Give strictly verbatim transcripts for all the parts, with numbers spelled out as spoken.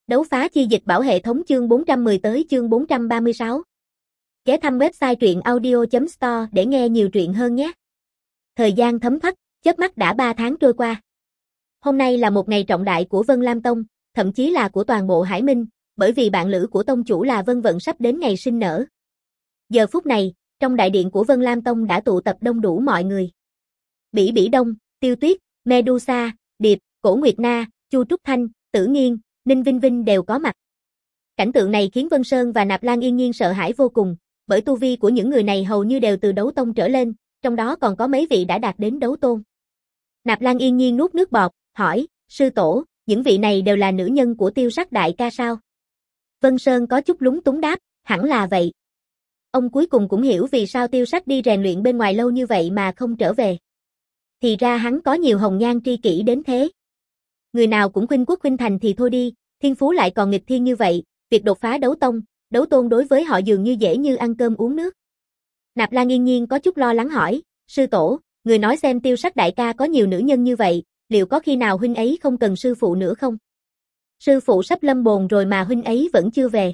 Đấu phá chi dịch bảo hệ thống chương bốn trăm mười tới chương bốn trăm ba mươi sáu. Ghé thăm website truyện audio chấm store để nghe nhiều truyện hơn nhé. Thời gian thấm thoát, chớp mắt đã ba tháng trôi qua. Hôm nay là một ngày trọng đại của Vân Lam Tông, thậm chí là của toàn bộ Hải Minh, bởi vì bạn lữ của tông chủ là Vân Vận sắp đến ngày sinh nở. Giờ phút này, trong đại điện của Vân Lam Tông đã tụ tập đông đủ mọi người. Bỉ Bỉ Đông, Tiêu Tuyết, Medusa, Điệp, Cổ Nguyệt Na, Chu Trúc Thanh, Tử Nghiên, Ninh Vinh Vinh đều có mặt. Cảnh tượng này khiến Vân Sơn và Nạp Lan Yên Nhiên sợ hãi vô cùng, bởi tu vi của những người này hầu như đều từ đấu tông trở lên, trong đó còn có mấy vị đã đạt đến đấu tôn. Nạp Lan Yên Nhiên nuốt nước bọt, hỏi, sư tổ, những vị này đều là nữ nhân của Tiêu Sắc đại ca sao? Vân Sơn có chút lúng túng đáp, hẳn là vậy. Ông cuối cùng cũng hiểu vì sao Tiêu Sắc đi rèn luyện bên ngoài lâu như vậy mà không trở về. Thì ra hắn có nhiều hồng nhan tri kỷ đến thế. Người nào cũng khuynh quốc khuynh thành thì thôi đi, thiên phú lại còn nghịch thiên như vậy, việc đột phá đấu tông, đấu tôn đối với họ dường như dễ như ăn cơm uống nước. Nạp Lan Yên Nhiên có chút lo lắng hỏi, sư tổ, người nói xem Tiêu Sắc đại ca có nhiều nữ nhân như vậy, liệu có khi nào huynh ấy không cần sư phụ nữa không? Sư phụ sắp lâm bồn rồi mà huynh ấy vẫn chưa về.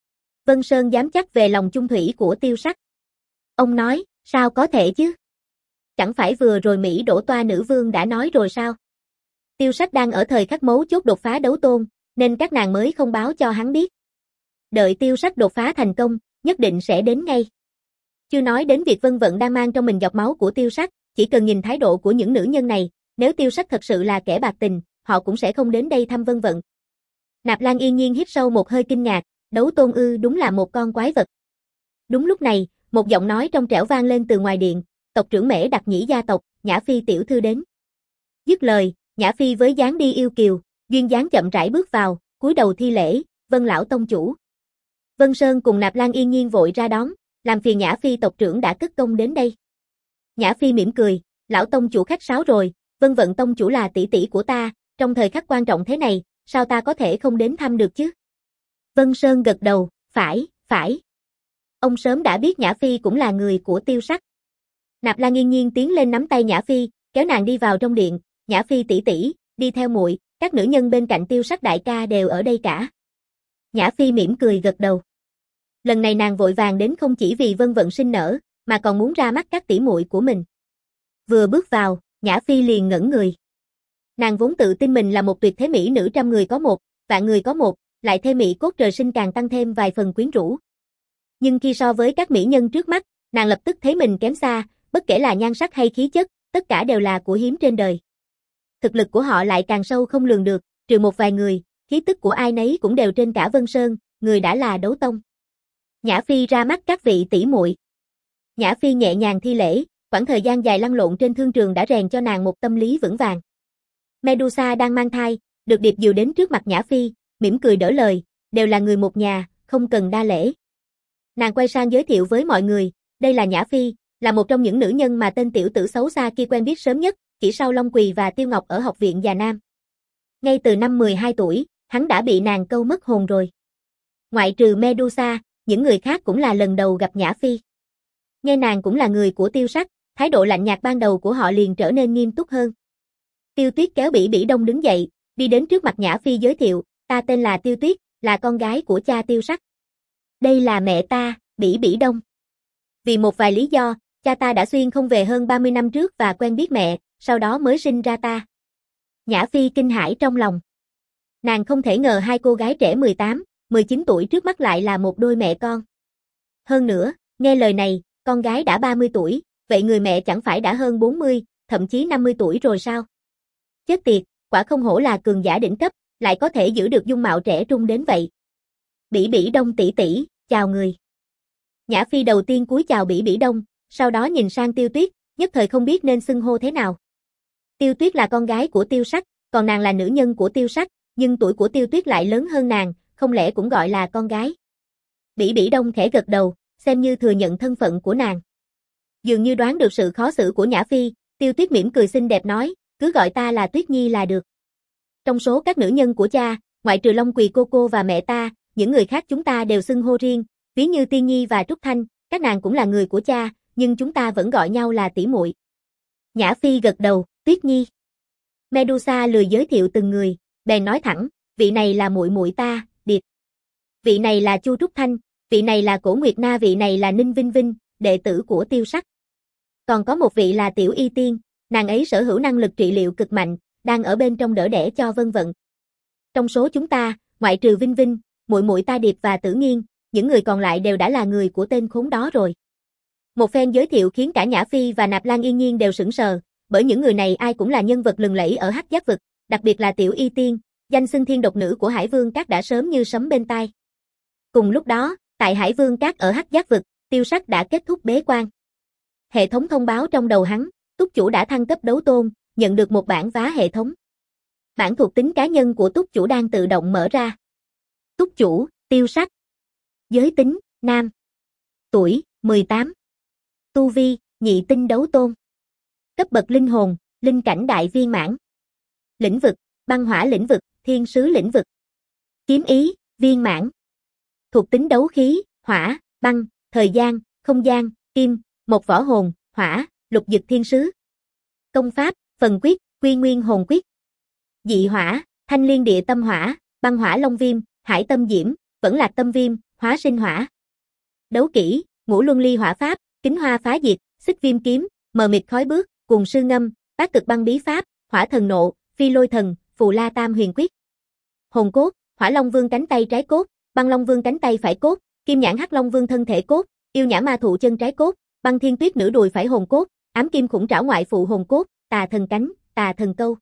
Vân Sơn dám chắc về lòng chung thủy của Tiêu Sắc. Ông nói, sao có thể chứ? Chẳng phải vừa rồi Mỹ Đỗ Toa nữ vương đã nói rồi sao? Tiêu Sắc đang ở thời khắc mấu chốt đột phá đấu tôn, nên các nàng mới không báo cho hắn biết. Đợi Tiêu Sắc đột phá thành công, nhất định sẽ đến ngay. Chưa nói đến việc Vân Vận đang mang trong mình giọt máu của Tiêu Sắc, chỉ cần nhìn thái độ của những nữ nhân này, nếu Tiêu Sắc thật sự là kẻ bạc tình, họ cũng sẽ không đến đây thăm Vân Vận. Nạp Lan Yên Nhiên hít sâu một hơi kinh ngạc, đấu tôn ư, đúng là một con quái vật. Đúng lúc này, một giọng nói trong trẻo vang lên từ ngoài điện, tộc trưởng Mễ Đặc Nhĩ gia tộc, Nhã Phi tiểu thư đến. Dứt lời, Nhã Phi với dáng đi yêu kiều, duyên dáng chậm rãi bước vào, cúi đầu thi lễ, Vân lão tông chủ. Vân Sơn cùng Nạp Lan Yên Nhiên vội ra đón, làm phiền Nhã Phi tộc trưởng đã cất công đến đây. Nhã Phi mỉm cười, lão tông chủ khách sáo rồi, Vân Vận tông chủ là tỷ tỷ của ta, trong thời khắc quan trọng thế này, sao ta có thể không đến thăm được chứ? Vân Sơn gật đầu, phải, phải. Ông sớm đã biết Nhã Phi cũng là người của Tiêu Sắc. Nạp Lan Yên Nhiên tiến lên nắm tay Nhã Phi, kéo nàng đi vào trong điện, Nhã Phi tỷ tỷ, đi theo muội, các nữ nhân bên cạnh Tiêu Sắc đại ca đều ở đây cả. Nhã Phi mỉm cười gật đầu. Lần này nàng vội vàng đến không chỉ vì Vân Vận sinh nở, mà còn muốn ra mắt các tỷ muội của mình. Vừa bước vào, Nhã Phi liền ngẩn người. Nàng vốn tự tin mình là một tuyệt thế mỹ nữ trăm người có một, vạn người có một, lại thêm mỹ cốt trời sinh càng tăng thêm vài phần quyến rũ. Nhưng khi so với các mỹ nhân trước mắt, nàng lập tức thấy mình kém xa, bất kể là nhan sắc hay khí chất, tất cả đều là của hiếm trên đời. Thực lực của họ lại càng sâu không lường được, trừ một vài người, khí tức của ai nấy cũng đều trên cả Vân Sơn, người đã là đấu tông. Nhã Phi ra mắt các vị tỷ muội. Nhã Phi nhẹ nhàng thi lễ, quãng thời gian dài lăn lộn trên thương trường đã rèn cho nàng một tâm lý vững vàng. Medusa đang mang thai, được điệp dìu đến trước mặt Nhã Phi, mỉm cười đỡ lời, đều là người một nhà, không cần đa lễ. Nàng quay sang giới thiệu với mọi người, đây là Nhã Phi, là một trong những nữ nhân mà tên tiểu tử xấu xa kia quen biết sớm nhất, chỉ sau Long Quỳ và Tiêu Ngọc ở học viện Già Nam. Ngay từ năm mười hai tuổi, hắn đã bị nàng câu mất hồn rồi. Ngoại trừ Medusa, những người khác cũng là lần đầu gặp Nhã Phi. Nghe nàng cũng là người của Tiêu Sắc, thái độ lạnh nhạt ban đầu của họ liền trở nên nghiêm túc hơn. Tiêu Tuyết kéo Bỉ Bỉ Đông đứng dậy, đi đến trước mặt Nhã Phi giới thiệu, ta tên là Tiêu Tuyết, là con gái của cha Tiêu Sắc. Đây là mẹ ta, Bỉ Bỉ Đông. Vì một vài lý do, cha ta đã xuyên không về hơn ba mươi năm trước và quen biết mẹ, sau đó mới sinh ra ta. Nhã Phi kinh hãi trong lòng. Nàng không thể ngờ hai cô gái trẻ mười tám, mười chín tuổi trước mắt lại là một đôi mẹ con. Hơn nữa, nghe lời này, con gái đã ba mươi tuổi, vậy người mẹ chẳng phải đã hơn bốn mươi, thậm chí năm mươi tuổi rồi sao? Chết tiệt, quả không hổ là cường giả đỉnh cấp, lại có thể giữ được dung mạo trẻ trung đến vậy. Bỉ Bỉ Đông tỷ tỷ, chào người. Nhã Phi đầu tiên cúi chào Bỉ Bỉ Đông, sau đó nhìn sang Tiêu Tuyết, nhất thời không biết nên xưng hô thế nào. Tiêu Tuyết là con gái của Tiêu Sắc, còn nàng là nữ nhân của Tiêu Sắc, nhưng tuổi của Tiêu Tuyết lại lớn hơn nàng, không lẽ cũng gọi là con gái. Bỉ Bỉ Đông khẽ gật đầu, xem như thừa nhận thân phận của nàng. Dường như đoán được sự khó xử của Nhã Phi, Tiêu Tuyết mỉm cười xinh đẹp nói, cứ gọi ta là Tuyết Nhi là được. Trong số các nữ nhân của cha, ngoại trừ Long Quỳ cô cô và mẹ ta, những người khác chúng ta đều xưng hô riêng, ví như Tiên Nhi và Trúc Thanh, các nàng cũng là người của cha, nhưng chúng ta vẫn gọi nhau là tỷ muội. Nhã Phi gật đầu, Tuyết Nhi. Medusa lười giới thiệu từng người, bèn nói thẳng, vị này là muội muội ta, Điệp. Vị này là Chu Trúc Thanh, vị này là Cổ Nguyệt Na, vị này là Ninh Vinh Vinh, đệ tử của Tiêu Sắc. Còn có một vị là Tiểu Y Tiên, nàng ấy sở hữu năng lực trị liệu cực mạnh, đang ở bên trong đỡ đẻ cho Vân Vận. Trong số chúng ta, ngoại trừ Vinh Vinh, muội muội ta Điệp và Tử Nghiên, những người còn lại đều đã là người của tên khốn đó rồi. Một phen giới thiệu khiến cả Nhã Phi và Nạp Lan Yên Nhiên đều sững sờ, bởi những người này ai cũng là nhân vật lừng lẫy ở Hắc Giác vực, đặc biệt là Tiểu Y Tiên, danh xưng thiên độc nữ của Hải Vương Các đã sớm như sấm bên tai. Cùng lúc đó, tại Hải Vương Các ở Hắc Giác vực, Tiêu Sắc đã kết thúc bế quan. Hệ thống thông báo trong đầu hắn, Túc chủ đã thăng cấp đấu tôn, nhận được một bản vá hệ thống. Bản thuộc tính cá nhân của Túc chủ đang tự động mở ra. Túc chủ, Tiêu Sắc. Giới tính, nam. Tuổi, mười tám. Tu vi, nhị tinh đấu tôn. Cấp bậc linh hồn, linh cảnh đại viên mãn. Lĩnh vực, băng hỏa lĩnh vực, thiên sứ lĩnh vực. Kiếm ý, viên mãn. Thuộc tính đấu khí, hỏa, băng, thời gian, không gian, kim, một võ hồn, hỏa, lục dực thiên sứ. Công pháp, phần quyết, quy nguyên hồn quyết. Dị hỏa, thanh liên địa tâm hỏa, băng hỏa long viêm, hải tâm diễm, vẫn lạc tâm viêm, hóa sinh hỏa. Đấu kỹ, ngũ luân ly hỏa pháp, kính hoa phá diệt, xích viêm kiếm, mờ mịt khói bước, cuồng sư ngâm, bát cực băng bí pháp, hỏa thần nộ, phi lôi thần, phù la tam huyền quyết. Hồn cốt, hỏa long vương cánh tay trái cốt, băng long vương cánh tay phải cốt, kim nhãn hắc long vương thân thể cốt, yêu nhã ma thụ chân trái cốt, băng thiên tuyết nữ đùi phải hồn cốt, ám kim khủng trảo ngoại phụ hồn cốt, tà thần cánh, tà thần câu.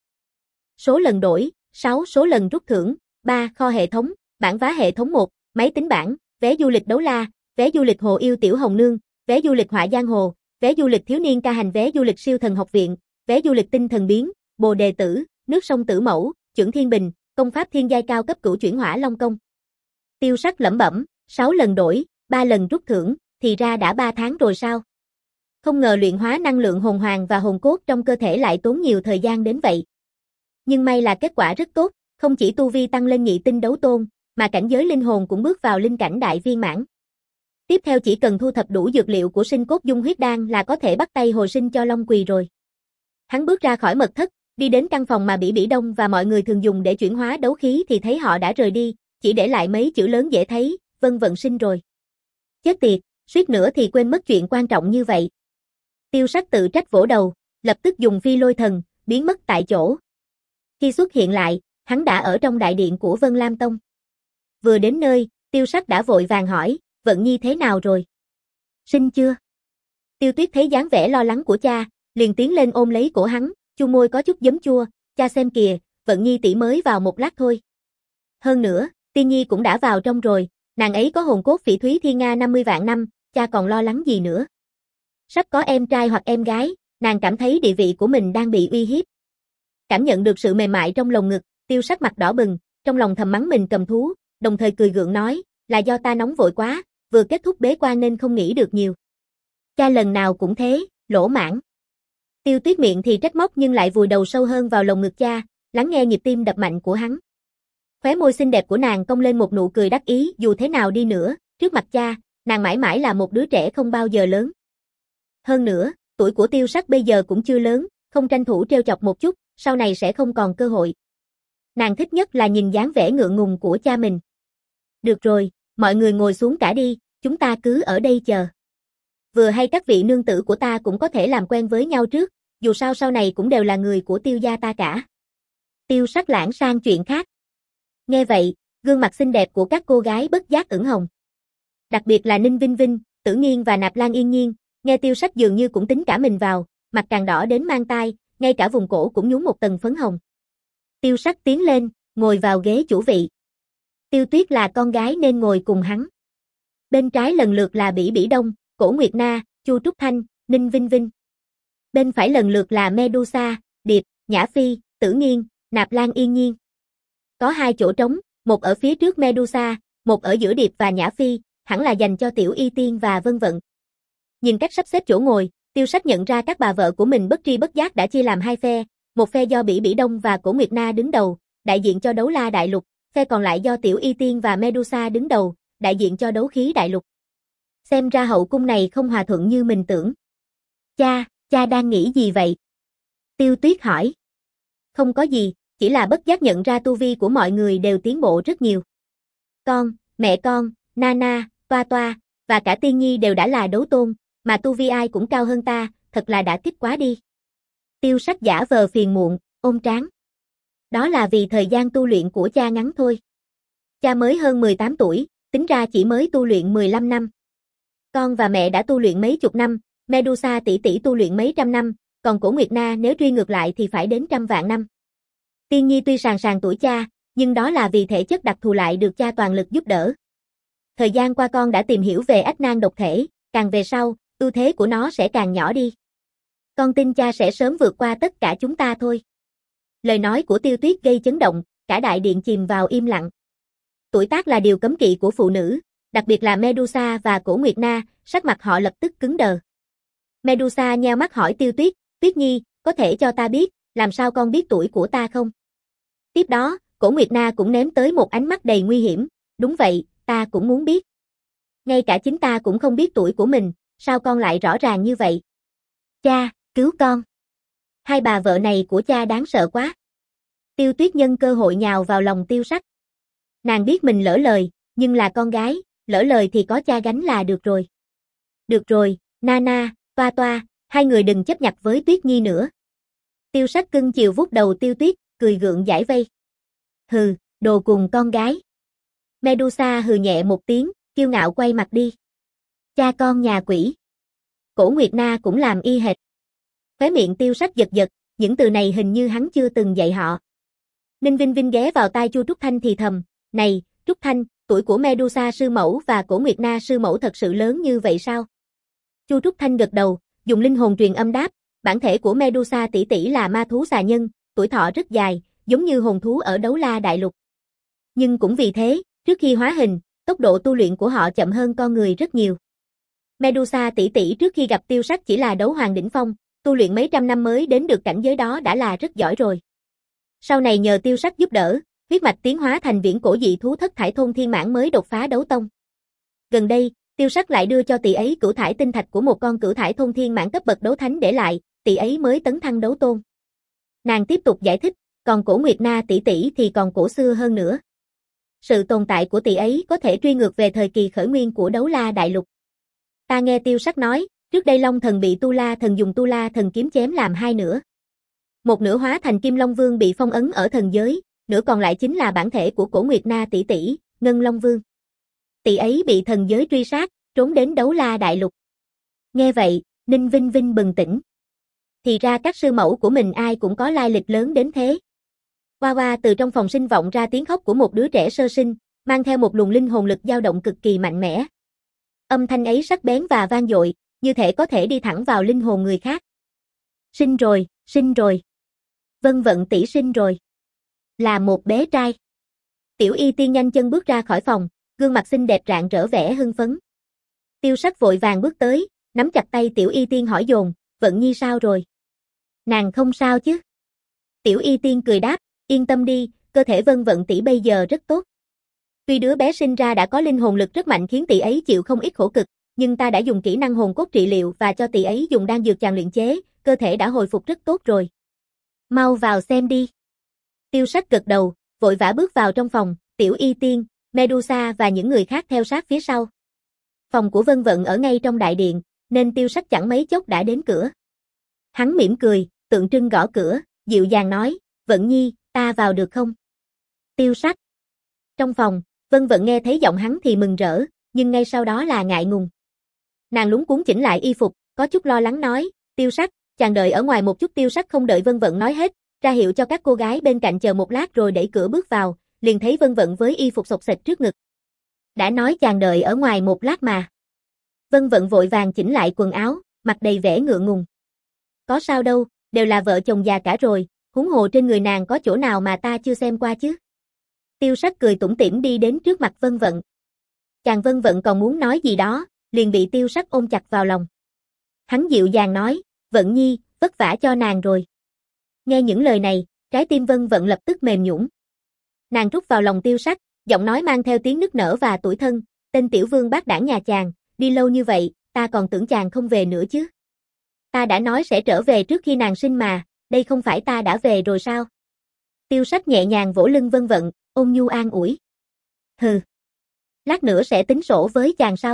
Số lần đổi, sáu. Số lần rút thưởng, ba. Kho hệ thống, bản vá hệ thống một, máy tính bảng, vé du lịch đấu la, vé du lịch Hồ Yêu Tiểu Hồng Nương, vé du lịch Họa Giang Hồ, vé du lịch thiếu niên ca hành, vé du lịch siêu thần học viện, vé du lịch tinh thần biến, bồ đề tử, nước sông Tử Mẫu, chưởng thiên bình, công pháp thiên giai cao cấp cửu chuyển hỏa long công. Tiêu Sắc lẩm bẩm, sáu lần đổi, ba lần rút thưởng, thì ra đã ba tháng rồi sao? Không ngờ luyện hóa năng lượng hồn hoàng và hồn cốt trong cơ thể lại tốn nhiều thời gian đến vậy. Nhưng may là kết quả rất tốt, không chỉ tu vi tăng lên nhị tinh đấu tôn, mà cảnh giới linh hồn cũng bước vào linh cảnh đại viên mãn. Tiếp theo chỉ cần thu thập đủ dược liệu của sinh cốt dung huyết đan là có thể bắt tay hồi sinh cho Long Quỳ rồi. Hắn bước ra khỏi mật thất, đi đến căn phòng mà Bỉ Bỉ Đông và mọi người thường dùng để chuyển hóa đấu khí thì thấy họ đã rời đi, chỉ để lại mấy chữ lớn dễ thấy, Vân Vận sinh rồi. Chết tiệt, suýt nữa thì quên mất chuyện quan trọng như vậy. Tiêu Sắc tự trách vỗ đầu, lập tức dùng phi lôi thần, biến mất tại chỗ. Khi xuất hiện lại, hắn đã ở trong đại điện của Vân Lam Tông. Vừa đến nơi, Tiêu Sắc đã vội vàng hỏi, Vận Nhi thế nào rồi? Sinh chưa? Tiêu Tuyết thấy dáng vẻ lo lắng của cha, liền tiến lên ôm lấy cổ hắn, chu môi có chút giấm chua, cha xem kìa, Vận Nhi tỷ mới vào một lát thôi. Hơn nữa, Tiên Nhi cũng đã vào trong rồi, nàng ấy có hồn cốt phỉ thúy thiên nga năm mươi vạn năm, cha còn lo lắng gì nữa? Sắp có em trai hoặc em gái, nàng cảm thấy địa vị của mình đang bị uy hiếp. Cảm nhận được sự mềm mại trong lồng ngực, Tiêu Sắc mặt đỏ bừng, trong lòng thầm mắng mình cầm thú, đồng thời cười gượng nói, là do ta nóng vội quá, vừa kết thúc bế quan nên không nghĩ được nhiều. Cha lần nào cũng thế, lỗ mãng. Tiêu Tuyết miệng thì trách móc nhưng lại vùi đầu sâu hơn vào lồng ngực cha, lắng nghe nhịp tim đập mạnh của hắn. Khóe môi xinh đẹp của nàng cong lên một nụ cười đắc ý, dù thế nào đi nữa, trước mặt cha, nàng mãi mãi là một đứa trẻ không bao giờ lớn. Hơn nữa, tuổi của Tiêu Sắc bây giờ cũng chưa lớn, không tranh thủ trêu chọc một chút, sau này sẽ không còn cơ hội. Nàng thích nhất là nhìn dáng vẻ ngượng ngùng của cha mình. Được rồi, mọi người ngồi xuống cả đi, chúng ta cứ ở đây chờ. Vừa hay các vị nương tử của ta cũng có thể làm quen với nhau trước, dù sao sau này cũng đều là người của Tiêu gia ta cả. Tiêu Sắc lãng sang chuyện khác. Nghe vậy, gương mặt xinh đẹp của các cô gái bất giác ửng hồng. Đặc biệt là Ninh Vinh Vinh, Tử Nghiên và Nạp Lan Yên Nhiên, nghe Tiêu Sắc dường như cũng tính cả mình vào, mặt càng đỏ đến mang tai, ngay cả vùng cổ cũng nhúng một tầng phấn hồng. Tiêu Sắc tiến lên, ngồi vào ghế chủ vị. Tiêu Tuyết là con gái nên ngồi cùng hắn. Bên trái lần lượt là Bỉ Bỉ Đông, Cổ Nguyệt Na, Chu Trúc Thanh, Ninh Vinh Vinh. Bên phải lần lượt là Medusa, Điệp, Nhã Phi, Tử Nghiên, Nạp Lan Yên Nhiên. Có hai chỗ trống, một ở phía trước Medusa, một ở giữa Điệp và Nhã Phi, hẳn là dành cho Tiểu Y Tiên và Vân Vận. Nhìn cách sắp xếp chỗ ngồi, Tiêu Sắc nhận ra các bà vợ của mình bất tri bất giác đã chia làm hai phe, một phe do Bỉ Bỉ Đông và Cổ Nguyệt Na đứng đầu, đại diện cho đấu la đại lục, phe còn lại do Tiểu Y Tiên và Medusa đứng đầu, đại diện cho đấu khí đại lục. Xem ra hậu cung này không hòa thuận như mình tưởng. Cha, cha đang nghĩ gì vậy? Tiêu Tuyết hỏi. Không có gì, chỉ là bất giác nhận ra tu vi của mọi người đều tiến bộ rất nhiều. Con, mẹ con, Nana, Toa Toa, và cả Tiên Nhi đều đã là đấu tôn, mà tu vi ai cũng cao hơn ta, thật là đã kích quá đi. Tiêu Sắc giả vờ phiền muộn, ôm trán. Đó là vì thời gian tu luyện của cha ngắn thôi. Cha mới hơn mười tám tuổi, tính ra chỉ mới tu luyện mười lăm năm. Con và mẹ đã tu luyện mấy chục năm, Medusa tỷ tỷ tu luyện mấy trăm năm, còn Cổ Nguyệt Na nếu truy ngược lại thì phải đến trăm vạn năm. Tiên Nhi tuy sàn sàn tuổi cha, nhưng đó là vì thể chất đặc thù lại được cha toàn lực giúp đỡ. Thời gian qua con đã tìm hiểu về ách nan độc thể, càng về sau, ưu thế của nó sẽ càng nhỏ đi. Con tin cha sẽ sớm vượt qua tất cả chúng ta thôi. Lời nói của Tiêu Tuyết gây chấn động, cả đại điện chìm vào im lặng. Tuổi tác là điều cấm kỵ của phụ nữ, đặc biệt là Medusa và Cổ Nguyệt Na, sắc mặt họ lập tức cứng đờ. Medusa nheo mắt hỏi Tiêu Tuyết, Tuyết Nhi, có thể cho ta biết, làm sao con biết tuổi của ta không? Tiếp đó, Cổ Nguyệt Na cũng ném tới một ánh mắt đầy nguy hiểm, đúng vậy, ta cũng muốn biết. Ngay cả chính ta cũng không biết tuổi của mình, sao con lại rõ ràng như vậy? Cha, cứu con. Hai bà vợ này của cha đáng sợ quá. Tiêu Tuyết nhân cơ hội nhào vào lòng Tiêu Sắc. Nàng biết mình lỡ lời, nhưng là con gái, lỡ lời thì có cha gánh là được rồi. Được rồi, Nana, Toa Toa, hai người đừng chấp nhặt với Tuyết Nhi nữa. Tiêu Sắc cưng chiều vuốt đầu Tiêu Tuyết, cười gượng giải vây. Hừ, đồ cùng con gái. Medusa hừ nhẹ một tiếng, kiêu ngạo quay mặt đi. Cha con nhà quỷ. Cổ Nguyệt Na cũng làm y hệt. Khóe miệng Tiêu Sắc giật giật, những từ này hình như hắn chưa từng dạy họ. Ninh Vinh Vinh ghé vào tai Chu Trúc Thanh thì thầm, này, Trúc Thanh, tuổi của Medusa sư mẫu và Cổ Nguyệt Na sư mẫu thật sự lớn như vậy sao? Chu Trúc Thanh gật đầu, dùng linh hồn truyền âm đáp, bản thể của Medusa tỷ tỷ là ma thú xà nhân, tuổi thọ rất dài, giống như hồn thú ở Đấu La Đại Lục. Nhưng cũng vì thế, trước khi hóa hình, tốc độ tu luyện của họ chậm hơn con người rất nhiều. Medusa tỷ tỷ trước khi gặp Tiêu Sắc chỉ là đấu hoàng đỉnh phong, tu luyện mấy trăm năm mới đến được cảnh giới đó đã là rất giỏi rồi. Sau này nhờ Tiêu Sắc giúp đỡ, huyết mạch tiến hóa thành viễn cổ dị thú thất thải thôn thiên mãn mới đột phá đấu tông. Gần đây, Tiêu Sắc lại đưa cho tỷ ấy cửu thải tinh thạch của một con cửu thải thôn thiên mãn cấp bậc đấu thánh để lại, tỷ ấy mới tấn thăng đấu tôn. Nàng tiếp tục giải thích, còn Cổ Nguyệt Na tỷ tỷ thì còn cổ xưa hơn nữa. Sự tồn tại của tỷ ấy có thể truy ngược về thời kỳ khởi nguyên của Đấu La Đại Lục. Ta nghe Tiêu Sắc nói, trước đây Long Thần bị Tu La Thần dùng Tu La Thần kiếm chém làm hai nửa. Một nửa hóa thành Kim Long Vương bị phong ấn ở thần giới, nửa còn lại chính là bản thể của Cổ Nguyệt Na tỷ tỷ, Ngân Long Vương. Tỷ ấy bị thần giới truy sát, trốn đến Đấu La Đại Lục. Nghe vậy, Ninh Vinh Vinh bừng tỉnh. Thì ra các sư mẫu của mình ai cũng có lai lịch lớn đến thế. Hoa hoa từ trong phòng sinh vọng ra tiếng khóc của một đứa trẻ sơ sinh, mang theo một luồng linh hồn lực dao động cực kỳ mạnh mẽ. Âm thanh ấy sắc bén và vang dội, như thể có thể đi thẳng vào linh hồn người khác. Sinh rồi, sinh rồi. Vân Vận tỷ sinh rồi. Là một bé trai. Tiểu Y Tiên nhanh chân bước ra khỏi phòng, gương mặt xinh đẹp rạng rỡ vẻ hưng phấn. Tiêu Sắc vội vàng bước tới, nắm chặt tay Tiểu Y Tiên hỏi dồn, Vận Nhi sao rồi? Nàng không sao chứ? Tiểu Y Tiên cười đáp, yên tâm đi, cơ thể Vân Vận tỷ bây giờ rất tốt. Tuy đứa bé sinh ra đã có linh hồn lực rất mạnh khiến tỷ ấy chịu không ít khổ cực, nhưng ta đã dùng kỹ năng hồn cốt trị liệu và cho tỷ ấy dùng đan dược chàng luyện chế, cơ thể đã hồi phục rất tốt rồi. Mau vào xem đi. Tiêu Sắc gật đầu, vội vã bước vào trong phòng, Tiểu Y Tiên, Medusa và những người khác theo sát phía sau. Phòng của Vân Vận ở ngay trong đại điện, nên Tiêu Sắc chẳng mấy chốc đã đến cửa. Hắn mỉm cười, tượng trưng gõ cửa, dịu dàng nói, Vận Nhi, ta vào được không? Tiêu Sắc. Trong phòng, Vân Vận nghe thấy giọng hắn thì mừng rỡ, nhưng ngay sau đó là ngại ngùng. Nàng lúng cuống chỉnh lại y phục, có chút lo lắng nói, Tiêu Sắc, chàng đợi ở ngoài một chút. Tiêu Sắc không đợi Vân Vận nói hết, ra hiệu cho các cô gái bên cạnh chờ một lát rồi đẩy cửa bước vào, liền thấy Vân Vận với y phục xộc xệch trước ngực. Đã nói chàng đợi ở ngoài một lát mà. Vân Vận vội vàng chỉnh lại quần áo, mặt đầy vẻ ngượng ngùng. Có sao đâu, đều là vợ chồng già cả rồi, huống hồ trên người nàng có chỗ nào mà ta chưa xem qua chứ. Tiêu Sắc cười tủm tỉm đi đến trước mặt Vân Vận. Chàng Vân Vận còn muốn nói gì đó, liền bị Tiêu Sắc ôm chặt vào lòng. Hắn dịu dàng nói, Vận Nhi, vất vả cho nàng rồi. Nghe những lời này, trái tim Vân Vận lập tức mềm nhũn. Nàng rút vào lòng Tiêu Sắc, giọng nói mang theo tiếng nức nở và tủi thân, tên tiểu vương bác đảng nhà chàng, đi lâu như vậy, ta còn tưởng chàng không về nữa chứ. Ta đã nói sẽ trở về trước khi nàng sinh mà, đây không phải ta đã về rồi sao? Tiêu Sắc nhẹ nhàng vỗ lưng Vân Vận, ôn nhu an ủi. Hừ. Lát nữa sẽ tính sổ với chàng sau.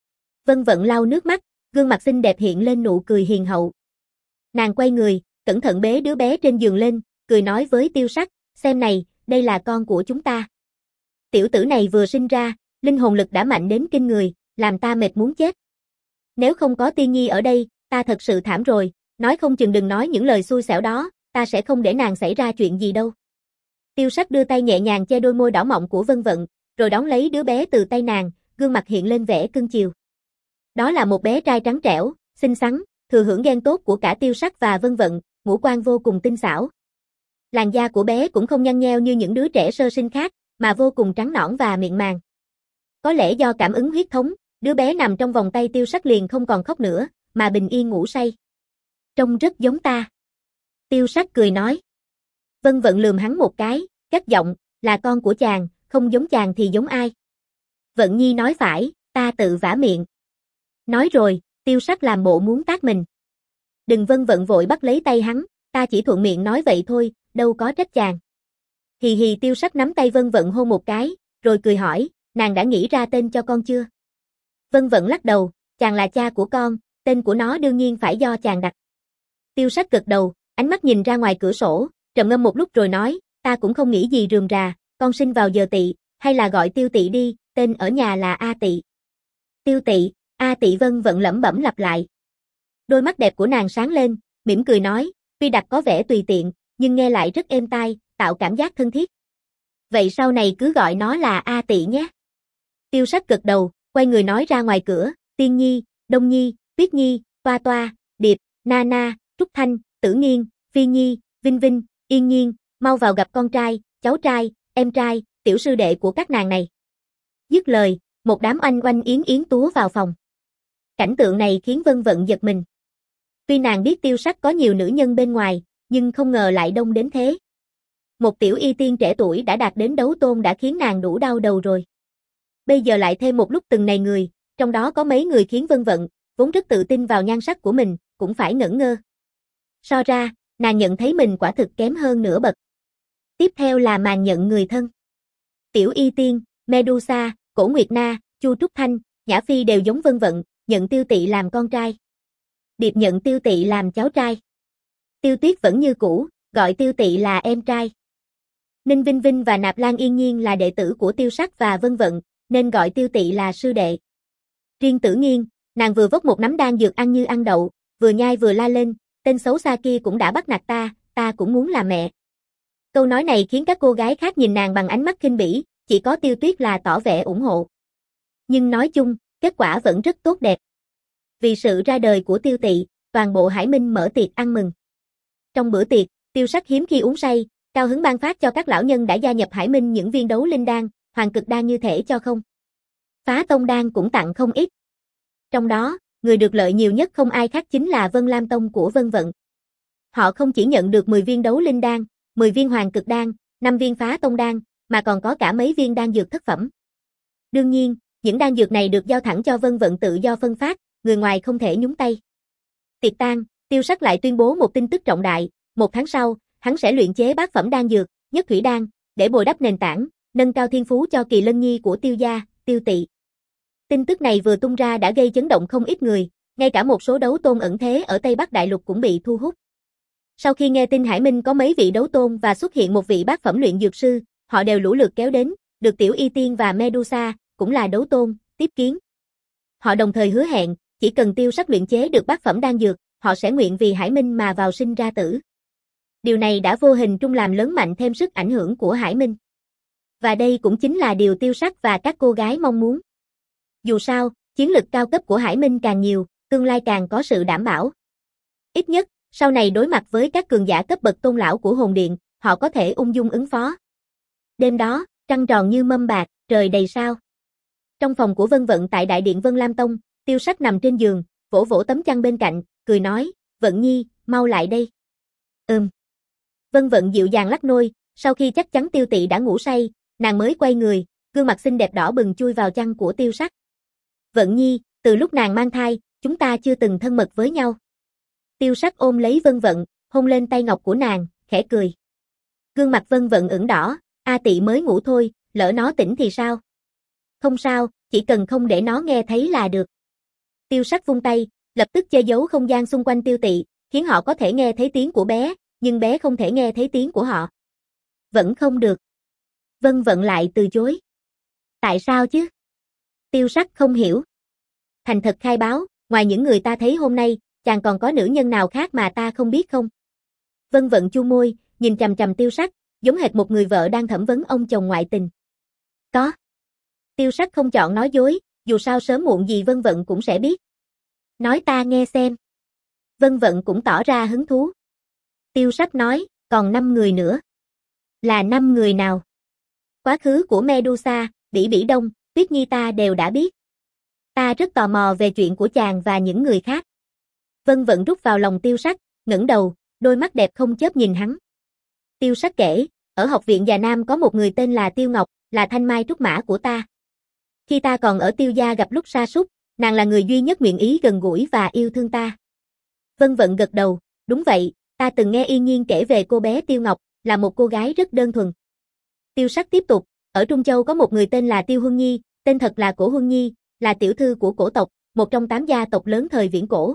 Vân Vận lau nước mắt, gương mặt xinh đẹp hiện lên nụ cười hiền hậu. Nàng quay người, cẩn thận bế đứa bé trên giường lên, cười nói với Tiêu Sắc, xem này, đây là con của chúng ta. Tiểu tử này vừa sinh ra, linh hồn lực đã mạnh đến kinh người, làm ta mệt muốn chết. Nếu không có Tiên Nhi ở đây, ta thật sự thảm rồi, nói không chừng đừng nói những lời xui xẻo đó, ta sẽ không để nàng xảy ra chuyện gì đâu. Tiêu Sắc đưa tay nhẹ nhàng che đôi môi đỏ mọng của Vân Vận, rồi đón lấy đứa bé từ tay nàng, gương mặt hiện lên vẻ cưng chiều. Đó là một bé trai trắng trẻo, xinh xắn, thừa hưởng gen tốt của cả Tiêu Sắc và Vân Vận, ngũ quan vô cùng tinh xảo. Làn da của bé cũng không nhăn nheo như những đứa trẻ sơ sinh khác, mà vô cùng trắng nõn và mịn màng. Có lẽ do cảm ứng huyết thống, đứa bé nằm trong vòng tay Tiêu Sắc liền không còn khóc nữa, mà bình yên ngủ say. Trông rất giống ta. Tiêu Sắc cười nói. Vân Vận lườm hắn một cái, cất giọng, là con của chàng, không giống chàng thì giống ai. Vận Nhi nói phải, ta tự vả miệng. Nói rồi, Tiêu Sắc làm bộ muốn tát mình. Đừng, Vân Vận vội bắt lấy tay hắn, ta chỉ thuận miệng nói vậy thôi, đâu có trách chàng. Hì hì. Tiêu Sắc nắm tay Vân Vận hôn một cái, rồi cười hỏi, nàng đã nghĩ ra tên cho con chưa? Vân Vận lắc đầu, chàng là cha của con, tên của nó đương nhiên phải do chàng đặt. Tiêu Sắc gật đầu, ánh mắt nhìn ra ngoài cửa sổ, trầm ngâm một lúc rồi nói, ta cũng không nghĩ gì rườm rà, con sinh vào giờ tỵ, hay là gọi Tiêu Tỵ đi, tên ở nhà là A Tỵ. Tiêu Tỵ, A Tỵ. Vân Vận lẩm bẩm lặp lại. Đôi mắt đẹp của nàng sáng lên, mỉm cười nói, tuy đặt có vẻ tùy tiện, nhưng nghe lại rất êm tai, tạo cảm giác thân thiết. Vậy sau này cứ gọi nó là A Tỵ nhé. Tiêu Sắc gật đầu, quay người nói ra ngoài cửa, Tiên Nhi, Đông Nhi, Tuyết Nhi, Toa Toa, Điệp, Na Na, Trúc Thanh, Tử Nghiên, Phi Nhi, Vinh Vinh, Yên Nhiên, mau vào gặp con trai, cháu trai, em trai, tiểu sư đệ của các nàng này. Dứt lời, một đám oanh oanh yến yến túa vào phòng. Cảnh tượng này khiến Vân Vận giật mình. Tuy nàng biết Tiêu Sắc có nhiều nữ nhân bên ngoài, nhưng không ngờ lại đông đến thế. Một tiểu y tiên trẻ tuổi đã đạt đến đấu tôn đã khiến nàng đủ đau đầu rồi. Bây giờ lại thêm một lúc từng này người, trong đó có mấy người khiến Vân Vận, vốn rất tự tin vào nhan sắc của mình, cũng phải ngẩn ngơ. So ra, nàng nhận thấy mình quả thực kém hơn nửa bậc. Tiếp theo là màn nhận người thân. Tiểu y tiên, Medusa, Cổ Nguyệt Na, Chu Trúc Thanh, Nhã Phi đều giống Vân Vận, nhận Tiêu Tỵ làm con trai. Điệp nhận Tiêu Tỵ làm cháu trai. Tiêu Tuyết vẫn như cũ, gọi Tiêu Tỵ là em trai. Ninh Vinh Vinh và Nạp Lan Yên Nhiên là đệ tử của Tiêu Sắc và Vân Vận, nên gọi Tiêu Tỵ là sư đệ. Riêng Tử Nghiên, nàng vừa vốc một nắm đan dược ăn như ăn đậu, vừa nhai vừa la lên, tên xấu xa kia cũng đã bắt nạt ta, ta cũng muốn làm mẹ. Câu nói này khiến các cô gái khác nhìn nàng bằng ánh mắt khinh bỉ, chỉ có Tiêu Tuyết là tỏ vẻ ủng hộ. Nhưng nói chung, kết quả vẫn rất tốt đẹp. Vì sự ra đời của Tiêu Tỵ, toàn bộ Hải Minh mở tiệc ăn mừng. Trong bữa tiệc, Tiêu Sắc hiếm khi uống say, cao hứng ban phát cho các lão nhân đã gia nhập Hải Minh những viên đấu linh đan, hoàng cực đan như thể cho không. Phá tông đan cũng tặng không ít. Trong đó, người được lợi nhiều nhất không ai khác chính là Vân Lam Tông của Vân Vận. Họ không chỉ nhận được mười viên đấu linh đan, mười viên hoàng cực đan, năm viên phá tông đan, mà còn có cả mấy viên đan dược thất phẩm. Đương nhiên, những đan dược này được giao thẳng cho Vân Vận tự do phân phát, người ngoài không thể nhúng tay. Tiệc tan, Tiêu Sắc lại tuyên bố một tin tức trọng đại, một tháng sau, hắn sẽ luyện chế bát phẩm đan dược, nhất thủy đan, để bồi đắp nền tảng, nâng cao thiên phú cho Kỳ Lân Nhi của Tiêu gia, Tiêu Tỵ. Tin tức này vừa tung ra đã gây chấn động không ít người, ngay cả một số đấu tôn ẩn thế ở Tây Bắc Đại Lục cũng bị thu hút. Sau khi nghe tin Hải Minh có mấy vị đấu tôn và xuất hiện một vị bát phẩm luyện dược sư, họ đều lũ lượt kéo đến, được Tiểu Y Tiên và Medusa, cũng là đấu tôn, tiếp kiến. Họ đồng thời hứa hẹn, chỉ cần Tiêu Sắc luyện chế được bát phẩm đan dược, họ sẽ nguyện vì Hải Minh mà vào sinh ra tử. Điều này đã vô hình trung làm lớn mạnh thêm sức ảnh hưởng của Hải Minh. Và đây cũng chính là điều Tiêu Sắc và các cô gái mong muốn. Dù sao, chiến lực cao cấp của Hải Minh càng nhiều, tương lai càng có sự đảm bảo. Ít nhất, sau này đối mặt với các cường giả cấp bậc tôn lão của hồn điện, họ có thể ung dung ứng phó. Đêm đó, trăng tròn như mâm bạc, trời đầy sao. Trong phòng của Vân Vận tại Đại điện Vân Lam Tông, Tiêu Sắc nằm trên giường, vỗ vỗ tấm chăn bên cạnh, cười nói, Vận Nhi, mau lại đây. Ừm. Vân Vận dịu dàng lắc nôi, sau khi chắc chắn Tiêu Tỵ đã ngủ say, nàng mới quay người, gương mặt xinh đẹp đỏ bừng chui vào chăn của Tiêu Sắc. Vận Nhi, từ lúc nàng mang thai, chúng ta chưa từng thân mật với nhau. Tiêu Sắc ôm lấy Vân Vận, hôn lên tay ngọc của nàng, khẽ cười. Gương mặt Vân Vận ửng đỏ, A Tị mới ngủ thôi, lỡ nó tỉnh thì sao? Không sao, chỉ cần không để nó nghe thấy là được. Tiêu Sắc vung tay, lập tức che giấu không gian xung quanh Tiêu Tị, khiến họ có thể nghe thấy tiếng của bé, nhưng bé không thể nghe thấy tiếng của họ. Vẫn không được. Vân Vận lại từ chối. Tại sao chứ? Tiêu Sắc không hiểu. Thành thật khai báo, ngoài những người ta thấy hôm nay, chàng còn có nữ nhân nào khác mà ta không biết không? Vân Vận chu môi, nhìn chằm chằm Tiêu Sắc, giống hệt một người vợ đang thẩm vấn ông chồng ngoại tình. Có. Tiêu Sắc không chọn nói dối, dù sao sớm muộn gì Vân Vận cũng sẽ biết. Nói ta nghe xem. Vân Vận cũng tỏ ra hứng thú. Tiêu Sắc nói, còn năm người nữa. Là năm người nào? Quá khứ của Medusa, Bỉ Bỉ Đông, Tuyết Nhi ta đều đã biết. Ta rất tò mò về chuyện của chàng và những người khác. Vân Vận rút vào lòng Tiêu Sắc, ngẩng đầu, đôi mắt đẹp không chớp nhìn hắn. Tiêu Sắc kể, ở học viện Già Nam có một người tên là Tiêu Ngọc, là thanh mai trúc mã của ta. Khi ta còn ở Tiêu gia gặp lúc sa sút, nàng là người duy nhất nguyện ý gần gũi và yêu thương ta. Vân Vận gật đầu, đúng vậy, ta từng nghe Yên Nhiên kể về cô bé Tiêu Ngọc, là một cô gái rất đơn thuần. Tiêu Sắc tiếp tục, ở Trung Châu có một người tên là Tiêu Huân Nhi, tên thật là Cổ Huân Nhi, là tiểu thư của cổ tộc, một trong tám gia tộc lớn thời viễn cổ.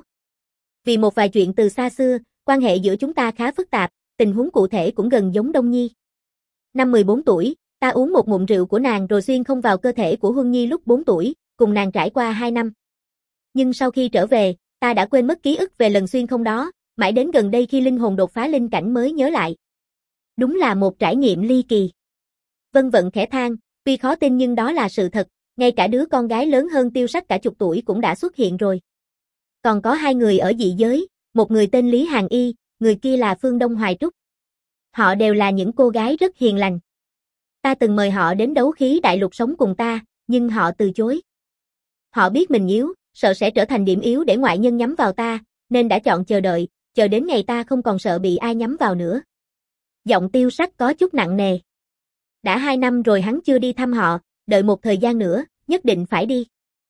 Vì một vài chuyện từ xa xưa, quan hệ giữa chúng ta khá phức tạp, tình huống cụ thể cũng gần giống Đông Nhi. Năm mười bốn tuổi, ta uống một ngụm rượu của nàng rồi xuyên không vào cơ thể của Huân Nhi lúc bốn tuổi, cùng nàng trải qua hai năm. Nhưng sau khi trở về, ta đã quên mất ký ức về lần xuyên không đó, mãi đến gần đây khi linh hồn đột phá linh cảnh mới nhớ lại. Đúng là một trải nghiệm ly kỳ. Vân Vận khẽ than, tuy khó tin nhưng đó là sự thật, ngay cả đứa con gái lớn hơn Tiêu Sắc cả chục tuổi cũng đã xuất hiện rồi. Còn có hai người ở dị giới, một người tên Lý Hàn Y, người kia là Phương Đông Hoài Trúc. Họ đều là những cô gái rất hiền lành. Ta từng mời họ đến đấu khí đại lục sống cùng ta, nhưng họ từ chối. Họ biết mình yếu, sợ sẽ trở thành điểm yếu để ngoại nhân nhắm vào ta, nên đã chọn chờ đợi, chờ đến ngày ta không còn sợ bị ai nhắm vào nữa. Giọng Tiêu Sắc có chút nặng nề. Đã hai năm rồi hắn chưa đi thăm họ, đợi một thời gian nữa, nhất định phải đi.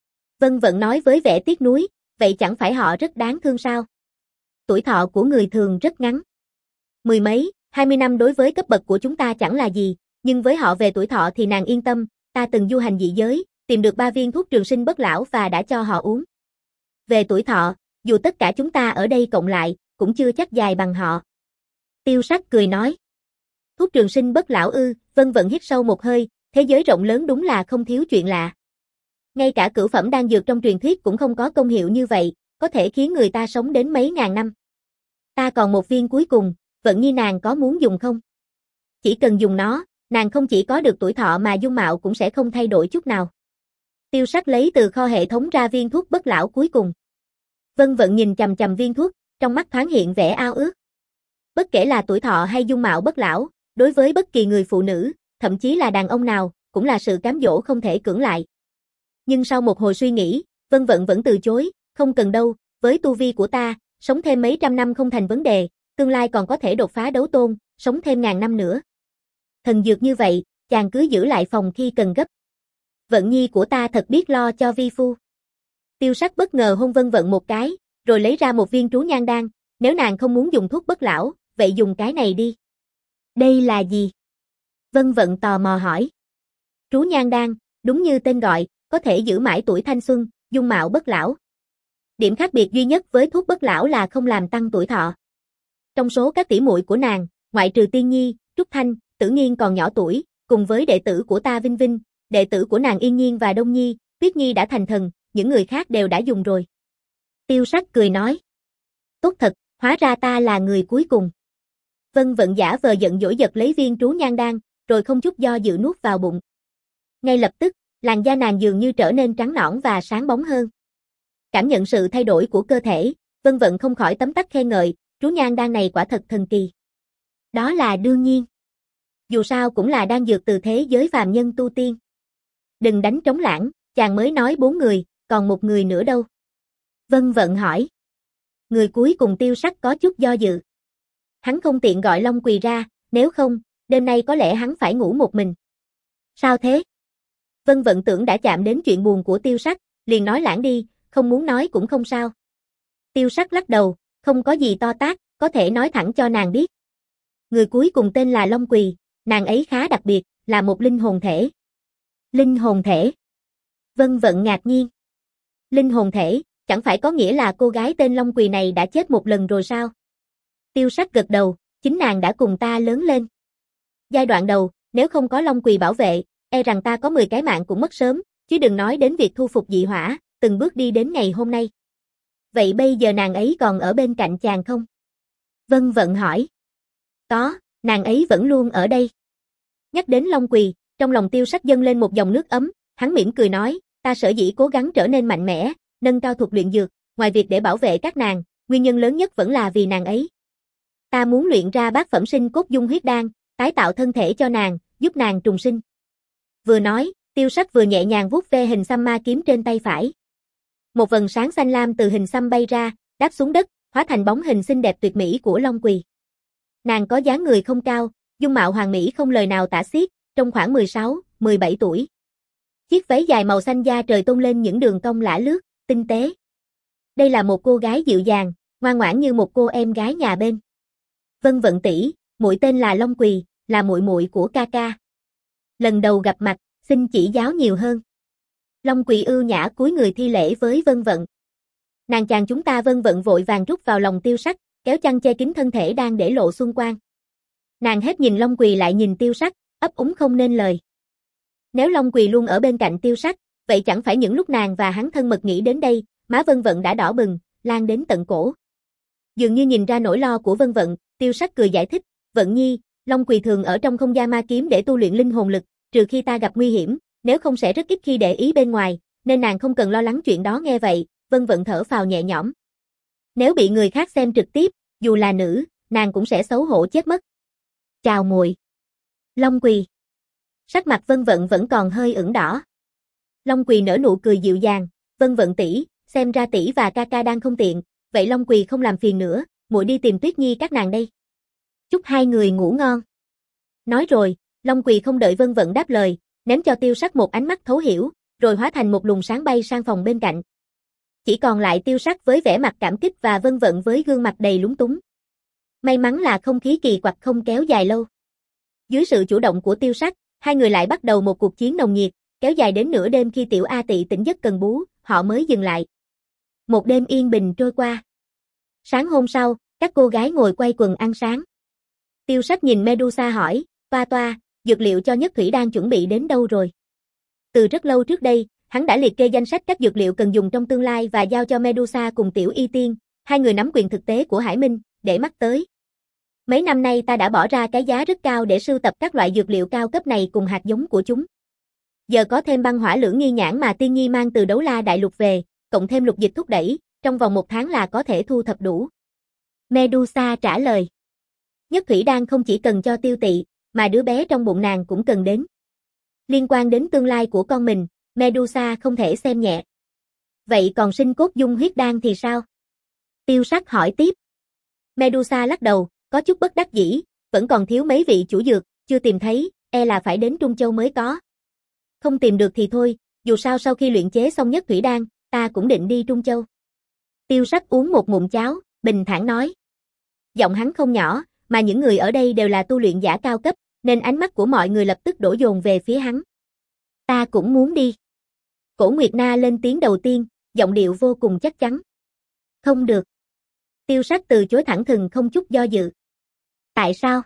Vân Vận nói với vẻ tiếc nuối, vậy chẳng phải họ rất đáng thương sao? Tuổi thọ của người thường rất ngắn. Mười mấy, hai mươi năm đối với cấp bậc của chúng ta chẳng là gì, nhưng với họ về tuổi thọ thì nàng yên tâm, ta từng du hành dị giới, tìm được ba viên thuốc trường sinh bất lão và đã cho họ uống. Về tuổi thọ, dù tất cả chúng ta ở đây cộng lại, cũng chưa chắc dài bằng họ. Tiêu Sắc cười nói. Thuốc trường sinh bất lão ư? Vân Vận hít sâu một hơi, thế giới rộng lớn đúng là không thiếu chuyện lạ. Ngay cả cửu phẩm đan dược trong truyền thuyết cũng không có công hiệu như vậy, có thể khiến người ta sống đến mấy ngàn năm. Ta còn một viên cuối cùng, Vận Nhi nàng có muốn dùng không? Chỉ cần dùng nó, nàng không chỉ có được tuổi thọ mà dung mạo cũng sẽ không thay đổi chút nào. Tiêu Sắc lấy từ kho hệ thống ra viên thuốc bất lão cuối cùng. Vân Vận nhìn chằm chằm viên thuốc, trong mắt thoáng hiện vẻ ao ước. Bất kể là tuổi thọ hay dung mạo bất lão, đối với bất kỳ người phụ nữ, thậm chí là đàn ông nào, cũng là sự cám dỗ không thể cưỡng lại. Nhưng sau một hồi suy nghĩ, Vân Vận vẫn từ chối, không cần đâu, với tu vi của ta, sống thêm mấy trăm năm không thành vấn đề, tương lai còn có thể đột phá đấu tôn, sống thêm ngàn năm nữa. Thần dược như vậy, chàng cứ giữ lại phòng khi cần gấp. Vận Nhi của ta thật biết lo cho vi phu. Tiêu Sắc bất ngờ hôn Vân Vận một cái, rồi lấy ra một viên trú nhan đan, nếu nàng không muốn dùng thuốc bất lão, vậy dùng cái này đi. Đây là gì? Vân Vận tò mò hỏi. Trú nhan đan, đúng như tên gọi, có thể giữ mãi tuổi thanh xuân, dung mạo bất lão. Điểm khác biệt duy nhất với thuốc bất lão là không làm tăng tuổi thọ. Trong số các tỷ muội của nàng, ngoại trừ Tiên Nhi, Trúc Thanh, Tử Nghiên còn nhỏ tuổi, cùng với đệ tử của ta Vinh Vinh, đệ tử của nàng Yên Nhiên và Đông Nhi, Tuyết Nhi đã thành thần, những người khác đều đã dùng rồi. Tiêu Sắc cười nói. Tốt thật, hóa ra ta là người cuối cùng. Vân Vận giả vờ giận dỗi giật lấy viên trú nhan đan, rồi không chút do dự nuốt vào bụng. Ngay lập tức, làn da nàng dường như trở nên trắng nõn và sáng bóng hơn. Cảm nhận sự thay đổi của cơ thể, Vân Vận không khỏi tấm tắc khen ngợi, trú nhan đan này quả thật thần kỳ. Đó là đương nhiên. Dù sao cũng là đan dược từ thế giới phàm nhân tu tiên. Đừng đánh trống lãng, chàng mới nói bốn người, còn một người nữa đâu? Vân Vận hỏi. Người cuối cùng Tiêu Sắc có chút do dự. Hắn không tiện gọi Long Quỳ ra, nếu không, đêm nay có lẽ hắn phải ngủ một mình. Sao thế? Vân Vận tưởng đã chạm đến chuyện buồn của Tiêu Sắc, liền nói lãng đi, không muốn nói cũng không sao. Tiêu Sắc lắc đầu, không có gì to tát, có thể nói thẳng cho nàng biết. Người cuối cùng tên là Long Quỳ, nàng ấy khá đặc biệt, là một linh hồn thể. Linh hồn thể? Vân Vận ngạc nhiên. Linh hồn thể, chẳng phải có nghĩa là cô gái tên Long Quỳ này đã chết một lần rồi sao? Tiêu Sắc gật đầu, chính nàng đã cùng ta lớn lên. Giai đoạn đầu, nếu không có Long Quỳ bảo vệ, e rằng ta có mười cái mạng cũng mất sớm, chứ đừng nói đến việc thu phục dị hỏa, từng bước đi đến ngày hôm nay. Vậy bây giờ nàng ấy còn ở bên cạnh chàng không? Vân Vận hỏi. Có, nàng ấy vẫn luôn ở đây. Nhắc đến Long Quỳ, trong lòng Tiêu Sắc dâng lên một dòng nước ấm, hắn mỉm cười nói, ta sở dĩ cố gắng trở nên mạnh mẽ, nâng cao thuật luyện dược, ngoài việc để bảo vệ các nàng, nguyên nhân lớn nhất vẫn là vì nàng ấy. Ta muốn luyện ra bát phẩm sinh cốt dung huyết đan, tái tạo thân thể cho nàng, giúp nàng trùng sinh. Vừa nói, Tiêu Sắc vừa nhẹ nhàng vuốt ve hình xăm ma kiếm trên tay phải. Một vầng sáng xanh lam từ hình xăm bay ra, đáp xuống đất, hóa thành bóng hình xinh đẹp tuyệt mỹ của Long Quỳ. Nàng có dáng người không cao, dung mạo hoàn mỹ không lời nào tả xiết, trong khoảng mười sáu, mười bảy tuổi. Chiếc váy dài màu xanh da trời tôn lên những đường cong lả lướt, tinh tế. Đây là một cô gái dịu dàng, ngoan ngoãn như một cô em gái nhà bên. Vân Vận tỷ, muội tên là Long Quỳ, là muội muội của ca ca. Lần đầu gặp mặt, xin chỉ giáo nhiều hơn. Long Quỳ ưu nhã cúi người thi lễ với Vân Vận. Nàng chàng chúng ta Vân Vận vội vàng rút vào lòng Tiêu Sắc, kéo chăn che kín thân thể đang để lộ xuân quang. Nàng hết nhìn Long Quỳ lại nhìn Tiêu Sắc, ấp úng không nên lời. Nếu Long Quỳ luôn ở bên cạnh Tiêu Sắc, vậy chẳng phải những lúc nàng và hắn thân mật nghĩ đến đây, má Vân Vận đã đỏ bừng, lan đến tận cổ. Dường như nhìn ra nỗi lo của Vân Vận, Tiêu Sắc cười giải thích, Vận nhi, Long Quỳ thường ở trong không gian ma kiếm để tu luyện linh hồn lực, trừ khi ta gặp nguy hiểm, nếu không sẽ rất ít khi để ý bên ngoài, nên nàng không cần lo lắng chuyện đó. Nghe vậy, Vân Vận thở phào nhẹ nhõm. Nếu bị người khác xem trực tiếp, dù là nữ, nàng cũng sẽ xấu hổ chết mất. Chào muội. Long Quỳ. Sắc mặt Vân Vận vẫn còn hơi ửng đỏ. Long Quỳ nở nụ cười dịu dàng, Vân Vận tỷ, xem ra tỷ và ca ca đang không tiện, vậy Long Quỳ không làm phiền nữa, muội đi tìm Tuyết Nhi các nàng đây. Chúc hai người ngủ ngon. Nói rồi, Long Quỳ không đợi Vân Vận đáp lời, ném cho Tiêu Sắc một ánh mắt thấu hiểu, rồi hóa thành một luồng sáng bay sang phòng bên cạnh. Chỉ còn lại Tiêu Sắc với vẻ mặt cảm kích và Vân Vận với gương mặt đầy lúng túng. May mắn là không khí kỳ quặc không kéo dài lâu. Dưới sự chủ động của Tiêu Sắc, hai người lại bắt đầu một cuộc chiến nồng nhiệt, kéo dài đến nửa đêm. Khi Tiểu A Tị tỉnh giấc cần bú, họ mới dừng lại. Một đêm yên bình trôi qua. Sáng hôm sau, các cô gái ngồi quay quần ăn sáng. Tiêu Sắc nhìn Medusa hỏi, toa toa, dược liệu cho Nhất Thủy Đan chuẩn bị đến đâu rồi? Từ rất lâu trước đây, hắn đã liệt kê danh sách các dược liệu cần dùng trong tương lai và giao cho Medusa cùng Tiểu Y Tiên, hai người nắm quyền thực tế của Hải Minh, để mắt tới. Mấy năm nay ta đã bỏ ra cái giá rất cao để sưu tập các loại dược liệu cao cấp này cùng hạt giống của chúng. Giờ có thêm băng hỏa lưỡng nghi nhãn mà Tiên Nhi mang từ Đấu La Đại Lục về, cộng thêm lục dịch thúc đẩy, trong vòng một tháng là có thể thu thập đủ. Medusa trả lời. Nhất Thủy Đan không chỉ cần cho Tiêu Tị, mà đứa bé trong bụng nàng cũng cần đến. Liên quan đến tương lai của con mình, Medusa không thể xem nhẹ. Vậy còn sinh cốt dung huyết đan thì sao? Tiêu Sắc hỏi tiếp. Medusa lắc đầu, có chút bất đắc dĩ, vẫn còn thiếu mấy vị chủ dược, chưa tìm thấy, e là phải đến Trung Châu mới có. Không tìm được thì thôi, dù sao sau khi luyện chế xong Nhất Thủy Đan, ta cũng định đi Trung Châu. Tiêu Sắc uống một ngụm cháo, bình thản nói. Giọng hắn không nhỏ, mà những người ở đây đều là tu luyện giả cao cấp, nên ánh mắt của mọi người lập tức đổ dồn về phía hắn. Ta cũng muốn đi. Cổ Nguyệt Na lên tiếng đầu tiên, giọng điệu vô cùng chắc chắn. Không được. Tiêu Sắc từ chối thẳng thừng không chút do dự. Tại sao?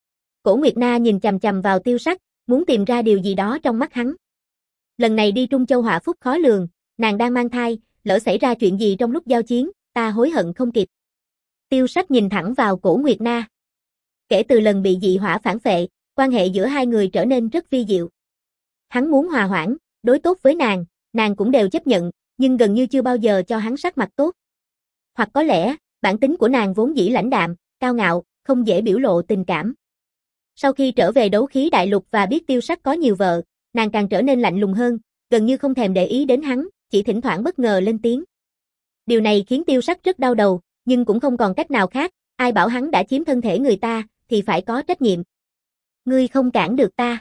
Cổ Nguyệt Na nhìn chằm chằm vào Tiêu Sắc, muốn tìm ra điều gì đó trong mắt hắn. Lần này đi Trung Châu họa phúc khó lường, nàng đang mang thai, lỡ xảy ra chuyện gì trong lúc giao chiến, ta hối hận không kịp. Tiêu Sắc nhìn thẳng vào Cổ Nguyệt Na. Kể từ lần bị dị hỏa phản phệ, quan hệ giữa hai người trở nên rất vi diệu. Hắn muốn hòa hoãn, đối tốt với nàng, nàng cũng đều chấp nhận, nhưng gần như chưa bao giờ cho hắn sắc mặt tốt. Hoặc có lẽ, bản tính của nàng vốn dĩ lãnh đạm, cao ngạo, không dễ biểu lộ tình cảm. Sau khi trở về Đấu Khí Đại Lục và biết Tiêu Sắc có nhiều vợ, nàng càng trở nên lạnh lùng hơn, gần như không thèm để ý đến hắn, chỉ thỉnh thoảng bất ngờ lên tiếng. Điều này khiến Tiêu Sắc rất đau đầu, nhưng cũng không còn cách nào khác, ai bảo hắn đã chiếm thân thể người ta, thì phải có trách nhiệm. Ngươi không cản được ta.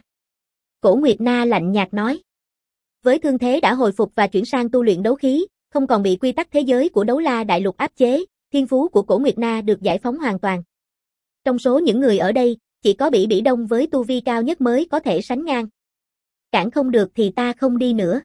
Cổ Nguyệt Na lạnh nhạt nói. Với thương thế đã hồi phục và chuyển sang tu luyện đấu khí, không còn bị quy tắc thế giới của Đấu La Đại Lục áp chế, thiên phú của Cổ Nguyệt Na được giải phóng hoàn toàn. Trong số những người ở đây, chỉ có Bỉ Bỉ Đông với tu vi cao nhất mới có thể sánh ngang. Cản không được thì ta không đi nữa.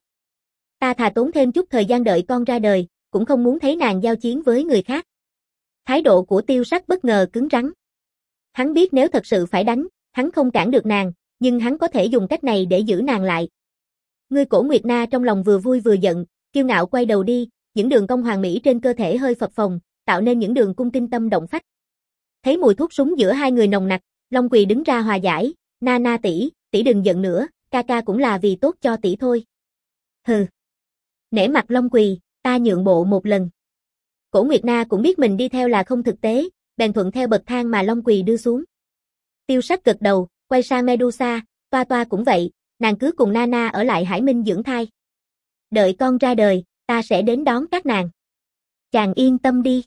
Ta thà tốn thêm chút thời gian đợi con ra đời, cũng không muốn thấy nàng giao chiến với người khác. Thái độ của Tiêu Sắc bất ngờ cứng rắn. Hắn biết nếu thật sự phải đánh, hắn không cản được nàng, nhưng hắn có thể dùng cách này để giữ nàng lại. Ngươi Cổ Nguyệt Na trong lòng vừa vui vừa giận, kiêu ngạo quay đầu đi, những đường cong hoàn mỹ trên cơ thể hơi phập phồng, tạo nên những đường cung kinh tâm động phách. Thấy mùi thuốc súng giữa hai người nồng nặc, Long Quỳ đứng ra hòa giải, "Na Na tỷ, tỷ đừng giận nữa, ca ca cũng là vì tốt cho tỷ thôi." "Hừ." Nể mặt Long Quỳ, "Ta nhượng bộ một lần." Cổ Nguyệt Na cũng biết mình đi theo là không thực tế, bèn thuận theo bậc thang mà Long Quỳ đưa xuống. Tiêu Sắc gật đầu, quay sang Medusa, "Toa Toa cũng vậy, nàng cứ cùng Nana ở lại Hải Minh dưỡng thai. Đợi con ra đời, ta sẽ đến đón các nàng." "Chàng yên tâm đi."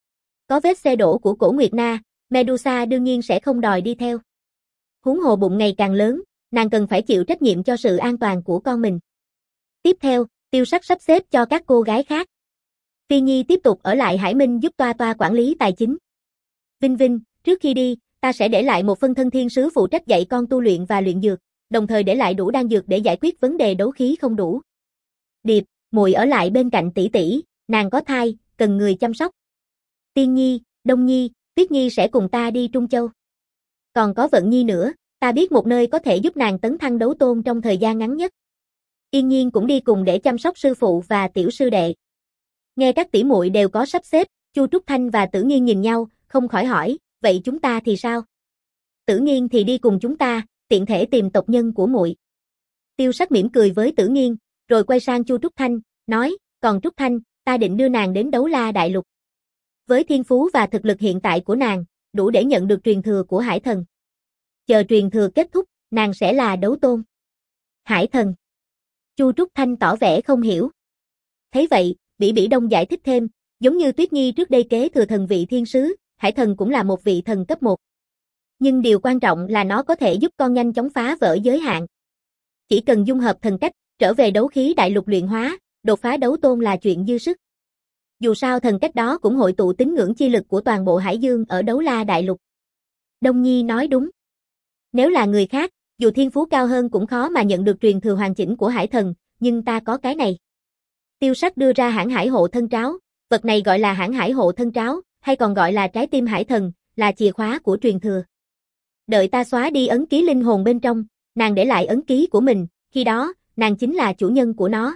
Có vết xe đổ của Cổ Nguyệt Na, Medusa đương nhiên sẽ không đòi đi theo. Huống hồ bụng ngày càng lớn, nàng cần phải chịu trách nhiệm cho sự an toàn của con mình. Tiếp theo, Tiêu Sắc sắp xếp cho các cô gái khác. Phi Nhi tiếp tục ở lại Hải Minh giúp Toa Toa quản lý tài chính. Vinh Vinh, trước khi đi, ta sẽ để lại một phân thân thiên sứ phụ trách dạy con tu luyện và luyện dược, đồng thời để lại đủ đan dược để giải quyết vấn đề đấu khí không đủ. Điệp, muội ở lại bên cạnh tỷ tỷ, nàng có thai, cần người chăm sóc. Tiên Nhi, Đông Nhi, Tuyết Nhi sẽ cùng ta đi Trung Châu. Còn có Vận Nhi nữa, ta biết một nơi có thể giúp nàng tấn thăng đấu tôn trong thời gian ngắn nhất. Yên Nhiên cũng đi cùng để chăm sóc sư phụ và tiểu sư đệ. Nghe các tỷ muội đều có sắp xếp, Chu Trúc Thanh và Tử Nghiên nhìn nhau, không khỏi hỏi, "Vậy chúng ta thì sao?" "Tử Nghiên thì đi cùng chúng ta, tiện thể tìm tộc nhân của muội." Tiêu Sắc mỉm cười với Tử Nghiên, rồi quay sang Chu Trúc Thanh, nói, "Còn Trúc Thanh, ta định đưa nàng đến Đấu La Đại Lục. Với thiên phú và thực lực hiện tại của nàng, đủ để nhận được truyền thừa của Hải Thần. Chờ truyền thừa kết thúc, nàng sẽ là đấu tôn." "Hải Thần?" Chu Trúc Thanh tỏ vẻ không hiểu. Thấy vậy, Bỉ Bỉ Đông giải thích thêm, "Giống như Tuyết Nhi trước đây kế thừa thần vị thiên sứ, Hải Thần cũng là một vị thần cấp một. Nhưng điều quan trọng là nó có thể giúp con nhanh chóng phá vỡ giới hạn. Chỉ cần dung hợp thần cách, trở về đấu khí đại lục luyện hóa, đột phá đấu tôn là chuyện dư sức. Dù sao thần cách đó cũng hội tụ tín ngưỡng chi lực của toàn bộ Hải Dương ở Đấu La Đại Lục." Đông Nhi nói đúng. Nếu là người khác, dù thiên phú cao hơn cũng khó mà nhận được truyền thừa hoàn chỉnh của Hải Thần, nhưng ta có cái này. Tiêu Sắc đưa ra hãng hải hộ thân tráo, vật này gọi là hãng hải hộ thân tráo, hay còn gọi là trái tim Hải Thần, là chìa khóa của truyền thừa. Đợi ta xóa đi ấn ký linh hồn bên trong, nàng để lại ấn ký của mình, khi đó, nàng chính là chủ nhân của nó.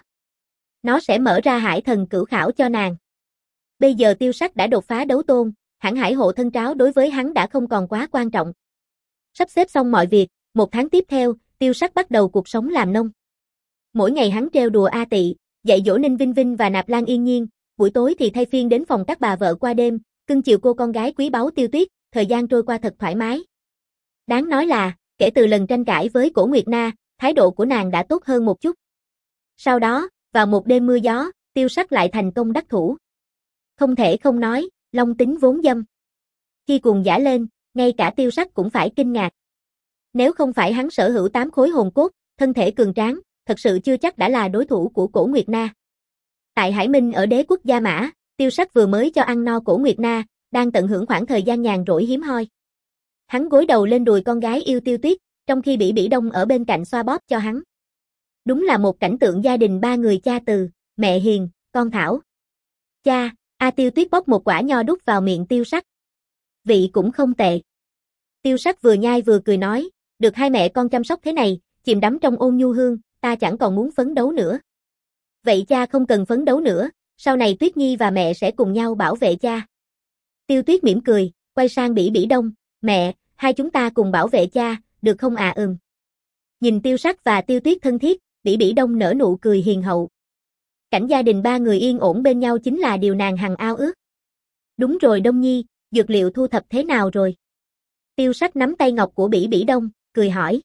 Nó sẽ mở ra Hải Thần cửu khảo cho nàng. Bây giờ Tiêu Sắc đã đột phá đấu tôn, hãng hải hộ thân tráo đối với hắn đã không còn quá quan trọng. Sắp xếp xong mọi việc, một tháng tiếp theo, Tiêu Sắc bắt đầu cuộc sống làm nông. Mỗi ngày hắn trêu đùa A Tị, dạy dỗ Ninh Vinh Vinh và Nạp Lan Yên Nhiên, buổi tối thì thay phiên đến phòng các bà vợ qua đêm, cưng chiều cô con gái quý báu Tiêu Tuyết, thời gian trôi qua thật thoải mái. Đáng nói là, kể từ lần tranh cãi với Cổ Nguyệt Na, thái độ của nàng đã tốt hơn một chút. Sau đó, vào một đêm mưa gió, Tiêu Sắc lại thành công đắc thủ. Không thể không nói, long tính vốn dâm. Khi cuồng dã lên, ngay cả Tiêu Sắc cũng phải kinh ngạc. Nếu không phải hắn sở hữu tám khối hồn cốt, thân thể cường tráng, thật sự chưa chắc đã là đối thủ của Cổ Nguyệt Na. Tại Hải Minh ở đế quốc Gia Mã, Tiêu Sắc vừa mới cho ăn no Cổ Nguyệt Na, đang tận hưởng khoảng thời gian nhàn rỗi hiếm hoi. Hắn gối đầu lên đùi con gái yêu Tiêu Tuyết, trong khi Bỉ Bỉ Đông ở bên cạnh xoa bóp cho hắn. Đúng là một cảnh tượng gia đình ba người cha Từ, mẹ Hiền, con Thảo. "Cha." A Tiêu Tuyết bóc một quả nho đút vào miệng Tiêu Sắc. "Vị cũng không tệ." Tiêu Sắc vừa nhai vừa cười nói, "Được hai mẹ con chăm sóc thế này, chìm đắm trong ôn nhu hương, ta chẳng còn muốn phấn đấu nữa." "Vậy cha không cần phấn đấu nữa, sau này Tuyết Nhi và mẹ sẽ cùng nhau bảo vệ cha." Tiêu Tuyết mỉm cười, quay sang Bỉ Bỉ Đông, "Mẹ, hai chúng ta cùng bảo vệ cha, được không ạ?" "Ừm." Nhìn Tiêu Sắc và Tiêu Tuyết thân thiết, Bỉ Bỉ Đông nở nụ cười hiền hậu. Cảnh gia đình ba người yên ổn bên nhau chính là điều nàng hằng ao ước. "Đúng rồi Đông Nhi, dược liệu thu thập thế nào rồi?" Tiêu Sắc nắm tay ngọc của Bỉ Bỉ Đông, cười hỏi.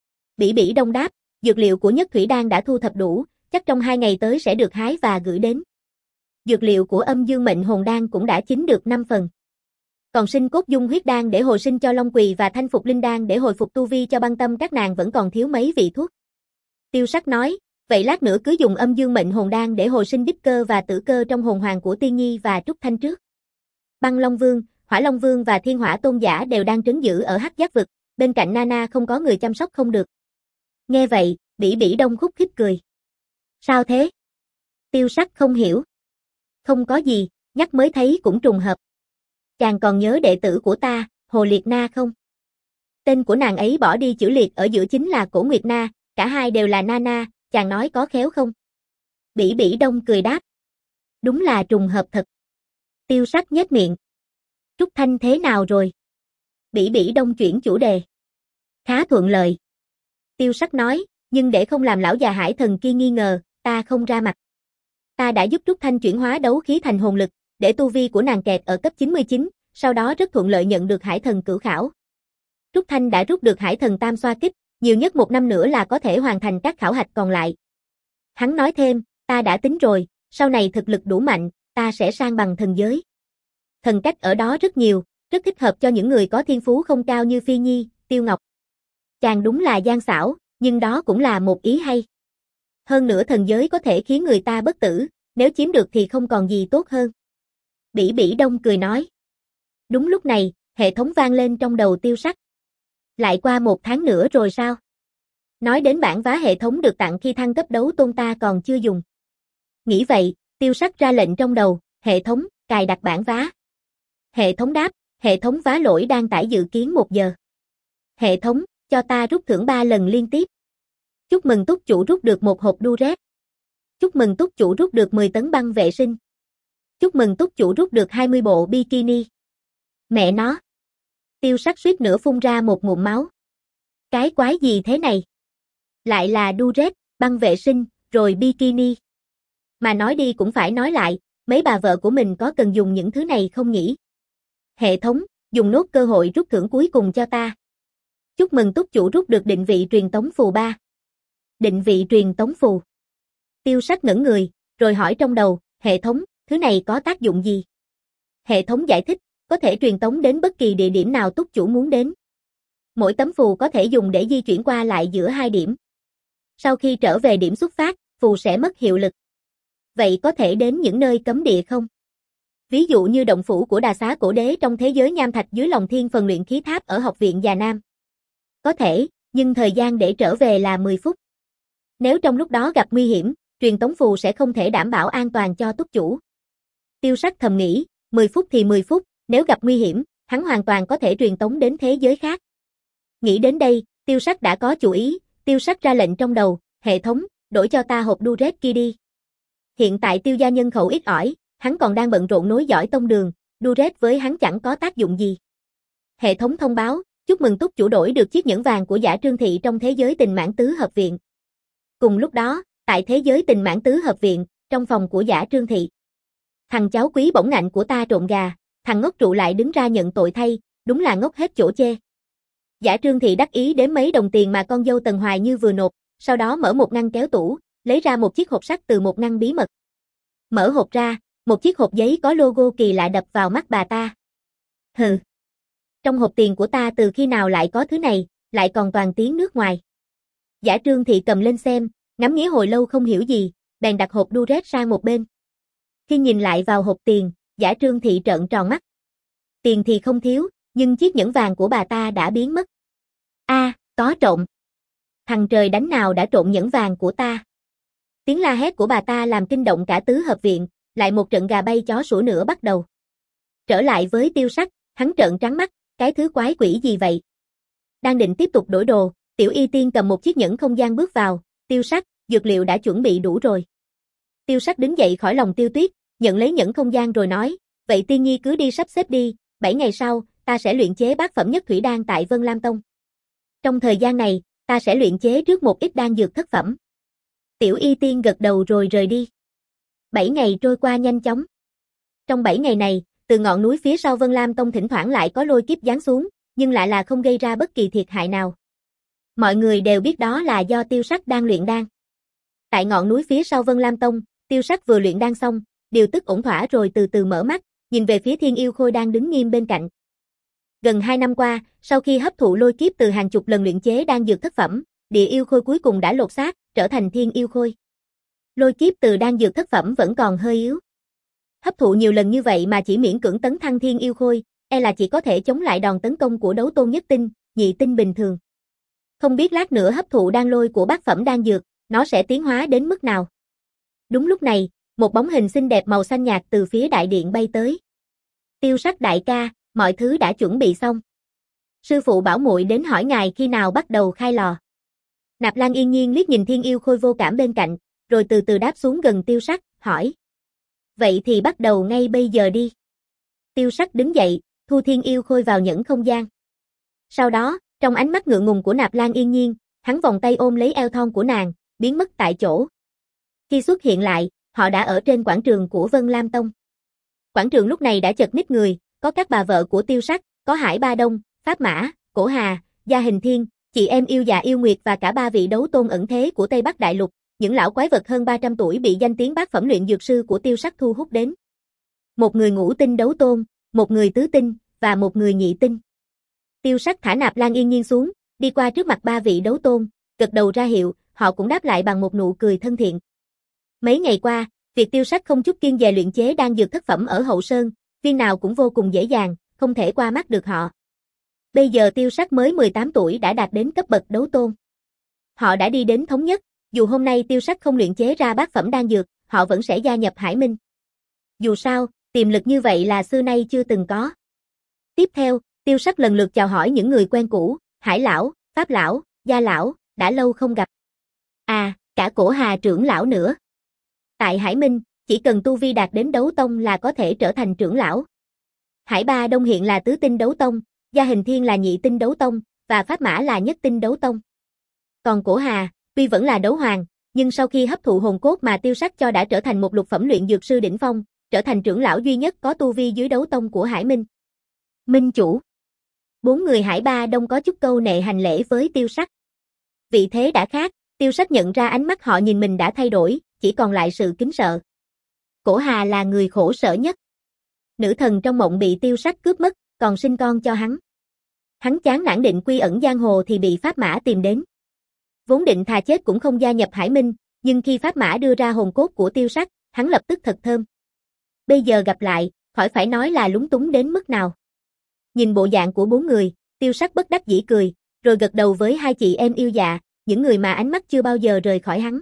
Bỉ Bỉ Đông đáp, "Dược liệu của Nhất Thủy Đan đã thu thập đủ, chắc trong hai ngày tới sẽ được hái và gửi đến. Dược liệu của Âm Dương Mệnh Hồn Đan cũng đã chín được năm phần. Còn Sinh Cốt Dung Huyết Đan để hồi sinh cho Long Quỳ và Thanh Phục Linh Đan để hồi phục tu vi cho Băng Tâm các nàng vẫn còn thiếu mấy vị thuốc." Tiêu Sắc nói, "Vậy lát nữa cứ dùng Âm Dương Mệnh Hồn Đan để hồi sinh Bích Cơ và Tử Cơ trong hồn hoàng của Tiên Nhi và Trúc Thanh trước." Băng Long Vương, Hỏa Long Vương và Thiên Hỏa Tôn Giả đều đang trấn giữ ở Hắc Giác vực, bên cạnh Nana không có người chăm sóc không được. Nghe vậy, Bỉ Bỉ Đông khúc khích cười. Sao thế? Tiêu Sắc không hiểu. Không có gì, nhắc mới thấy cũng trùng hợp. Chàng còn nhớ đệ tử của ta, Hồ Liệt Na không? Tên của nàng ấy bỏ đi chữ liệt ở giữa chính là Cổ Nguyệt Na, cả hai đều là Nana, chàng nói có khéo không? Bỉ Bỉ Đông cười đáp. Đúng là trùng hợp thật. Tiêu Sắc nhếch miệng. Trúc Thanh thế nào rồi? Bỉ Bỉ Đông chuyển chủ đề. Khá thuận lợi. Tiêu Sắc nói, nhưng để không làm lão già Hải Thần kia nghi ngờ, ta không ra mặt. Ta đã giúp Trúc Thanh chuyển hóa đấu khí thành hồn lực, để tu vi của nàng kẹt ở cấp chín mươi chín, sau đó rất thuận lợi nhận được Hải Thần cửu khảo. Trúc Thanh đã rút được Hải Thần tam xoa kích, nhiều nhất một năm nữa là có thể hoàn thành các khảo hạch còn lại. Hắn nói thêm, ta đã tính rồi, sau này thực lực đủ mạnh, ta sẽ sang bằng thần giới. Thần cách ở đó rất nhiều, rất thích hợp cho những người có thiên phú không cao như Phi Nhi, Tiêu Ngọc. Chàng đúng là gian xảo, nhưng đó cũng là một ý hay. Hơn nữa thần giới có thể khiến người ta bất tử, nếu chiếm được thì không còn gì tốt hơn. Bỉ Bỉ Đông cười nói. Đúng lúc này, hệ thống vang lên trong đầu Tiêu Sắc. Lại qua một tháng nữa rồi sao? Nói đến bản vá hệ thống được tặng khi thăng cấp đấu tôn ta còn chưa dùng. Nghĩ vậy, Tiêu Sắc ra lệnh trong đầu, hệ thống, cài đặt bản vá. Hệ thống đáp, hệ thống vá lỗi đang tải dự kiến một giờ. Hệ thống, cho ta rút thưởng ba lần liên tiếp. Chúc mừng túc chủ rút được một hộp Duret. Chúc mừng túc chủ rút được mười tấn băng vệ sinh. Chúc mừng túc chủ rút được hai mươi bộ bikini. Mẹ nó. Tiêu Sắc suýt nữa phun ra một ngụm máu. Cái quái gì thế này? Lại là Duret, băng vệ sinh, rồi bikini. Mà nói đi cũng phải nói lại, mấy bà vợ của mình có cần dùng những thứ này không nhỉ? Hệ thống, dùng nốt cơ hội rút thưởng cuối cùng cho ta. Chúc mừng túc chủ rút được định vị truyền tống phù ba. Định vị truyền tống phù. Tiêu Sắc ngẩn người, rồi hỏi trong đầu, hệ thống, thứ này có tác dụng gì? Hệ thống giải thích, có thể truyền tống đến bất kỳ địa điểm nào túc chủ muốn đến. Mỗi tấm phù có thể dùng để di chuyển qua lại giữa hai điểm. Sau khi trở về điểm xuất phát, phù sẽ mất hiệu lực. Vậy có thể đến những nơi cấm địa không? Ví dụ như động phủ của Đà Xá Cổ Đế trong thế giới nham thạch dưới lòng thiên phần luyện khí tháp ở học viện Già Nam. Có thể, nhưng thời gian để trở về là mười phút. Nếu trong lúc đó gặp nguy hiểm, truyền tống phù sẽ không thể đảm bảo an toàn cho túc chủ. Tiêu Sắc thầm nghĩ, mười phút thì mười phút, nếu gặp nguy hiểm, hắn hoàn toàn có thể truyền tống đến thế giới khác. Nghĩ đến đây, Tiêu Sắc đã có chủ ý, Tiêu Sắc ra lệnh trong đầu, hệ thống, đổi cho ta hộp Duret kia đi. Hiện tại Tiêu gia nhân khẩu ít ỏi, hắn còn đang bận rộn nối dõi tông đường, Duret với hắn chẳng có tác dụng gì. Hệ thống thông báo, chúc mừng túc chủ đổi được chiếc nhẫn vàng của Giả Trương Thị trong thế giới Tình Mãn Tứ Hợp Viện. Cùng lúc đó, tại thế giới Tình Mãn Tứ Hợp Viện, trong phòng của Giả Trương Thị. Thằng cháu quý bổng ngạnh của ta trộn gà, thằng ngốc trụ lại đứng ra nhận tội thay, đúng là ngốc hết chỗ chê. Giả Trương Thị đắc ý đếm mấy đồng tiền mà con dâu Tần Hoài Như vừa nộp, sau đó mở một ngăn kéo tủ, lấy ra một chiếc hộp sắt từ một ngăn bí mật. Mở hộp ra, một chiếc hộp giấy có logo kỳ lạ đập vào mắt bà ta. Hừ. Trong hộp tiền của ta từ khi nào lại có thứ này, lại còn toàn tiếng nước ngoài. Giả Trương Thị cầm lên xem, ngắm nghía hồi lâu không hiểu gì, bèn đặt hộp Duret sang một bên. Khi nhìn lại vào hộp tiền, Giả Trương Thị trợn tròn mắt. Tiền thì không thiếu, nhưng chiếc nhẫn vàng của bà ta đã biến mất. A, à, có trộm. Thằng trời đánh nào đã trộm nhẫn vàng của ta. Tiếng la hét của bà ta làm kinh động cả tứ hợp viện, lại một trận gà bay chó sủa nữa bắt đầu. Trở lại với Tiêu Sắc, hắn trợn trắng mắt, cái thứ quái quỷ gì vậy? Đang định tiếp tục đổi đồ, Tiểu Y Tiên cầm một chiếc nhẫn không gian bước vào, Tiêu Sắc, dược liệu đã chuẩn bị đủ rồi. Tiêu Sắc đứng dậy khỏi lòng Tiêu Tuyết, nhận lấy nhẫn không gian rồi nói, vậy Tiên Nhi cứ đi sắp xếp đi, bảy ngày sau, ta sẽ luyện chế bát phẩm nhất thủy đan tại Vân Lam Tông. Trong thời gian này, ta sẽ luyện chế trước một ít đan dược thất phẩm. Tiểu Y Tiên gật đầu rồi rời đi. Bảy ngày trôi qua nhanh chóng. Trong bảy ngày này, từ ngọn núi phía sau Vân Lam Tông thỉnh thoảng lại có lôi kiếp giáng xuống, nhưng lại là không gây ra bất kỳ thiệt hại nào. Mọi người đều biết đó là do Tiêu Sắc đang luyện đan. Tại ngọn núi phía sau Vân Lam Tông, Tiêu Sắc vừa luyện đan xong, điều tức ổn thỏa rồi từ từ mở mắt, nhìn về phía Thiên Yêu Khôi đang đứng nghiêm bên cạnh. Gần hai năm qua, sau khi hấp thụ lôi kiếp từ hàng chục lần luyện chế đan dược thất phẩm, Địa Yêu Khôi cuối cùng đã lột xác, trở thành Thiên Yêu Khôi. Lôi kiếp từ đan dược thất phẩm vẫn còn hơi yếu. Hấp thụ nhiều lần như vậy mà chỉ miễn cưỡng tấn thăng Thiên Yêu Khôi, e là chỉ có thể chống lại đòn tấn công của đấu tôn nhất tinh, nhị tinh bình thường. Không biết lát nữa hấp thụ đan lôi của bát phẩm đan dược, nó sẽ tiến hóa đến mức nào. Đúng lúc này, một bóng hình xinh đẹp màu xanh nhạt từ phía đại điện bay tới. Tiêu Sắc đại ca, mọi thứ đã chuẩn bị xong. Sư phụ bảo muội đến hỏi ngài khi nào bắt đầu khai lò. Nạp Lan yên nhiên liếc nhìn Thiên Yêu Khôi vô cảm bên cạnh, rồi từ từ đáp xuống gần Tiêu Sắc, hỏi. Vậy thì bắt đầu ngay bây giờ đi. Tiêu Sắc đứng dậy, thu Thiên Yêu Khôi vào nhẫn không gian. Sau đó, trong ánh mắt ngượng ngùng của Nạp Lan yên nhiên, hắn vòng tay ôm lấy eo thon của nàng, biến mất tại chỗ. Khi xuất hiện lại, họ đã ở trên quảng trường của Vân Lam Tông. Quảng trường lúc này đã chật ních người, có các bà vợ của Tiêu Sắc, có Hải Ba Đông, Pháp Mã, Cổ Hà, Gia Hình Thiên, chị em Yêu Dạ Yêu Nguyệt và cả ba vị đấu tôn ẩn thế của Tây Bắc Đại Lục, những lão quái vật hơn ba trăm tuổi bị danh tiếng bát phẩm luyện dược sư của Tiêu Sắc thu hút đến. Một người ngũ tinh đấu tôn, một người tứ tinh, và một người nhị tinh. Tiêu Sắc thả Nạp Lan yên nhiên xuống, đi qua trước mặt ba vị đấu tôn, gật đầu ra hiệu, họ cũng đáp lại bằng một nụ cười thân thiện. Mấy ngày qua, việc Tiêu Sắc không chút kiêng dè luyện chế đan dược thất phẩm ở Hậu Sơn, viên nào cũng vô cùng dễ dàng, không thể qua mắt được họ. Bây giờ Tiêu Sắc mới mười tám tuổi đã đạt đến cấp bậc đấu tôn. Họ đã đi đến thống nhất, dù hôm nay Tiêu Sắc không luyện chế ra bát phẩm đan dược, họ vẫn sẽ gia nhập Hải Minh. Dù sao, tiềm lực như vậy là xưa nay chưa từng có. Tiếp theo, Tiêu Sắc lần lượt chào hỏi những người quen cũ, Hải lão, Pháp lão, Gia lão, đã lâu không gặp. À, cả Cổ Hà trưởng lão nữa. Tại Hải Minh, chỉ cần tu vi đạt đến đấu tông là có thể trở thành trưởng lão. Hải Ba Đông hiện là tứ tinh đấu tông, Gia Hình Thiên là nhị tinh đấu tông, và Pháp Mã là nhất tinh đấu tông. Còn Cổ Hà, tuy vẫn là đấu hoàng, nhưng sau khi hấp thụ hồn cốt mà Tiêu Sắc cho đã trở thành một lục phẩm luyện dược sư đỉnh phong, trở thành trưởng lão duy nhất có tu vi dưới đấu tông của Hải Minh. Minh chủ. Bốn người Hải Ba Đông có chút câu nệ hành lễ với Tiêu Sắc. Vị thế đã khác, Tiêu Sắc nhận ra ánh mắt họ nhìn mình đã thay đổi, chỉ còn lại sự kính sợ. Cổ Hà là người khổ sở nhất. Nữ thần trong mộng bị Tiêu Sắc cướp mất, còn sinh con cho hắn. Hắn chán nản định quy ẩn giang hồ thì bị Pháp Mã tìm đến. Vốn định thà chết cũng không gia nhập Hải Minh, nhưng khi Pháp Mã đưa ra hồn cốt của Tiêu Sắc, hắn lập tức thật thơm. Bây giờ gặp lại, khỏi phải nói là lúng túng đến mức nào. Nhìn bộ dạng của bốn người, Tiêu Sắc bất đắc dĩ cười, rồi gật đầu với hai chị em Yêu Dạ, những người mà ánh mắt chưa bao giờ rời khỏi hắn.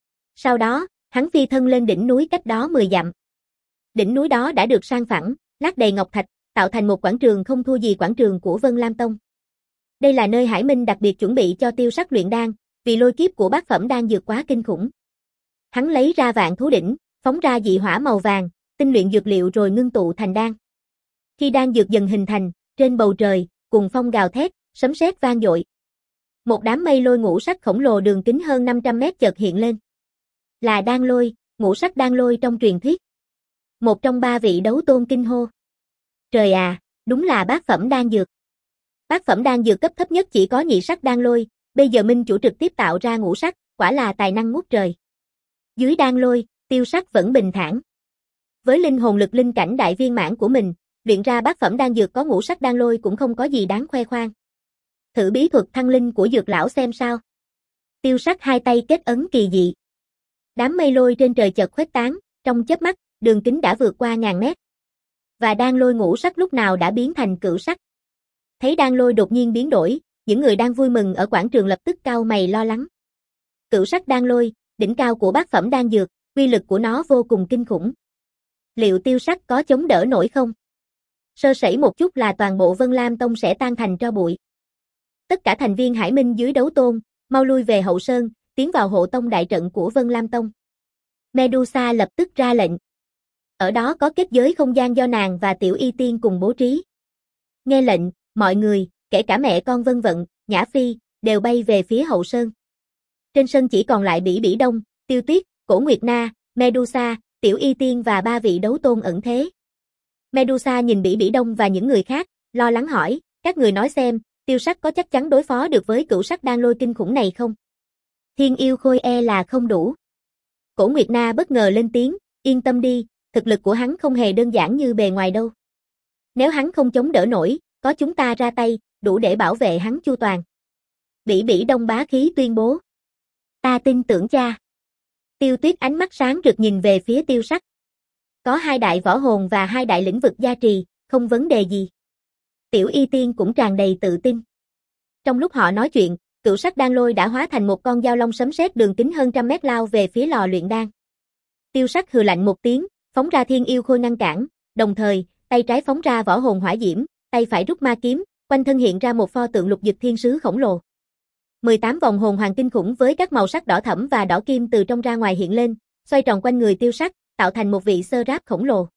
Sau đó, hắn phi thân lên đỉnh núi cách đó mười dặm. Đỉnh núi đó đã được san phẳng, lát đầy ngọc thạch, tạo thành một quảng trường không thua gì quảng trường của Vân Lam Tông. Đây là nơi Hải Minh đặc biệt chuẩn bị cho Tiêu Sắc luyện đan, vì lôi kiếp của bát phẩm đan dược quá kinh khủng. Hắn lấy ra vạn thú đỉnh, phóng ra dị hỏa màu vàng, tinh luyện dược liệu rồi ngưng tụ thành đan. Khi đan dược dần hình thành, trên bầu trời, cùng phong gào thét, sấm sét vang dội. Một đám mây lôi ngũ sắc khổng lồ đường kính hơn năm trăm mét chợt hiện lên. Là đan lôi, ngũ sắc đan lôi trong truyền thuyết. Một trong ba vị đấu tôn kinh hô. Trời à, đúng là bát phẩm đan dược. Bát phẩm đan dược cấp thấp nhất chỉ có nhị sắc đan lôi, bây giờ Minh chủ trực tiếp tạo ra ngũ sắc, quả là tài năng ngút trời. Dưới đan lôi, Tiêu Sắc vẫn bình thản. Với linh hồn lực linh cảnh đại viên mãn của mình, luyện ra bát phẩm đan dược có ngũ sắc đan lôi cũng không có gì đáng khoe khoang. Thử bí thuật thăng linh của dược lão xem sao. Tiêu Sắc hai tay kết ấn kỳ dị. Đám mây lôi trên trời chợt khuếch tán, trong chớp mắt, đường kính đã vượt qua ngàn mét. Và đan lôi ngũ sắc lúc nào đã biến thành cửu sắc. Thấy đan lôi đột nhiên biến đổi, những người đang vui mừng ở quảng trường lập tức cau mày lo lắng. Cửu sắc đan lôi, đỉnh cao của bát phẩm đan dược, uy lực của nó vô cùng kinh khủng. Liệu Tiêu Sắc có chống đỡ nổi không? Sơ sẩy một chút là toàn bộ Vân Lam Tông sẽ tan thành tro bụi. Tất cả thành viên Hải Minh dưới đấu tôn, mau lui về Hậu Sơn, tiến vào hộ tông đại trận của Vân Lam Tông. Medusa lập tức ra lệnh. Ở đó có kết giới không gian do nàng và Tiểu Y Tiên cùng bố trí. Nghe lệnh, mọi người, kể cả mẹ con Vân Vận, Nhã Phi, đều bay về phía Hậu Sơn. Trên sân chỉ còn lại Bỉ Bỉ Đông, Tiêu Tuyết, Cổ Nguyệt Na, Medusa, Tiểu Y Tiên và ba vị đấu tôn ẩn thế. Medusa nhìn Bỉ Bỉ Đông và những người khác, lo lắng hỏi, các người nói xem, Tiêu Sắc có chắc chắn đối phó được với cửu sắc đan lôi kinh khủng này không? Thiên Yêu Khôi e là không đủ. Cổ Nguyệt Na bất ngờ lên tiếng, yên tâm đi, thực lực của hắn không hề đơn giản như bề ngoài đâu. Nếu hắn không chống đỡ nổi, có chúng ta ra tay, đủ để bảo vệ hắn chu toàn. Bỉ Bỉ Đông bá khí tuyên bố. Ta tin tưởng cha. Tiêu Tuyết ánh mắt sáng rực nhìn về phía Tiêu Sắc. Có hai đại võ hồn và hai đại lĩnh vực gia trì, không vấn đề gì. Tiểu Y Tiên cũng tràn đầy tự tin. Trong lúc họ nói chuyện, cửu sắc đan lôi đã hóa thành một con dao long sấm sét đường kính hơn trăm mét lao về phía lò luyện đan. Tiêu Sắc hừ lạnh một tiếng, phóng ra thiên yêu khôi ngăn cản, đồng thời, tay trái phóng ra võ hồn hỏa diễm, tay phải rút ma kiếm, quanh thân hiện ra một pho tượng lục dực thiên sứ khổng lồ. mười tám vòng hồn hoàng kinh khủng với các màu sắc đỏ thẫm và đỏ kim từ trong ra ngoài hiện lên, xoay tròn quanh người Tiêu Sắc, tạo thành một vị sơ ráp khổng lồ.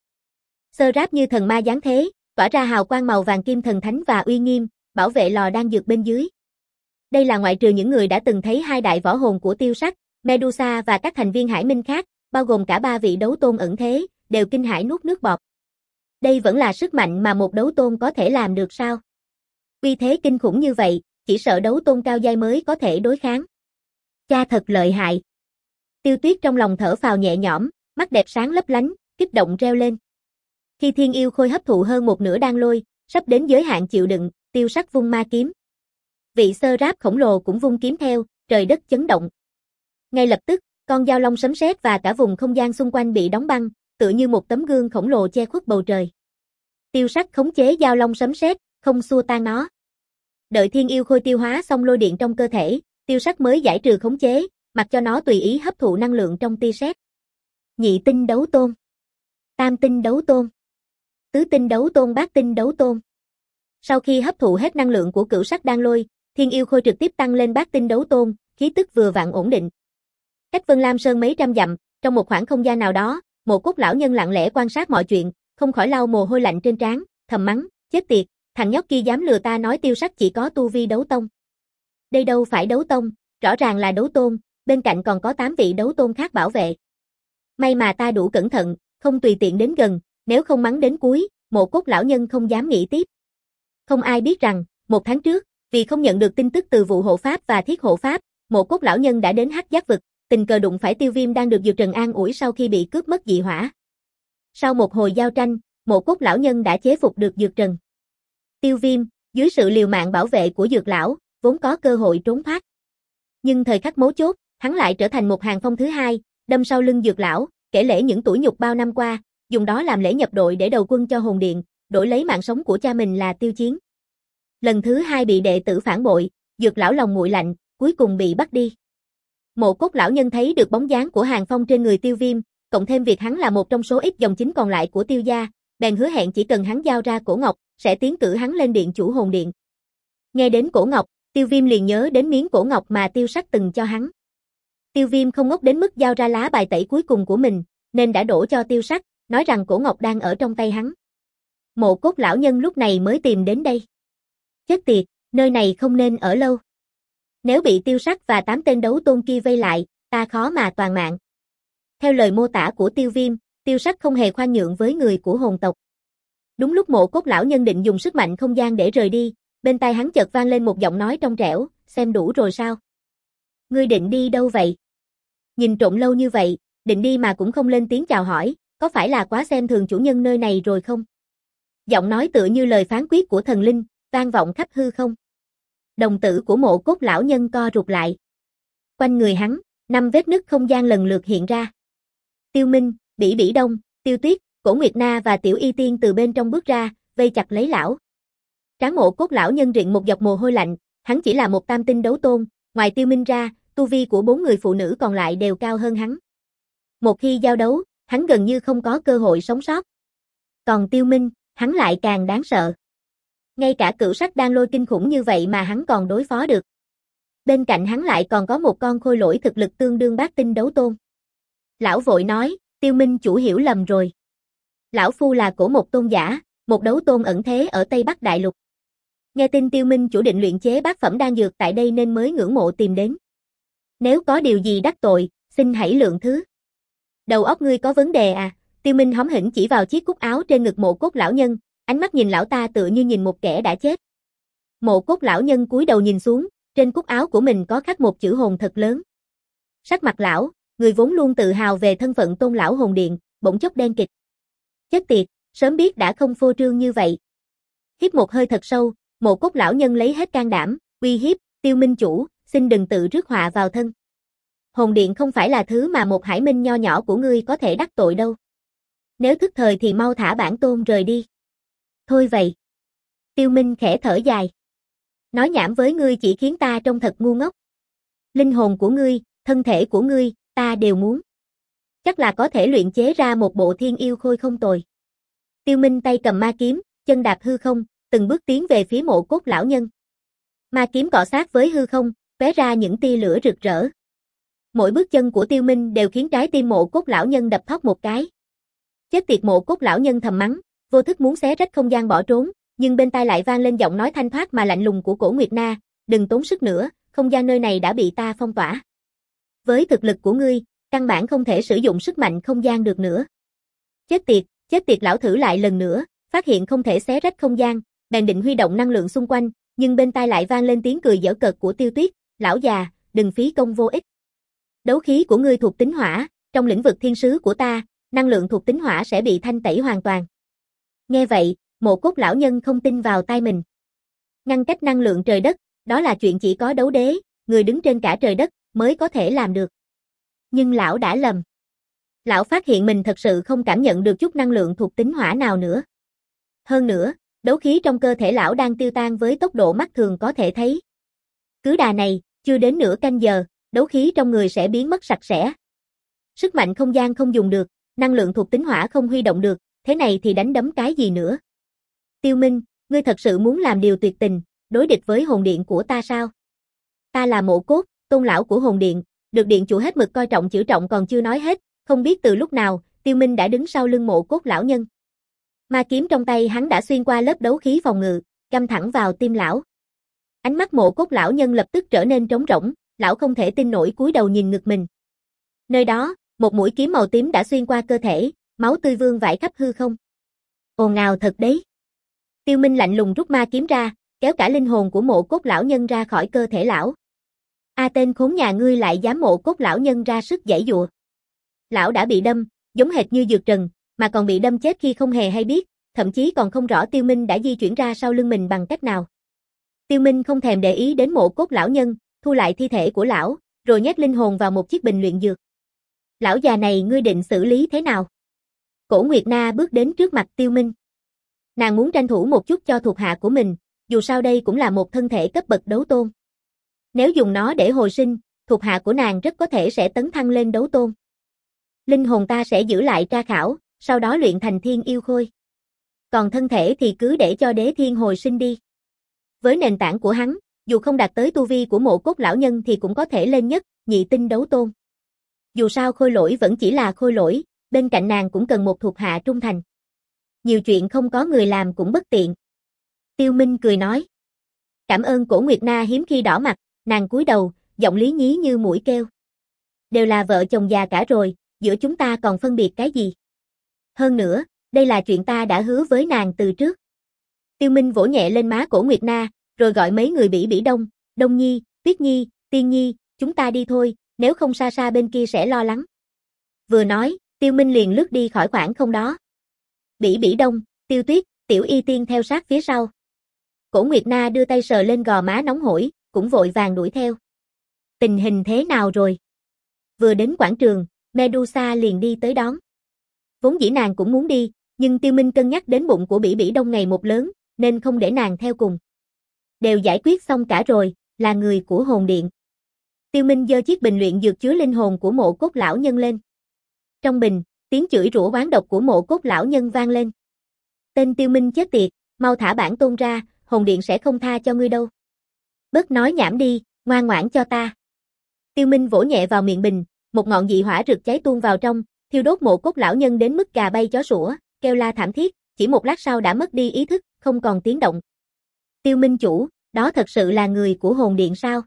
Sơ ráp như thần ma giáng thế, tỏa ra hào quang màu vàng kim thần thánh và uy nghiêm, bảo vệ lò đan dược bên dưới. Đây là ngoại trừ những người đã từng thấy hai đại võ hồn của Tiêu Sắc, Medusa và các thành viên Hải Minh khác, bao gồm cả ba vị đấu tôn ẩn thế, đều kinh hãi nuốt nước bọt. Đây vẫn là sức mạnh mà một đấu tôn có thể làm được sao? Uy thế kinh khủng như vậy, chỉ sợ đấu tôn cao giai mới có thể đối kháng. Cha thật lợi hại. Tiêu Tuyết trong lòng thở phào nhẹ nhõm, mắt đẹp sáng lấp lánh, kích động reo lên. Khi thiên yêu khôi hấp thụ hơn một nửa đan lôi, sắp đến giới hạn chịu đựng, Tiêu Sắc vung ma kiếm. Vị sơ ráp khổng lồ cũng vung kiếm theo, trời đất chấn động. Ngay lập tức, con dao long sấm sét và cả vùng không gian xung quanh bị đóng băng, tựa như một tấm gương khổng lồ che khuất bầu trời. Tiêu Sắc khống chế dao long sấm sét, không xua tan nó. Đợi thiên yêu khôi tiêu hóa xong lôi điện trong cơ thể, Tiêu Sắc mới giải trừ khống chế, mặc cho nó tùy ý hấp thụ năng lượng trong tia sét. Nhị tinh đấu tôn, tam tinh đấu tôn, tứ tinh đấu tôn, bát tinh đấu tôn. Sau khi hấp thụ hết năng lượng của cửu sắc đan lôi, thiên yêu khôi trực tiếp tăng lên bát tinh đấu tôn, khí tức vừa vặn ổn định. Cách Vân Lam Sơn mấy trăm dặm, trong một khoảng không gian nào đó, Mộ Cốt lão nhân lặng lẽ quan sát mọi chuyện, không khỏi lau mồ hôi lạnh trên trán, thầm mắng, chết tiệt, thằng nhóc kia dám lừa ta nói Tiêu Sắc chỉ có tu vi đấu tông. Đây đâu phải đấu tông, rõ ràng là đấu tôn, bên cạnh còn có tám vị đấu tôn khác bảo vệ. May mà ta đủ cẩn thận, không tùy tiện đến gần, nếu không mắng đến cuối, Mộ Cốt lão nhân không dám nghĩ tiếp. Không ai biết rằng, một tháng trước, vì không nhận được tin tức từ vụ hộ pháp và thiết hộ pháp, Mộ Cốt lão nhân đã đến Hắc Giác vực, tình cờ đụng phải Tiêu Viêm đang được Dược Trần an ủi sau khi bị cướp mất dị hỏa. Sau một hồi giao tranh, Mộ Cốt lão nhân đã chế phục được Dược Trần. Tiêu Viêm, dưới sự liều mạng bảo vệ của Dược lão, vốn có cơ hội trốn thoát. Nhưng thời khắc mấu chốt, hắn lại trở thành một hàng phong thứ hai, đâm sau lưng Dược lão, kể lể những tủi nhục bao năm qua, dùng đó làm lễ nhập đội để đầu quân cho hồn điện, đổi lấy mạng sống của cha mình là Tiêu Chiến. Lần thứ hai bị đệ tử phản bội, Dược lão lòng nguội lạnh, cuối cùng bị bắt đi. Mộ Cốt lão nhân thấy được bóng dáng của Hàng Phong trên người Tiêu Viêm, cộng thêm việc hắn là một trong số ít dòng chính còn lại của Tiêu gia, bèn hứa hẹn chỉ cần hắn giao ra cổ ngọc, sẽ tiến cử hắn lên điện chủ hồn điện. Nghe đến cổ ngọc, Tiêu Viêm liền nhớ đến miếng cổ ngọc mà Tiêu Sắc từng cho hắn. Tiêu Viêm không ngốc đến mức giao ra lá bài tẩy cuối cùng của mình, nên đã đổ cho Tiêu Sắc, nói rằng cổ ngọc đang ở trong tay hắn. Mộ Cốt lão nhân lúc này mới tìm đến đây. Chết tiệt, nơi này không nên ở lâu. Nếu bị Tiêu Sắc và tám tên đấu tôn kia vây lại, ta khó mà toàn mạng. Theo lời mô tả của Tiêu Viêm, Tiêu Sắc không hề khoan nhượng với người của hồn tộc. Đúng lúc Mộ Cốt lão nhân định dùng sức mạnh không gian để rời đi, bên tai hắn chợt vang lên một giọng nói trong trẻo, xem đủ rồi sao? Ngươi định đi đâu vậy? Nhìn trộm lâu như vậy, định đi mà cũng không lên tiếng chào hỏi, có phải là quá xem thường chủ nhân nơi này rồi không? Giọng nói tựa như lời phán quyết của thần linh, vang vọng khắp hư không. Đồng tử của Mộ Cốt lão nhân co rụt lại. Quanh người hắn, năm vết nứt không gian lần lượt hiện ra. Tiêu Minh, Bỉ Bỉ Đông, Tiêu Tuyết, Cổ Nguyệt Na và Tiểu Y Tiên từ bên trong bước ra, vây chặt lấy lão. Trán Mộ Cốt lão nhân rịn một giọt mồ hôi lạnh, hắn chỉ là một tam tinh đấu tôn, ngoài Tiêu Minh ra, tu vi của bốn người phụ nữ còn lại đều cao hơn hắn. Một khi giao đấu, hắn gần như không có cơ hội sống sót. Còn Tiêu Minh, hắn lại càng đáng sợ. Ngay cả cửu sắc đan lôi kinh khủng như vậy mà hắn còn đối phó được. Bên cạnh hắn lại còn có một con khôi lỗi thực lực tương đương bát tinh đấu tôn. Lão vội nói, Tiêu Minh chủ hiểu lầm rồi. Lão phu là Cổ Một tôn giả, một đấu tôn ẩn thế ở Tây Bắc Đại Lục. Nghe tin Tiêu Minh chủ định luyện chế bát phẩm đan dược tại đây nên mới ngưỡng mộ tìm đến. Nếu có điều gì đắc tội, xin hãy lượng thứ. Đầu óc ngươi có vấn đề à? Tiêu Minh hóm hỉnh chỉ vào chiếc cúc áo trên ngực Mộ Cốt lão nhân, ánh mắt nhìn lão ta tựa như nhìn một kẻ đã chết. Mộ Cốt lão nhân cúi đầu nhìn xuống, trên cúc áo của mình có khắc một chữ hồn thật lớn. Sắc mặt lão, người vốn luôn tự hào về thân phận tôn lão hồn điện, bỗng chốc đen kịt. Chết tiệt, sớm biết đã không phô trương như vậy. Hít một hơi thật sâu, Mộ Cốt lão nhân lấy hết can đảm, uy hiếp, Tiêu Minh chủ, xin đừng tự rước họa vào thân. Hồn điện không phải là thứ mà một hải minh nho nhỏ của ngươi có thể đắc tội đâu. Nếu thức thời thì mau thả bản tôn rời đi. Thôi vậy. Tiêu Minh khẽ thở dài. Nói nhảm với ngươi chỉ khiến ta trông thật ngu ngốc. Linh hồn của ngươi, thân thể của ngươi, ta đều muốn. Chắc là có thể luyện chế ra một bộ thiên yêu khôi không tồi. Tiêu Minh tay cầm ma kiếm, chân đạp hư không, từng bước tiến về phía mộ cốt lão nhân. Ma kiếm cọ sát với hư không, tóe ra những tia lửa rực rỡ. Mỗi bước chân của Tiêu Minh đều khiến trái tim mộ cốt lão nhân đập thót một cái. Chết tiệt, mộ cốt lão nhân thầm mắng, vô thức muốn xé rách không gian bỏ trốn, nhưng bên tai lại vang lên giọng nói thanh thoát mà lạnh lùng của Cổ Nguyệt Na, đừng tốn sức nữa, không gian nơi này đã bị ta phong tỏa. Với thực lực của ngươi, căn bản không thể sử dụng sức mạnh không gian được nữa. Chết tiệt, chết tiệt, lão thử lại lần nữa, phát hiện không thể xé rách không gian, bèn định huy động năng lượng xung quanh, nhưng bên tai lại vang lên tiếng cười giễu cợt của Tiêu Tuyết, lão già, đừng phí công vô ích. Đấu khí của ngươi thuộc tính hỏa, trong lĩnh vực thiên sứ của ta, năng lượng thuộc tính hỏa sẽ bị thanh tẩy hoàn toàn. Nghe vậy, mộ cốt lão nhân không tin vào tai mình. Ngăn cách năng lượng trời đất, đó là chuyện chỉ có đấu đế, người đứng trên cả trời đất, mới có thể làm được. Nhưng lão đã lầm. Lão phát hiện mình thật sự không cảm nhận được chút năng lượng thuộc tính hỏa nào nữa. Hơn nữa, đấu khí trong cơ thể lão đang tiêu tan với tốc độ mắt thường có thể thấy. Cứ đà này, chưa đến nửa canh giờ, đấu khí trong người sẽ biến mất sạch sẽ. Sức mạnh không gian không dùng được, năng lượng thuộc tính hỏa không huy động được, thế này thì đánh đấm cái gì nữa? Tiêu Minh, ngươi thật sự muốn làm điều tuyệt tình, đối địch với hồn điện của ta sao? Ta là Mộ Cốt, tôn lão của hồn điện, được điện chủ hết mực coi trọng chữ trọng còn chưa nói hết, không biết từ lúc nào, Tiêu Minh đã đứng sau lưng Mộ Cốt lão nhân. Ma kiếm trong tay hắn đã xuyên qua lớp đấu khí phòng ngự, cắm thẳng vào tim lão. Ánh mắt Mộ Cốt lão nhân lập tức trở nên trống rỗng, lão không thể tin nổi cúi đầu nhìn ngực mình. Nơi đó, một mũi kiếm màu tím đã xuyên qua cơ thể, máu tươi vương vãi khắp hư không. Ồn ào thật đấy. Tiêu Minh lạnh lùng rút ma kiếm ra, kéo cả linh hồn của Mộ Cốt lão nhân ra khỏi cơ thể lão. A tên khốn nhà ngươi lại dám Mộ Cốt lão nhân ra sức giãy giụa. Lão đã bị đâm, giống hệt như dược trần, mà còn bị đâm chết khi không hề hay biết, thậm chí còn không rõ Tiêu Minh đã di chuyển ra sau lưng mình bằng cách nào. Tiêu Minh không thèm để ý đến Mộ Cốt lão nhân, thu lại thi thể của lão, rồi nhét linh hồn vào một chiếc bình luyện dược. Lão già này ngươi định xử lý thế nào? Cổ Nguyệt Na bước đến trước mặt Tiêu Minh. Nàng muốn tranh thủ một chút cho thuộc hạ của mình, dù sao đây cũng là một thân thể cấp bậc đấu tôn. Nếu dùng nó để hồi sinh, thuộc hạ của nàng rất có thể sẽ tấn thăng lên đấu tôn. Linh hồn ta sẽ giữ lại tra khảo, sau đó luyện thành thiên yêu khôi. Còn thân thể thì cứ để cho đế thiên hồi sinh đi. Với nền tảng của hắn, dù không đạt tới tu vi của Mộ Cốt lão nhân thì cũng có thể lên nhất, nhị tinh đấu tôn. Dù sao khôi lỗi vẫn chỉ là khôi lỗi, bên cạnh nàng cũng cần một thuộc hạ trung thành. Nhiều chuyện không có người làm cũng bất tiện. Tiêu Minh cười nói. Cảm ơn. Cổ Nguyệt Na hiếm khi đỏ mặt, nàng cúi đầu, giọng lý nhí như mũi kêu. Đều là vợ chồng già cả rồi, giữa chúng ta còn phân biệt cái gì? Hơn nữa, đây là chuyện ta đã hứa với nàng từ trước. Tiêu Minh vỗ nhẹ lên má Cổ Nguyệt Na, rồi gọi mấy người Bỉ Bỉ Đông, Đông Nhi, Tuyết Nhi, Tiên Nhi, chúng ta đi thôi, nếu không xa xa bên kia sẽ lo lắng. Vừa nói, Tiêu Minh liền lướt đi khỏi khoảng không đó. Bỉ Bỉ Đông, Tiêu Tuyết, Tiểu Y Tiên theo sát phía sau. Cổ Nguyệt Na đưa tay sờ lên gò má nóng hổi, cũng vội vàng đuổi theo. Tình hình thế nào rồi? Vừa đến quảng trường, Medusa liền đi tới đón. Vốn dĩ nàng cũng muốn đi, nhưng Tiêu Minh cân nhắc đến bụng của Bỉ Bỉ Đông ngày một lớn, nên không để nàng theo cùng. Đều giải quyết xong cả rồi, là người của hồn điện. Tiêu Minh giơ chiếc bình luyện dược chứa linh hồn của Mộ Cốt lão nhân lên. Trong bình, tiếng chửi rủa oán độc của Mộ Cốt lão nhân vang lên. Tên Tiêu Minh chết tiệt, mau thả bản tôn ra, hồn điện sẽ không tha cho ngươi đâu. Bớt nói nhảm đi, ngoan ngoãn cho ta. Tiêu Minh vỗ nhẹ vào miệng bình, một ngọn dị hỏa rực cháy tuôn vào trong, thiêu đốt Mộ Cốt lão nhân đến mức gà bay chó sủa, kêu la thảm thiết, chỉ một lát sau đã mất đi ý thức, không còn tiếng động. Tiêu Minh chủ, đó thật sự là người của hồn điện sao?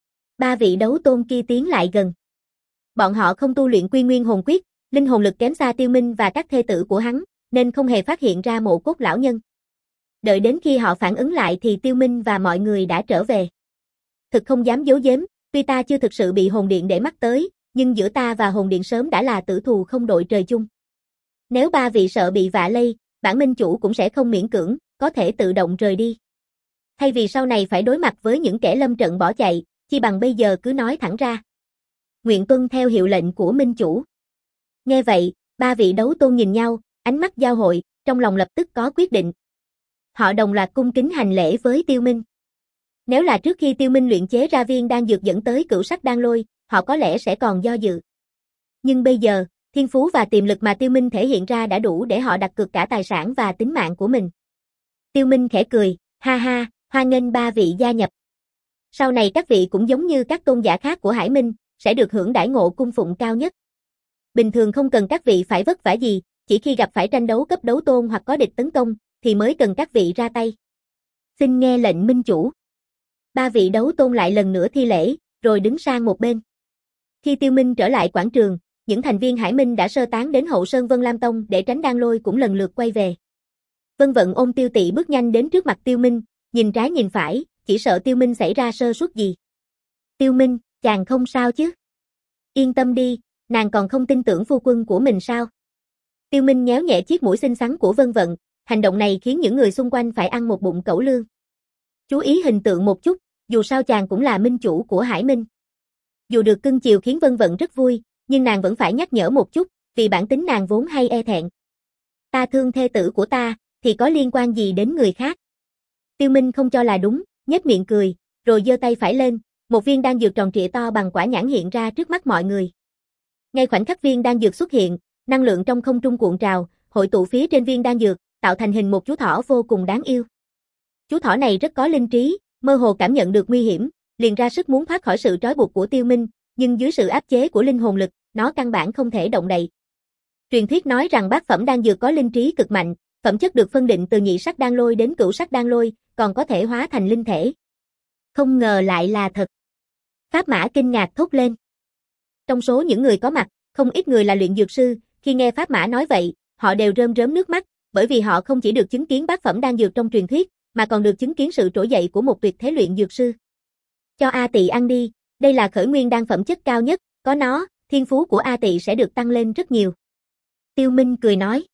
Ba vị đấu tôn kia tiến lại gần. Bọn họ không tu luyện Quy Nguyên hồn quyết, linh hồn lực kém xa Tiêu Minh và các thê tử của hắn, nên không hề phát hiện ra Mộ Cốt lão nhân. Đợi đến khi họ phản ứng lại thì Tiêu Minh và mọi người đã trở về. Thực không dám giấu giếm, tuy ta chưa thực sự bị hồn điện để mắt tới, nhưng giữa ta và hồn điện sớm đã là tử thù không đội trời chung. Nếu ba vị sợ bị vạ lây, bản minh chủ cũng sẽ không miễn cưỡng, có thể tự động rời đi. Thay vì sau này phải đối mặt với những kẻ lâm trận bỏ chạy, chi bằng bây giờ cứ nói thẳng ra. Nguyện tuân theo hiệu lệnh của minh chủ. Nghe vậy, ba vị đấu tôn nhìn nhau, ánh mắt giao hội, trong lòng lập tức có quyết định. Họ đồng loạt cung kính hành lễ với Tiêu Minh. Nếu là trước khi Tiêu Minh luyện chế ra viên đan dược dẫn tới cửu sắc đan lôi, họ có lẽ sẽ còn do dự. Nhưng bây giờ, thiên phú và tiềm lực mà Tiêu Minh thể hiện ra đã đủ để họ đặt cược cả tài sản và tính mạng của mình. Tiêu Minh khẽ cười, ha ha, hoan nghênh ba vị gia nhập. Sau này các vị cũng giống như các tôn giả khác của Hải Minh, sẽ được hưởng đãi ngộ cung phụng cao nhất. Bình thường không cần các vị phải vất vả gì, chỉ khi gặp phải tranh đấu cấp đấu tôn hoặc có địch tấn công, thì mới cần các vị ra tay. Xin nghe lệnh minh chủ. Ba vị đấu tôn lại lần nữa thi lễ, rồi đứng sang một bên. Khi Tiêu Minh trở lại quảng trường, những thành viên Hải Minh đã sơ tán đến hậu sơn Vân Lam Tông để tránh đan lôi cũng lần lượt quay về. Vân Vận ôm Tiêu Tị bước nhanh đến trước mặt Tiêu Minh, nhìn trái nhìn phải, chỉ sợ Tiêu Minh xảy ra sơ suất gì. Tiêu Minh, chàng không sao chứ? Yên tâm đi, nàng còn không tin tưởng phu quân của mình sao? Tiêu Minh nhéo nhẹ chiếc mũi xinh xắn của Vân Vận, hành động này khiến những người xung quanh phải ăn một bụng cẩu lương. Chú ý hình tượng một chút, dù sao chàng cũng là minh chủ của Hải Minh. Dù được cưng chiều khiến Vân Vận rất vui, nhưng nàng vẫn phải nhắc nhở một chút, vì bản tính nàng vốn hay e thẹn. Ta thương thê tử của ta, thì có liên quan gì đến người khác? Tiêu Minh không cho là đúng, nhếch miệng cười, rồi giơ tay phải lên, một viên đan dược tròn trịa to bằng quả nhãn hiện ra trước mắt mọi người. Ngay khoảnh khắc viên đan dược xuất hiện, năng lượng trong không trung cuộn trào, hội tụ phía trên viên đan dược, tạo thành hình một chú thỏ vô cùng đáng yêu. Chú thỏ này rất có linh trí, mơ hồ cảm nhận được nguy hiểm, liền ra sức muốn thoát khỏi sự trói buộc của Tiêu Minh, nhưng dưới sự áp chế của linh hồn lực, nó căn bản không thể động đậy. Truyền thuyết nói rằng bát phẩm đan dược có linh trí cực mạnh, phẩm chất được phân định từ nhị sắc đan lôi đến cửu sắc đan lôi, còn có thể hóa thành linh thể. Không ngờ lại là thật. Pháp Mã kinh ngạc thốt lên. Trong số những người có mặt, không ít người là luyện dược sư, khi nghe Pháp Mã nói vậy, họ đều rơm rớm nước mắt, bởi vì họ không chỉ được chứng kiến bát phẩm đan dược trong truyền thuyết, mà còn được chứng kiến sự trỗi dậy của một tuyệt thế luyện dược sư. Cho A Tị ăn đi, đây là khởi nguyên đan phẩm chất cao nhất, có nó, thiên phú của A Tị sẽ được tăng lên rất nhiều. Tiêu Minh cười nói.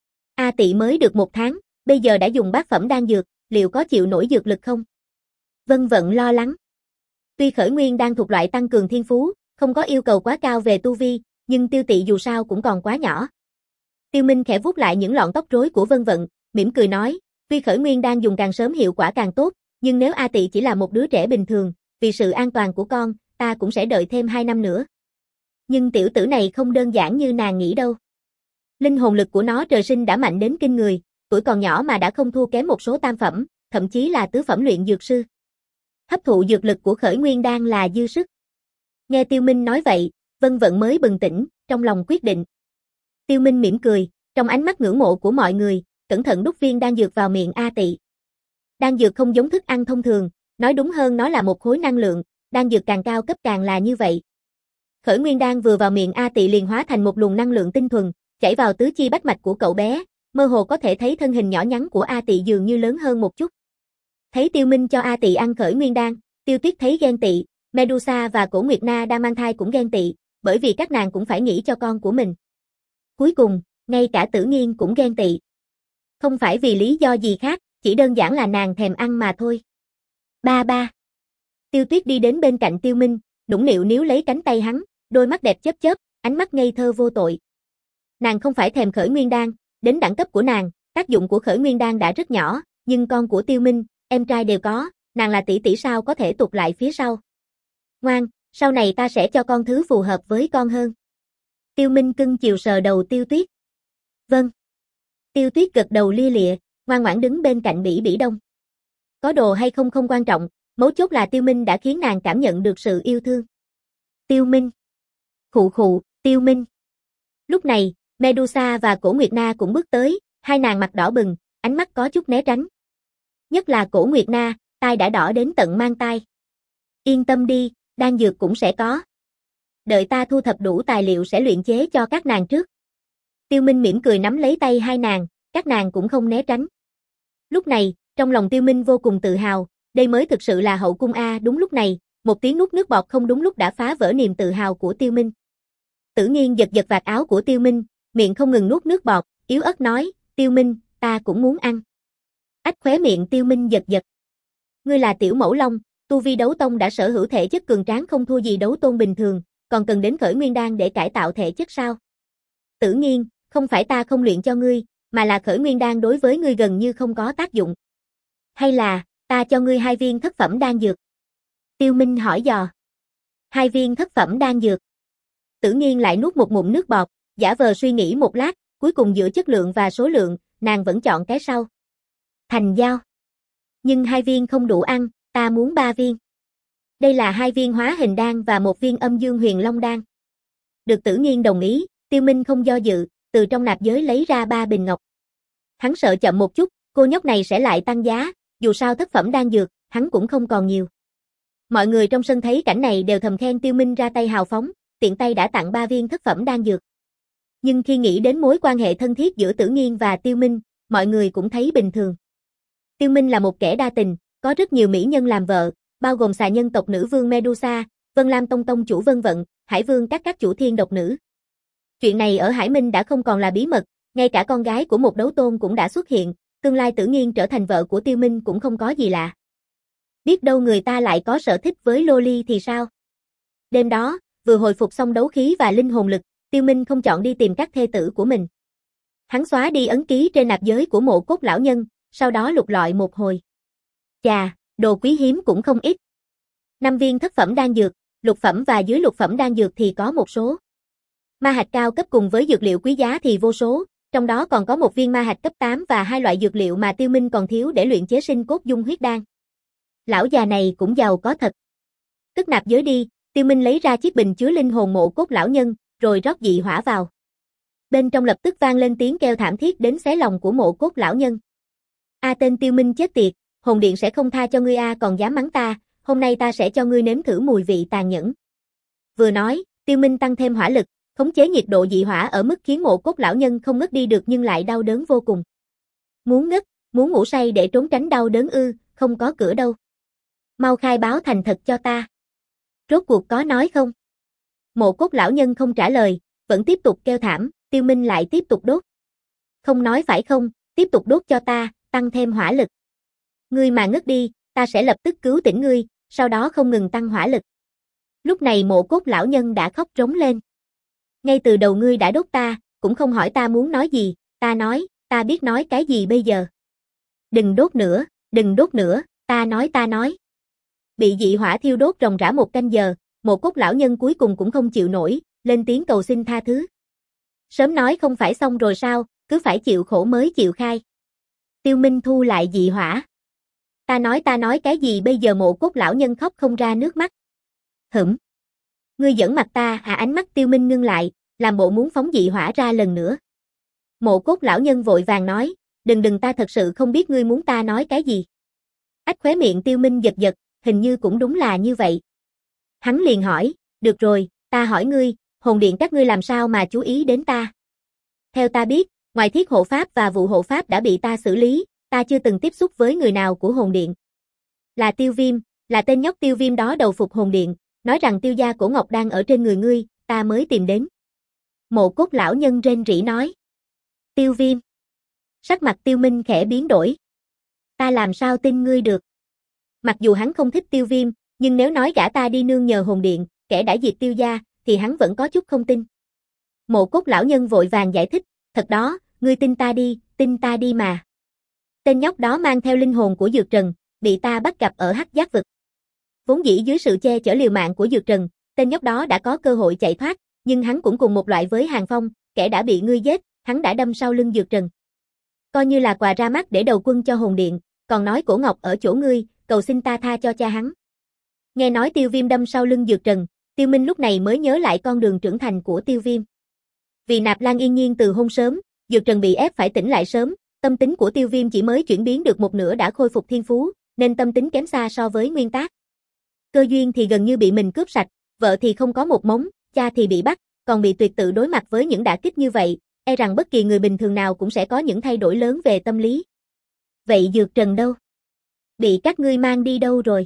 A Tị mới được một tháng, bây giờ đã dùng bát phẩm đan dược, liệu có chịu nổi dược lực không? Vân Vận lo lắng. Tuy khởi nguyên đan thuộc loại tăng cường thiên phú, không có yêu cầu quá cao về tu vi, nhưng Tiêu Tị dù sao cũng còn quá nhỏ. Tiêu Minh khẽ vuốt lại những lọn tóc rối của Vân Vận, mỉm cười nói, tuy khởi nguyên đan dùng càng sớm hiệu quả càng tốt, nhưng nếu A Tị chỉ là một đứa trẻ bình thường, vì sự an toàn của con, ta cũng sẽ đợi thêm hai năm nữa. Nhưng tiểu tử này không đơn giản như nàng nghĩ đâu. Linh hồn lực của nó trời sinh đã mạnh đến kinh người, tuổi còn nhỏ mà đã không thua kém một số tam phẩm, thậm chí là tứ phẩm luyện dược sư. Hấp thụ dược lực của khởi nguyên đan là dư sức. Nghe Tiêu Minh nói vậy, Vân Vận mới bừng tỉnh, trong lòng quyết định. Tiêu Minh mỉm cười, trong ánh mắt ngưỡng mộ của mọi người, cẩn thận đút viên đan dược vào miệng A Tị. Đan dược không giống thức ăn thông thường, nói đúng hơn nó là một khối năng lượng, đan dược càng cao cấp càng là như vậy. Khởi nguyên đan vừa vào miệng A Tị liền hóa thành một luồng năng lượng tinh thuần, chảy vào tứ chi bách mạch của cậu bé, mơ hồ có thể thấy thân hình nhỏ nhắn của A Tị dường như lớn hơn một chút. Thấy Tiêu Minh cho A Tị ăn khởi nguyên đan, Tiêu Tuyết thấy ghen tị, Medusa và Cổ Nguyệt Na đang mang thai cũng ghen tị, bởi vì các nàng cũng phải nghĩ cho con của mình. Cuối cùng, ngay cả Tử Nghiên cũng ghen tị. Không phải vì lý do gì khác, chỉ đơn giản là nàng thèm ăn mà thôi. Ba ba. Tiêu Tuyết đi đến bên cạnh Tiêu Minh, nũng nịu níu lấy cánh tay hắn, đôi mắt đẹp chớp chớp, ánh mắt ngây thơ vô tội. Nàng không phải thèm khởi nguyên đan, đến đẳng cấp của nàng, tác dụng của khởi nguyên đan đã rất nhỏ, nhưng con của Tiêu Minh, em trai đều có, nàng là tỷ tỷ sao có thể tụt lại phía sau. Ngoan, sau này ta sẽ cho con thứ phù hợp với con hơn. Tiêu Minh cưng chiều sờ đầu Tiêu Tuyết. Vâng. Tiêu Tuyết gật đầu lia lịa, ngoan ngoãn đứng bên cạnh Bỉ Bỉ Đông. Có đồ hay không không quan trọng, mấu chốt là Tiêu Minh đã khiến nàng cảm nhận được sự yêu thương. Tiêu Minh. Khụ khụ, Tiêu Minh. Lúc này, Medusa và Cổ Nguyệt Na cũng bước tới, hai nàng mặt đỏ bừng, ánh mắt có chút né tránh. Nhất là Cổ Nguyệt Na, tai đã đỏ đến tận mang tai. Yên tâm đi, đan dược cũng sẽ có. Đợi ta thu thập đủ tài liệu sẽ luyện chế cho các nàng trước. Tiêu Minh mỉm cười nắm lấy tay hai nàng, các nàng cũng không né tránh. Lúc này, trong lòng Tiêu Minh vô cùng tự hào, đây mới thực sự là hậu cung A. Đúng lúc này, một tiếng nuốt nước bọt không đúng lúc đã phá vỡ niềm tự hào của Tiêu Minh. Tử Nghiên giật giật vạt áo của Tiêu Minh, miệng không ngừng nuốt nước bọt, yếu ớt nói, Tiêu Minh, ta cũng muốn ăn. Ách khóe miệng Tiêu Minh giật giật. Ngươi là tiểu mẫu long, tu vi đấu tông đã sở hữu thể chất cường tráng không thua gì đấu tôn bình thường, còn cần đến khởi nguyên đan để cải tạo thể chất sao? Tử Nghiên, không phải ta không luyện cho ngươi, mà là khởi nguyên đan đối với ngươi gần như không có tác dụng. Hay là, ta cho ngươi hai viên thất phẩm đan dược? Tiêu Minh hỏi dò. Hai viên thất phẩm đan dược. Tử Nghiên lại nuốt một ngụm nước bọt, giả vờ suy nghĩ một lát, cuối cùng giữa chất lượng và số lượng, nàng vẫn chọn cái sau. Thành giao. Nhưng hai viên không đủ ăn, ta muốn ba viên. Đây là hai viên hóa hình đan và một viên âm dương huyền long đan. Được Tử Nghiên đồng ý, Tiêu Minh không do dự, từ trong nạp giới lấy ra ba bình ngọc. Hắn sợ chậm một chút, cô nhóc này sẽ lại tăng giá, dù sao thất phẩm đan dược, hắn cũng không còn nhiều. Mọi người trong sân thấy cảnh này đều thầm khen Tiêu Minh ra tay hào phóng, tiện tay đã tặng ba viên thất phẩm đan dược. Nhưng khi nghĩ đến mối quan hệ thân thiết giữa Tử Nghiên và Tiêu Minh, mọi người cũng thấy bình thường. Tiêu Minh là một kẻ đa tình, có rất nhiều mỹ nhân làm vợ, bao gồm xà nhân tộc nữ vương Medusa, Vân Lam Tông Tông chủ Vân Vận, Hải Vương các các chủ thiên độc nữ. Chuyện này ở Hải Minh đã không còn là bí mật, ngay cả con gái của một đấu tôn cũng đã xuất hiện, tương lai Tử Nghiên trở thành vợ của Tiêu Minh cũng không có gì lạ. Biết đâu người ta lại có sở thích với loli thì sao? Đêm đó, vừa hồi phục xong đấu khí và linh hồn lực, Tiêu Minh không chọn đi tìm các thê tử của mình. Hắn xóa đi ấn ký trên nạp giới của Mộ Cốt lão nhân, sau đó lục lọi một hồi. Chà, đồ quý hiếm cũng không ít. Năm viên thất phẩm đan dược, lục phẩm và dưới lục phẩm đan dược thì có một số. Ma hạch cao cấp cùng với dược liệu quý giá thì vô số, trong đó còn có một viên ma hạch cấp tám và hai loại dược liệu mà Tiêu Minh còn thiếu để luyện chế sinh cốt dung huyết đan. Lão già này cũng giàu có thật. Cất nạp giới đi, Tiêu Minh lấy ra chiếc bình chứa linh hồn Mộ Cốt lão nhân, rồi rót dị hỏa vào. Bên trong lập tức vang lên tiếng kêu thảm thiết đến xé lòng của Mộ Cốt lão nhân. A tên Tiêu Minh chết tiệt, hồn điện sẽ không tha cho ngươi a, còn dám mắng ta, hôm nay ta sẽ cho ngươi nếm thử mùi vị tàn nhẫn. Vừa nói, Tiêu Minh tăng thêm hỏa lực, khống chế nhiệt độ dị hỏa ở mức khiến Mộ Cốt lão nhân không ngất đi được nhưng lại đau đớn vô cùng. Muốn ngất, muốn ngủ say để trốn tránh đau đớn ư, không có cửa đâu. Mau khai báo thành thật cho ta. Rốt cuộc có nói không? Mộ Cốt lão nhân không trả lời, vẫn tiếp tục kêu thảm, Tiêu Minh lại tiếp tục đốt. Không nói phải không, tiếp tục đốt cho ta, tăng thêm hỏa lực. Ngươi mà ngất đi, ta sẽ lập tức cứu tỉnh ngươi, sau đó không ngừng tăng hỏa lực. Lúc này Mộ Cốt lão nhân đã khóc rống lên. Ngay từ đầu ngươi đã đốt ta, cũng không hỏi ta muốn nói gì, ta nói, ta biết nói cái gì bây giờ. Đừng đốt nữa, đừng đốt nữa, ta nói ta nói. Bị dị hỏa thiêu đốt ròng rã một canh giờ, Mộ Cốt lão nhân cuối cùng cũng không chịu nổi, lên tiếng cầu xin tha thứ. Sớm nói không phải xong rồi sao, cứ phải chịu khổ mới chịu khai. Tiêu Minh thu lại dị hỏa. Ta nói ta nói cái gì bây giờ? Mộ Cốt lão nhân khóc không ra nước mắt. Hửm. Ngươi giỡn mặt ta à? Ánh mắt Tiêu Minh ngưng lại, làm bộ muốn phóng dị hỏa ra lần nữa. Mộ Cốt lão nhân vội vàng nói, đừng đừng ta thật sự không biết ngươi muốn ta nói cái gì. Ách khóe miệng Tiêu Minh giật giật, hình như cũng đúng là như vậy. Hắn liền hỏi, được rồi, ta hỏi ngươi, hồn điện các ngươi làm sao mà chú ý đến ta? Theo ta biết, ngoài thiết hộ pháp và vụ hộ pháp đã bị ta xử lý, ta chưa từng tiếp xúc với người nào của hồn điện. Là Tiêu Viêm, là tên nhóc Tiêu Viêm đó đầu phục hồn điện, nói rằng tiêu gia cổ ngọc đang ở trên người ngươi, ta mới tìm đến. Mộ Cốt lão nhân rên rỉ nói. Tiêu Viêm. Sắc mặt Tiêu Minh khẽ biến đổi. Ta làm sao tin ngươi được? Mặc dù hắn không thích Tiêu Viêm, nhưng nếu nói gã ta đi nương nhờ hồn điện, kẻ đã diệt tiêu gia, thì hắn vẫn có chút không tin. Mộ Cốt lão nhân vội vàng giải thích, thật đó, ngươi tin ta đi, tin ta đi mà. Tên nhóc đó mang theo linh hồn của Dược Trần, bị ta bắt gặp ở Hắc Giác vực. Vốn dĩ dưới sự che chở liều mạng của Dược Trần, tên nhóc đó đã có cơ hội chạy thoát, nhưng hắn cũng cùng một loại với Hàng Phong, kẻ đã bị ngươi giết, hắn đã đâm sau lưng Dược Trần. Coi như là quà ra mắt để đầu quân cho hồn điện, còn nói cổ ngọc ở chỗ ngươi, cầu xin ta tha cho cha hắn. Nghe nói Tiêu Viêm đâm sau lưng Dược Trần, Tiêu Minh lúc này mới nhớ lại con đường trưởng thành của Tiêu Viêm. Vì Nạp Lan Yên Nhiên từ hôn sớm, Dược Trần bị ép phải tỉnh lại sớm, tâm tính của Tiêu Viêm chỉ mới chuyển biến được một nửa đã khôi phục thiên phú, nên tâm tính kém xa so với nguyên tác. Cơ duyên thì gần như bị mình cướp sạch, vợ thì không có một mống, cha thì bị bắt, còn bị tuyệt tự đối mặt với những đả kích như vậy, e rằng bất kỳ người bình thường nào cũng sẽ có những thay đổi lớn về tâm lý. Vậy Dược Trần đâu? Bị các ngươi mang đi đâu rồi?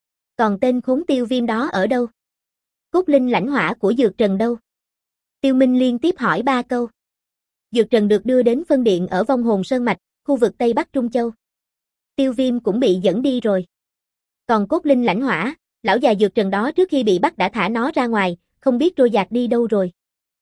Còn tên khốn Tiêu Viêm đó ở đâu? Cốt linh lãnh hỏa của Dược Trần đâu? Tiêu Minh liên tiếp hỏi ba câu. Dược Trần được đưa đến phân điện ở Vong Hồn Sơn Mạch, khu vực Tây Bắc Trung Châu. Tiêu Viêm cũng bị dẫn đi rồi. Còn cốt linh lãnh hỏa, lão già Dược Trần đó trước khi bị bắt đã thả nó ra ngoài, không biết trôi dạt đi đâu rồi.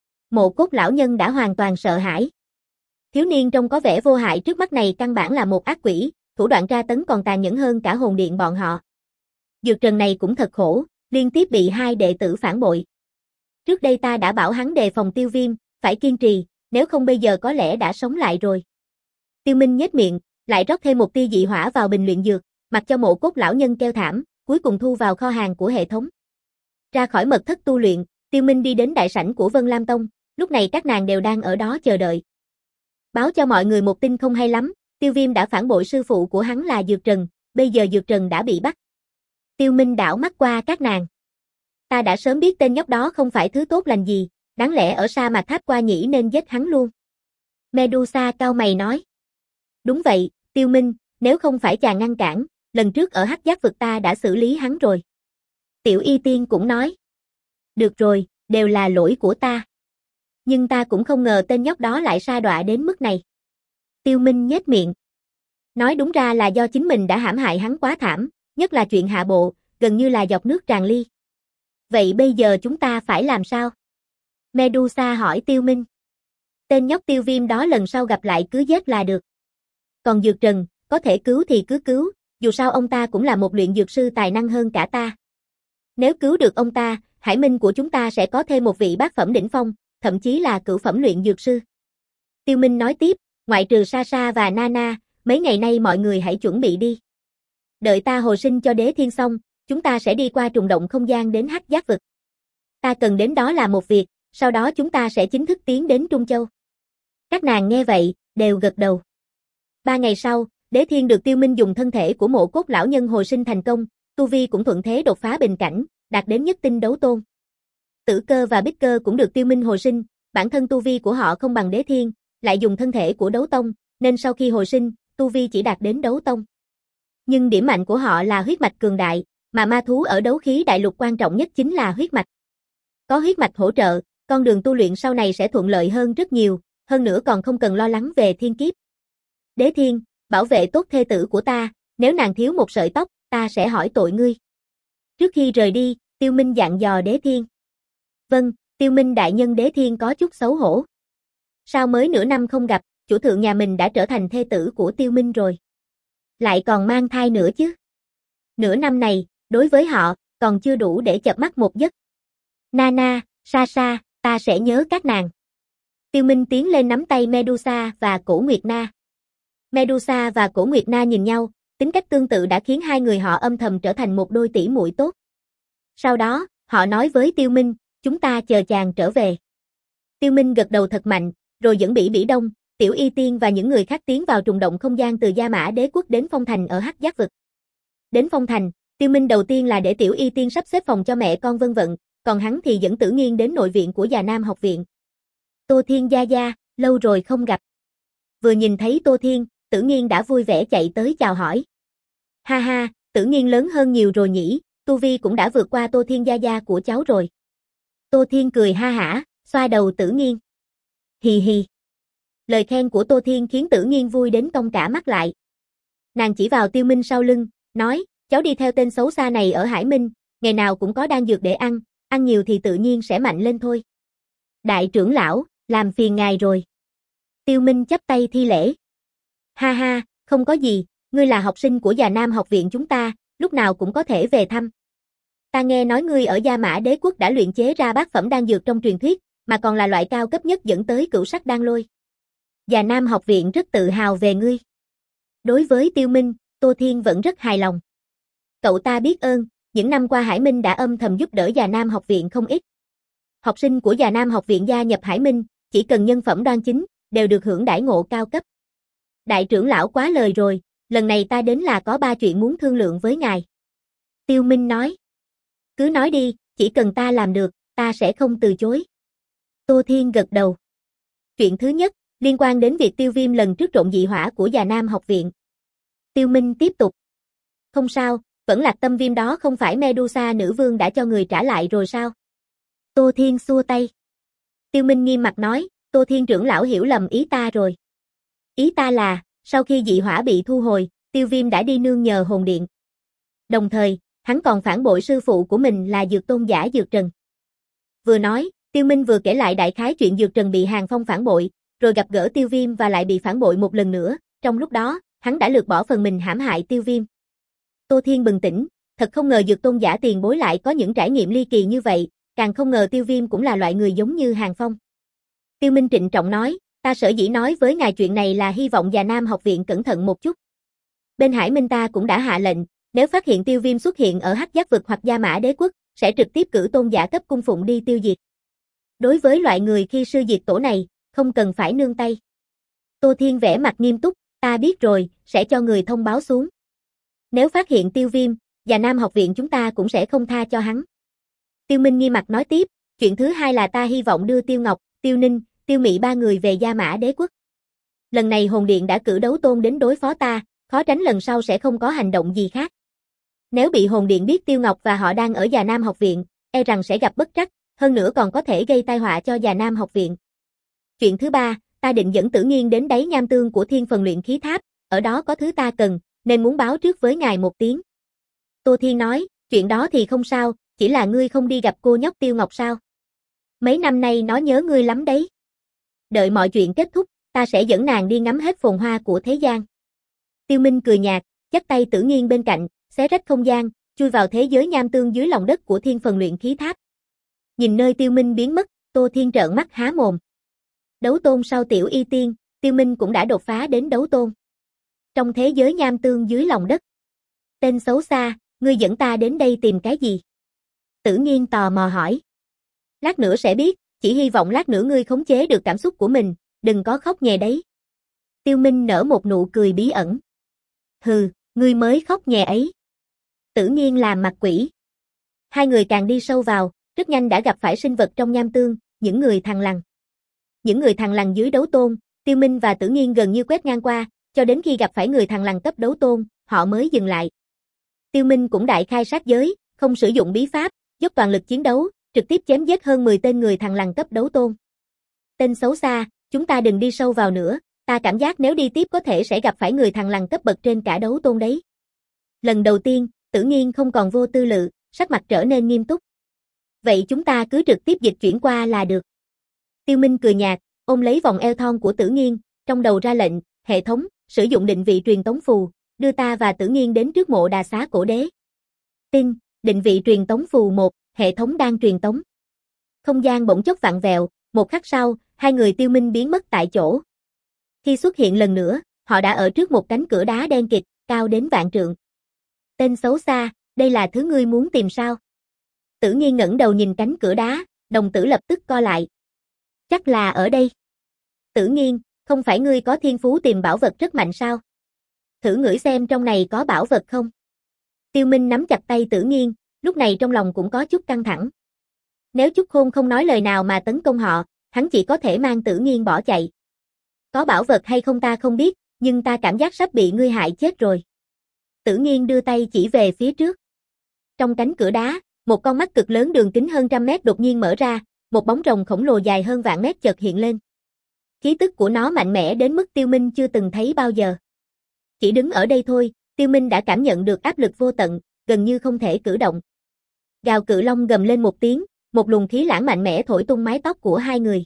Mộ Cốt lão nhân đã hoàn toàn sợ hãi. Thiếu niên trông có vẻ vô hại trước mắt này căn bản là một ác quỷ, thủ đoạn tra tấn còn tàn nhẫn hơn cả hồn điện bọn họ. Dược Trần này cũng thật khổ, liên tiếp bị hai đệ tử phản bội. Trước đây ta đã bảo hắn đề phòng Tiêu Viêm, phải kiên trì, nếu không bây giờ có lẽ đã sống lại rồi. Tiêu Minh nhếch miệng, lại rót thêm một tia dị hỏa vào bình luyện dược, mặc cho Mộ Cốt lão nhân kêu thảm, cuối cùng thu vào kho hàng của hệ thống. Ra khỏi mật thất tu luyện, Tiêu Minh đi đến đại sảnh của Vân Lam Tông, lúc này các nàng đều đang ở đó chờ đợi. Báo cho mọi người một tin không hay lắm, Tiêu Viêm đã phản bội sư phụ của hắn là Dược Trần, bây giờ Dược Trần đã bị bắt. Tiêu Minh đảo mắt qua các nàng. Ta đã sớm biết tên nhóc đó không phải thứ tốt lành gì, đáng lẽ ở sa mạc Tháp Qua nhĩ nên giết hắn luôn. Medusa cau mày nói. Đúng vậy, Tiêu Minh, nếu không phải chàng ngăn cản, lần trước ở Hắc Giác vực ta đã xử lý hắn rồi. Tiểu Y Tiên cũng nói. Được rồi, đều là lỗi của ta. Nhưng ta cũng không ngờ tên nhóc đó lại sa đọa đến mức này. Tiêu Minh nhếch miệng. Nói đúng ra là do chính mình đã hãm hại hắn quá thảm, nhất là chuyện hạ bộ, gần như là giọt nước tràn ly. Vậy bây giờ chúng ta phải làm sao? Medusa hỏi Tiêu Minh. Tên nhóc Tiêu Viêm đó lần sau gặp lại cứ giết là được. Còn Dược Trần, có thể cứu thì cứ cứu, dù sao ông ta cũng là một luyện dược sư tài năng hơn cả ta. Nếu cứu được ông ta, Hải Minh của chúng ta sẽ có thêm một vị bát phẩm đỉnh phong, thậm chí là cửu phẩm luyện dược sư. Tiêu Minh nói tiếp, ngoại trừ Sasha và Nana, mấy ngày nay mọi người hãy chuẩn bị đi. Đợi ta hồi sinh cho Đế Thiên xong, chúng ta sẽ đi qua trùng động không gian đến Hắc Giác vực. Ta cần đến đó làm một việc, sau đó chúng ta sẽ chính thức tiến đến Trung Châu. Các nàng nghe vậy, đều gật đầu. Ba ngày sau, Đế Thiên được Tiêu Minh dùng thân thể của Mộ Cốt lão nhân hồi sinh thành công, tu vi cũng thuận thế đột phá bình cảnh, đạt đến nhất tinh đấu tôn. Tử Cơ và Bích Cơ cũng được Tiêu Minh hồi sinh, bản thân tu vi của họ không bằng Đế Thiên, lại dùng thân thể của đấu tông, nên sau khi hồi sinh, tu vi chỉ đạt đến đấu tông. Nhưng điểm mạnh của họ là huyết mạch cường đại, mà ma thú ở đấu khí đại lục quan trọng nhất chính là huyết mạch. Có huyết mạch hỗ trợ, con đường tu luyện sau này sẽ thuận lợi hơn rất nhiều, hơn nữa còn không cần lo lắng về thiên kiếp. Đế Thiên, bảo vệ tốt thê tử của ta, nếu nàng thiếu một sợi tóc, ta sẽ hỏi tội ngươi. Trước khi rời đi, Tiêu Minh dặn dò Đế Thiên. Vâng, Tiêu Minh đại nhân. Đế Thiên có chút xấu hổ. Sao mới nửa năm không gặp, chủ thượng nhà mình đã trở thành thê tử của Tiêu Minh rồi. Lại còn mang thai nữa chứ. Nửa năm này, đối với họ, còn chưa đủ để chợp mắt một giấc. Nana, Sasha, ta sẽ nhớ các nàng. Tiêu Minh tiến lên nắm tay Medusa và Cổ Nguyệt Na. Medusa và Cổ Nguyệt Na nhìn nhau, tính cách tương tự đã khiến hai người họ âm thầm trở thành một đôi tỷ muội tốt. Sau đó, họ nói với Tiêu Minh, chúng ta chờ chàng trở về. Tiêu Minh gật đầu thật mạnh, rồi dẫn Bỉ Bỉ Đông, Tiểu Y Tiên và những người khác tiến vào trùng động không gian từ Gia Mã Đế quốc đến Phong Thành ở Hắc Giác vực. Đến Phong Thành, Tiêu Minh đầu tiên là để Tiểu Y Tiên sắp xếp phòng cho mẹ con Vân Vận, còn hắn thì dẫn Tử Nghiên đến nội viện của Già Nam học viện. Tô Thiên gia gia, lâu rồi không gặp. Vừa nhìn thấy Tô Thiên, Tử Nghiên đã vui vẻ chạy tới chào hỏi. Ha ha, Tử Nghiên lớn hơn nhiều rồi nhỉ, tu vi cũng đã vượt qua Tô Thiên gia gia của cháu rồi. Tô Thiên cười ha hả, xoa đầu Tử Nghiên. Hì hì. Lời khen của Tô Thiên khiến Tử Nghiên vui đến cong cả mắt lại. Nàng chỉ vào Tiêu Minh sau lưng, nói, cháu đi theo tên xấu xa này ở Hải Minh, ngày nào cũng có đan dược để ăn, ăn nhiều thì tự nhiên sẽ mạnh lên thôi. Đại trưởng lão, làm phiền ngài rồi. Tiêu Minh chắp tay thi lễ. Ha ha, không có gì, ngươi là học sinh của Già Nam học viện chúng ta, lúc nào cũng có thể về thăm. Ta nghe nói ngươi ở Gia Mã Đế quốc đã luyện chế ra bát phẩm đan dược trong truyền thuyết, mà còn là loại cao cấp nhất dẫn tới cửu sắc đan lôi. Già Nam học viện rất tự hào về ngươi. Đối với Tiêu Minh, Tô Thiên vẫn rất hài lòng. Cậu ta biết ơn, những năm qua Hải Minh đã âm thầm giúp đỡ Già Nam học viện không ít. Học sinh của Già Nam học viện gia nhập Hải Minh, chỉ cần nhân phẩm đoan chính, đều được hưởng đãi ngộ cao cấp. Đại trưởng lão quá lời rồi, lần này ta đến là có ba chuyện muốn thương lượng với ngài. Tiêu Minh nói. Cứ nói đi, chỉ cần ta làm được, ta sẽ không từ chối. Tô Thiên gật đầu. Chuyện thứ nhất, liên quan đến việc Tiêu Viêm lần trước trộn dị hỏa của Già Nam học viện. Tiêu Minh tiếp tục. Không sao, vẫn Lạc Tâm Viêm đó không phải Medusa nữ vương đã cho người trả lại rồi sao? Tô Thiên xua tay. Tiêu Minh nghiêm mặt nói, Tô Thiên trưởng lão hiểu lầm ý ta rồi. Ý ta là, sau khi dị hỏa bị thu hồi, Tiêu Viêm đã đi nương nhờ hồn điện. Đồng thời, hắn còn phản bội sư phụ của mình là Dược Tôn giả Dược Trần. Vừa nói, Tiêu Minh vừa kể lại đại khái chuyện Dược Trần bị Hàng Phong phản bội, rồi gặp gỡ Tiêu Viêm và lại bị phản bội một lần nữa, trong lúc đó, hắn đã lược bỏ phần mình hãm hại Tiêu Viêm. Tô Thiên bừng tỉnh, thật không ngờ Dược Tôn giả tiền bối lại có những trải nghiệm ly kỳ như vậy, càng không ngờ Tiêu Viêm cũng là loại người giống như Hàng Phong. Tiêu Minh trịnh trọng nói, ta sở dĩ nói với ngài chuyện này là hy vọng Già Nam học viện cẩn thận một chút. Bên Hải Minh ta cũng đã hạ lệnh, nếu phát hiện Tiêu Viêm xuất hiện ở Hắc Giác vực hoặc Gia Mã Đế quốc, sẽ trực tiếp cử tôn giả cấp cung phụng đi tiêu diệt. Đối với loại người khi sư diệt tổ này, không cần phải nương tay. Tô Thiên vẻ mặt nghiêm túc, ta biết rồi, sẽ cho người thông báo xuống. Nếu phát hiện Tiêu Viêm, Già Nam học viện chúng ta cũng sẽ không tha cho hắn. Tiêu Minh nghi mặt nói tiếp, chuyện thứ hai là ta hy vọng đưa Tiêu Ngọc, Tiêu Ninh, Tiêu Mị ba người về Gia Mã Đế quốc. Lần này Hồn Điện đã cử đấu tôn đến đối phó ta, khó tránh lần sau sẽ không có hành động gì khác. Nếu bị Hồn Điện biết Tiêu Ngọc và họ đang ở Già Nam học viện, e rằng sẽ gặp bất trắc, hơn nữa còn có thể gây tai họa cho Già Nam học viện. Chuyện thứ ba, ta định dẫn Tử Nghiên đến đáy nham tương của Thiên Phần Luyện Khí Tháp, ở đó có thứ ta cần, nên muốn báo trước với ngài một tiếng. Tô Thiên nói, chuyện đó thì không sao, chỉ là ngươi không đi gặp cô nhóc Tiêu Ngọc sao? Mấy năm nay nó nhớ ngươi lắm đấy. Đợi mọi chuyện kết thúc, ta sẽ dẫn nàng đi ngắm hết phồn hoa của thế gian. Tiêu Minh cười nhạt, dắt tay Tử Nghiên bên cạnh, xé rách không gian, chui vào thế giới nham tương dưới lòng đất của Thiên Phần Luyện Khí Tháp. Nhìn nơi Tiêu Minh biến mất, Tô Thiên trợn mắt há mồm. Đấu tôn sau Tiểu Y Tiên, Tiêu Minh cũng đã đột phá đến đấu tôn. Trong thế giới nham tương dưới lòng đất. Tên xấu xa, ngươi dẫn ta đến đây tìm cái gì? Tử Nghiên tò mò hỏi. Lát nữa sẽ biết, chỉ hy vọng lát nữa ngươi khống chế được cảm xúc của mình, đừng có khóc nhè đấy. Tiêu Minh nở một nụ cười bí ẩn. Hừ, ngươi mới khóc nhè ấy. Tử Nghiên làm mặt quỷ. Hai người càng đi sâu vào, rất nhanh đã gặp phải sinh vật trong nham tương, những người thằn lằn. Những người thằn lằn dưới đấu tôn, Tiêu Minh và Tử Nghiên gần như quét ngang qua, cho đến khi gặp phải người thằn lằn cấp đấu tôn, họ mới dừng lại. Tiêu Minh cũng đại khai sát giới, không sử dụng bí pháp, dốc toàn lực chiến đấu, trực tiếp chém giết hơn mười tên người thằn lằn cấp đấu tôn. Tên xấu xa, chúng ta đừng đi sâu vào nữa, ta cảm giác nếu đi tiếp có thể sẽ gặp phải người thằn lằn cấp bậc trên cả đấu tôn đấy. Lần đầu tiên, Tử Nghiên không còn vô tư lự, sắc mặt trở nên nghiêm túc. Vậy chúng ta cứ trực tiếp dịch chuyển qua là được. Tiêu Minh cười nhạt, ôm lấy vòng eo thon của Tử Nghiên, trong đầu ra lệnh, hệ thống, sử dụng định vị truyền tống phù, đưa ta và Tử Nghiên đến trước mộ Đà Xá Cổ Đế. Tin, định vị truyền tống phù một, hệ thống đang truyền tống. Không gian bỗng chốc vặn vẹo, một khắc sau, hai người Tiêu Minh biến mất tại chỗ. Khi xuất hiện lần nữa, họ đã ở trước một cánh cửa đá đen kịt, cao đến vạn trượng. Tên xấu xa, đây là thứ ngươi muốn tìm sao? Tử Nghiên ngẩng đầu nhìn cánh cửa đá, đồng tử lập tức co lại. Chắc là ở đây. Tử Nghiên, không phải ngươi có thiên phú tìm bảo vật rất mạnh sao? Thử ngửi xem trong này có bảo vật không? Tiêu Minh nắm chặt tay Tử Nghiên, lúc này trong lòng cũng có chút căng thẳng. Nếu Chúc Khôn không nói lời nào mà tấn công họ, hắn chỉ có thể mang Tử Nghiên bỏ chạy. Có bảo vật hay không ta không biết, nhưng ta cảm giác sắp bị ngươi hại chết rồi. Tử Nghiên đưa tay chỉ về phía trước. Trong cánh cửa đá, một con mắt cực lớn đường kính hơn trăm mét đột nhiên mở ra, một bóng rồng khổng lồ dài hơn vạn mét chợt hiện lên. Khí tức của nó mạnh mẽ đến mức Tiêu Minh chưa từng thấy bao giờ. Chỉ đứng ở đây thôi, Tiêu Minh đã cảm nhận được áp lực vô tận, gần như không thể cử động. Gào cự long gầm lên một tiếng, một luồng khí lãng mạnh mẽ thổi tung mái tóc của hai người.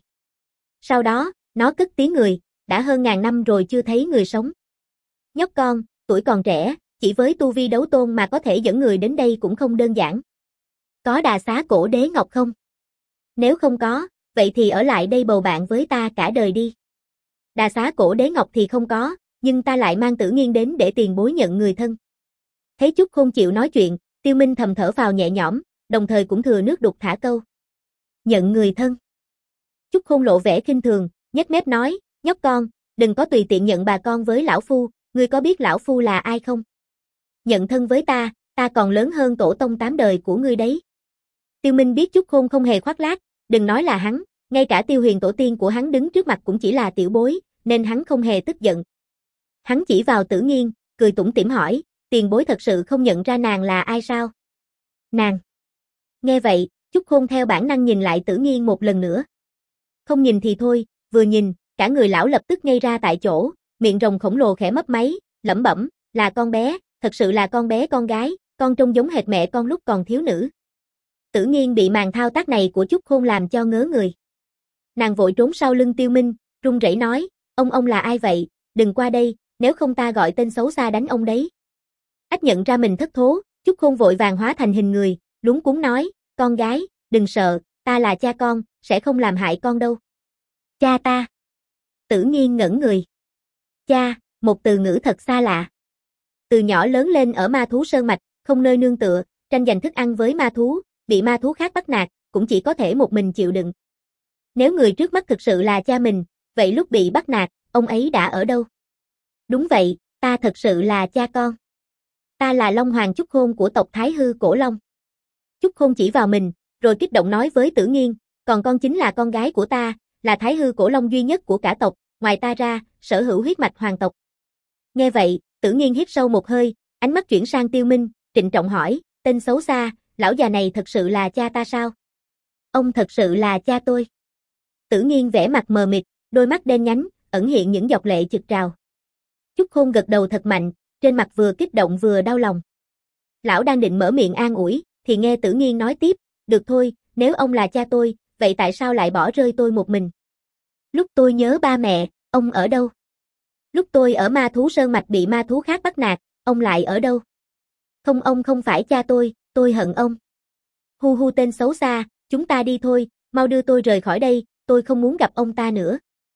Sau đó, nó cất tiếng người, đã hơn ngàn năm rồi chưa thấy người sống. Nhóc con, tuổi còn trẻ, chỉ với tu vi đấu tôn mà có thể dẫn người đến đây cũng không đơn giản. Có Đà Xá Cổ Đế Ngọc không? Nếu không có, vậy thì ở lại đây bầu bạn với ta cả đời đi. Đà Xá Cổ Đế Ngọc thì không có, nhưng ta lại mang Tử Nghiên đến để tiền bối nhận người thân. Thấy Chúc Khôn chịu nói chuyện, Tiêu Minh thầm thở phào nhẹ nhõm, đồng thời cũng thừa nước đục thả câu. Nhận người thân. Chúc Khôn lộ vẻ khinh thường, nhếch mép nói, nhóc con, đừng có tùy tiện nhận bà con với lão phu, ngươi có biết lão phu là ai không? Nhận thân với ta, ta còn lớn hơn tổ tông tám đời của ngươi đấy. Tiêu Minh biết Chúc Khôn không hề khoác lác, đừng nói là hắn, ngay cả Tiêu Huyền tổ tiên của hắn đứng trước mặt cũng chỉ là tiểu bối, nên hắn không hề tức giận. Hắn chỉ vào Tử Nghiên, cười tủm tỉm hỏi, tiền bối thật sự không nhận ra nàng là ai sao? Nàng. Nghe vậy, Chúc Khôn theo bản năng nhìn lại Tử Nghiên một lần nữa. Không nhìn thì thôi, vừa nhìn, cả người lão lập tức ngây ra tại chỗ, miệng rồng khổng lồ khẽ mấp máy, lẩm bẩm, là con bé, thật sự là con bé con gái, con trông giống hệt mẹ con lúc còn thiếu nữ. Tử Nghiên bị màn thao tác này của Chúc Khôn làm cho ngớ người. Nàng vội trốn sau lưng Tiêu Minh, run rẩy nói, ông ông là ai vậy, đừng qua đây, nếu không ta gọi tên xấu xa đánh ông đấy. Ách nhận ra mình thất thố, Chúc Khôn vội vàng hóa thành hình người, luống cuống nói, con gái, đừng sợ, ta là cha con, sẽ không làm hại con đâu. Cha ta. Tử Nghiên ngẩn người. Cha, một từ ngữ thật xa lạ. Từ nhỏ lớn lên ở ma thú sơn mạch, không nơi nương tựa, tranh giành thức ăn với ma thú, bị ma thú khác bắt nạt, cũng chỉ có thể một mình chịu đựng. Nếu người trước mắt thực sự là cha mình, vậy lúc bị bắt nạt, ông ấy đã ở đâu? Đúng vậy, ta thật sự là cha con. Ta là Long Hoàng Chúc Khôn của tộc Thái Hư Cổ Long. Chúc Khôn chỉ vào mình, rồi kích động nói với Tử Nghiên, còn con chính là con gái của ta, là Thái Hư Cổ Long duy nhất của cả tộc, ngoài ta ra, sở hữu huyết mạch hoàng tộc. Nghe vậy, Tử Nghiên hít sâu một hơi, ánh mắt chuyển sang Tiêu Minh, trịnh trọng hỏi, tên xấu xa, lão già này thật sự là cha ta sao? Ông thật sự là cha tôi. Tử Nghiên vẻ mặt mờ mịt, đôi mắt đen nhánh, ẩn hiện những giọt lệ trực trào. Chúc Khôn gật đầu thật mạnh, trên mặt vừa kích động vừa đau lòng. Lão đang định mở miệng an ủi, thì nghe Tử Nghiên nói tiếp, được thôi, nếu ông là cha tôi, vậy tại sao lại bỏ rơi tôi một mình? Lúc tôi nhớ ba mẹ, ông ở đâu? Lúc tôi ở ma thú sơn mạch bị ma thú khác bắt nạt, ông lại ở đâu? Không, ông không phải cha tôi, tôi hận ông. Hu hu tên xấu xa, chúng ta đi thôi, mau đưa tôi rời khỏi đây, tôi không muốn gặp ông ta nữa.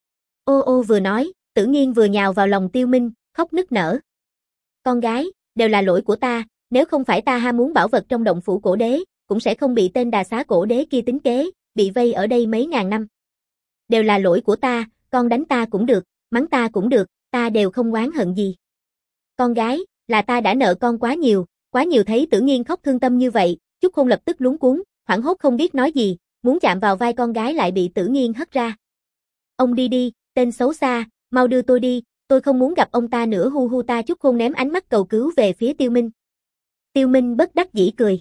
Ô ô vừa nói, Tử Nghiên vừa nhào vào lòng Tiêu Minh, khóc nức nở. Con gái, đều là lỗi của ta, nếu không phải ta ham muốn bảo vật trong động phủ cổ đế, cũng sẽ không bị tên đà xá cổ đế kia tính kế, bị vây ở đây mấy ngàn năm. Đều là lỗi của ta, con đánh ta cũng được, mắng ta cũng được, ta đều không oán hận gì. Con gái, là ta đã nợ con quá nhiều, quá nhiều. Thấy Tử Nghiên khóc thương tâm như vậy, Chúc Khôn lập tức luống cuống, hoảng hốt không biết nói gì, muốn chạm vào vai con gái lại bị Tử Nghiên hất ra. Ông đi đi, tên xấu xa, mau đưa tôi đi, tôi không muốn gặp ông ta nữa hu hu ta. Chúc Khôn ném ánh mắt cầu cứu về phía Tiêu Minh. Tiêu Minh bất đắc dĩ cười.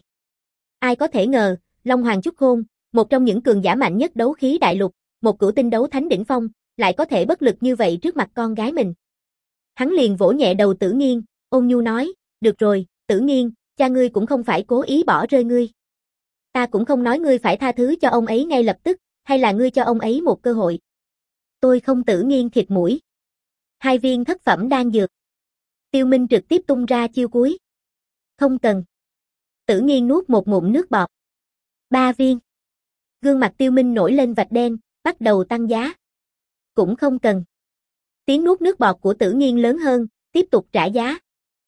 Ai có thể ngờ, Long Hoàng Chúc Khôn, một trong những cường giả mạnh nhất đấu khí đại lục, một cửu tinh đấu thánh đỉnh phong, lại có thể bất lực như vậy trước mặt con gái mình. Hắn liền vỗ nhẹ đầu Tử Nghiên, ôn nhu nói, được rồi, Tử Nghiên, cha ngươi cũng không phải cố ý bỏ rơi ngươi. Ta cũng không nói ngươi phải tha thứ cho ông ấy ngay lập tức, hay là ngươi cho ông ấy một cơ hội. Tôi không. Tử Nghiên khịt mũi. Hai viên thất phẩm đan dược. Tiêu Minh trực tiếp tung ra chiêu cuối. Không cần. Tử Nghiên nuốt một ngụm nước bọt. Ba viên. Gương mặt Tiêu Minh nổi lên vạch đen, bắt đầu tăng giá. Cũng không cần. Tiếng nuốt nước bọt của Tử Nghiên lớn hơn, tiếp tục trả giá.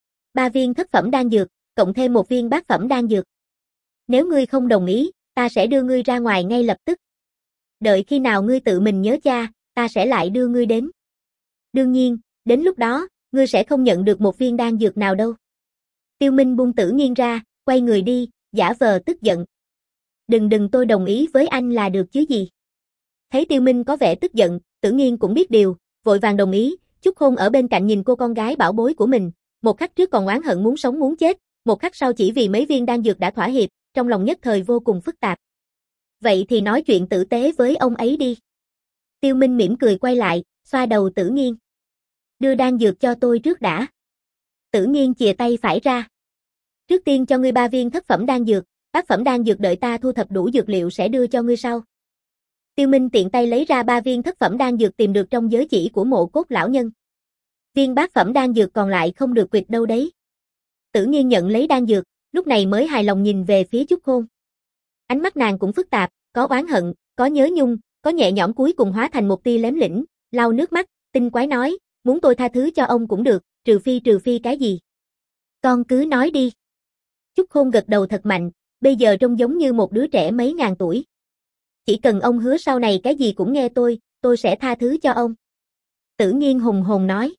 Ba viên thất phẩm đan dược, cộng thêm một viên bát phẩm đan dược. Nếu ngươi không đồng ý, ta sẽ đưa ngươi ra ngoài ngay lập tức. Đợi khi nào ngươi tự mình nhớ cha, ta sẽ lại đưa ngươi đến. Đương nhiên, đến lúc đó, ngươi sẽ không nhận được một viên đan dược nào đâu. Tiêu Minh buông Tử Nghiên ra, quay người đi, giả vờ tức giận. Đừng đừng tôi đồng ý với anh là được chứ gì. Thấy Tiêu Minh có vẻ tức giận, Tử Nghiên cũng biết điều, vội vàng đồng ý. Chúc Khôn ở bên cạnh nhìn cô con gái bảo bối của mình, một khắc trước còn oán hận muốn sống muốn chết, một khắc sau chỉ vì mấy viên đan dược đã thỏa hiệp, trong lòng nhất thời vô cùng phức tạp. Vậy thì nói chuyện tử tế với ông ấy đi. Tiêu Minh mỉm cười quay lại, xoa đầu Tử Nghiên. Đưa đan dược cho tôi trước đã. Tử Nghiên chìa tay phải ra. Trước tiên cho ngươi ba viên thất phẩm đan dược, bát phẩm đan dược đợi ta thu thập đủ dược liệu sẽ đưa cho ngươi sau. Tiêu Minh tiện tay lấy ra ba viên thất phẩm đan dược tìm được trong giới chỉ của Mộ Cốt lão nhân. Viên bát phẩm đan dược còn lại không được quyệt đâu đấy. Tử Nghiên nhận lấy đan dược, lúc này mới hài lòng nhìn về phía Chúc Khôn. Ánh mắt nàng cũng phức tạp, có oán hận, có nhớ nhung, có nhẹ nhõm, cuối cùng hóa thành một tia lém lĩnh, lau nước mắt, tinh quái nói, muốn tôi tha thứ cho ông cũng được, trừ phi trừ phi cái gì. Con cứ nói đi. Chúc Khôn gật đầu thật mạnh, bây giờ trông giống như một đứa trẻ mấy ngàn tuổi. Chỉ cần ông hứa sau này cái gì cũng nghe tôi, tôi sẽ tha thứ cho ông. Tử Nghiên hùng hồn nói.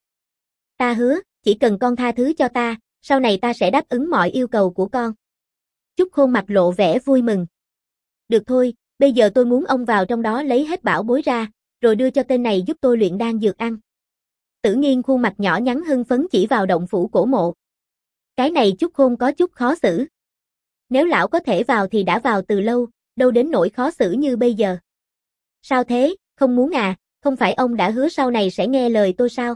Ta hứa, chỉ cần con tha thứ cho ta, sau này ta sẽ đáp ứng mọi yêu cầu của con. Chúc Khôn mặt lộ vẻ vui mừng. Được thôi, bây giờ tôi muốn ông vào trong đó lấy hết bảo bối ra, rồi đưa cho tên này giúp tôi luyện đan dược ăn. Tử Nghiên khuôn mặt nhỏ nhắn hưng phấn chỉ vào động phủ cổ mộ. Cái này Chúc Khôn có chút khó xử. Nếu lão có thể vào thì đã vào từ lâu, đâu đến nỗi khó xử như bây giờ. Sao thế, không muốn à, không phải ông đã hứa sau này sẽ nghe lời tôi sao?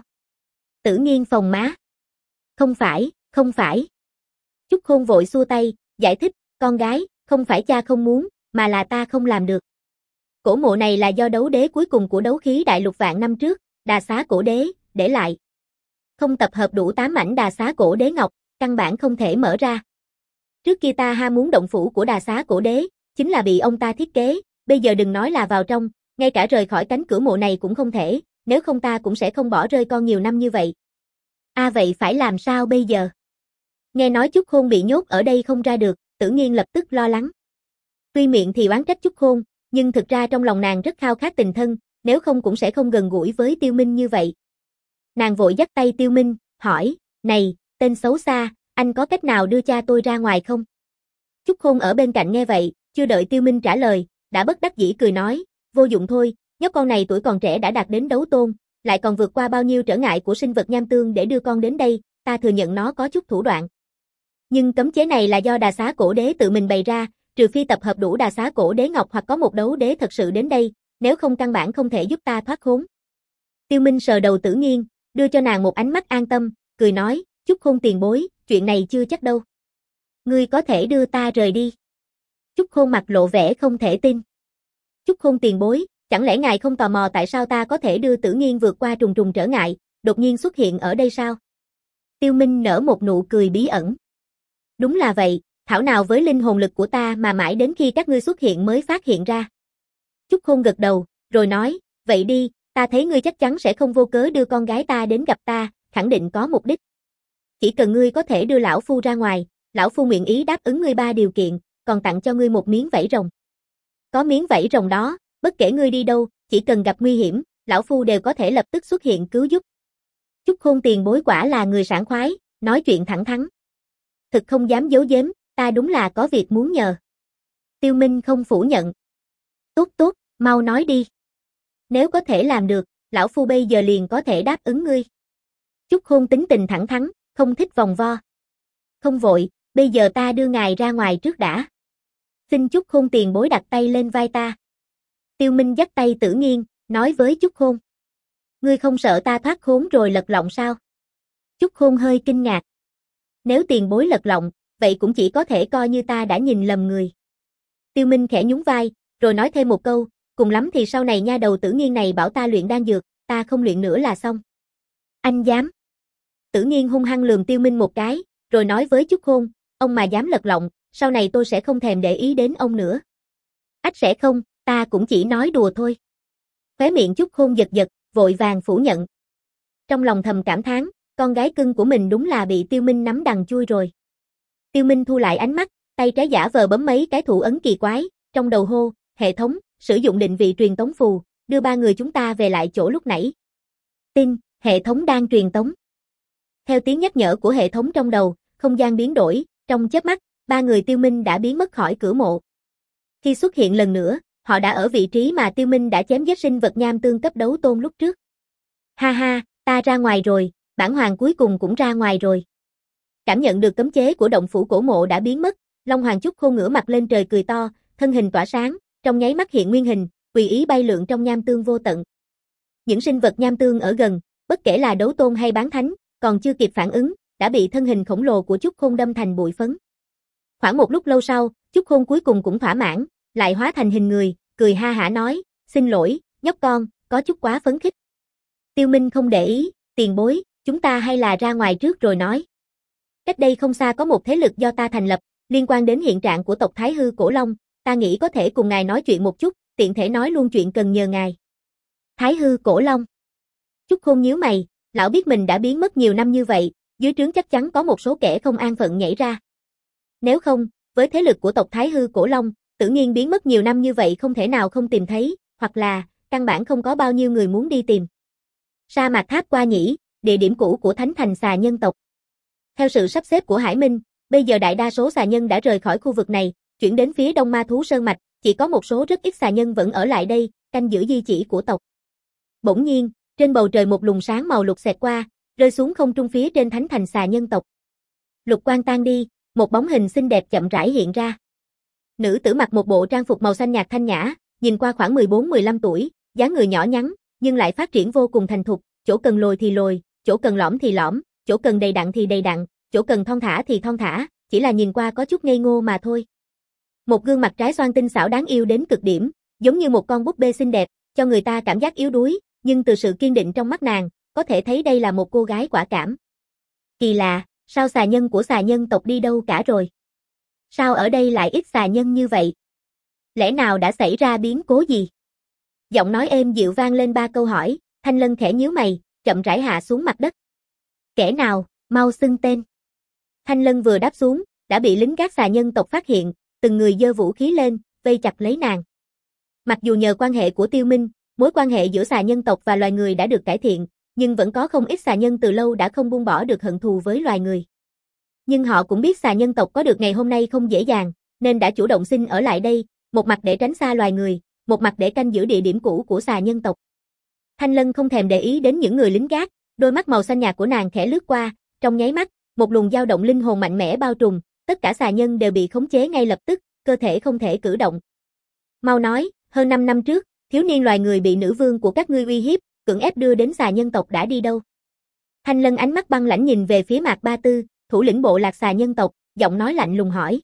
Tử Nghiên phồng má. Không phải, không phải. Chúc Khôn vội xua tay, giải thích, con gái, không phải cha không muốn, mà là ta không làm được. Cổ mộ này là do đấu đế cuối cùng của đấu khí đại lục vạn năm trước, đà xá cổ đế, để lại. không tập hợp đủ tám mảnh Đà Xá Cổ Đế ngọc, căn bản không thể mở ra. Trước kia ta ha muốn động phủ của Đà Xá Cổ Đế, chính là bị ông ta thiết kế, bây giờ đừng nói là vào trong, ngay cả rời khỏi cánh cửa mộ này cũng không thể, nếu không ta cũng sẽ không bỏ rơi con nhiều năm như vậy. A à, vậy phải làm sao bây giờ? Nghe nói Chúc Khôn bị nhốt ở đây không ra được, Tử Nghiên lập tức lo lắng. Tuy miệng thì oán trách Chúc Khôn, nhưng thực ra trong lòng nàng rất khao khát tình thân, nếu không cũng sẽ không gần gũi với Tiêu Minh như vậy. Nàng vội dắt tay Tiêu Minh, hỏi, này, tên xấu xa, anh có cách nào đưa cha tôi ra ngoài không? Chúc Khôn ở bên cạnh nghe vậy, chưa đợi Tiêu Minh trả lời, đã bất đắc dĩ cười nói, vô dụng thôi, nhóc con này tuổi còn trẻ đã đạt đến đấu tôn, lại còn vượt qua bao nhiêu trở ngại của sinh vật nham tương để đưa con đến đây, ta thừa nhận nó có chút thủ đoạn. Nhưng cấm chế này là do Đà Xá Cổ Đế tự mình bày ra, trừ phi tập hợp đủ Đà Xá Cổ Đế ngọc hoặc có một đấu đế thật sự đến đây, nếu không căn bản không thể giúp ta thoát khốn. Tiêu Minh sờ đầu Tử Nghiên, đưa cho nàng một ánh mắt an tâm, cười nói, Chúc Khôn tiền bối, chuyện này chưa chắc đâu. Ngươi có thể đưa ta rời đi. Chúc Khôn mặt lộ vẻ không thể tin. Chúc Khôn tiền bối, chẳng lẽ ngài không tò mò tại sao ta có thể đưa Tử Nghiên vượt qua trùng trùng trở ngại, đột nhiên xuất hiện ở đây sao? Tiêu Minh nở một nụ cười bí ẩn. Đúng là vậy, thảo nào với linh hồn lực của ta mà mãi đến khi các ngươi xuất hiện mới phát hiện ra. Chúc Khôn gật đầu, rồi nói, vậy đi, ta thấy ngươi chắc chắn sẽ không vô cớ đưa con gái ta đến gặp ta, khẳng định có mục đích. Chỉ cần ngươi có thể đưa lão phu ra ngoài, lão phu nguyện ý đáp ứng ngươi ba điều kiện, còn tặng cho ngươi một miếng vảy rồng. Có miếng vảy rồng đó, bất kể ngươi đi đâu, chỉ cần gặp nguy hiểm, lão phu đều có thể lập tức xuất hiện cứu giúp. Chúc Khôn tiền bối quả là người sảng khoái, nói chuyện thẳng thắn. Thực không dám giấu giếm, ta đúng là có việc muốn nhờ. Tiêu Minh không phủ nhận. Tốt tốt, mau nói đi. Nếu có thể làm được, lão phu bây giờ liền có thể đáp ứng ngươi. Chúc Khôn tính tình thẳng thắn, không thích vòng vo. Không vội, bây giờ ta đưa ngài ra ngoài trước đã. Xin Chúc Khôn tiền bối đặt tay lên vai ta. Tiêu Minh dắt tay Tử Nghiên, nói với Chúc Khôn. Ngươi không sợ ta thoát khốn rồi lật lọng sao? Chúc Khôn hơi kinh ngạc. Nếu tiền bối lật lọng, vậy cũng chỉ có thể coi như ta đã nhìn lầm người. Tiêu Minh khẽ nhún vai, rồi nói thêm một câu, cùng lắm thì sau này nha đầu Tử Nghiên này bảo ta luyện đan dược, ta không luyện nữa là xong. Anh dám? Tử Nghiên hung hăng lườm Tiêu Minh một cái, rồi nói với Chúc Khôn, ông mà dám lật lọng, sau này tôi sẽ không thèm để ý đến ông nữa. Ách sẽ không, ta cũng chỉ nói đùa thôi. Khóe miệng Chúc Khôn giật giật, vội vàng phủ nhận. Trong lòng thầm cảm thán, con gái cưng của mình đúng là bị Tiêu Minh nắm đằng chui rồi. Tiêu Minh thu lại ánh mắt, tay trái giả vờ bấm mấy cái thủ ấn kỳ quái, trong đầu hô, hệ thống, sử dụng định vị truyền tống phù, đưa ba người chúng ta về lại chỗ lúc nãy. Tin, hệ thống đang truyền tống. Theo tiếng nhắc nhở của hệ thống trong đầu, không gian biến đổi, trong chớp mắt, ba người Tiêu Minh đã biến mất khỏi cửa mộ. Khi xuất hiện lần nữa, họ đã ở vị trí mà Tiêu Minh đã chém giết sinh vật nham tương cấp đấu tôn lúc trước. Ha ha, ta ra ngoài rồi, bản hoàng cuối cùng cũng ra ngoài rồi. Cảm nhận được cấm chế của động phủ cổ mộ đã biến mất, Long Hoàng Chúc Khôn ngửa mặt lên trời cười to, thân hình tỏa sáng, trong nháy mắt hiện nguyên hình, tùy ý bay lượn trong nham tương vô tận. Những sinh vật nham tương ở gần, bất kể là đấu tôn hay bán thánh, còn chưa kịp phản ứng, đã bị thân hình khổng lồ của Chúc Khôn đâm thành bụi phấn. Khoảng một lúc lâu sau, Chúc Khôn cuối cùng cũng thỏa mãn, lại hóa thành hình người, cười ha hả nói, xin lỗi, nhóc con, có chút quá phấn khích. Tiêu Minh không để ý, tiền bối, chúng ta hay là ra ngoài trước rồi nói. Cách đây không xa có một thế lực do ta thành lập, liên quan đến hiện trạng của tộc Thái Hư Cổ Long, ta nghĩ có thể cùng ngài nói chuyện một chút, tiện thể nói luôn chuyện cần nhờ ngài. Thái Hư Cổ Long. Chúc Khôn nhíu mày, lão biết mình đã biến mất nhiều năm như vậy, dưới trướng chắc chắn có một số kẻ không an phận nhảy ra. Nếu không, với thế lực của tộc Thái Hư Cổ Long, Tử Nghiên biến mất nhiều năm như vậy không thể nào không tìm thấy, hoặc là, căn bản không có bao nhiêu người muốn đi tìm. Sa mạc Tháp Qua Nhĩ, địa điểm cũ của Thánh Thành xà nhân tộc. Theo sự sắp xếp của Hải Minh, bây giờ đại đa số xà nhân đã rời khỏi khu vực này, chuyển đến phía đông Ma Thú Sơn Mạch, chỉ có một số rất ít xà nhân vẫn ở lại đây, canh giữ di chỉ của tộc. Bỗng nhiên, trên bầu trời một luồng sáng màu lục xẹt qua, rơi xuống không trung phía trên Thánh Thành xà nhân tộc. Lục quang tan đi, một bóng hình xinh đẹp chậm rãi hiện ra. Nữ tử mặc một bộ trang phục màu xanh nhạt thanh nhã, nhìn qua khoảng mười bốn mười lăm tuổi, dáng người nhỏ nhắn, nhưng lại phát triển vô cùng thành thục, chỗ cần lồi thì lồi, chỗ cần lõm thì lõm, chỗ cần đầy đặn thì đầy đặn, chỗ cần thon thả thì thon thả, chỉ là nhìn qua có chút ngây ngô mà thôi. Một gương mặt trái xoan tinh xảo đáng yêu đến cực điểm, giống như một con búp bê xinh đẹp, cho người ta cảm giác yếu đuối, nhưng từ sự kiên định trong mắt nàng, có thể thấy đây là một cô gái quả cảm. Kỳ lạ, sao xà nhân của xà nhân tộc đi đâu cả rồi? Sao ở đây lại ít xà nhân như vậy? Lẽ nào đã xảy ra biến cố gì? Giọng nói êm dịu vang lên ba câu hỏi, Thanh Lân khẽ nhíu mày, chậm rãi hạ xuống mặt đất. Kẻ nào, mau xưng tên. Thanh Lân vừa đáp xuống, đã bị lính gác xà nhân tộc phát hiện, từng người giơ vũ khí lên, vây chặt lấy nàng. Mặc dù nhờ quan hệ của Tiêu Minh, mối quan hệ giữa xà nhân tộc và loài người đã được cải thiện, nhưng vẫn có không ít xà nhân từ lâu đã không buông bỏ được hận thù với loài người. Nhưng họ cũng biết xà nhân tộc có được ngày hôm nay không dễ dàng, nên đã chủ động xin ở lại đây, một mặt để tránh xa loài người, một mặt để canh giữ địa điểm cũ của xà nhân tộc. Thanh Lân không thèm để ý đến những người lính gác, đôi mắt màu xanh nhạt của nàng khẽ lướt qua, trong nháy mắt, một luồng dao động linh hồn mạnh mẽ bao trùm, tất cả xà nhân đều bị khống chế ngay lập tức, cơ thể không thể cử động. Mau nói, hơn năm năm trước, thiếu niên loài người bị nữ vương của các ngươi uy hiếp, cưỡng ép đưa đến xà nhân tộc đã đi đâu? Thanh Lân ánh mắt băng lãnh nhìn về phía Mạc Ba Tư, thủ lĩnh bộ lạc xà nhân tộc, giọng nói lạnh lùng hỏi.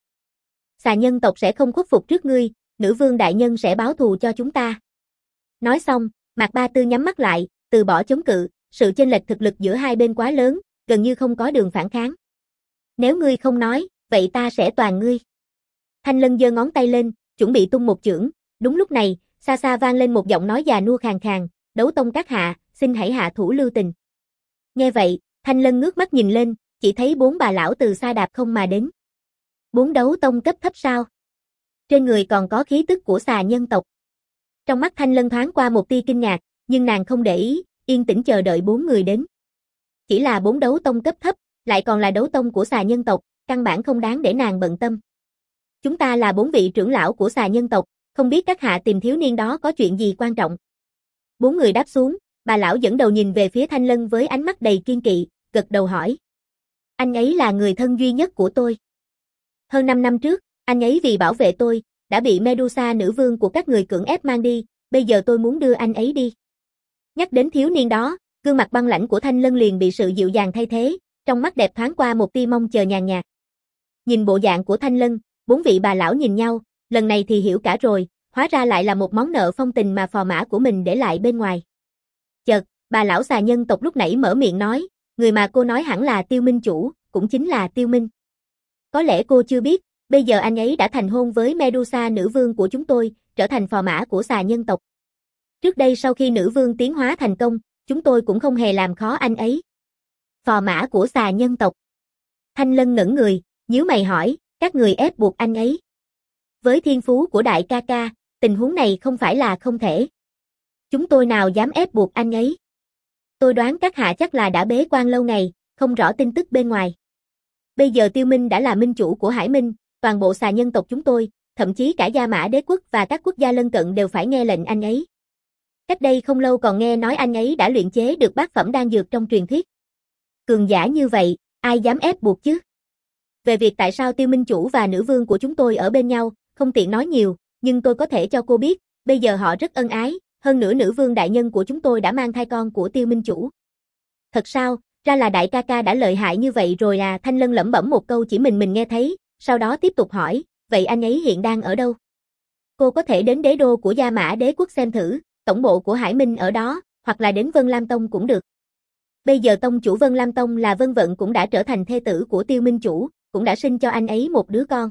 Xà nhân tộc sẽ không khuất phục trước ngươi, nữ vương đại nhân sẽ báo thù cho chúng ta. Nói xong, Mạc Ba Tư nhắm mắt lại, từ bỏ chống cự, sự chênh lệch thực lực giữa hai bên quá lớn, gần như không có đường phản kháng. Nếu ngươi không nói, vậy ta sẽ toàn ngươi. Thanh Lân giơ ngón tay lên, chuẩn bị tung một chưởng, đúng lúc này, xa xa vang lên một giọng nói già nua khàn khàn, Đấu tông các hạ, xin hãy hạ thủ lưu tình. Nghe vậy, Thanh Lân ngước mắt nhìn lên, chỉ thấy bốn bà lão từ xa đạp không mà đến. Bốn đấu tông cấp thấp sao? Trên người còn có khí tức của xà nhân tộc. Trong mắt Thanh Lân thoáng qua một tia kinh ngạc, nhưng nàng không để ý, yên tĩnh chờ đợi bốn người đến. Chỉ là bốn đấu tông cấp thấp, lại còn là đấu tông của xà nhân tộc, căn bản không đáng để nàng bận tâm. Chúng ta là bốn vị trưởng lão của xà nhân tộc, không biết các hạ tìm thiếu niên đó có chuyện gì quan trọng. Bốn người đáp xuống, bà lão dẫn đầu nhìn về phía Thanh Lân với ánh mắt đầy kiên kỵ, gật đầu hỏi. Anh ấy là người thân duy nhất của tôi. Hơn năm năm trước, anh ấy vì bảo vệ tôi, đã bị Medusa nữ vương của các người cưỡng ép mang đi, bây giờ tôi muốn đưa anh ấy đi. Nhắc đến thiếu niên đó, gương mặt băng lãnh của Thanh Lân liền bị sự dịu dàng thay thế, trong mắt đẹp thoáng qua một tia mong chờ nhàn nhạt. Nhìn bộ dạng của Thanh Lân, bốn vị bà lão nhìn nhau, lần này thì hiểu cả rồi, hóa ra lại là một món nợ phong tình mà phò mã của mình để lại bên ngoài. Chợt, bà lão xà nhân tộc lúc nãy mở miệng nói, người mà cô nói hẳn là Tiêu Minh chủ, cũng chính là Tiêu Minh. Có lẽ cô chưa biết, bây giờ anh ấy đã thành hôn với Medusa nữ vương của chúng tôi, trở thành phò mã của xà nhân tộc. Trước đây sau khi nữ vương tiến hóa thành công, chúng tôi cũng không hề làm khó anh ấy. Phò mã của xà nhân tộc. Thanh Lân ngẩn người, nhíu mày hỏi, các người ép buộc anh ấy. Với thiên phú của đại ca ca, tình huống này không phải là không thể. Chúng tôi nào dám ép buộc anh ấy. Tôi đoán các hạ chắc là đã bế quan lâu ngày, không rõ tin tức bên ngoài. Bây giờ Tiêu Minh đã là minh chủ của Hải Minh, toàn bộ xà nhân tộc chúng tôi, thậm chí cả Gia Mã Đế quốc và các quốc gia lân cận đều phải nghe lệnh anh ấy. Cách đây không lâu còn nghe nói anh ấy đã luyện chế được bát phẩm đan dược trong truyền thuyết. Cường giả như vậy, ai dám ép buộc chứ? Về việc tại sao Tiêu Minh chủ và nữ vương của chúng tôi ở bên nhau, không tiện nói nhiều, nhưng tôi có thể cho cô biết, bây giờ họ rất ân ái, hơn nữa nữ vương đại nhân của chúng tôi đã mang thai con của Tiêu Minh chủ. Thật sao, ra là đại ca ca đã lợi hại như vậy rồi à? Thanh Lân lẩm bẩm một câu chỉ mình mình nghe thấy, sau đó tiếp tục hỏi, vậy anh ấy hiện đang ở đâu? Cô có thể đến đế đô của Gia Mã Đế quốc xem thử, tổng bộ của Hải Minh ở đó, hoặc là đến Vân Lam Tông cũng được. Bây giờ tông chủ Vân Lam Tông là Vân Vận cũng đã trở thành thê tử của Tiêu Minh chủ, cũng đã sinh cho anh ấy một đứa con.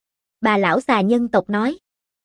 Bà lão xà nhân tộc nói.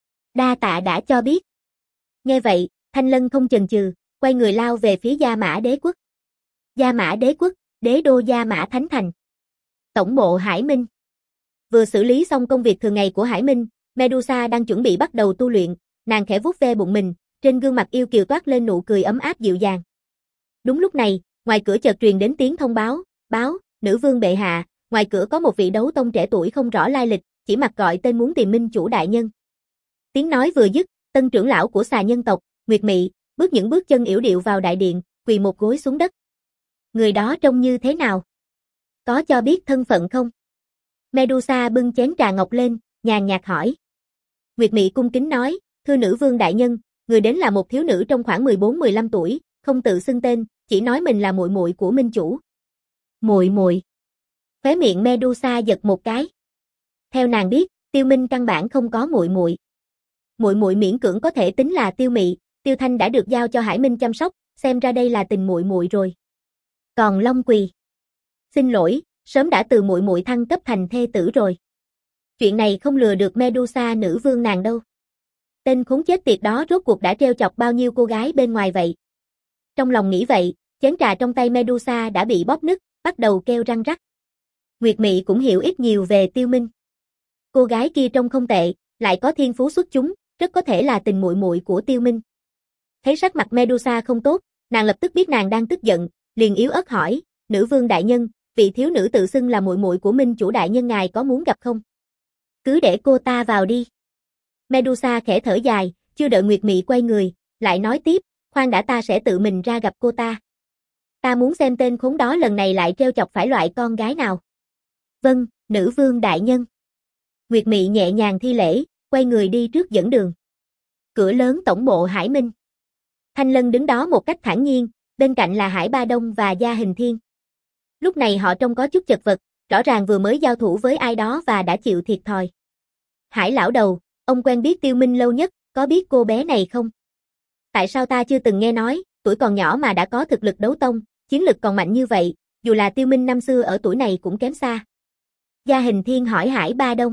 Đa tạ đã cho biết. Nghe vậy, Thanh Lân không chần chừ, quay người lao về phía Gia Mã Đế quốc. Gia Mã Đế quốc, đế đô Gia Mã Thánh Thành. Tổng bộ Hải Minh. Vừa xử lý xong công việc thường ngày của Hải Minh, Medusa đang chuẩn bị bắt đầu tu luyện, nàng khẽ vuốt ve bụng mình, trên gương mặt yêu kiều toát lên nụ cười ấm áp dịu dàng. Đúng lúc này, ngoài cửa chợt truyền đến tiếng thông báo, báo, nữ vương bệ hạ, ngoài cửa có một vị đấu tông trẻ tuổi không rõ lai lịch, chỉ mặc gọi tên muốn tìm minh chủ đại nhân. Tiếng nói vừa dứt, tân trưởng lão của xà nhân tộc, Nguyệt Mị, bước những bước chân yểu điệu vào đại điện, quỳ một gối xuống đất. Người đó trông như thế nào? Có cho biết thân phận không? Medusa bưng chén trà ngọc lên, nhàn nhạt hỏi. Nguyệt Mị cung kính nói, thưa nữ vương đại nhân, người đến là một thiếu nữ trong khoảng mười bốn mười lăm tuổi, không tự xưng tên, chỉ nói mình là muội muội của minh chủ. Muội muội. Khóe miệng Medusa giật một cái. Theo nàng biết, Tiêu Minh căn bản không có muội muội. Muội muội miễn cưỡng có thể tính là Tiêu Mị, Tiêu Thanh đã được giao cho Hải Minh chăm sóc, xem ra đây là tình muội muội rồi. Còn Long Quỳ, xin lỗi, sớm đã từ muội muội thăng cấp thành thê tử rồi. Chuyện này không lừa được Medusa nữ vương nàng đâu. Tên khốn chết tiệt đó rốt cuộc đã trêu chọc bao nhiêu cô gái bên ngoài vậy. Trong lòng nghĩ vậy, chén trà trong tay Medusa đã bị bóp nứt, bắt đầu kêu răng rắc. Nguyệt Mị cũng hiểu ít nhiều về Tiêu Minh. Cô gái kia trông không tệ, lại có thiên phú xuất chúng, rất có thể là tình muội muội của Tiêu Minh. Thấy sắc mặt Medusa không tốt, nàng lập tức biết nàng đang tức giận, liền yếu ớt hỏi, nữ vương đại nhân, vị thiếu nữ tự xưng là muội muội của Minh chủ đại nhân ngài có muốn gặp không? Cứ để cô ta vào đi. Medusa khẽ thở dài, chưa đợi Nguyệt Mị quay người, lại nói tiếp, khoan đã, ta sẽ tự mình ra gặp cô ta. Ta muốn xem tên khốn đó lần này lại trêu chọc phải loại con gái nào. Vâng, nữ vương đại nhân. Nguyệt Mị nhẹ nhàng thi lễ, quay người đi trước dẫn đường. Cửa lớn tổng bộ Hải Minh. Thanh Lân đứng đó một cách thản nhiên, bên cạnh là Hải Ba Đông và Gia Hình Thiên. Lúc này họ trông có chút chật vật, rõ ràng vừa mới giao thủ với ai đó và đã chịu thiệt thòi. Hải lão đầu, ông quen biết Tiêu Minh lâu nhất, có biết cô bé này không? Tại sao ta chưa từng nghe nói, tuổi còn nhỏ mà đã có thực lực đấu tông, chiến lực còn mạnh như vậy, dù là Tiêu Minh năm xưa ở tuổi này cũng kém xa. Gia Hình Thiên hỏi Hải Ba Đông.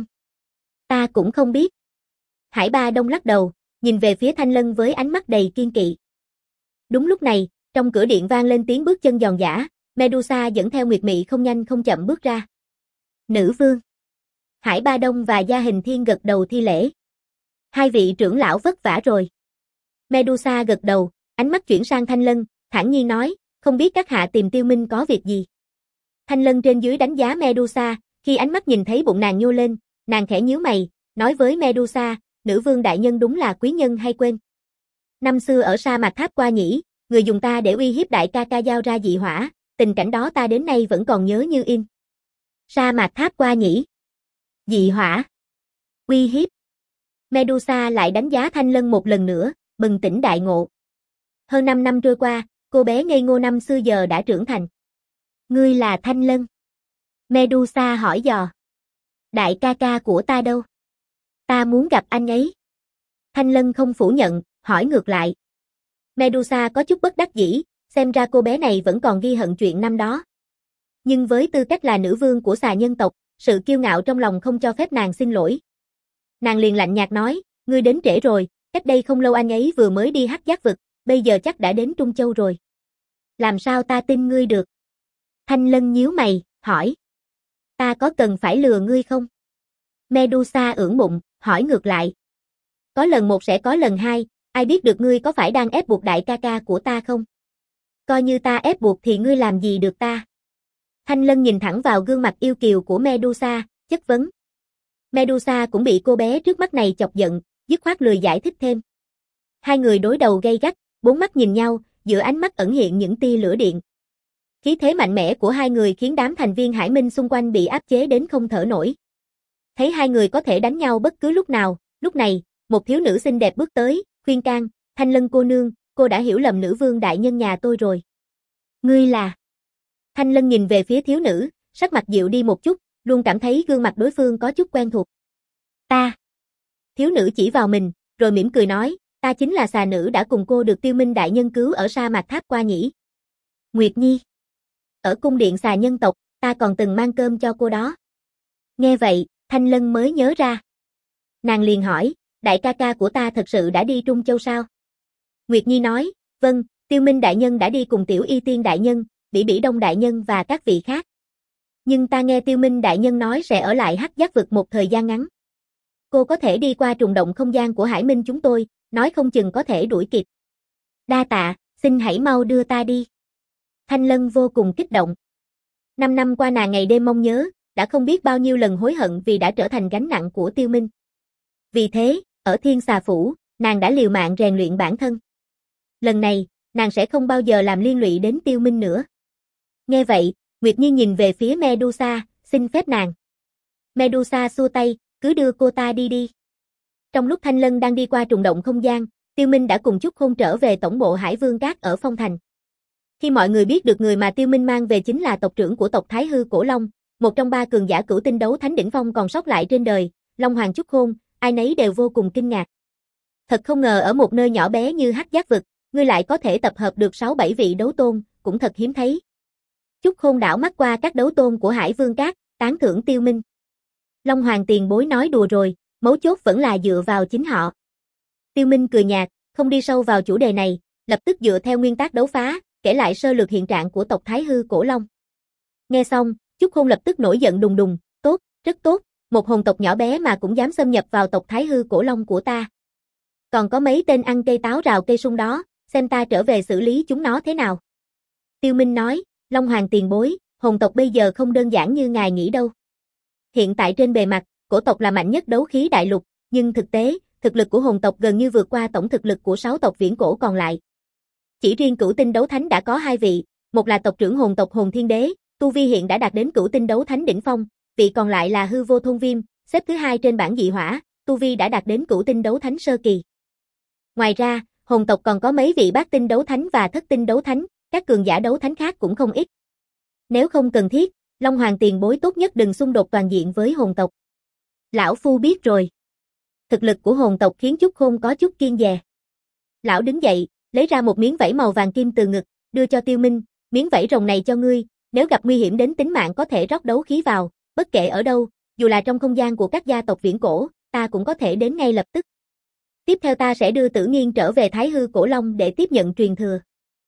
Ta cũng không biết. Hải Ba Đông lắc đầu, nhìn về phía Thanh Lân với ánh mắt đầy kiên kỵ. Đúng lúc này, trong cửa điện vang lên tiếng bước chân giòn giã, Medusa dẫn theo Nguyệt Mị không nhanh không chậm bước ra. Nữ vương. Hải Ba Đông và Gia Hình Thiên gật đầu thi lễ. Hai vị trưởng lão vất vả rồi. Medusa gật đầu, ánh mắt chuyển sang Thanh Lân, thản nhiên nói, không biết các hạ tìm Tiêu Minh có việc gì. Thanh Lân trên dưới đánh giá Medusa, khi ánh mắt nhìn thấy bụng nàng nhô lên, nàng khẽ nhíu mày, nói với Medusa, nữ vương đại nhân đúng là quý nhân hay quên. Năm xưa ở sa mạc Tháp Qua Nhĩ, người dùng ta để uy hiếp đại ca ca giao ra dị hỏa, tình cảnh đó ta đến nay vẫn còn nhớ như in. Sa mạc Tháp Qua Nhĩ. Dị hỏa. Uy hiếp. Medusa lại đánh giá Thanh Lân một lần nữa, bừng tỉnh đại ngộ. Hơn năm năm trôi qua, cô bé ngây ngô năm xưa giờ đã trưởng thành. Ngươi là Thanh Lân? Medusa hỏi dò. Đại ca ca của ta đâu? Ta muốn gặp anh ấy. Thanh Lân không phủ nhận, hỏi ngược lại. Medusa có chút bất đắc dĩ, xem ra cô bé này vẫn còn ghi hận chuyện năm đó. Nhưng với tư cách là nữ vương của xà nhân tộc, sự kiêu ngạo trong lòng không cho phép nàng xin lỗi. Nàng liền lạnh nhạt nói, ngươi đến trễ rồi, cách đây không lâu anh ấy vừa mới đi Hắc Giác vực, bây giờ chắc đã đến Trung Châu rồi. Làm sao ta tin ngươi được? Thanh Lân nhíu mày, hỏi. Ta có cần phải lừa ngươi không? Medusa ưỡn bụng, hỏi ngược lại. Có lần một sẽ có lần hai, ai biết được ngươi có phải đang ép buộc đại ca ca của ta không? Coi như ta ép buộc thì ngươi làm gì được ta? Thanh Lân nhìn thẳng vào gương mặt yêu kiều của Medusa, chất vấn. Medusa cũng bị cô bé trước mắt này chọc giận, dứt khoát lười giải thích thêm. Hai người đối đầu gay gắt, bốn mắt nhìn nhau, giữa ánh mắt ẩn hiện những tia lửa điện. Khí thế mạnh mẽ của hai người khiến đám thành viên Hải Minh xung quanh bị áp chế đến không thở nổi. Thấy hai người có thể đánh nhau bất cứ lúc nào, lúc này, một thiếu nữ xinh đẹp bước tới, khuyên can, Thanh Lân cô nương, cô đã hiểu lầm nữ vương đại nhân nhà tôi rồi. Ngươi là... Thanh Lân nhìn về phía thiếu nữ, sắc mặt dịu đi một chút, luôn cảm thấy gương mặt đối phương có chút quen thuộc. Ta. Thiếu nữ chỉ vào mình, rồi mỉm cười nói, ta chính là xà nữ đã cùng cô được Tiêu Minh đại nhân cứu ở sa mạc Tháp Qua Nhĩ. Nguyệt Nhi. Ở cung điện xà nhân tộc, ta còn từng mang cơm cho cô đó. Nghe vậy, Thanh Lân mới nhớ ra. Nàng liền hỏi, đại ca ca của ta thật sự đã đi Trung Châu sao? Nguyệt Nhi nói, vâng, Tiêu Minh đại nhân đã đi cùng Tiểu Y Tiên đại nhân, Bỉ Bỉ Đông đại nhân và các vị khác. Nhưng ta nghe Tiêu Minh đại nhân nói sẽ ở lại Hắc Giác vực một thời gian ngắn. Cô có thể đi qua trùng động không gian của Hải Minh chúng tôi, nói không chừng có thể đuổi kịp. Đa tạ, xin hãy mau đưa ta đi. Thanh Lân vô cùng kích động. Năm năm qua nàng ngày đêm mong nhớ, đã không biết bao nhiêu lần hối hận vì đã trở thành gánh nặng của Tiêu Minh. Vì thế, ở Thiên Xà Phủ, nàng đã liều mạng rèn luyện bản thân. Lần này, nàng sẽ không bao giờ làm liên lụy đến Tiêu Minh nữa. Nghe vậy, Nguyệt Nhi nhìn về phía Medusa, xin phép nàng. Medusa xua tay, cứ đưa cô ta đi đi. Trong lúc Thanh Lân đang đi qua trùng động không gian, Tiêu Minh đã cùng Chúc Khôn trở về tổng bộ Hải Vương Các ở Phong Thành. Khi mọi người biết được người mà Tiêu Minh mang về chính là tộc trưởng của tộc Thái Hư Cổ Long, một trong ba cường giả cửu tinh đấu thánh đỉnh phong còn sót lại trên đời, Long Hoàng Chúc Khôn, ai nấy đều vô cùng kinh ngạc. Thật không ngờ ở một nơi nhỏ bé như Hắc Giác vực, ngươi lại có thể tập hợp được sáu bảy vị đấu tôn, cũng thật hiếm thấy. Chúc Khôn đảo mắt qua các đấu tôn của Hải Vương Các, tán thưởng Tiêu Minh. Long Hoàng tiền bối nói đùa rồi, mấu chốt vẫn là dựa vào chính họ. Tiêu Minh cười nhạt, không đi sâu vào chủ đề này, lập tức dựa theo nguyên tắc đấu phá, kể lại sơ lược hiện trạng của tộc Thái Hư Cổ Long. Nghe xong, Chúc Khôn lập tức nổi giận đùng đùng, tốt, rất tốt, một hồn tộc nhỏ bé mà cũng dám xâm nhập vào tộc Thái Hư Cổ Long của ta. Còn có mấy tên ăn cây táo rào cây sung đó, xem ta trở về xử lý chúng nó thế nào. Tiêu Minh nói, Long Hoàng tiền bối, hồn tộc bây giờ không đơn giản như ngài nghĩ đâu. Hiện tại trên bề mặt, cổ tộc là mạnh nhất đấu khí đại lục, nhưng thực tế, thực lực của hồn tộc gần như vượt qua tổng thực lực của sáu tộc viễn cổ còn lại. Chỉ riêng cửu tinh đấu thánh đã có hai vị, một là tộc trưởng hồn tộc Hồn Thiên Đế, tu vi hiện đã đạt đến cửu tinh đấu thánh đỉnh phong, vị còn lại là Hư Vô Thôn Viêm, xếp thứ hai trên bảng dị hỏa, tu vi đã đạt đến cửu tinh đấu thánh sơ kỳ. Ngoài ra, hồn tộc còn có mấy vị bát tinh đấu thánh và thất tinh đấu thánh, các cường giả đấu thánh khác cũng không ít. Nếu không cần thiết, Long Hoàng tiền bối tốt nhất đừng xung đột toàn diện với hồn tộc. Lão phu biết rồi. Thực lực của hồn tộc khiến Chúc Khôn có chút kiêng dè. Lão đứng dậy, lấy ra một miếng vảy màu vàng kim từ ngực, đưa cho Tiêu Minh, miếng vảy rồng này cho ngươi, nếu gặp nguy hiểm đến tính mạng có thể rót đấu khí vào, bất kể ở đâu, dù là trong không gian của các gia tộc viễn cổ, ta cũng có thể đến ngay lập tức. Tiếp theo ta sẽ đưa Tử Nghiên trở về Thái Hư Cổ Long để tiếp nhận truyền thừa.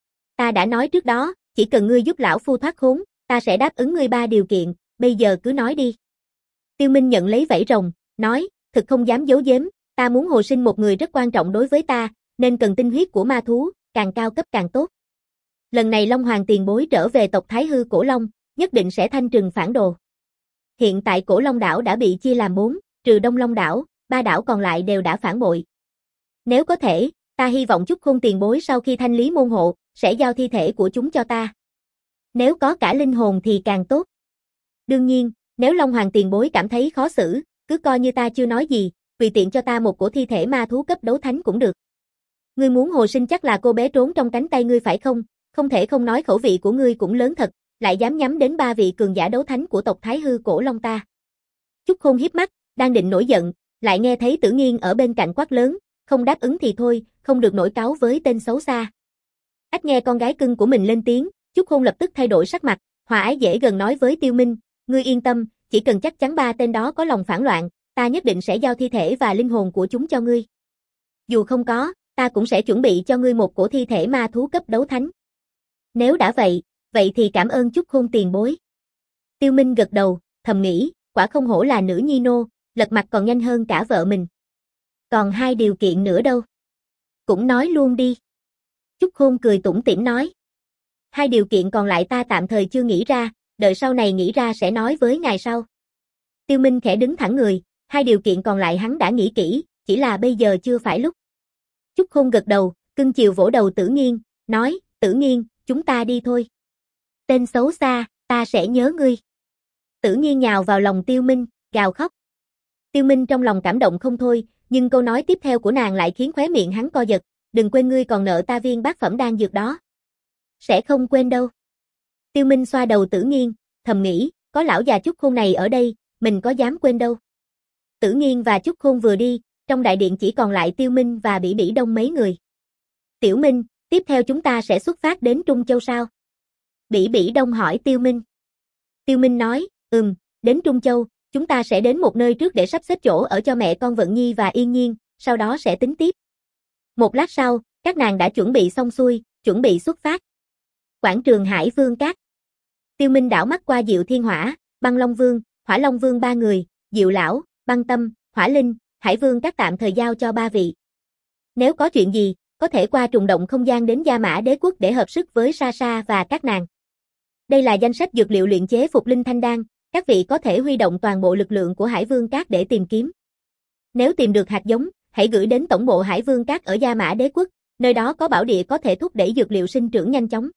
Ta đã nói trước đó, chỉ cần ngươi giúp lão phu thoát khốn, ta sẽ đáp ứng ngươi ba điều kiện, bây giờ cứ nói đi. Tiêu Minh nhận lấy vảy rồng, nói, thực không dám giấu giếm, ta muốn hồi sinh một người rất quan trọng đối với ta, nên cần tinh huyết của ma thú, càng cao cấp càng tốt. Lần này Long Hoàng tiền bối trở về tộc Thái Hư Cổ Long, nhất định sẽ thanh trừng phản đồ. Hiện tại Cổ Long đảo đã bị chia làm bốn, trừ Đông Long đảo, ba đảo còn lại đều đã phản bội. Nếu có thể, ta hy vọng Chúc Khôn tiền bối sau khi thanh lý môn hộ, sẽ giao thi thể của chúng cho ta. Nếu có cả linh hồn thì càng tốt. Đương nhiên, nếu Long Hoàng tiền bối cảm thấy khó xử, cứ coi như ta chưa nói gì, tùy tiện cho ta một cổ thi thể ma thú cấp đấu thánh cũng được. Ngươi muốn hồi sinh chắc là cô bé trốn trong cánh tay ngươi phải không? Không thể không nói khẩu vị của ngươi cũng lớn thật, lại dám nhắm đến ba vị cường giả đấu thánh của tộc Thái Hư Cổ Long ta. Chúc Khôn hiếp mắt, đang định nổi giận, lại nghe thấy Tử Nghiên ở bên cạnh quát lớn, không đáp ứng thì thôi, không được nổi cáu với tên xấu xa. Ách nghe con gái cưng của mình lên tiếng, Chúc Khôn lập tức thay đổi sắc mặt, hòa ái dễ gần nói với Tiêu Minh, ngươi yên tâm, chỉ cần chắc chắn ba tên đó có lòng phản loạn, ta nhất định sẽ giao thi thể và linh hồn của chúng cho ngươi. Dù không có, ta cũng sẽ chuẩn bị cho ngươi một cổ thi thể ma thú cấp đấu thánh. Nếu đã vậy, vậy thì cảm ơn Chúc Khôn tiền bối. Tiêu Minh gật đầu, thầm nghĩ, quả không hổ là nữ nhi nô, lật mặt còn nhanh hơn cả vợ mình. Còn hai điều kiện nữa đâu? Cũng nói luôn đi. Chúc Khôn cười tủm tỉm nói. Hai điều kiện còn lại ta tạm thời chưa nghĩ ra, đợi sau này nghĩ ra sẽ nói với ngài sau. Tiêu Minh khẽ đứng thẳng người, hai điều kiện còn lại hắn đã nghĩ kỹ, chỉ là bây giờ chưa phải lúc. Chúc Khôn gật đầu, cưng chiều vỗ đầu Tử Nghiên, nói, Tử Nghiên, chúng ta đi thôi. Tên xấu xa, ta sẽ nhớ ngươi. Tử Nghiên nhào vào lòng Tiêu Minh, gào khóc. Tiêu Minh trong lòng cảm động không thôi, nhưng câu nói tiếp theo của nàng lại khiến khóe miệng hắn co giật, đừng quên ngươi còn nợ ta viên bát phẩm đan dược đó. Sẽ không quên đâu. Tiêu Minh xoa đầu Tử Nghiên, thầm nghĩ, có lão già Chúc Khôn này ở đây, mình có dám quên đâu. Tử Nghiên và Chúc Khôn vừa đi, trong đại điện chỉ còn lại Tiêu Minh và Bỉ Bỉ Đông mấy người. Tiểu Minh, tiếp theo chúng ta sẽ xuất phát đến Trung Châu sao? Bỉ Bỉ Đông hỏi Tiêu Minh. Tiêu Minh nói, ừm, đến Trung Châu, chúng ta sẽ đến một nơi trước để sắp xếp chỗ ở cho mẹ con Vận Nhi và Yên Nhiên, sau đó sẽ tính tiếp. Một lát sau, các nàng đã chuẩn bị xong xuôi, chuẩn bị xuất phát. Quảng trường Hải Vương Các. Tiêu Minh đảo mắt qua Diệu Thiên Hỏa, Băng Long Vương, Hỏa Long Vương ba người, Diệu Lão, Băng Tâm, Hỏa Linh, Hải Vương Các tạm thời giao cho ba vị. Nếu có chuyện gì, có thể qua trùng động không gian đến Gia Mã Đế Quốc để hợp sức với Sa Sa và các nàng. Đây là danh sách dược liệu luyện chế phục linh thanh đan, các vị có thể huy động toàn bộ lực lượng của Hải Vương Các để tìm kiếm. Nếu tìm được hạt giống, hãy gửi đến tổng bộ Hải Vương Các ở Gia Mã Đế Quốc, nơi đó có bảo địa có thể thúc đẩy dược liệu sinh trưởng nhanh chóng.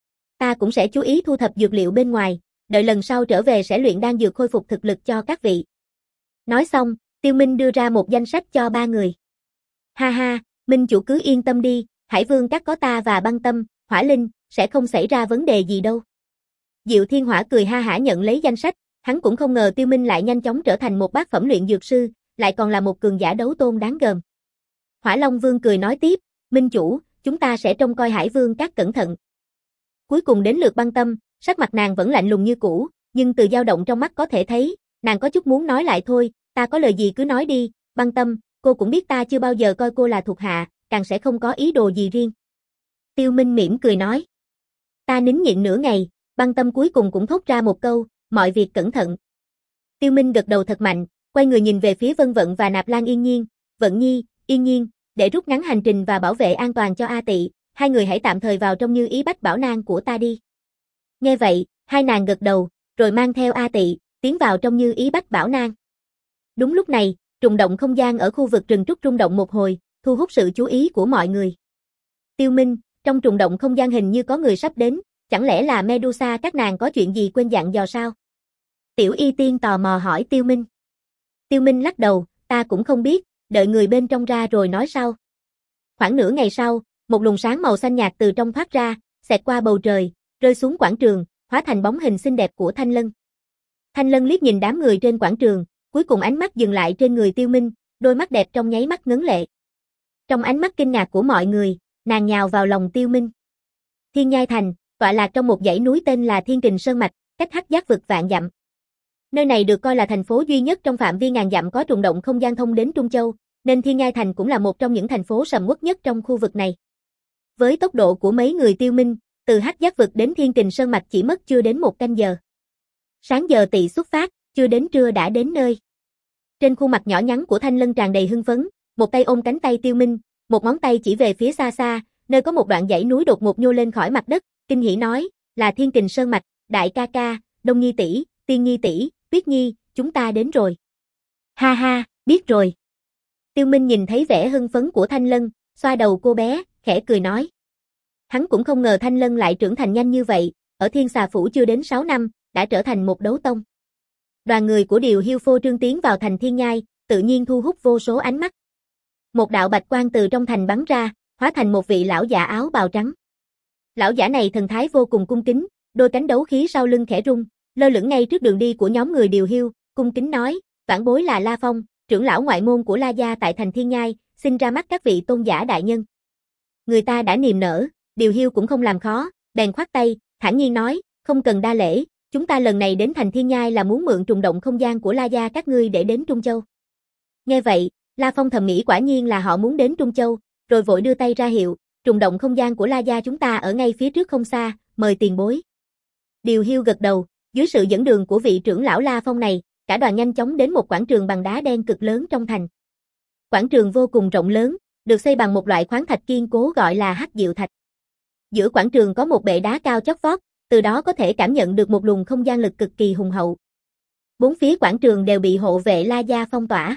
Ta cũng sẽ chú ý thu thập dược liệu bên ngoài, đợi lần sau trở về sẽ luyện đan dược khôi phục thực lực cho các vị. Nói xong, Tiêu Minh đưa ra một danh sách cho ba người. Ha ha, Minh chủ cứ yên tâm đi, Hải Vương Các có ta và Băng Tâm, Hỏa Linh, sẽ không xảy ra vấn đề gì đâu. Diệu Thiên Hỏa cười ha hả nhận lấy danh sách, hắn cũng không ngờ Tiêu Minh lại nhanh chóng trở thành một bát phẩm luyện dược sư, lại còn là một cường giả đấu tôn đáng gờm. Hỏa Long Vương cười nói tiếp, Minh chủ, chúng ta sẽ trông coi Hải Vương các cẩn thận. Cuối cùng đến lượt Băng Tâm, sắc mặt nàng vẫn lạnh lùng như cũ, nhưng từ dao động trong mắt có thể thấy, nàng có chút muốn nói lại thôi, ta có lời gì cứ nói đi, Băng Tâm, cô cũng biết ta chưa bao giờ coi cô là thuộc hạ, càng sẽ không có ý đồ gì riêng. Tiêu Minh mỉm cười nói. Ta nín nhịn nửa ngày, Băng Tâm cuối cùng cũng thốt ra một câu, mọi việc cẩn thận. Tiêu Minh gật đầu thật mạnh, quay người nhìn về phía Vân Vận và Nạp Lan Yên Nhiên, Vận Nhi, Yên Nhiên, để rút ngắn hành trình và bảo vệ an toàn cho A Tị, hai người hãy tạm thời vào trong Như Ý Bách Bảo Nang của ta đi. Nghe vậy, hai nàng gật đầu, rồi mang theo A Tị, tiến vào trong Như Ý Bách Bảo Nang. Đúng lúc này, trùng động không gian ở khu vực rừng trúc rung động một hồi, thu hút sự chú ý của mọi người. Tiêu Minh, trong trùng động không gian hình như có người sắp đến, chẳng lẽ là Medusa các nàng có chuyện gì quên dặn dò sao? Tiểu Y Tiên tò mò hỏi Tiêu Minh. Tiêu Minh lắc đầu, ta cũng không biết, đợi người bên trong ra rồi nói sau. Khoảng nửa ngày sau, một luồng sáng màu xanh nhạt từ trong thoát ra, xẹt qua bầu trời, rơi xuống quảng trường, hóa thành bóng hình xinh đẹp của Thanh Lân. Thanh Lân liếc nhìn đám người trên quảng trường, cuối cùng ánh mắt dừng lại trên người Tiêu Minh, đôi mắt đẹp trong nháy mắt ngấn lệ. Trong ánh mắt kinh ngạc của mọi người, nàng nhào vào lòng Tiêu Minh. Thiên Nhai Thành, tọa lạc trong một dãy núi tên là Thiên Kình Sơn Mạch, cách Hắc Giác vực vạn dặm. Nơi này được coi là thành phố duy nhất trong phạm vi ngàn dặm có trùng động không gian thông đến Trung Châu, nên Thiên Nhai Thành cũng là một trong những thành phố sầm uất nhất trong khu vực này. Với tốc độ của mấy người Tiêu Minh, từ Hắc Giác vực đến Thiên Kình Sơn Mạch chỉ mất chưa đến một canh giờ. Sáng giờ Tỵ xuất phát, chưa đến trưa đã đến nơi. Trên khuôn mặt nhỏ nhắn của Thanh Lân tràn đầy hưng phấn, một tay ôm cánh tay Tiêu Minh, một ngón tay chỉ về phía xa xa, nơi có một đoạn dãy núi đột ngột nhô lên khỏi mặt đất, kinh hỉ nói, là Thiên Kình Sơn Mạch, đại ca ca, Đông Nhi tỷ, Tiên Nhi tỷ, Tuyết Nhi, chúng ta đến rồi. Ha ha, biết rồi. Tiêu Minh nhìn thấy vẻ hưng phấn của Thanh Lân, xoa đầu cô bé, khẽ cười nói. Hắn cũng không ngờ Thanh Lân lại trưởng thành nhanh như vậy, ở Thiên Xà Phủ chưa đến sáu năm, đã trở thành một đấu tông. Đoàn người của Điều Hiêu phô trương tiến vào thành Thiên Nhai, tự nhiên thu hút vô số ánh mắt. Một đạo bạch quang từ trong thành bắn ra, hóa thành một vị lão giả áo bào trắng. Lão giả này thần thái vô cùng cung kính, đôi cánh đấu khí sau lưng khẽ rung, lơ lửng ngay trước đường đi của nhóm người Điều Hiêu, cung kính nói, vãn bối là La Phong, trưởng lão ngoại môn của La gia tại thành Thiên Nhai, xin ra mắt các vị tôn giả đại nhân. Người ta đã niềm nở, Điều Hiêu cũng không làm khó, bèn khoát tay, thản nhiên nói, không cần đa lễ, chúng ta lần này đến thành Thiên Nhai là muốn mượn trùng động không gian của La gia các ngươi để đến Trung Châu. Nghe vậy, La Phong thầm nghĩ quả nhiên là họ muốn đến Trung Châu, rồi vội đưa tay ra hiệu, trùng động không gian của La gia chúng ta ở ngay phía trước không xa, mời tiền bối. Điều Hiêu gật đầu, dưới sự dẫn đường của vị trưởng lão La Phong này, cả đoàn nhanh chóng đến một quảng trường bằng đá đen cực lớn trong thành. Quảng trường vô cùng rộng lớn, được xây bằng một loại khoáng thạch kiên cố gọi là Hắc Diệu Thạch. Giữa quảng trường có một bệ đá cao chót vót, từ đó có thể cảm nhận được một luồng không gian lực cực kỳ hùng hậu. Bốn phía quảng trường đều bị hộ vệ La gia phong tỏa.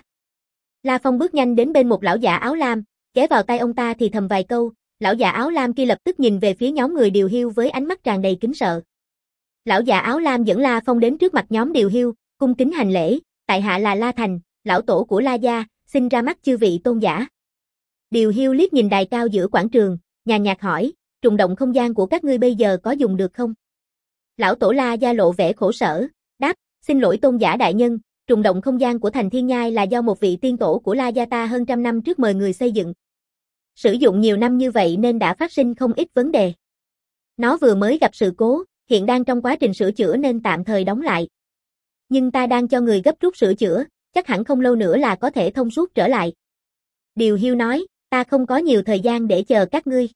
La Phong bước nhanh đến bên một lão giả áo lam, ghé vào tay ông ta thì thầm vài câu, lão giả áo lam kia lập tức nhìn về phía nhóm người Điều Hiêu với ánh mắt tràn đầy kính sợ. Lão giả áo lam dẫn La Phong đến trước mặt nhóm Điều Hiêu, cung kính hành lễ, tại hạ là La Thành, lão tổ của La gia, xin ra mắt chư vị tôn giả. Điều Hiêu liếc nhìn đài cao giữa quảng trường, nhàn nhạt hỏi, trùng động không gian của các ngươi bây giờ có dùng được không? Lão tổ La gia lộ vẻ khổ sở, đáp, xin lỗi tôn giả đại nhân, trùng động không gian của thành Thiên Nhai là do một vị tiên tổ của La gia ta hơn trăm năm trước mời người xây dựng. Sử dụng nhiều năm như vậy nên đã phát sinh không ít vấn đề. Nó vừa mới gặp sự cố, hiện đang trong quá trình sửa chữa nên tạm thời đóng lại. Nhưng ta đang cho người gấp rút sửa chữa, chắc hẳn không lâu nữa là có thể thông suốt trở lại. Điều Hiêu nói, ta không có nhiều thời gian để chờ các ngươi.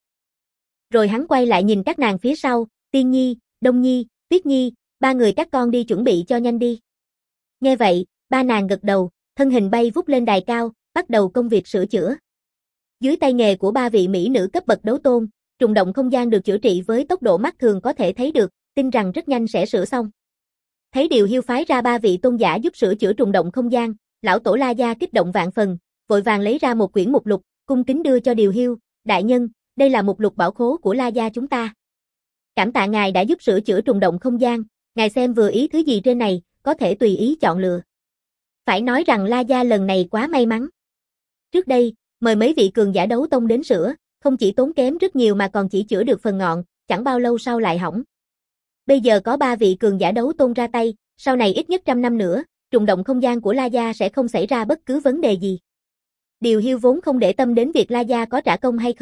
Rồi hắn quay lại nhìn các nàng phía sau, Tiên Nhi, Đông Nhi, Tuyết Nhi, ba người các con đi chuẩn bị cho nhanh đi. Nghe vậy, ba nàng gật đầu, thân hình bay vút lên đài cao, bắt đầu công việc sửa chữa. Dưới tay nghề của ba vị mỹ nữ cấp bậc đấu tôn, trùng động không gian được chữa trị với tốc độ mắt thường có thể thấy được, tin rằng rất nhanh sẽ sửa xong. Thấy Điều Hiêu phái ra ba vị tôn giả giúp sửa chữa trùng động không gian, lão tổ La gia kích động vạn phần, vội vàng lấy ra một quyển mục lục, cung kính đưa cho Điều Hiêu, đại nhân, đây là mục lục bảo khố của La gia chúng ta. Cảm tạ ngài đã giúp sửa chữa trùng động không gian, ngài xem vừa ý thứ gì trên này, có thể tùy ý chọn lựa. Phải nói rằng La gia lần này quá may mắn. Trước đây, mời mấy vị cường giả đấu tông đến sửa, không chỉ tốn kém rất nhiều mà còn chỉ chữa được phần ngọn, chẳng bao lâu sau lại hỏng. Bây giờ có ba vị cường giả đấu tôn ra tay, sau này ít nhất trăm năm nữa, trùng động không gian của La gia sẽ không xảy ra bất cứ vấn đề gì. Điều Hiêu vốn không để tâm đến việc La gia có trả công hay không,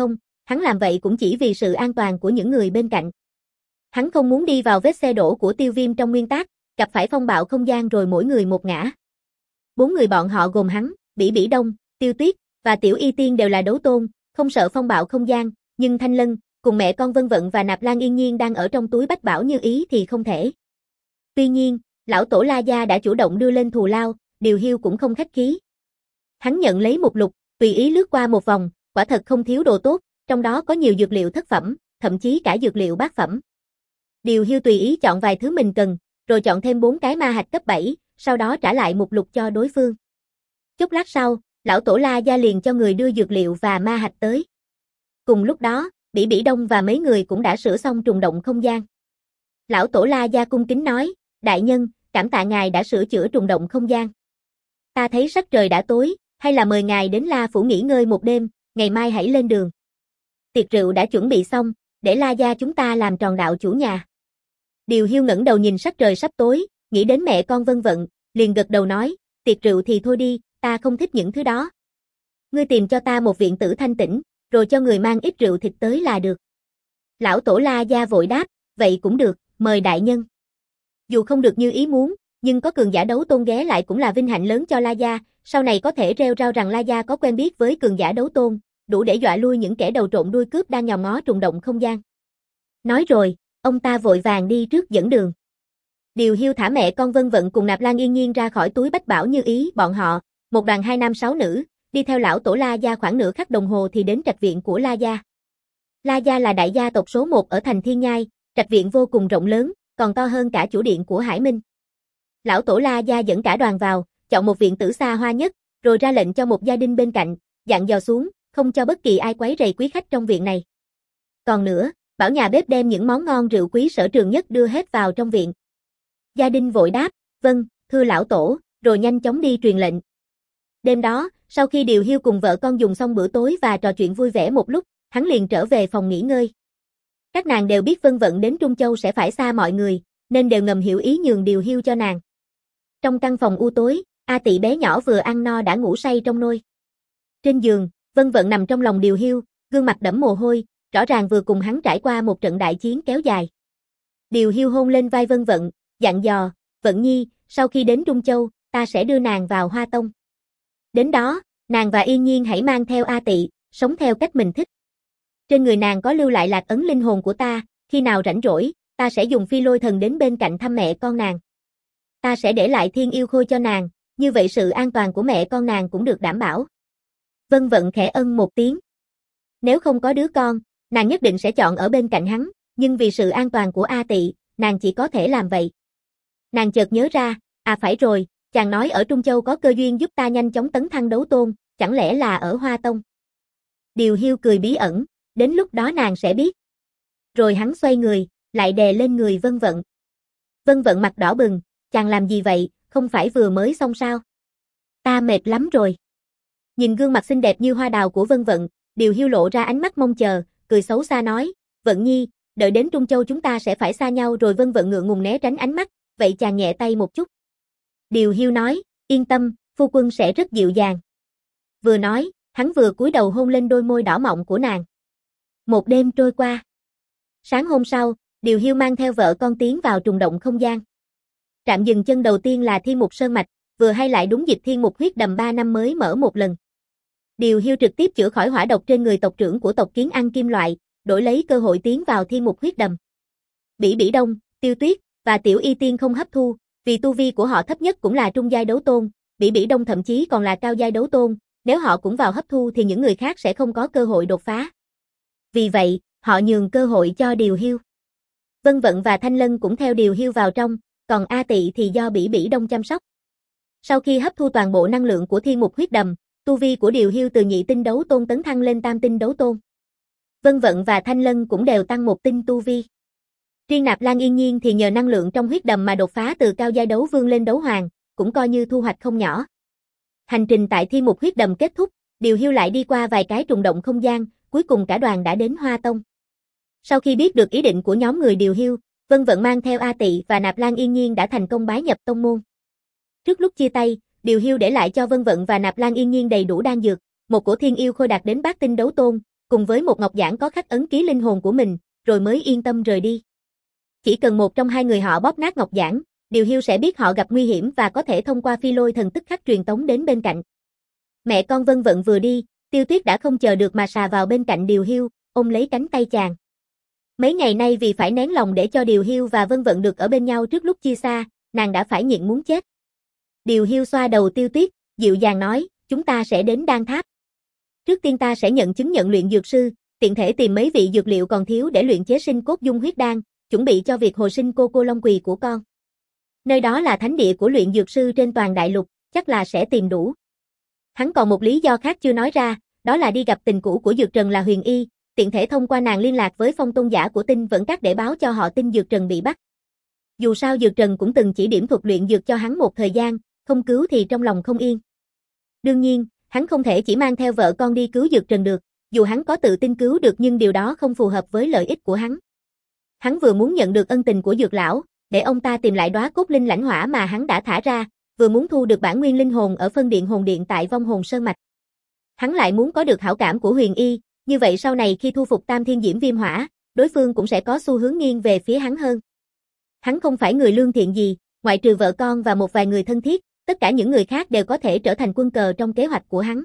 hắn làm vậy cũng chỉ vì sự an toàn của những người bên cạnh. Hắn không muốn đi vào vết xe đổ của Tiêu Viêm trong nguyên tác, gặp phải phong bạo không gian rồi mỗi người một ngã. Bốn người bọn họ gồm hắn, Bỉ Bỉ Đông, Tiêu Tuyết và Tiểu Y Tiên đều là đấu tôn, không sợ phong bạo không gian, nhưng Thanh Lân cùng mẹ con Vân Vận và Nạp Lan Yên Nhiên đang ở trong túi Bách Bảo Như Ý thì không thể. Tuy nhiên, lão tổ La Gia đã chủ động đưa lên thù lao, Điều Hiu cũng không khách khí. Hắn nhận lấy một lục, tùy ý lướt qua một vòng, quả thật không thiếu đồ tốt, trong đó có nhiều dược liệu thất phẩm, thậm chí cả dược liệu bát phẩm. Điều Hiu tùy ý chọn vài thứ mình cần, rồi chọn thêm bốn cái ma hạch cấp bảy, sau đó trả lại một lục cho đối phương. Chốc lát sau, lão tổ La Gia liền cho người đưa dược liệu và ma hạch tới. Cùng lúc đó, Bỉ Bỉ Đông và mấy người cũng đã sửa xong trùng động không gian. Lão tổ La Gia cung kính nói, đại nhân, cảm tạ ngài đã sửa chữa trùng động không gian. Ta thấy sắc trời đã tối, hay là mời ngài đến La Phủ nghỉ ngơi một đêm, ngày mai hãy lên đường. Tiệc rượu đã chuẩn bị xong, để La Gia chúng ta làm tròn đạo chủ nhà. Điều Hiu ngẩng đầu nhìn sắc trời sắp tối, nghĩ đến mẹ con Vân Vận, liền gật đầu nói, tiệc rượu thì thôi đi, ta không thích những thứ đó. Ngươi tìm cho ta một viện tử thanh tĩnh, rồi cho người mang ít rượu thịt tới là được. Lão tổ La Gia vội đáp, vậy cũng được, mời đại nhân. Dù không được như ý muốn, nhưng có cường giả đấu tôn ghé lại cũng là vinh hạnh lớn cho La Gia, sau này có thể rêu rao rằng La Gia có quen biết với cường giả đấu tôn, đủ để dọa lui những kẻ đầu trộm đuôi cướp đang nhòm ngó trùng động không gian. Nói rồi, ông ta vội vàng đi trước dẫn đường. Điều Hiu thả mẹ con Vân Vận cùng Nạp Lan Yên Nhiên ra khỏi túi Bách Bảo Như Ý bọn họ, một đoàn hai nam sáu nữ, đi theo lão tổ La Gia khoảng nửa khắc đồng hồ thì đến trạch viện của La Gia. La Gia là đại gia tộc số một ở thành Thiên Nhai, trạch viện vô cùng rộng lớn, còn to hơn cả chủ điện của Hải Minh. Lão tổ La Gia dẫn cả đoàn vào, chọn một viện tử xa hoa nhất, rồi ra lệnh cho một gia đình bên cạnh, dặn dò xuống, không cho bất kỳ ai quấy rầy quý khách trong viện này. Còn nữa, bảo nhà bếp đem những món ngon rượu quý sở trường nhất đưa hết vào trong viện. Gia đình vội đáp, vâng, thưa lão tổ, rồi nhanh chóng đi truyền lệnh. Đêm đó, sau khi Điều Hiu cùng vợ con dùng xong bữa tối và trò chuyện vui vẻ một lúc, hắn liền trở về phòng nghỉ ngơi. Các nàng đều biết Vân Vận đến Trung Châu sẽ phải xa mọi người, nên đều ngầm hiểu ý nhường Điều Hiu cho nàng. Trong căn phòng u tối, A Tị bé nhỏ vừa ăn no đã ngủ say trong nôi. Trên giường, Vân Vận nằm trong lòng Điều Hiu, gương mặt đẫm mồ hôi, rõ ràng vừa cùng hắn trải qua một trận đại chiến kéo dài. Điều Hiu hôn lên vai Vân Vận, dặn dò, Vận Nhi, sau khi đến Trung Châu, ta sẽ đưa nàng vào Hoa Tông. Đến đó, nàng và Yên Nhiên hãy mang theo A Tị, sống theo cách mình thích. Trên người nàng có lưu lại lạc ấn linh hồn của ta, khi nào rảnh rỗi, ta sẽ dùng phi lôi thần đến bên cạnh thăm mẹ con nàng. Ta sẽ để lại thiên yêu khôi cho nàng, như vậy sự an toàn của mẹ con nàng cũng được đảm bảo. Vân Vận khẽ ân một tiếng. Nếu không có đứa con, nàng nhất định sẽ chọn ở bên cạnh hắn, nhưng vì sự an toàn của A Tị, nàng chỉ có thể làm vậy. Nàng chợt nhớ ra, à phải rồi, chàng nói ở Trung Châu có cơ duyên giúp ta nhanh chóng tấn thăng đấu tôn, chẳng lẽ là ở Hoa Tông? Điều Hiu cười bí ẩn, đến lúc đó nàng sẽ biết. Rồi hắn xoay người, lại đè lên người Vân Vận. Vân Vận mặt đỏ bừng, chàng làm gì vậy, không phải vừa mới xong sao? Ta mệt lắm rồi. Nhìn gương mặt xinh đẹp như hoa đào của Vân Vận, Điều Hiu lộ ra ánh mắt mong chờ, cười xấu xa nói, Vận Nhi, đợi đến Trung Châu chúng ta sẽ phải xa nhau rồi. Vân Vận ngượng ngùng né tránh ánh mắt, vậy chàng nhẹ tay một chút. Điều Hiu nói, yên tâm, phu quân sẽ rất dịu dàng. Vừa nói, hắn vừa cúi đầu hôn lên đôi môi đỏ mọng của nàng. Một đêm trôi qua. Sáng hôm sau, Điều Hiu mang theo vợ con tiến vào trùng động không gian. Trạm dừng chân đầu tiên là Thiên Mục Sơn Mạch, vừa hay lại đúng dịp Thiên Mục huyết đầm ba năm mới mở một lần. Điều Hiu trực tiếp chữa khỏi hỏa độc trên người tộc trưởng của tộc Kiến ăn kim loại, đổi lấy cơ hội tiến vào Thiên Mục huyết đầm. Bỉ Bỉ Đông, Tiêu Tuyết và Tiểu Y Tiên không hấp thu, vì tu vi của họ thấp nhất cũng là trung giai đấu tôn, Bỉ Bỉ Đông thậm chí còn là cao giai đấu tôn, nếu họ cũng vào hấp thu thì những người khác sẽ không có cơ hội đột phá. Vì vậy, họ nhường cơ hội cho Điều Hiu. Vân Vận và Thanh Lân cũng theo Điều Hiu vào trong, còn A Tị thì do Bỉ Bỉ Đông chăm sóc. Sau khi hấp thu toàn bộ năng lượng của Thiên Mục huyết đầm, tu vi của Điều Hiu từ nhị tinh đấu tôn tấn thăng lên tam tinh đấu tôn. Vân Vận và Thanh Lân cũng đều tăng một tinh tu vi. Riêng Nạp Lan Yên Nhiên thì nhờ năng lượng trong huyết đầm mà đột phá từ cao giai đấu vương lên đấu hoàng, cũng coi như thu hoạch không nhỏ. Hành trình tại Thiên Mục huyết đầm kết thúc, Điều Hiu lại đi qua vài cái trùng động không gian, cuối cùng cả đoàn đã đến Hoa Tông. Sau khi biết được ý định của nhóm người Điều Hiu, Vân Vận mang theo A Tị và Nạp Lan Yên Nhiên đã thành công bái nhập tông môn. Trước lúc chia tay, Điều Hiu để lại cho Vân Vận và Nạp Lan Yên Nhiên đầy đủ đan dược, một cổ thiên yêu khôi đạt đến bát tinh đấu tôn, cùng với một ngọc giản có khắc ấn ký linh hồn của mình, rồi mới yên tâm rời đi. Chỉ cần một trong hai người họ bóp nát ngọc giản, Điều Hiu sẽ biết họ gặp nguy hiểm và có thể thông qua phi lôi thần tức khắc truyền tống đến bên cạnh. Mẹ con Vân Vận vừa đi, Tiêu Tuyết đã không chờ được mà xà vào bên cạnh Điều Hiu, ôm lấy cánh tay chàng. Mấy ngày nay vì phải nén lòng để cho Điều Hiu và Vân Vận được ở bên nhau trước lúc chia xa, nàng đã phải nhịn muốn chết. Điều Hiu xoa đầu Tiêu Tuyết, dịu dàng nói, chúng ta sẽ đến Đan Tháp. Trước tiên ta sẽ nhận chứng nhận luyện dược sư, tiện thể tìm mấy vị dược liệu còn thiếu để luyện chế sinh cốt dung huyết đan, chuẩn bị cho việc hồi sinh cô cô Long Quỳ của con. Nơi đó là thánh địa của luyện dược sư trên toàn đại lục, chắc là sẽ tìm đủ. Hắn còn một lý do khác chưa nói ra, đó là đi gặp tình cũ của Dược Trần là Huyền Y, tiện thể thông qua nàng liên lạc với phong tôn giả của Tinh Vẫn Các để báo cho họ tin Dược Trần bị bắt. Dù sao Dược Trần cũng từng chỉ điểm thuật luyện dược cho hắn một thời gian, không cứu thì trong lòng không yên. Đương nhiên, hắn không thể chỉ mang theo vợ con đi cứu Dược Trần được, dù hắn có tự tin cứu được nhưng điều đó không phù hợp với lợi ích của hắn. Hắn vừa muốn nhận được ân tình của Dược lão, để ông ta tìm lại đóa cốt linh lãnh hỏa mà hắn đã thả ra, vừa muốn thu được bản nguyên linh hồn ở phân điện hồn điện tại Vong Hồn Sơn Mạch. Hắn lại muốn có được hảo cảm của Huyền Y, như vậy sau này khi thu phục Tam Thiên Diễm Viêm Hỏa, đối phương cũng sẽ có xu hướng nghiêng về phía hắn hơn. Hắn không phải người lương thiện gì, ngoại trừ vợ con và một vài người thân thiết, tất cả những người khác đều có thể trở thành quân cờ trong kế hoạch của hắn.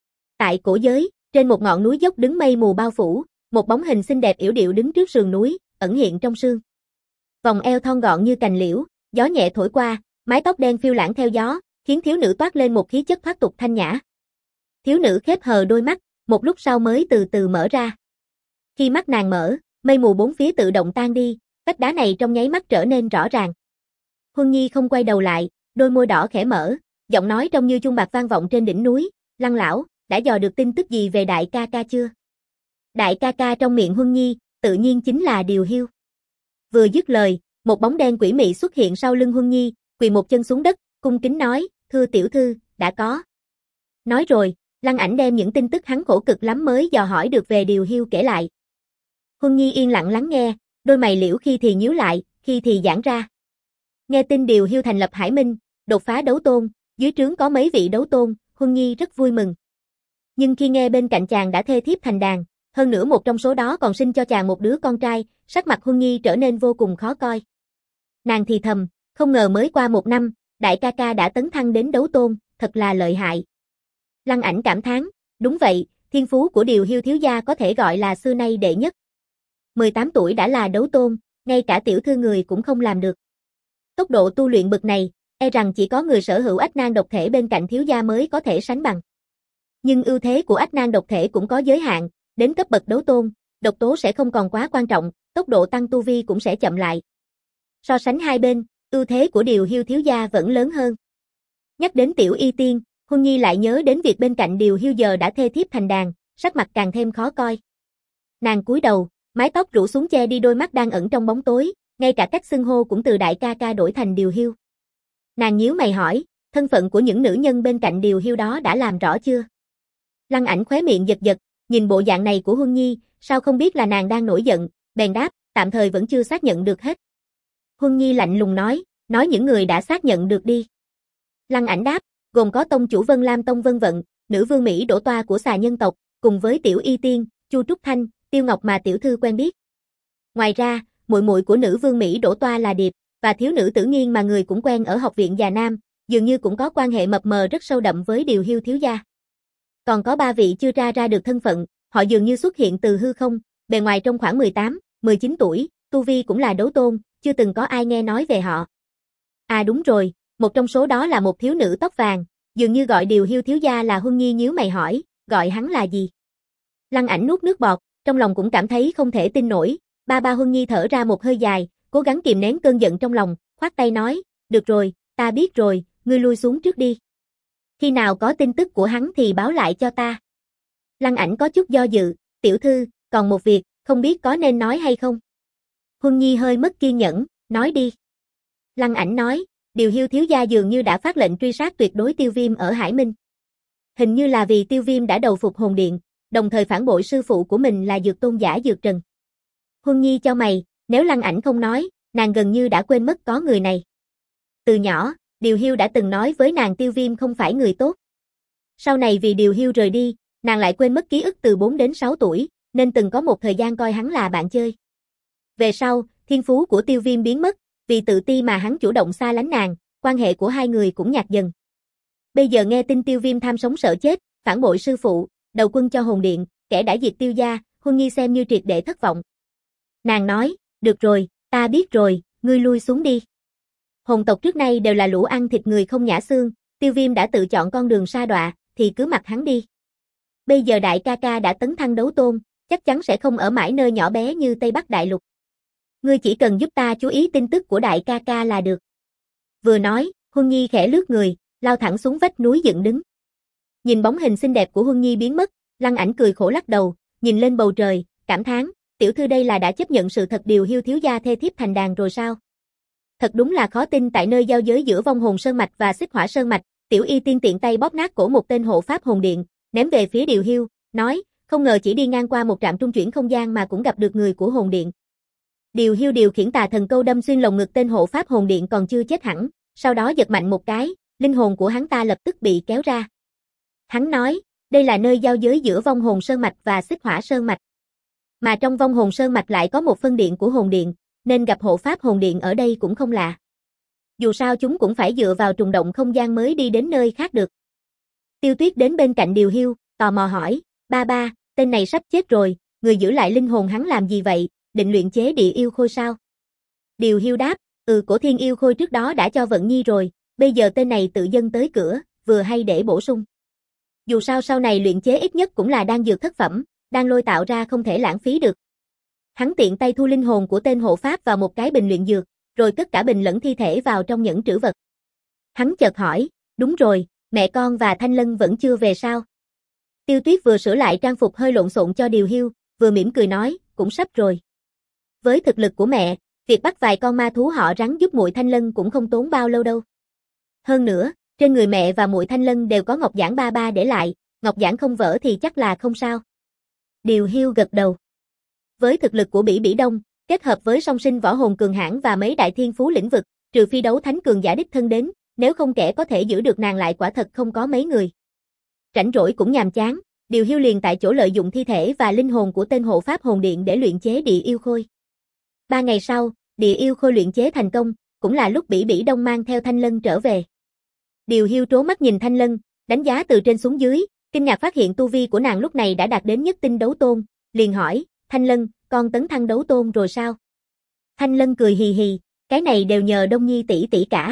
Tại cổ giới, trên một ngọn núi dốc đứng mây mù bao phủ, một bóng hình xinh đẹp yểu điệu đứng trước sườn núi, ẩn hiện trong sương. Vòng eo thon gọn như cành liễu, gió nhẹ thổi qua, mái tóc đen phiêu lãng theo gió, khiến thiếu nữ toát lên một khí chất thoát tục thanh nhã. Thiếu nữ khép hờ đôi mắt, một lúc sau mới từ từ mở ra. Khi mắt nàng mở, mây mù bốn phía tự động tan đi, vách đá này trong nháy mắt trở nên rõ ràng. Huân Nhi không quay đầu lại, đôi môi đỏ khẽ mở, giọng nói trông như chuông bạc vang vọng trên đỉnh núi, Lăng lão, đã dò được tin tức gì về đại ca ca chưa? Đại ca ca trong miệng Huân Nhi, tự nhiên chính là Điều Hiu. Vừa dứt lời, một bóng đen quỷ mị xuất hiện sau lưng Huân Nhi, quỳ một chân xuống đất, cung kính nói, thưa tiểu thư, đã có. Nói rồi, Lăng Ảnh đem những tin tức hắn khổ cực lắm mới dò hỏi được về Điều Hiu kể lại. Huân Nhi yên lặng lắng nghe, đôi mày liễu khi thì nhíu lại, khi thì giãn ra. Nghe tin Điều Hiu thành lập Hải Minh, đột phá đấu tôn, dưới trướng có mấy vị đấu tôn, Huân Nhi rất vui mừng. Nhưng khi nghe bên cạnh chàng đã thê thiếp thành đàn, hơn nữa một trong số đó còn sinh cho chàng một đứa con trai, sắc mặt Huân Nhi trở nên vô cùng khó coi. Nàng thì thầm, không ngờ mới qua một năm, đại ca ca đã tấn thăng đến đấu tôn, thật là lợi hại. Lăng Ảnh cảm thán, đúng vậy, thiên phú của Điều Hiu thiếu gia có thể gọi là xưa nay đệ nhất. mười tám tuổi đã là đấu tôn, ngay cả tiểu thư người cũng không làm được. Tốc độ tu luyện bậc này, e rằng chỉ có người sở hữu ách nan độc thể bên cạnh thiếu gia mới có thể sánh bằng. Nhưng ưu thế của ách nan độc thể cũng có giới hạn, đến cấp bậc đấu tôn, độc tố sẽ không còn quá quan trọng, tốc độ tăng tu vi cũng sẽ chậm lại. So sánh hai bên, ưu thế của Điều Hiu thiếu gia vẫn lớn hơn. Nhắc đến tiểu y tiên, Huân Nhi lại nhớ đến việc bên cạnh Điều Hiu giờ đã thê thiếp thành đàn, sắc mặt càng thêm khó coi. Nàng cúi đầu, mái tóc rủ xuống che đi đôi mắt đang ẩn trong bóng tối, ngay cả cách xưng hô cũng từ đại ca ca đổi thành Điều Hiu. Nàng nhíu mày hỏi, thân phận của những nữ nhân bên cạnh Điều Hiu đó đã làm rõ chưa? Lăng Ảnh khóe miệng giật giật, nhìn bộ dạng này của Huân Nhi, sao không biết là nàng đang nổi giận, bèn đáp, tạm thời vẫn chưa xác nhận được hết. Huân Nhi lạnh lùng nói, nói những người đã xác nhận được đi. Lăng Ảnh đáp, gồm có tông chủ Vân Lam Tông Vân Vận, nữ vương Mỹ Đỗ Toa của xà nhân tộc, cùng với tiểu y tiên, Chu Trúc Thanh, Tiêu Ngọc mà tiểu thư quen biết. Ngoài ra, muội muội của nữ vương Mỹ Đỗ Toa là Điệp, và thiếu nữ Tử Nghiên mà người cũng quen ở học viện Già Nam, dường như cũng có quan hệ mập mờ rất sâu đậm với Điều Hiu thiếu gia. Còn có ba vị chưa tra ra được thân phận, họ dường như xuất hiện từ hư không, bề ngoài trong khoảng mười tám, mười chín tuổi, tu vi cũng là đấu tôn, chưa từng có ai nghe nói về họ. À đúng rồi, một trong số đó là một thiếu nữ tóc vàng, dường như gọi Điều Hiu thiếu gia là Huân Nhi nhíu mày hỏi, gọi hắn là gì? Lăng Ảnh nuốt nước bọt, trong lòng cũng cảm thấy không thể tin nổi, ba ba Huân Nhi thở ra một hơi dài, cố gắng kìm nén cơn giận trong lòng, khoát tay nói, được rồi, ta biết rồi, ngươi lui xuống trước đi. Khi nào có tin tức của hắn thì báo lại cho ta. Lăng Ảnh có chút do dự, tiểu thư, còn một việc, không biết có nên nói hay không? Huân Nhi hơi mất kiên nhẫn, nói đi. Lăng Ảnh nói, Điều Hiu thiếu gia dường như đã phát lệnh truy sát tuyệt đối Tiêu Viêm ở Hải Minh. Hình như là vì Tiêu Viêm đã đầu phục hồn điện, đồng thời phản bội sư phụ của mình là Dược tôn giả Dược Trần. Huân Nhi cho mày, nếu Lăng Ảnh không nói, nàng gần như đã quên mất có người này. Từ nhỏ, Điều Hiu đã từng nói với nàng Tiêu Viêm không phải người tốt. Sau này vì Điều Hiu rời đi, Nàng lại quên mất ký ức từ bốn đến sáu tuổi, nên từng có một thời gian coi hắn là bạn chơi. Về sau, thiên phú của Tiêu Viêm biến mất, vì tự ti mà hắn chủ động xa lánh nàng, quan hệ của hai người cũng nhạt dần. Bây giờ nghe tin Tiêu Viêm tham sống sợ chết, phản bội sư phụ, đầu quân cho hồn điện, kẻ đã diệt Tiêu gia, Huân Nhi xem như triệt để thất vọng. Nàng nói, được rồi, ta biết rồi, ngươi lui xuống đi. Hồn tộc trước nay đều là lũ ăn thịt người không nhả xương, Tiêu Viêm đã tự chọn con đường sa đọa, thì cứ mặc hắn đi. Bây giờ đại ca ca đã tấn thăng đấu tôn, chắc chắn sẽ không ở mãi nơi nhỏ bé như Tây Bắc Đại Lục. Ngươi chỉ cần giúp ta chú ý tin tức của đại ca ca là được. Vừa nói, Huân Nhi khẽ lướt người, lao thẳng xuống vách núi dựng đứng. Nhìn bóng hình xinh đẹp của Huân Nhi biến mất, Lăng Ảnh cười khổ lắc đầu, nhìn lên bầu trời, cảm thán, tiểu thư đây là đã chấp nhận sự thật điều Hiu thiếu gia thê thiếp thành đàn rồi sao? Thật đúng là khó tin. Tại nơi giao giới giữa Vong Hồn Sơn mạch và Xích Hỏa Sơn mạch, Tiểu Y Tiên tiện tay bóp nát cổ một tên hộ pháp hồn điện, ném về phía Điều Hiu, nói, không ngờ chỉ đi ngang qua một trạm trung chuyển không gian mà cũng gặp được người của hồn điện. Điều Hiu điều khiển tà thần câu đâm xuyên lồng ngực tên hộ pháp hồn điện còn chưa chết hẳn, sau đó giật mạnh một cái, linh hồn của hắn ta lập tức bị kéo ra. Hắn nói, đây là nơi giao giới giữa Vong Hồn Sơn mạch và Xích Hỏa Sơn mạch. Mà trong Vong Hồn Sơn mạch lại có một phân điện của hồn điện, nên gặp hộ pháp hồn điện ở đây cũng không lạ. Dù sao chúng cũng phải dựa vào trùng động không gian mới đi đến nơi khác được. Tiêu Tuyết đến bên cạnh Điều Hiu, tò mò hỏi, ba ba, tên này sắp chết rồi, người giữ lại linh hồn hắn làm gì vậy, định luyện chế địa yêu khôi sao? Điều Hiu đáp, ừ, cổ thiên yêu khôi trước đó đã cho Vận Nhi rồi, bây giờ tên này tự dâng tới cửa, vừa hay để bổ sung. Dù sao sau này luyện chế ít nhất cũng là đan dược thất phẩm, đan lôi tạo ra không thể lãng phí được. Hắn tiện tay thu linh hồn của tên hộ pháp vào một cái bình luyện dược, rồi cất cả bình lẫn thi thể vào trong nhẫn trữ vật. Hắn chợt hỏi, đúng rồi, mẹ con và Thanh Lân vẫn chưa về sao? Tiêu Tuyết vừa sửa lại trang phục hơi lộn xộn cho Điều Hiu, vừa mỉm cười nói, cũng sắp rồi. Với thực lực của mẹ, việc bắt vài con ma thú họ rắn giúp muội Thanh Lân cũng không tốn bao lâu đâu. Hơn nữa, trên người mẹ và muội Thanh Lân đều có ngọc giản ba ba để lại, ngọc giản không vỡ thì chắc là không sao. Điều Hiu gật đầu. Với thực lực của Bỉ Bỉ Đông, kết hợp với song sinh võ hồn cường hãn và mấy đại thiên phú lĩnh vực, trừ phi đấu thánh cường giả đích thân đến, nếu không kẻ có thể giữ được nàng lại quả thật không có mấy người. Rảnh rỗi cũng nhàm chán, Điều Hiu liền tại chỗ lợi dụng thi thể và linh hồn của tên hộ pháp hồn điện để luyện chế địa yêu khôi. Ba ngày sau, địa yêu khôi luyện chế thành công, cũng là lúc Bỉ Bỉ Đông mang theo Thanh Lân trở về. Điều Hiu trố mắt nhìn Thanh Lân, đánh giá từ trên xuống dưới, kinh ngạc phát hiện tu vi của nàng lúc này đã đạt đến nhất tinh đấu tôn, liền hỏi, Thanh Lân, con tấn thăng đấu tôn rồi sao? Thanh Lân cười hì hì, cái này đều nhờ Đông Nhi tỷ tỷ cả.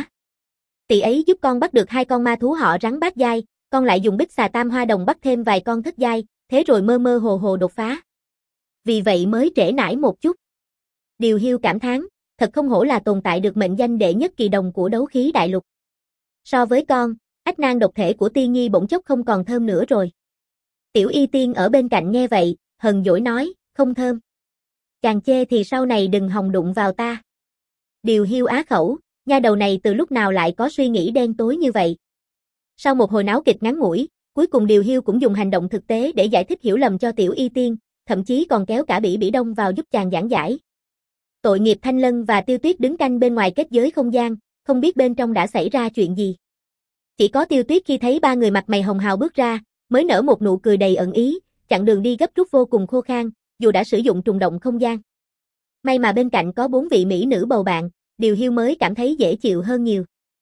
Tỷ ấy giúp con bắt được hai con ma thú họ rắn bát giai, con lại dùng bích xà tam hoa đồng bắt thêm vài con thất giai, thế rồi mơ mơ hồ hồ đột phá. Vì vậy mới trễ nải một chút. Điều Hiu cảm thán, thật không hổ là tồn tại được mệnh danh đệ nhất kỳ đồng của đấu khí đại lục. So với con, ách nan độc thể của Tiên Nhi bỗng chốc không còn thơm nữa rồi. Tiểu Y Tiên ở bên cạnh nghe vậy, hờn dỗi nói, không thơm. Càng chê thì sau này đừng hòng đụng vào ta. Điều Hiu á khẩu, nha đầu này từ lúc nào lại có suy nghĩ đen tối như vậy. Sau một hồi náo kịch ngắn ngủi, cuối cùng Điều Hiu cũng dùng hành động thực tế để giải thích hiểu lầm cho Tiểu Y Tiên, thậm chí còn kéo cả Bỉ Bỉ Đông vào giúp chàng giảng giải. Tội nghiệp Thanh Lân và Tiêu Tuyết đứng canh bên ngoài kết giới không gian, không biết bên trong đã xảy ra chuyện gì. Chỉ có Tiêu Tuyết khi thấy ba người mặt mày hồng hào bước ra, mới nở một nụ cười đầy ẩn ý, chặng đường đi gấp rút vô cùng khô khan, dù đã sử dụng trùng động không gian. May mà bên cạnh có bốn vị mỹ nữ bầu bạn, Điều Hiu mới cảm thấy dễ chịu hơn nhiều.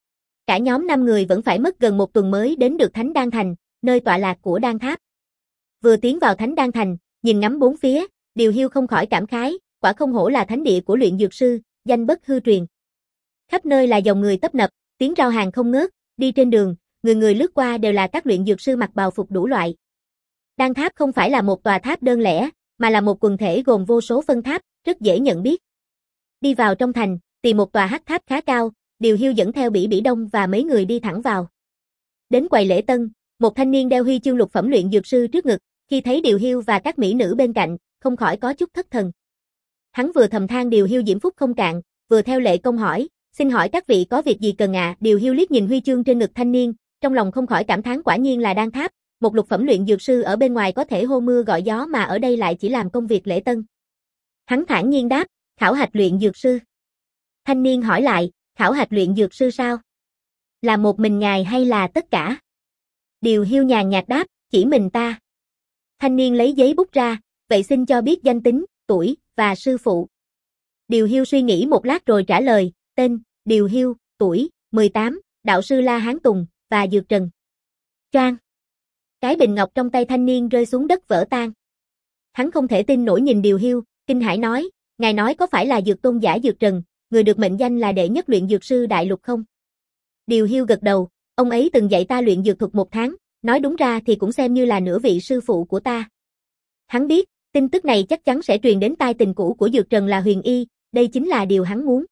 Cả nhóm năm người vẫn phải mất gần một tuần mới đến được Thánh Đan Thành, nơi tọa lạc của Đan Tháp. Vừa tiến vào Thánh Đan Thành, nhìn ngắm bốn phía, Điều Hiu không khỏi cảm khái, quả không hổ là thánh địa của luyện dược sư, danh bất hư truyền. Khắp nơi là dòng người tấp nập, tiếng rao hàng không ngớt, đi trên đường, người người lướt qua đều là các luyện dược sư mặc bào phục đủ loại. Đan Tháp không phải là một tòa tháp đơn lẻ, mà là một quần thể gồm vô số phân tháp, rất dễ nhận biết. Đi vào trong thành, tìm một tòa hắc tháp khá cao, Điều Hiu dẫn theo Bỉ Bỉ Đông và mấy người đi thẳng vào. Đến quầy lễ tân, một thanh niên đeo huy chương lục phẩm luyện dược sư trước ngực, khi thấy Điều Hiu và các mỹ nữ bên cạnh, không khỏi có chút thất thần. Hắn vừa thầm than Điều Hiu diễm phúc không cạn, vừa theo lệ công hỏi, xin hỏi các vị có việc gì cần ạ? À? Điều Hiu liếc nhìn huy chương trên ngực thanh niên, trong lòng không khỏi cảm thán quả nhiên là Đan Tháp, một lục phẩm luyện dược sư ở bên ngoài có thể hô mưa gọi gió mà ở đây lại chỉ làm công việc lễ tân. Hắn thản nhiên đáp, khảo hạch luyện dược sư. Thanh niên hỏi lại, khảo hạch luyện dược sư sao? Là một mình ngài hay là tất cả? Điều Hiu nhàn nhạt đáp, chỉ mình ta. Thanh niên lấy giấy bút ra, vậy xin cho biết danh tính, tuổi, và sư phụ. Điều Hiu suy nghĩ một lát rồi trả lời, tên, Điều Hiu, tuổi, mười tám, đạo sư La Hán Tùng, và Dược Trần. Choang. Cái bình ngọc trong tay thanh niên rơi xuống đất vỡ tan. Hắn không thể tin nổi nhìn Điều Hiu, kinh hãi nói, ngài nói có phải là dược tôn giả Dược Trần, người được mệnh danh là đệ nhất luyện dược sư đại lục không? Điều Hiu gật đầu, ông ấy từng dạy ta luyện dược thuật một tháng, nói đúng ra thì cũng xem như là nửa vị sư phụ của ta. Hắn biết, tin tức này chắc chắn sẽ truyền đến tai tình cũ của Dược Trần là Huyền Y, đây chính là điều hắn muốn.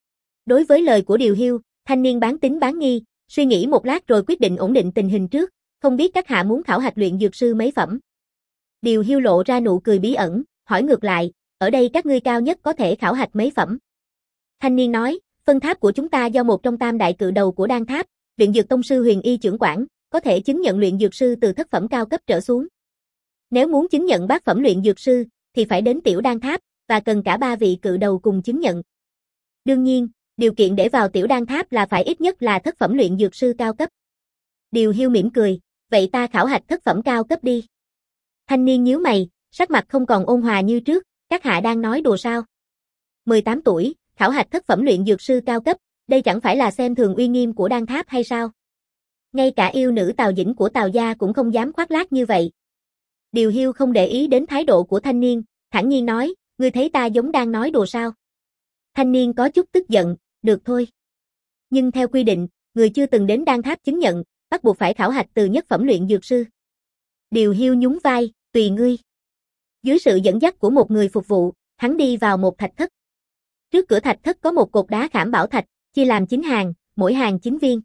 Đối với lời của Điều Hiu, thanh niên bán tín bán nghi, suy nghĩ một lát rồi quyết định ổn định tình hình trước, không biết các hạ muốn khảo hạch luyện dược sư mấy phẩm. Điều Hiu lộ ra nụ cười bí ẩn, hỏi ngược lại, ở đây các ngươi cao nhất có thể khảo hạch mấy phẩm. Thanh niên nói, phân tháp của chúng ta do một trong tam đại cự đầu của đan tháp, luyện dược tông sư Huyền Y trưởng quản, có thể chứng nhận luyện dược sư từ thất phẩm cao cấp trở xuống. Nếu muốn chứng nhận bát phẩm luyện dược sư, thì phải đến tiểu đan tháp, và cần cả ba vị cự đầu cùng chứng nhận. Đương nhiên, điều kiện để vào tiểu đan tháp là phải ít nhất là thất phẩm luyện dược sư cao cấp. Điều Hiu mỉm cười, vậy ta khảo hạch thất phẩm cao cấp đi. Thanh niên nhíu mày, sắc mặt không còn ôn hòa như trước, các hạ đang nói đùa sao? mười tám tuổi, khảo hạch thất phẩm luyện dược sư cao cấp, đây chẳng phải là xem thường uy nghiêm của đan tháp hay sao? Ngay cả yêu nữ Tào Dĩnh của Tào gia cũng không dám khoác lác như vậy. Điều Hiu không để ý đến thái độ của thanh niên, thản nhiên nói, ngươi thấy ta giống đang nói đùa sao? Thanh niên có chút tức giận, được thôi. Nhưng theo quy định, người chưa từng đến đan tháp chứng nhận, bắt buộc phải khảo hạch từ nhất phẩm luyện dược sư. Điều Hiu nhún vai, tùy ngươi. Dưới sự dẫn dắt của một người phục vụ, hắn đi vào một thạch thất. Trước cửa thạch thất có một cột đá khảm bảo thạch, chia làm chín hàng, mỗi hàng chín viên.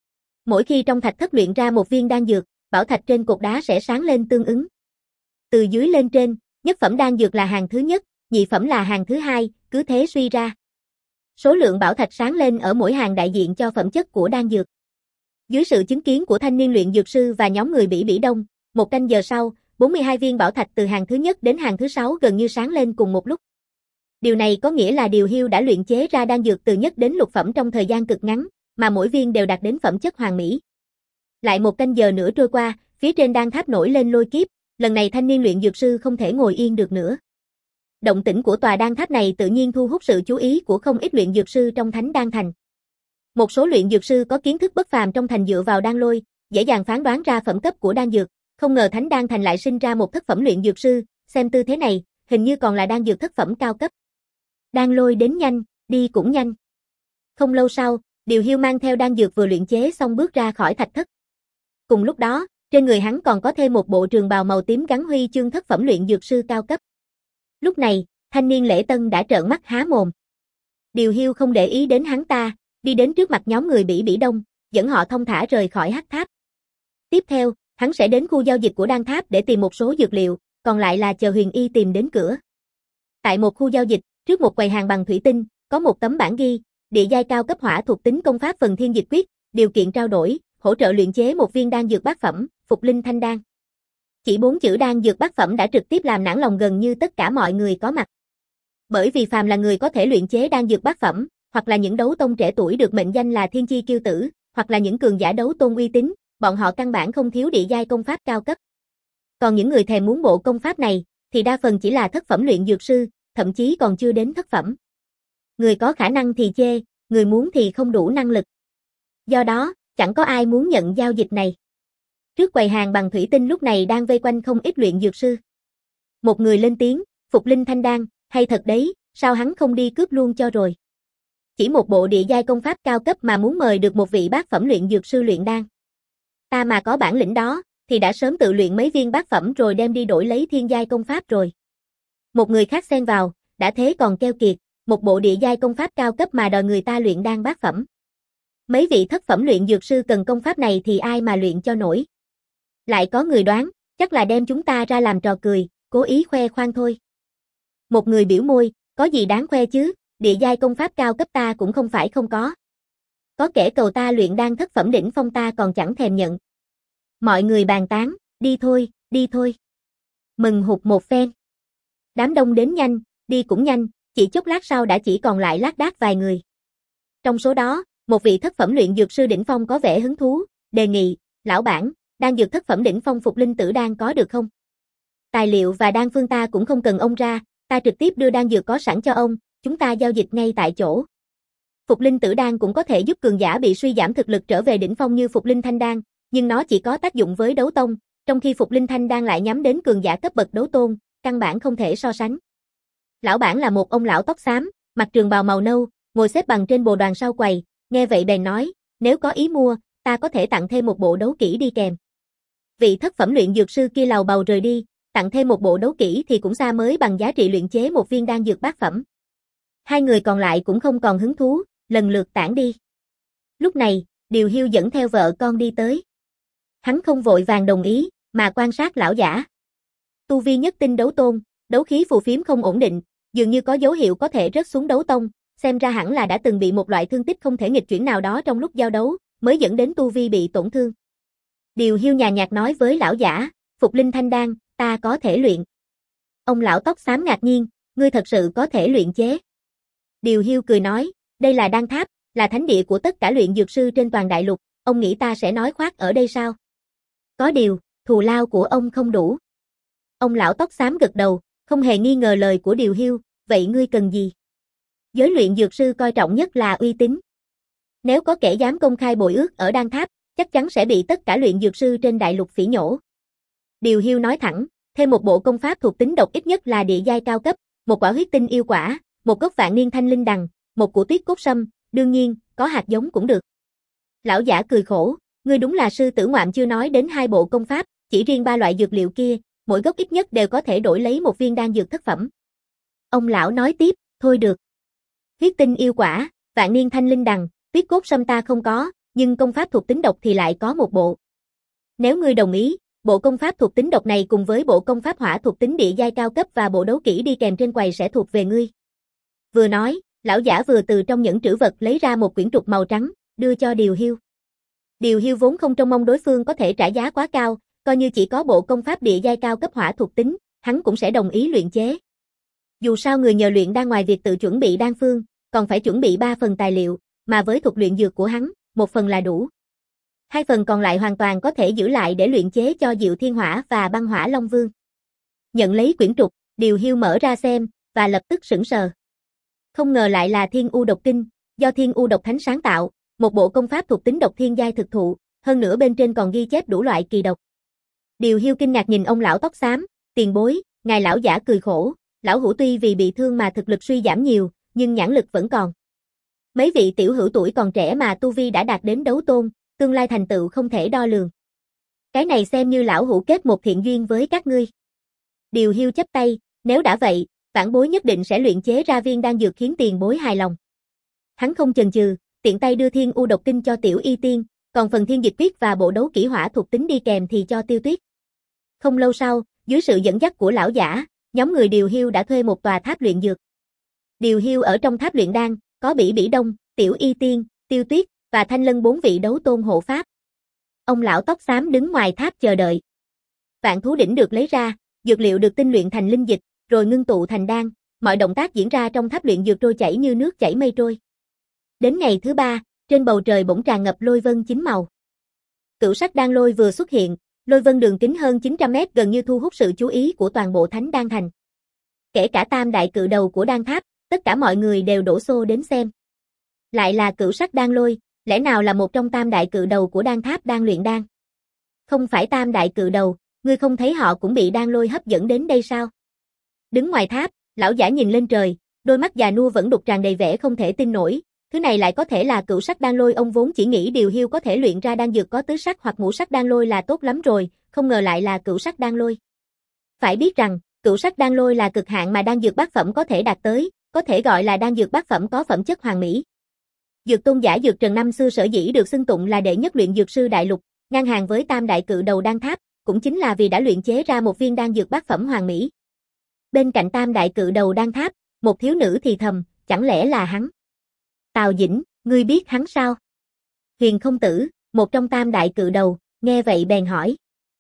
Mỗi khi trong thạch thất luyện ra một viên đan dược, bảo thạch trên cột đá sẽ sáng lên tương ứng. Từ dưới lên trên, nhất phẩm đan dược là hàng thứ nhất, nhị phẩm là hàng thứ hai, cứ thế suy ra. Số lượng bảo thạch sáng lên ở mỗi hàng đại diện cho phẩm chất của đan dược. Dưới sự chứng kiến của thanh niên luyện dược sư và nhóm người Bỉ Bỉ Đông, một canh giờ sau, bốn mươi hai viên bảo thạch từ hàng thứ nhất đến hàng thứ sáu gần như sáng lên cùng một lúc. Điều này có nghĩa là Điều Hiu đã luyện chế ra đan dược từ nhất đến lục phẩm trong thời gian cực ngắn, mà mỗi viên đều đạt đến phẩm chất hoàn mỹ. Lại một canh giờ nữa trôi qua, phía trên đan tháp nổi lên lôi kiếp, lần này thanh niên luyện dược sư không thể ngồi yên được nữa. Động tĩnh của tòa đan tháp này tự nhiên thu hút sự chú ý của không ít luyện dược sư trong Thánh Đan Thành. Một số luyện dược sư có kiến thức bất phàm trong thành dựa vào đan lôi, dễ dàng phán đoán ra phẩm cấp của đan dược, không ngờ Thánh Đan Thành lại sinh ra một thất phẩm luyện dược sư, xem tư thế này, hình như còn là đan dược thất phẩm cao cấp. Đan lôi đến nhanh, đi cũng nhanh. Không lâu sau, Điều Hiu mang theo đan dược vừa luyện chế xong bước ra khỏi thạch thất. Cùng lúc đó, trên người hắn còn có thêm một bộ trường bào màu tím gắn huy chương thất phẩm luyện dược sư cao cấp. Lúc này, thanh niên Lễ Tân đã trợn mắt há mồm. Điều Hiu không để ý đến hắn ta, đi đến trước mặt nhóm người Bỉ Bỉ Đông, dẫn họ thông thả rời khỏi hắc tháp. Tiếp theo, hắn sẽ đến khu giao dịch của đan tháp để tìm một số dược liệu, còn lại là chờ Huyền Y tìm đến cửa. Tại một khu giao dịch, trước một quầy hàng bằng thủy tinh, có một tấm bảng ghi, địa giai cao cấp hỏa thuộc tính công pháp phần thiên dịch quyết, điều kiện trao đổi, hỗ trợ luyện chế một viên đan dược bát phẩm, Phục Linh Thanh Đan. Chỉ bốn chữ đan dược bát phẩm đã trực tiếp làm nản lòng gần như tất cả mọi người có mặt. Bởi vì phàm là người có thể luyện chế đan dược bát phẩm, hoặc là những đấu tông trẻ tuổi được mệnh danh là thiên chi kiêu tử, hoặc là những cường giả đấu tôn uy tín, bọn họ căn bản không thiếu địa giai công pháp cao cấp. Còn những người thèm muốn bộ công pháp này, thì đa phần chỉ là thất phẩm luyện dược sư, thậm chí còn chưa đến thất phẩm. Người có khả năng thì chê, người muốn thì không đủ năng lực. Do đó, chẳng có ai muốn nhận giao dịch này. Trước quầy hàng bằng thủy tinh lúc này đang vây quanh không ít luyện dược sư. Một người lên tiếng, Phục Linh Thanh Đan, hay thật đấy, sao hắn không đi cướp luôn cho rồi. Chỉ một bộ địa giai công pháp cao cấp mà muốn mời được một vị bát phẩm luyện dược sư luyện đan. Ta mà có bản lĩnh đó, thì đã sớm tự luyện mấy viên bát phẩm rồi đem đi đổi lấy thiên giai công pháp rồi. Một người khác xen vào, đã thế còn keo kiệt, một bộ địa giai công pháp cao cấp mà đòi người ta luyện đan bát phẩm. Mấy vị thất phẩm luyện dược sư cần công pháp này thì ai mà luyện cho nổi. Lại có người đoán, chắc là đem chúng ta ra làm trò cười, cố ý khoe khoang thôi. Một người biểu môi, có gì đáng khoe chứ, địa giai công pháp cao cấp ta cũng không phải không có. Có kẻ cầu ta luyện đan thất phẩm đỉnh phong ta còn chẳng thèm nhận. Mọi người bàn tán, đi thôi, đi thôi. Mừng hụt một phen. Đám đông đến nhanh, đi cũng nhanh, chỉ chốc lát sau đã chỉ còn lại lác đác vài người. Trong số đó, một vị thất phẩm luyện dược sư đỉnh phong có vẻ hứng thú, đề nghị, lão bản, đan dược thất phẩm đỉnh phong Phục Linh Tử Đan có được không? Tài liệu và đan phương ta cũng không cần ông ra, ta trực tiếp đưa đan dược có sẵn cho ông, chúng ta giao dịch ngay tại chỗ. Phục linh tử đan cũng có thể giúp cường giả bị suy giảm thực lực trở về đỉnh phong như phục linh thanh đan, nhưng nó chỉ có tác dụng với đấu tông, trong khi phục linh thanh đan lại nhắm đến cường giả cấp bậc đấu tôn, căn bản không thể so sánh. Lão bản là một ông lão tóc xám, mặc trường bào màu nâu, ngồi xếp bằng trên bồ đoàn sau quầy, nghe vậy bèn nói, nếu có ý mua, ta có thể tặng thêm một bộ đấu kỹ đi kèm. Vị thất phẩm luyện dược sư kia lầu bầu rời đi, tặng thêm một bộ đấu kỹ thì cũng xa mới bằng giá trị luyện chế một viên đan dược bát phẩm. Hai người còn lại cũng không còn hứng thú, lần lượt tản đi. Lúc này, Điều Hiu dẫn theo vợ con đi tới. Hắn không vội vàng đồng ý, mà quan sát lão giả. Tu vi nhất tinh đấu tôn, đấu khí phù phiếm không ổn định, dường như có dấu hiệu có thể rớt xuống đấu tông, xem ra hẳn là đã từng bị một loại thương tích không thể nghịch chuyển nào đó trong lúc giao đấu, mới dẫn đến tu vi bị tổn thương. Điều Hiu nhàn nhạt nói với lão giả, phục linh thanh đan, ta có thể luyện. Ông lão tóc xám ngạc nhiên, ngươi thật sự có thể luyện chế. Điều Hiu cười nói, đây là đan tháp, là thánh địa của tất cả luyện dược sư trên toàn đại lục, ông nghĩ ta sẽ nói khoác ở đây sao? Có điều, thù lao của ông không đủ. Ông lão tóc xám gật đầu, không hề nghi ngờ lời của Điều Hiu, vậy ngươi cần gì? Giới luyện dược sư coi trọng nhất là uy tín. Nếu có kẻ dám công khai bội ước ở đan tháp, chắc chắn sẽ bị tất cả luyện dược sư trên đại lục phỉ nhổ. Điều Hiu nói thẳng, thêm một bộ công pháp thuộc tính độc ít nhất là địa giai cao cấp, một quả huyết tinh yêu quả, một gốc vạn niên thanh linh đằng, một củ tuyết cốt sâm, đương nhiên, có hạt giống cũng được. Lão giả cười khổ, ngươi đúng là sư tử ngoạm chưa nói đến hai bộ công pháp, chỉ riêng ba loại dược liệu kia, mỗi gốc ít nhất đều có thể đổi lấy một viên đan dược thất phẩm. Ông lão nói tiếp, thôi được. Huyết tinh yêu quả, vạn niên thanh linh đằng, tuyết cốt sâm ta không có, nhưng công pháp thuộc tính độc thì lại có một bộ. Nếu ngươi đồng ý, bộ công pháp thuộc tính độc này cùng với bộ công pháp hỏa thuộc tính địa giai cao cấp và bộ đấu kỹ đi kèm trên quầy sẽ thuộc về ngươi. Vừa nói, lão giả vừa từ trong nhẫn trữ vật lấy ra một quyển trục màu trắng, đưa cho Điều Hiu. Điều Hiu vốn không trông mong đối phương có thể trả giá quá cao, coi như chỉ có bộ công pháp địa giai cao cấp hỏa thuộc tính, hắn cũng sẽ đồng ý luyện chế. Dù sao người nhờ luyện đan ngoài việc tự chuẩn bị đan phương, còn phải chuẩn bị ba phần tài liệu, mà với thuật luyện dược của hắn, một phần là đủ. Hai phần còn lại hoàn toàn có thể giữ lại để luyện chế cho Diệu Thiên Hỏa và Băng Hỏa Long Vương. Nhận lấy quyển trục, Điều Hiu mở ra xem, và lập tức sững sờ. Không ngờ lại là Thiên U Độc Kinh, do Thiên U Độc Thánh sáng tạo, một bộ công pháp thuộc tính độc thiên giai thực thụ, hơn nữa bên trên còn ghi chép đủ loại kỳ độc. Điều Hiu kinh ngạc nhìn ông lão tóc xám, tiền bối, ngài lão giả cười khổ, lão hữu tuy vì bị thương mà thực lực suy giảm nhiều, nhưng nhãn lực vẫn còn. Mấy vị tiểu hữu tuổi còn trẻ mà tu vi đã đạt đến đấu tôn, tương lai thành tựu không thể đo lường. Cái này xem như lão hữu kết một thiện duyên với các ngươi. Điều Hiu chắp tay, nếu đã vậy, vãn bối nhất định sẽ luyện chế ra viên đan dược khiến tiền bối hài lòng. Hắn không chần chừ, tiện tay đưa Thiên U Độc Kinh cho Tiểu Y Tiên, còn phần Thiên Dịch Quyết và bộ đấu kỹ hỏa thuộc tính đi kèm thì cho Tiêu Tuyết. Không lâu sau, dưới sự dẫn dắt của lão giả, nhóm người Điều Hiu đã thuê một tòa tháp luyện dược. Điều Hiu ở trong tháp luyện đan, có Bỉ Bỉ Đông, Tiểu Y Tiên, Tiêu Tuyết và Thanh Lân bốn vị đấu tôn hộ pháp. Ông lão tóc xám đứng ngoài tháp chờ đợi. Vạn thú đỉnh được lấy ra, dược liệu được tinh luyện thành linh dịch, rồi ngưng tụ thành đan, mọi động tác diễn ra trong tháp luyện dược trôi chảy như nước chảy mây trôi. Đến ngày thứ ba, trên bầu trời bỗng tràn ngập lôi vân chín màu. Cửu sắc đan lôi vừa xuất hiện, lôi vân đường kính hơn chín trăm mét gần như thu hút sự chú ý của toàn bộ Thánh Đan Thành. Kể cả tam đại cự đầu của đan tháp, tất cả mọi người đều đổ xô đến xem. Lại là cửu sắc đan lôi, lẽ nào là một trong tam đại cự đầu của đan tháp đang luyện đan? Không phải tam đại cự đầu, ngươi không thấy họ cũng bị đan lôi hấp dẫn đến đây sao? Đứng ngoài tháp, lão giả nhìn lên trời, đôi mắt già nua vẫn đục tràn đầy vẻ không thể tin nổi, thứ này lại có thể là cửu sắc đan lôi. Ông vốn chỉ nghĩ Điều Hiu có thể luyện ra đan dược có tứ sắc hoặc ngũ sắc đan lôi là tốt lắm rồi, không ngờ lại là cửu sắc đan lôi. Phải biết rằng, cửu sắc đan lôi là cực hạn mà đan dược bát phẩm có thể đạt tới, có thể gọi là đan dược bát phẩm có phẩm chất hoàn mỹ. Dược tôn giả Dược Trần năm xưa sở dĩ được xưng tụng là đệ nhất luyện dược sư đại lục, ngang hàng với tam đại cự đầu đan tháp, cũng chính là vì đã luyện chế ra một viên đan dược bát phẩm hoàn mỹ. Bên cạnh tam đại cự đầu đan tháp, một thiếu nữ thì thầm, chẳng lẽ là hắn? Tào Dĩnh, ngươi biết hắn sao? Huyền Không Tử, một trong tam đại cự đầu, nghe vậy bèn hỏi.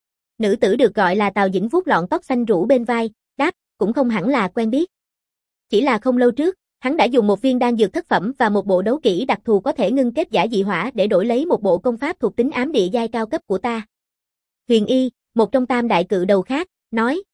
Nữ tử được gọi là Tào Dĩnh vuốt lọn tóc xanh rũ bên vai, đáp, cũng không hẳn là quen biết. Chỉ là không lâu trước, hắn đã dùng một viên đan dược thất phẩm và một bộ đấu kỹ đặc thù có thể ngưng kết giả dị hỏa để đổi lấy một bộ công pháp thuộc tính ám địa giai cao cấp của ta. Huyền Y, một trong tam đại cự đầu khác, nói,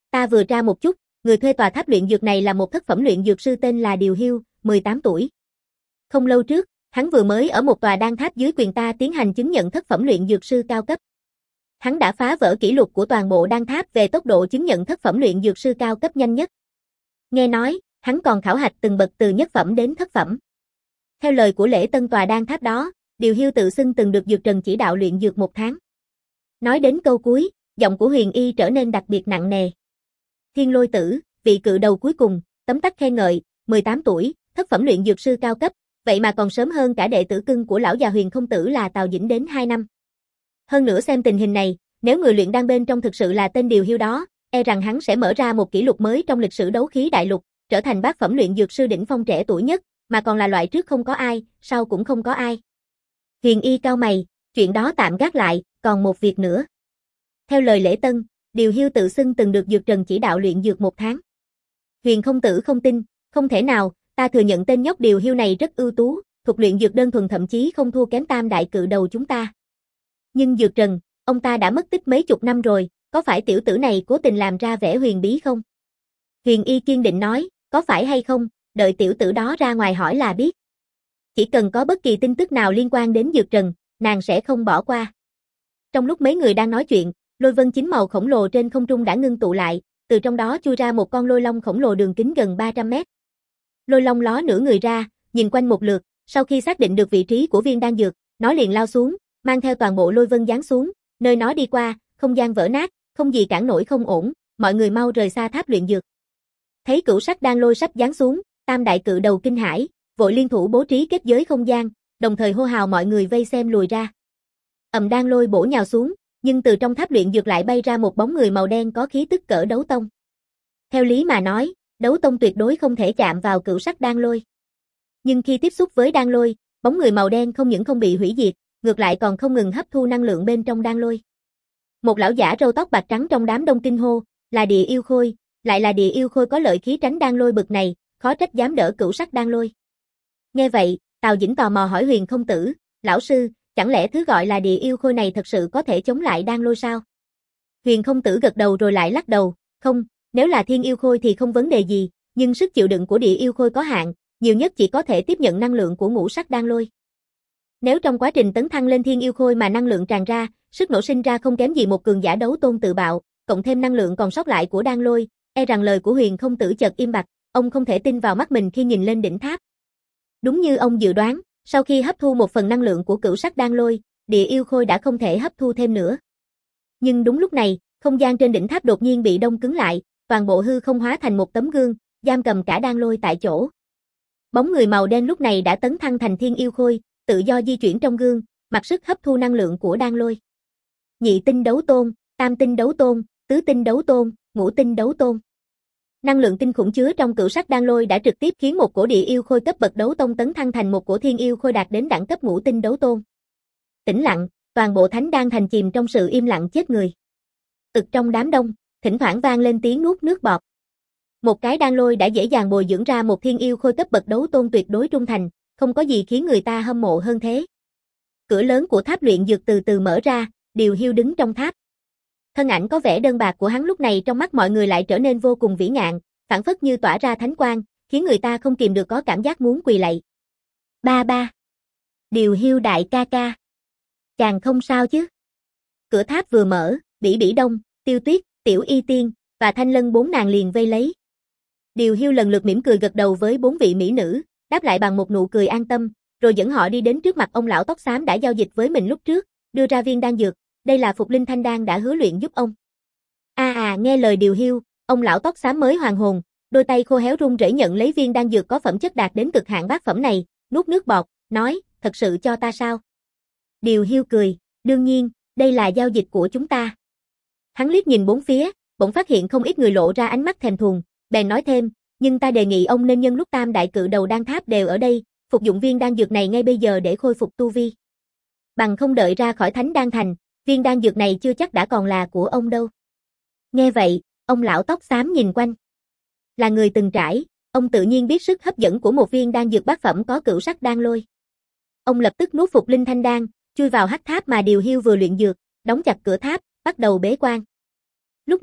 ta vừa tra một chút, người thuê tòa tháp luyện dược này là một thất phẩm luyện dược sư tên là Điều Hiêu, mười tám tuổi. Không lâu trước, hắn vừa mới ở một tòa đan tháp dưới quyền ta tiến hành chứng nhận thất phẩm luyện dược sư cao cấp. Hắn đã phá vỡ kỷ lục của toàn bộ đan tháp về tốc độ chứng nhận thất phẩm luyện dược sư cao cấp nhanh nhất. Nghe nói, hắn còn khảo hạch từng bậc từ nhất phẩm đến thất phẩm. Theo lời của lễ tân tòa đan tháp đó, Điều Hiêu tự xưng từng được Dược Trần chỉ đạo luyện dược một tháng. Nói đến câu cuối, giọng của Huyền Y trở nên đặc biệt nặng nề. Thiên Lôi Tử, vị cự đầu cuối cùng, tấm tắc khen ngợi, mười tám tuổi, thất phẩm luyện dược sư cao cấp, vậy mà còn sớm hơn cả đệ tử cưng của lão già Huyền Không Tử là Tào Dĩnh đến hai năm. Hơn nữa xem tình hình này, nếu người luyện đan bên trong thực sự là tên Điều Hiêu đó, e rằng hắn sẽ mở ra một kỷ lục mới trong lịch sử đấu khí đại lục, trở thành bát phẩm luyện dược sư đỉnh phong trẻ tuổi nhất, mà còn là loại trước không có ai, sau cũng không có ai. Huyền Y cau mày, chuyện đó tạm gác lại, còn một việc nữa. Theo lời lễ tân, Điều Hiêu tự xưng từng được Dược Trần chỉ đạo luyện dược một tháng. Huyền Không Tử không tin, không thể nào, ta thừa nhận tên nhóc Điều Hiêu này rất ưu tú, thuộc luyện dược đơn thuần thậm chí không thua kém tam đại cự đầu chúng ta. Nhưng Dược Trần, ông ta đã mất tích mấy chục năm rồi, có phải tiểu tử này cố tình làm ra vẻ huyền bí không? Huyền Y kiên định nói, có phải hay không, đợi tiểu tử đó ra ngoài hỏi là biết. Chỉ cần có bất kỳ tin tức nào liên quan đến Dược Trần, nàng sẽ không bỏ qua. Trong lúc mấy người đang nói chuyện, lôi vân chín màu khổng lồ trên không trung đã ngưng tụ lại, từ trong đó chui ra một con lôi long khổng lồ đường kính gần ba trăm mét. Lôi long ló nửa người ra, nhìn quanh một lượt, sau khi xác định được vị trí của viên đan dược, nó liền lao xuống, mang theo toàn bộ lôi vân giáng xuống, nơi nó đi qua, không gian vỡ nát, không gì cản nổi không ổn, mọi người mau rời xa tháp luyện dược. Thấy cửu sắc đan lôi sắp giáng xuống, tam đại cự đầu kinh hãi, vội liên thủ bố trí kết giới không gian, đồng thời hô hào mọi người vây xem lùi ra. Ầm đan lôi bổ nhào xuống, nhưng từ trong tháp luyện dược lại bay ra một bóng người màu đen có khí tức cỡ đấu tông. Theo lý mà nói, đấu tông tuyệt đối không thể chạm vào cửu sắc đan lôi. Nhưng khi tiếp xúc với đan lôi, bóng người màu đen không những không bị hủy diệt, ngược lại còn không ngừng hấp thu năng lượng bên trong đan lôi. Một lão giả râu tóc bạc trắng trong đám đông kinh hô, là Địa Yêu Khôi, lại là Địa Yêu Khôi có lợi khí tránh đan lôi bực này, khó trách dám đỡ cửu sắc đan lôi. Nghe vậy, Tào Dĩnh tò mò hỏi Huyền Không Tử, lão sư, chẳng lẽ thứ gọi là Địa Yêu Khôi này thật sự có thể chống lại đan lôi sao? Huyền Không Tử gật đầu rồi lại lắc đầu, không, nếu là Thiên Yêu Khôi thì không vấn đề gì, nhưng sức chịu đựng của Địa Yêu Khôi có hạn, nhiều nhất chỉ có thể tiếp nhận năng lượng của ngũ sắc đan lôi. Nếu trong quá trình tấn thăng lên Thiên Yêu Khôi mà năng lượng tràn ra, sức nổ sinh ra không kém gì một cường giả đấu tôn tự bạo, cộng thêm năng lượng còn sót lại của đan lôi, e rằng lời của Huyền Không Tử chợt im bặt, ông không thể tin vào mắt mình khi nhìn lên đỉnh tháp. Đúng như ông dự đoán, sau khi hấp thu một phần năng lượng của cửu sắc đan lôi, Địa Yêu Khôi đã không thể hấp thu thêm nữa. Nhưng đúng lúc này, không gian trên đỉnh tháp đột nhiên bị đông cứng lại, toàn bộ hư không hóa thành một tấm gương, giam cầm cả đan lôi tại chỗ. Bóng người màu đen lúc này đã tấn thăng thành Thiên Yêu Khôi, tự do di chuyển trong gương, mặc sức hấp thu năng lượng của đan lôi. Nhị tinh đấu tôn, tam tinh đấu tôn, tứ tinh đấu tôn, ngũ tinh đấu tôn. Năng lượng kinh khủng chứa trong cửu sắc đan lôi đã trực tiếp khiến một cổ Địa Yêu Khôi cấp bậc đấu tông tấn thăng thành một cổ Thiên Yêu Khôi đạt đến đẳng cấp ngũ tinh đấu tôn. Tĩnh lặng, toàn bộ thánh đan thành chìm trong sự im lặng chết người. Ực trong đám đông, thỉnh thoảng vang lên tiếng nuốt nước bọt. Một cái đan lôi đã dễ dàng bồi dưỡng ra một Thiên Yêu Khôi cấp bậc đấu tôn tuyệt đối trung thành, không có gì khiến người ta hâm mộ hơn thế. Cửa lớn của tháp luyện dược từ từ mở ra, Điều Hiêu đứng trong tháp. Thân ảnh có vẻ đơn bạc của hắn lúc này trong mắt mọi người lại trở nên vô cùng vĩ ngạn, phảng phất như tỏa ra thánh quang, khiến người ta không kìm được có cảm giác muốn quỳ lạy. Ba ba. Điều Hiêu đại ca ca. Chàng không sao chứ? Cửa tháp vừa mở, Bỉ Bỉ Đông, Tiêu Tuyết, Tiểu Y Tiên và Thanh Lân bốn nàng liền vây lấy. Điều Hiêu lần lượt mỉm cười gật đầu với bốn vị mỹ nữ, đáp lại bằng một nụ cười an tâm, rồi dẫn họ đi đến trước mặt ông lão tóc xám đã giao dịch với mình lúc trước, đưa ra viên đan dược, đây là Phục Linh Thanh đan đã hứa luyện giúp ông. À à, nghe lời Điều Hiêu, ông lão tóc xám mới hoàn hồn, đôi tay khô héo run rẩy nhận lấy viên đan dược có phẩm chất đạt đến cực hạn bát phẩm này, nuốt nước bọt, nói, thật sự cho ta sao? Điều Hiêu cười, đương nhiên, đây là giao dịch của chúng ta. Hắn liếc nhìn bốn phía, bỗng phát hiện không ít người lộ ra ánh mắt thèm thuồng, bèn nói thêm, nhưng ta đề nghị ông nên nhân lúc tam đại cự đầu đan tháp đều ở đây, phục dụng viên đan dược này ngay bây giờ để khôi phục tu vi. Bằng không đợi ra khỏi thánh đan thành, viên đan dược này chưa chắc đã còn là của ông đâu. Nghe vậy, ông lão tóc xám nhìn quanh. Là người từng trải, ông tự nhiên biết sức hấp dẫn của một viên đan dược bát phẩm có cửu sắc đan lôi. Ông lập tức nuốt Phục Linh Thanh đan, chui vào hắc tháp mà Điều Hiêu vừa luyện dược, đóng chặt cửa tháp, bắt đầu bế quan. Lúc này,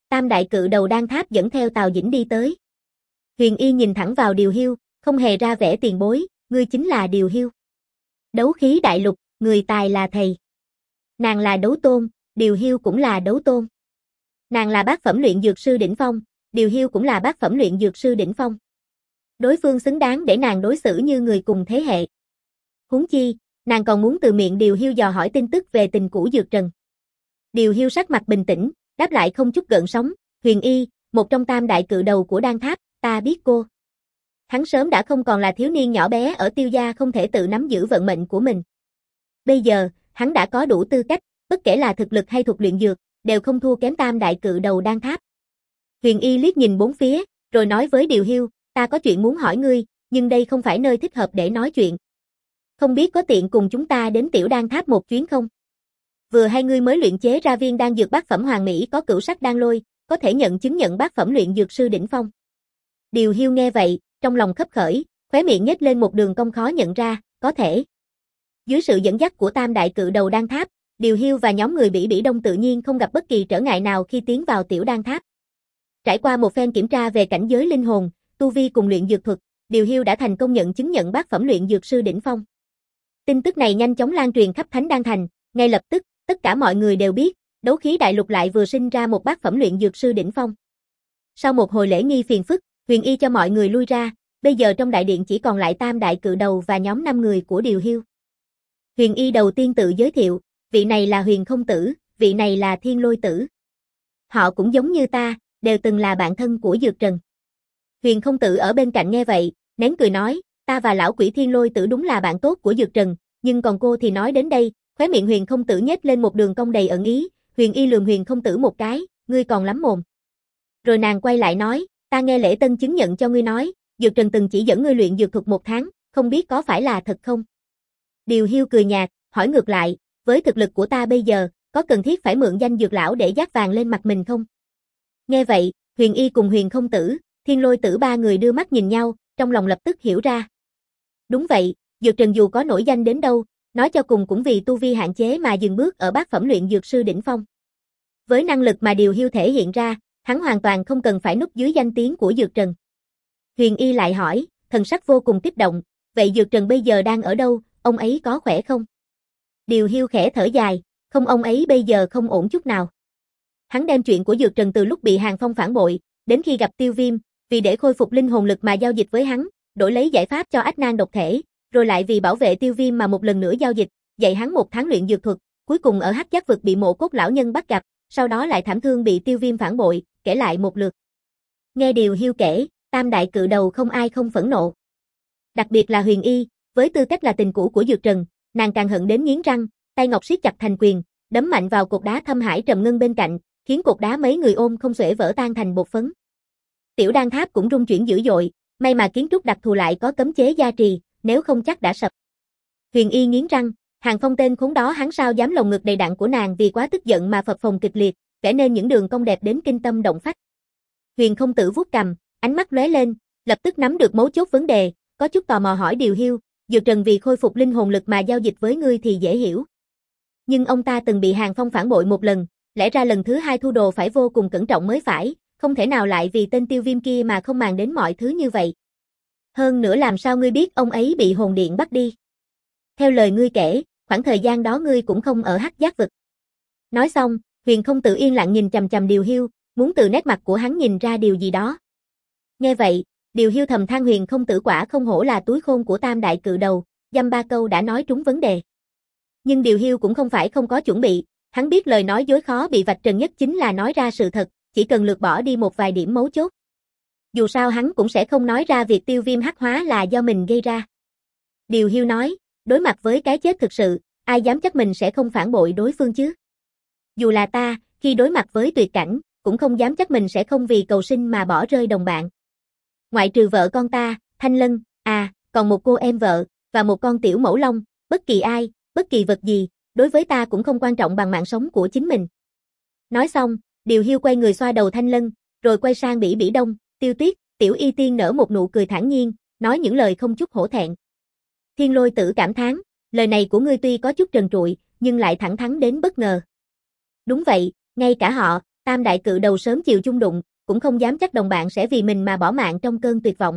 Tam đại cự đầu đan tháp dẫn theo Tào Dĩnh đi tới. Huyền Y nhìn thẳng vào Điều Hiêu, không hề ra vẻ tiền bối, ngươi chính là Điều Hiêu. Đấu khí đại lục, người tài là thầy. Nàng là đấu tôn, Điều Hiêu cũng là đấu tôn. Nàng là bát phẩm luyện dược sư đỉnh phong, Điều Hiêu cũng là bát phẩm luyện dược sư đỉnh phong. Đối phương xứng đáng để nàng đối xử như người cùng thế hệ. Huống chi, nàng còn muốn từ miệng Điều Hiêu dò hỏi tin tức về tình cũ Dược Trần. Điều Hiêu sắc mặt bình tĩnh, đáp lại không chút gợn sóng, Huyền Y, một trong tam đại cự đầu của đan tháp, ta biết cô. Hắn sớm đã không còn là thiếu niên nhỏ bé ở Tiêu gia không thể tự nắm giữ vận mệnh của mình. Bây giờ, hắn đã có đủ tư cách, bất kể là thực lực hay thuật luyện dược, đều không thua kém tam đại cự đầu đan tháp. Huyền Y liếc nhìn bốn phía, rồi nói với Điều Hiêu, ta có chuyện muốn hỏi ngươi, nhưng đây không phải nơi thích hợp để nói chuyện. Không biết có tiện cùng chúng ta đến tiểu đan tháp một chuyến không? Vừa hay ngươi mới luyện chế ra viên đan dược bát phẩm hoàng mỹ có cửu sắc đan lôi, có thể nhận chứng nhận bát phẩm luyện dược sư đỉnh phong. Điều Hiêu nghe vậy, trong lòng khấp khởi, khóe miệng nhếch lên một đường cong khó nhận ra, có thể. Dưới sự dẫn dắt của tam đại cự đầu đan tháp, Điều Hiêu và nhóm người Bỉ Bỉ Đông tự nhiên không gặp bất kỳ trở ngại nào khi tiến vào tiểu đan tháp. Trải qua một phen kiểm tra về cảnh giới linh hồn, tu vi cùng luyện dược thuật, Điều Hiêu đã thành công nhận chứng nhận bát phẩm luyện dược sư đỉnh phong. Tin tức này nhanh chóng lan truyền khắp Thánh Đan Thành, ngay lập tức, tất cả mọi người đều biết, đấu khí đại lục lại vừa sinh ra một bát phẩm luyện dược sư đỉnh phong. Sau một hồi lễ nghi phiền phức, Huyền Y cho mọi người lui ra, bây giờ trong đại điện chỉ còn lại tam đại cự đầu và nhóm năm người của Điều Hiêu. Huyền Y đầu tiên tự giới thiệu, vị này là Huyền Không Tử, vị này là Thiên Lôi Tử. Họ cũng giống như ta, đều từng là bạn thân của Dược Trần. Huyền Không Tử ở bên cạnh nghe vậy, nén cười nói, ta và lão quỷ Thiên Lôi Tử đúng là bạn tốt của Dược Trần, nhưng còn cô thì nói đến đây, khóe miệng Huyền Không Tử nhếch lên một đường cong đầy ẩn ý, Huyền Y lườm Huyền Không Tử một cái, ngươi còn lắm mồm. Rồi nàng quay lại nói, ta nghe Lễ Tân chứng nhận cho ngươi nói, Dược Trần từng chỉ dẫn ngươi luyện dược thuật một tháng, không biết có phải là thật không? Điều Hiêu cười nhạt, hỏi ngược lại, với thực lực của ta bây giờ, có cần thiết phải mượn danh Dược lão để dát vàng lên mặt mình không? Nghe vậy, Huyền Y cùng Huyền Không Tử, Thiên Lôi Tử ba người đưa mắt nhìn nhau, trong lòng lập tức hiểu ra. Đúng vậy, Dược Trần dù có nổi danh đến đâu, nói cho cùng cũng vì tu vi hạn chế mà dừng bước ở bát phẩm luyện dược sư đỉnh phong. Với năng lực mà Điều Hiêu thể hiện ra, hắn hoàn toàn không cần phải núp dưới danh tiếng của Dược Trần. Huyền Y lại hỏi, thần sắc vô cùng kích động, vậy Dược Trần bây giờ đang ở đâu, ông ấy có khỏe không? Điều Hiêu khẽ thở dài, không, ông ấy bây giờ không ổn chút nào. Hắn đem chuyện của Dược Trần từ lúc bị Hàng Phong phản bội, đến khi gặp Tiêu Viêm, vì để khôi phục linh hồn lực mà giao dịch với hắn, đổi lấy giải pháp cho ách nan độc thể, rồi lại vì bảo vệ Tiêu Viêm mà một lần nữa giao dịch, dạy hắn một tháng luyện dược thuật, cuối cùng ở Hắc Giác vực bị Mộ Cốt lão nhân bắt gặp, sau đó lại thảm thương bị Tiêu Viêm phản bội, kể lại một lượt. Nghe Điều Hiêu kể, tam đại cự đầu không ai không phẫn nộ. Đặc biệt là Huyền Y, với tư cách là tình cũ của Dược Trần, nàng càng hận đến nghiến răng, tay ngọc siết chặt thành quyền, đấm mạnh vào cột đá thâm hải trầm ngân bên cạnh, khiến cột đá mấy người ôm không xuể vỡ tan thành bột phấn. Tiểu đan tháp cũng rung chuyển dữ dội, may mà kiến trúc đặc thù lại có cấm chế gia trì, nếu không chắc đã sập. Huyền Y nghiến răng, Hàng Phong tên khốn đó hắn sao dám lồng ngực đầy đặn của nàng vì quá tức giận mà phập phồng kịch liệt, vẽ nên những đường cong đẹp đến kinh tâm động phách. Huyền Không Tử vuốt cằm, ánh mắt lóe lên, lập tức nắm được mấu chốt vấn đề, có chút tò mò hỏi Điều Hiêu, Dược Trần vì khôi phục linh hồn lực mà giao dịch với ngươi thì dễ hiểu. Nhưng ông ta từng bị Hàng Phong phản bội một lần, lẽ ra lần thứ hai thu đồ phải vô cùng cẩn trọng mới phải, không thể nào lại vì tên Tiêu Viêm kia mà không màng đến mọi thứ như vậy. Hơn nữa làm sao ngươi biết ông ấy bị hồn điện bắt đi? Theo lời ngươi kể, khoảng thời gian đó ngươi cũng không ở Hắc Giác vực. Nói xong, Huyền Không Tử yên lặng nhìn chằm chằm Điều Hiêu, muốn từ nét mặt của hắn nhìn ra điều gì đó. Nghe vậy, Điều Hiêu thầm than Huyền Không Tử quả không hổ là túi khôn của tam đại cự đầu, dăm ba câu đã nói trúng vấn đề. Nhưng Điều Hiêu cũng không phải không có chuẩn bị, hắn biết lời nói dối khó bị vạch trần nhất chính là nói ra sự thật, chỉ cần lược bỏ đi một vài điểm mấu chốt. Dù sao hắn cũng sẽ không nói ra việc Tiêu Viêm hắc hóa là do mình gây ra. Điều Hiêu nói, đối mặt với cái chết thực sự, ai dám chắc mình sẽ không phản bội đối phương chứ? Dù là ta, khi đối mặt với tuyệt cảnh, cũng không dám chắc mình sẽ không vì cầu sinh mà bỏ rơi đồng bạn. Ngoại trừ vợ con ta, Thanh Lân, à, còn một cô em vợ, và một con tiểu mẫu long, bất kỳ ai, bất kỳ vật gì, đối với ta cũng không quan trọng bằng mạng sống của chính mình. Nói xong, Điều Hiêu quay người xoa đầu Thanh Lân, rồi quay sang Bỉ Bỉ Đông, Tiêu Tuyết, Tiểu Y Tiên nở một nụ cười thản nhiên, nói những lời không chút hổ thẹn. Thiên Lôi Tử cảm thán, lời này của ngươi tuy có chút trần trụi, nhưng lại thẳng thắn đến bất ngờ. Đúng vậy, ngay cả họ, Tam đại cự đầu sớm chiều chung đụng, cũng không dám chắc đồng bạn sẽ vì mình mà bỏ mạng trong cơn tuyệt vọng.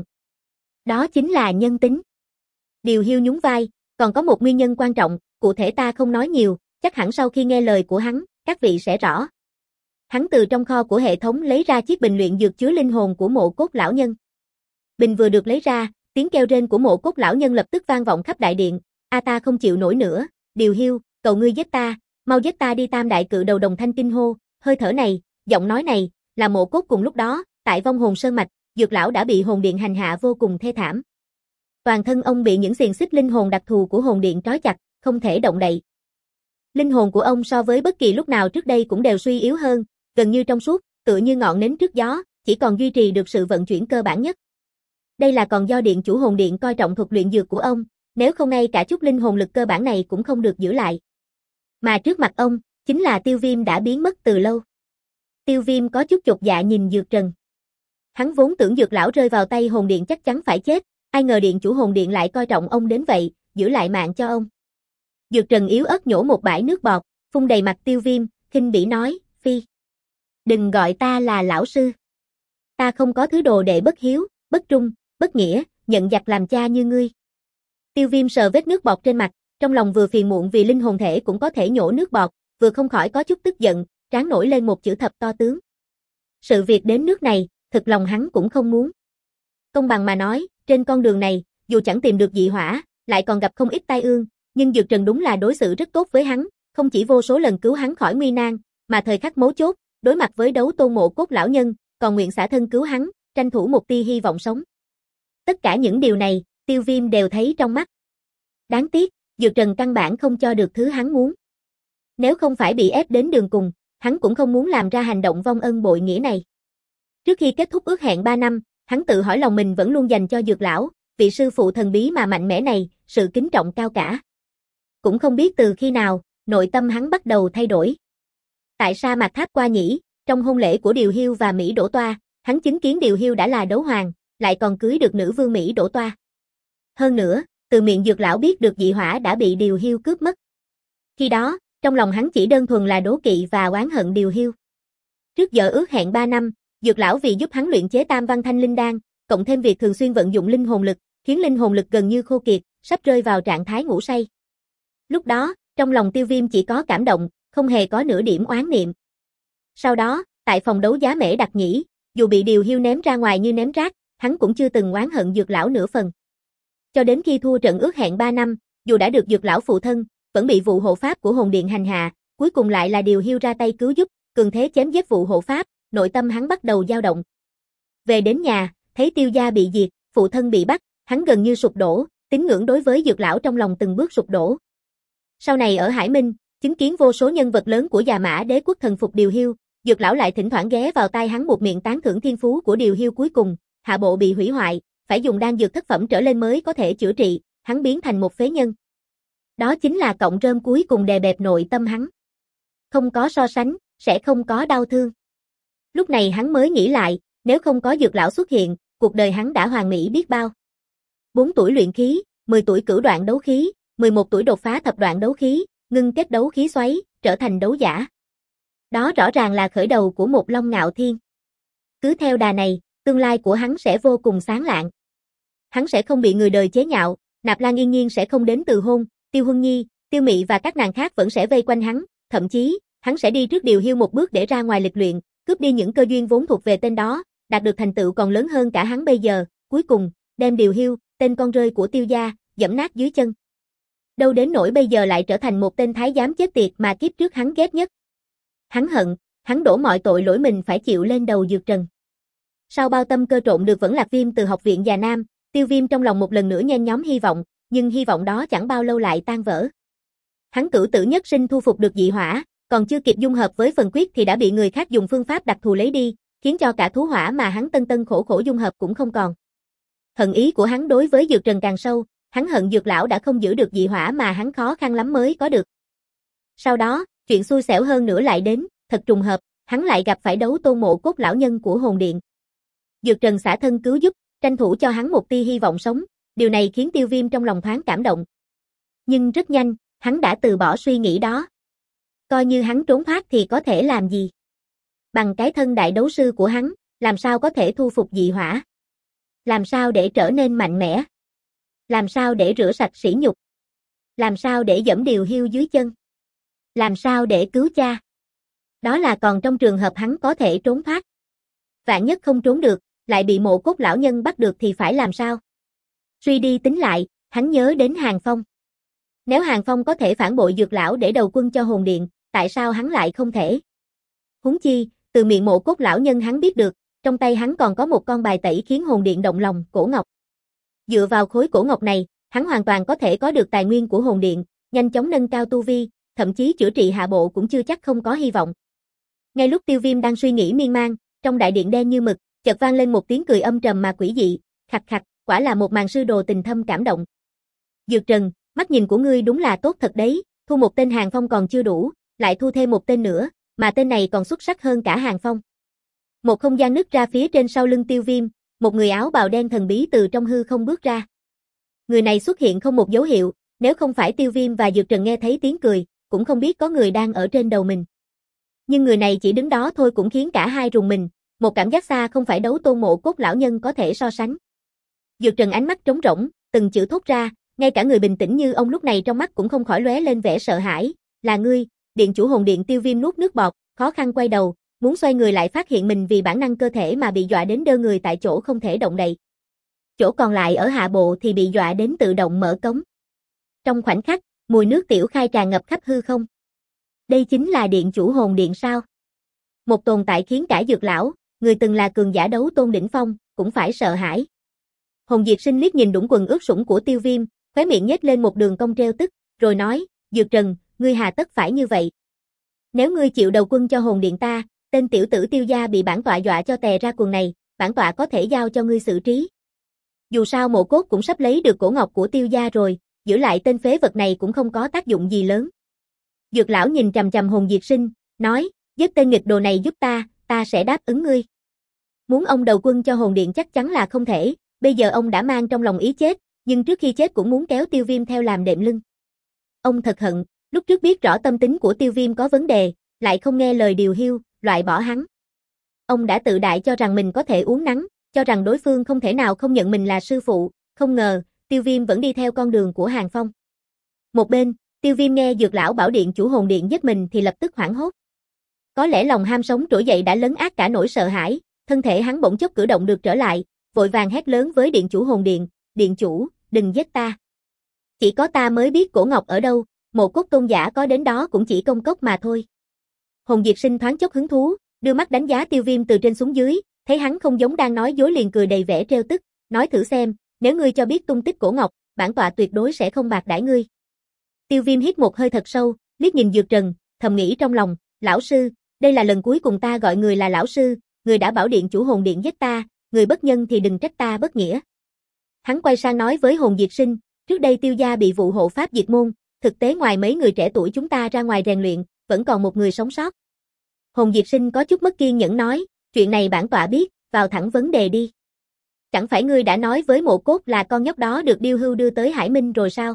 Đó chính là nhân tính. Điều Hiu nhún vai, còn có một nguyên nhân quan trọng, cụ thể ta không nói nhiều, chắc hẳn sau khi nghe lời của hắn, các vị sẽ rõ. Hắn từ trong kho của hệ thống lấy ra chiếc bình luyện dược chứa linh hồn của Mộ Cốt lão nhân. Bình vừa được lấy ra, tiếng kêu rên của Mộ Cốt lão nhân lập tức vang vọng khắp đại điện. A ta không chịu nổi nữa, Điều Hiu, cầu ngươi giết ta, mau giết ta đi. Tam đại cự đầu đồng thanh kinh hô, hơi thở này, giọng nói này, là Mộ Cốt. Cùng lúc đó, tại Vong Hồn Sơn mạch, Dược lão đã bị hồn điện hành hạ vô cùng thê thảm. Toàn thân ông bị những xiềng xích linh hồn đặc thù của hồn điện trói chặt, không thể động đậy. Linh hồn của ông so với bất kỳ lúc nào trước đây cũng đều suy yếu hơn, gần như trong suốt, tựa như ngọn nến trước gió, chỉ còn duy trì được sự vận chuyển cơ bản nhất. Đây là còn do điện chủ hồn điện coi trọng thuật luyện dược của ông, nếu không ngay cả chút linh hồn lực cơ bản này cũng không được giữ lại. Mà trước mặt ông, chính là Tiêu Viêm đã biến mất từ lâu. Tiêu Viêm có chút chột dạ nhìn Dược Trần. Hắn vốn tưởng Dược lão rơi vào tay hồn điện chắc chắn phải chết, ai ngờ điện chủ hồn điện lại coi trọng ông đến vậy, giữ lại mạng cho ông. Dược Trần yếu ớt nhổ một bãi nước bọt, phun đầy mặt Tiêu Viêm, khinh bỉ nói, phi. Đừng gọi ta là lão sư. Ta không có thứ đồ đệ bất hiếu, bất trung, bất nghĩa, nhận giặc làm cha như ngươi. Tiêu Viêm sờ vết nước bọt trên mặt, trong lòng vừa phiền muộn vì linh hồn thể cũng có thể nhổ nước bọt, vừa không khỏi có chút tức giận, trán nổi lên một chữ thập to tướng. Sự việc đến nước này, thực lòng hắn cũng không muốn. Công bằng mà nói, trên con đường này, dù chẳng tìm được dị hỏa, lại còn gặp không ít tai ương, nhưng Dược Trần đúng là đối xử rất tốt với hắn, không chỉ vô số lần cứu hắn khỏi nguy nan, mà thời khắc mấu chốt, đối mặt với đấu tôn Mộ Cốt lão nhân, còn nguyện xả thân cứu hắn, tranh thủ một tia hy vọng sống. Tất cả những điều này, Tiêu Viêm đều thấy trong mắt. Đáng tiếc, Dược Trần căn bản không cho được thứ hắn muốn. Nếu không phải bị ép đến đường cùng, hắn cũng không muốn làm ra hành động vong ân bội nghĩa này. Trước khi kết thúc ước hẹn ba năm, hắn tự hỏi lòng mình vẫn luôn dành cho Dược lão, vị sư phụ thần bí mà mạnh mẽ này, sự kính trọng cao cả. Cũng không biết từ khi nào, nội tâm hắn bắt đầu thay đổi. Tại sa mạc Tháp Qua Nhĩ, trong hôn lễ của Điều Hiu và Mỹ Đỗ Toa, hắn chứng kiến Điều Hiu đã là đấu hoàng, lại còn cưới được nữ vương Mỹ Đỗ Toa. Hơn nữa, từ miệng Dược lão biết được dị hỏa đã bị Điều Hiu cướp mất. Khi đó, trong lòng hắn chỉ đơn thuần là đố kỵ và oán hận Điều Hiu. Trước giờ ước hẹn ba năm, Dược lão vì giúp hắn luyện chế Tam Văn Thanh Linh Đan, cộng thêm việc thường xuyên vận dụng linh hồn lực, khiến linh hồn lực gần như khô kiệt, sắp rơi vào trạng thái ngủ say. Lúc đó, trong lòng Tiêu Viêm chỉ có cảm động, không hề có nửa điểm oán niệm. Sau đó, tại phòng đấu giá Mễ Đặc Nhĩ, dù bị Điều Hiu ném ra ngoài như ném rác, hắn cũng chưa từng oán hận Dược lão nửa phần. Cho đến khi thua trận ước hẹn ba năm, dù đã được Dược lão phụ thân, vẫn bị vụ hộ pháp của hồn điện hành hạ, cuối cùng lại là Điều Hiu ra tay cứu giúp, cường thế chém giết vụ hộ pháp, nội tâm hắn bắt đầu dao động. Về đến nhà, thấy Tiêu gia bị diệt, phụ thân bị bắt, hắn gần như sụp đổ, tín ngưỡng đối với Dược lão trong lòng từng bước sụp đổ. Sau này ở Hải Minh, chứng kiến vô số nhân vật lớn của Già Mã Đế quốc thần phục Điều Hiu, Dược lão lại thỉnh thoảng ghé vào tai hắn một miệng tán thưởng thiên phú của Điều Hiu. Cuối cùng, hạ bộ bị hủy hoại, phải dùng đan dược thất phẩm trở lên mới có thể chữa trị, hắn biến thành một phế nhân. Đó chính là cọng rơm cuối cùng đè bẹp nội tâm hắn. Không có so sánh, sẽ không có đau thương. Lúc này hắn mới nghĩ lại, nếu không có Dược lão xuất hiện, cuộc đời hắn đã hoàn mỹ biết bao. bốn tuổi luyện khí, mười tuổi cửu đoạn đấu khí, mười một tuổi đột phá thập đoạn đấu khí, ngưng kết đấu khí xoáy, trở thành đấu giả. Đó rõ ràng là khởi đầu của một Long Ngạo Thiên. Cứ theo đà này, tương lai của hắn sẽ vô cùng sáng lạng. Hắn sẽ không bị người đời chế nhạo, Nạp Lan Yên Nhiên sẽ không đến từ hôn, Tiêu Huân Nhi, Tiêu Mị và các nàng khác vẫn sẽ vây quanh hắn, thậm chí, hắn sẽ đi trước Điều Hiu một bước để ra ngoài lịch luyện, cướp đi những cơ duyên vốn thuộc về tên đó, đạt được thành tựu còn lớn hơn cả hắn bây giờ, cuối cùng, đem Điều Hiu, tên con rơi của Tiêu gia, giẫm nát dưới chân. Đâu đến nỗi bây giờ lại trở thành một tên thái giám chết tiệt mà kiếp trước hắn ghét nhất. Hắn hận, hắn đổ mọi tội lỗi mình phải chịu lên đầu Dược Trần. Sau bao tâm cơ trộn được Vẫn Lạc Viêm từ học viện Già Nam, Tiêu Viêm trong lòng một lần nữa nhen nhóm hy vọng, nhưng hy vọng đó chẳng bao lâu lại tan vỡ. Hắn cửu tử nhất sinh thu phục được dị hỏa, còn chưa kịp dung hợp với phần quyết thì đã bị người khác dùng phương pháp đặc thù lấy đi, khiến cho cả thú hỏa mà hắn tân tân khổ khổ dung hợp cũng không còn. Hận ý của hắn đối với Dược Trần càng sâu, hắn hận Dược lão đã không giữ được dị hỏa mà hắn khó khăn lắm mới có được. Sau đó, chuyện xui xẻo hơn nữa lại đến, thật trùng hợp, hắn lại gặp phải đấu tôn Mộ Cốt lão nhân của hồn điện. Dược Trần xả thân cứu giúp, tranh thủ cho hắn một tia hy vọng sống, điều này khiến Tiêu Viêm trong lòng thoáng cảm động. Nhưng rất nhanh, hắn đã từ bỏ suy nghĩ đó. Coi như hắn trốn thoát thì có thể làm gì? Bằng cái thân đại đấu sư của hắn, làm sao có thể thu phục dị hỏa? Làm sao để trở nên mạnh mẽ? Làm sao để rửa sạch sỉ nhục? Làm sao để dẫm điều hiu dưới chân? Làm sao để cứu cha? Đó là còn trong trường hợp hắn có thể trốn thoát. Vạn nhất không trốn được, lại bị Mộ Cốt lão nhân bắt được thì phải làm sao? Suy đi tính lại, hắn nhớ đến Hàng Phong. Nếu Hàng Phong có thể phản bội Dược lão để đầu quân cho hồn điện, tại sao hắn lại không thể? Huống chi, từ miệng Mộ Cốt lão nhân hắn biết được, trong tay hắn còn có một con bài tẩy khiến hồn điện động lòng, cổ ngọc. Dựa vào khối cổ ngọc này, hắn hoàn toàn có thể có được tài nguyên của hồn điện, nhanh chóng nâng cao tu vi, thậm chí chữa trị hạ bộ cũng chưa chắc không có hy vọng. Ngay lúc Tiêu Viêm đang suy nghĩ miên man, trong đại điện đen như mực, chợt vang lên một tiếng cười âm trầm mà quỷ dị, khạch khạch, quả là một màn sư đồ tình thâm cảm động. Dược Trần, mắt nhìn của ngươi đúng là tốt thật đấy, thu một tên Hàng Phong còn chưa đủ, lại thu thêm một tên nữa, mà tên này còn xuất sắc hơn cả Hàng Phong. Một không gian nứt ra phía trên sau lưng Tiêu Viêm, một người áo bào đen thần bí từ trong hư không bước ra. Người này xuất hiện không một dấu hiệu, nếu không phải Tiêu Viêm và Dược Trần nghe thấy tiếng cười, cũng không biết có người đang ở trên đầu mình. Nhưng người này chỉ đứng đó thôi cũng khiến cả hai rùng mình, một cảm giác xa không phải đấu tôn Mộ Cốt lão nhân có thể so sánh. Dược Trần ánh mắt trống rỗng, từng chữ thốt ra, ngay cả người bình tĩnh như ông lúc này trong mắt cũng không khỏi lóe lên vẻ sợ hãi, là ngươi, điện chủ hồn điện. Tiêu Viêm nuốt nước bọt, khó khăn quay đầu, muốn xoay người lại phát hiện mình vì bản năng cơ thể mà bị dọa đến đơ người tại chỗ không thể động đậy. Chỗ còn lại ở hạ bộ thì bị dọa đến tự động mở cống. Trong khoảnh khắc, mùi nước tiểu khai tràn ngập khắp hư không. Đây chính là điện chủ hồn điện sao? Một tồn tại khiến cả Dược lão, người từng là cường giả đấu tôn đỉnh phong, cũng phải sợ hãi. Hồn Diệt Sinh liếc nhìn đũng quần ướt sũng của Tiêu Viêm, khóe miệng nhếch lên một đường cong trêu tức, rồi nói, Dược Trần, ngươi hà tất phải như vậy? Nếu ngươi chịu đầu quân cho hồn điện ta, tên tiểu tử Tiêu gia bị bản tọa dọa cho tè ra quần này, bản tọa có thể giao cho ngươi xử trí. Dù sao Mộ Cốt cũng sắp lấy được cổ ngọc của Tiêu gia rồi, giữ lại tên phế vật này cũng không có tác dụng gì lớn. Dược lão nhìn chằm chằm Hồn Diệt Sinh, nói, giết tên nghịch đồ này giúp ta, ta sẽ đáp ứng ngươi. Muốn ông đầu quân cho hồn điện chắc chắn là không thể, bây giờ ông đã mang trong lòng ý chết, nhưng trước khi chết cũng muốn kéo Tiêu Viêm theo làm đệm lưng. Ông thật hận, lúc trước biết rõ tâm tính của Tiêu Viêm có vấn đề, lại không nghe lời điều hiu, loại bỏ hắn. Ông đã tự đại cho rằng mình có thể uống nắng, cho rằng đối phương không thể nào không nhận mình là sư phụ, không ngờ, Tiêu Viêm vẫn đi theo con đường của Hàng Phong. Một bên, Tiêu Viêm nghe Dược lão bảo điện chủ hồn điện giết mình thì lập tức hoảng hốt. Có lẽ lòng ham sống trỗi dậy đã lấn át cả nỗi sợ hãi, thân thể hắn bỗng chốc cử động được trở lại, vội vàng hét lớn với điện chủ hồn điện, điện chủ, đừng giết ta. Chỉ có ta mới biết cổ ngọc ở đâu, Mộ Cốt tôn giả có đến đó cũng chỉ công cốc mà thôi. Hồn Diệt Sinh thoáng chốc hứng thú, đưa mắt đánh giá Tiêu Viêm từ trên xuống dưới, thấy hắn không giống đang nói dối liền cười đầy vẻ trêu tức, nói thử xem, nếu ngươi cho biết tung tích cổ ngọc, bản tọa tuyệt đối sẽ không bạc đãi ngươi. Tiêu Viêm hít một hơi thật sâu, liếc nhìn Dược Trần, thầm nghĩ trong lòng, lão sư, đây là lần cuối cùng ta gọi người là lão sư, người đã bảo điện chủ hồn điện giết ta, người bất nhân thì đừng trách ta bất nghĩa. Hắn quay sang nói với Hồn Diệt Sinh, trước đây Tiêu gia bị vụ hộ pháp diệt môn, thực tế ngoài mấy người trẻ tuổi chúng ta ra ngoài rèn luyện, vẫn còn một người sống sót. Hồn Diệt Sinh có chút mất kiên nhẫn nói, chuyện này bản tọa biết, vào thẳng vấn đề đi. Chẳng phải ngươi đã nói với Mộ Cốt là con nhóc đó được Điêu Hưu đưa tới Hải Minh rồi sao?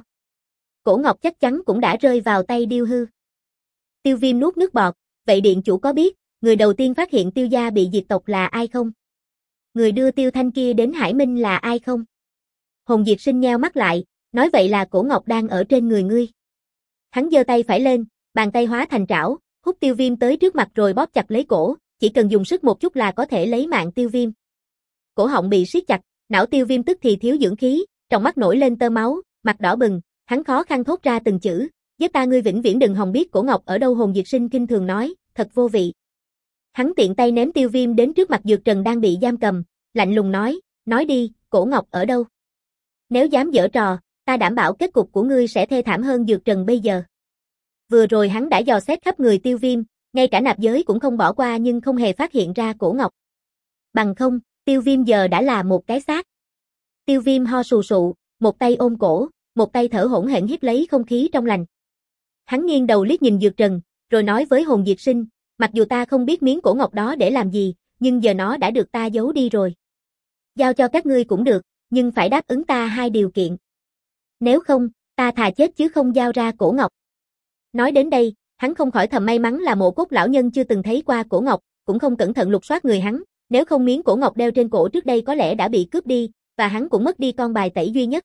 Cổ ngọc chắc chắn cũng đã rơi vào tay Điêu Hư. Tiêu Viêm nuốt nước bọt, vậy điện chủ có biết, người đầu tiên phát hiện Tiêu gia bị diệt tộc là ai không? Người đưa Tiêu Thanh kia đến Hải Minh là ai không? Hồn Diệt Sinh nheo mắt lại, nói vậy là cổ ngọc đang ở trên người ngươi. Hắn giơ tay phải lên, bàn tay hóa thành trảo, hút Tiêu Viêm tới trước mặt rồi bóp chặt lấy cổ, chỉ cần dùng sức một chút là có thể lấy mạng Tiêu Viêm. Cổ họng bị siết chặt, não Tiêu Viêm tức thì thiếu dưỡng khí, trong mắt nổi lên tơ máu, mặt đỏ bừng, hắn khó khăn thốt ra từng chữ, giết ta ngươi vĩnh viễn đừng hòng biết cổ ngọc ở đâu. Hồn Diệt Sinh kinh thường nói, thật vô vị. Hắn tiện tay ném Tiêu Viêm đến trước mặt Dược Trần đang bị giam cầm, lạnh lùng nói, nói đi, cổ ngọc ở đâu? Nếu dám giở trò, ta đảm bảo kết cục của ngươi sẽ thê thảm hơn Dược Trần bây giờ. Vừa rồi hắn đã dò xét khắp người Tiêu Viêm, ngay cả nạp giới cũng không bỏ qua nhưng không hề phát hiện ra cổ ngọc. Bằng không, Tiêu Viêm giờ đã là một cái xác. Tiêu Viêm ho sù sụ, một tay ôm cổ, một tay thở hổn hển hít lấy không khí trong lành. Hắn nghiêng đầu liếc nhìn Dược Trần, rồi nói với Hồn Diệt Sinh, mặc dù ta không biết miếng cổ ngọc đó để làm gì, nhưng giờ nó đã được ta giấu đi rồi. Giao cho các ngươi cũng được, nhưng phải đáp ứng ta hai điều kiện. Nếu không, ta thà chết chứ không giao ra cổ ngọc. Nói đến đây, hắn không khỏi thầm may mắn là Mộ Cốt lão nhân chưa từng thấy qua cổ ngọc, cũng không cẩn thận lục soát người hắn, nếu không miếng cổ ngọc đeo trên cổ trước đây có lẽ đã bị cướp đi, và hắn cũng mất đi con bài tẩy duy nhất.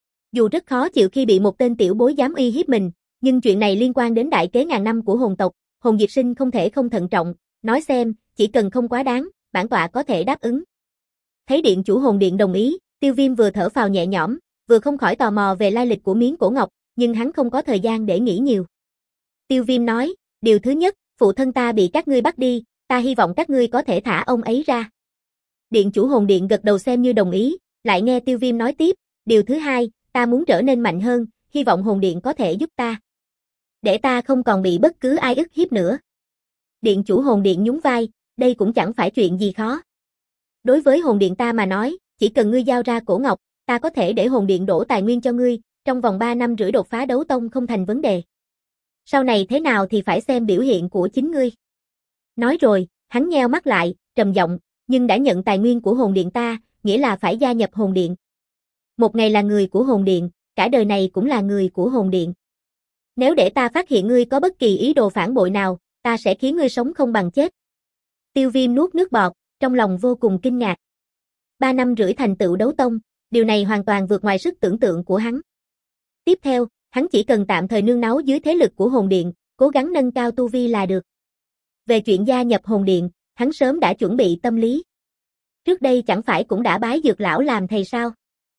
Dù rất khó chịu khi bị một tên tiểu bối dám uy hiếp mình, nhưng chuyện này liên quan đến đại kế ngàn năm của hồn tộc, Hồn Diệt Sinh không thể không thận trọng, nói xem, chỉ cần không quá đáng, bản tọa có thể đáp ứng. Thấy điện chủ hồn điện đồng ý, Tiêu Viêm vừa thở phào nhẹ nhõm, vừa không khỏi tò mò về lai lịch của miếng cổ ngọc, nhưng hắn không có thời gian để nghĩ nhiều. Tiêu Viêm nói, điều thứ nhất, phụ thân ta bị các ngươi bắt đi, ta hy vọng các ngươi có thể thả ông ấy ra. Điện chủ hồn điện gật đầu xem như đồng ý, lại nghe Tiêu Viêm nói tiếp, điều thứ hai, ta muốn trở nên mạnh hơn, hy vọng hồn điện có thể giúp ta. Để ta không còn bị bất cứ ai ức hiếp nữa. Điện chủ hồn điện nhún vai, đây cũng chẳng phải chuyện gì khó. Đối với hồn điện ta mà nói, chỉ cần ngươi giao ra cổ ngọc, ta có thể để hồn điện đổ tài nguyên cho ngươi, trong vòng ba năm rưỡi đột phá đấu tông không thành vấn đề. Sau này thế nào thì phải xem biểu hiện của chính ngươi. Nói rồi, hắn nheo mắt lại, trầm giọng, nhưng đã nhận tài nguyên của hồn điện ta, nghĩa là phải gia nhập hồn điện. Một ngày là người của hồn điện, cả đời này cũng là người của hồn điện. Nếu để ta phát hiện ngươi có bất kỳ ý đồ phản bội nào, ta sẽ khiến ngươi sống không bằng chết. Tiêu Viêm nuốt nước bọt, trong lòng vô cùng kinh ngạc. Ba năm rưỡi thành tựu đấu tông, điều này hoàn toàn vượt ngoài sức tưởng tượng của hắn. Tiếp theo, hắn chỉ cần tạm thời nương náu dưới thế lực của hồn điện, cố gắng nâng cao tu vi là được. Về chuyện gia nhập hồn điện, hắn sớm đã chuẩn bị tâm lý. Trước đây chẳng phải cũng đã bái Dược lão làm thầy sao?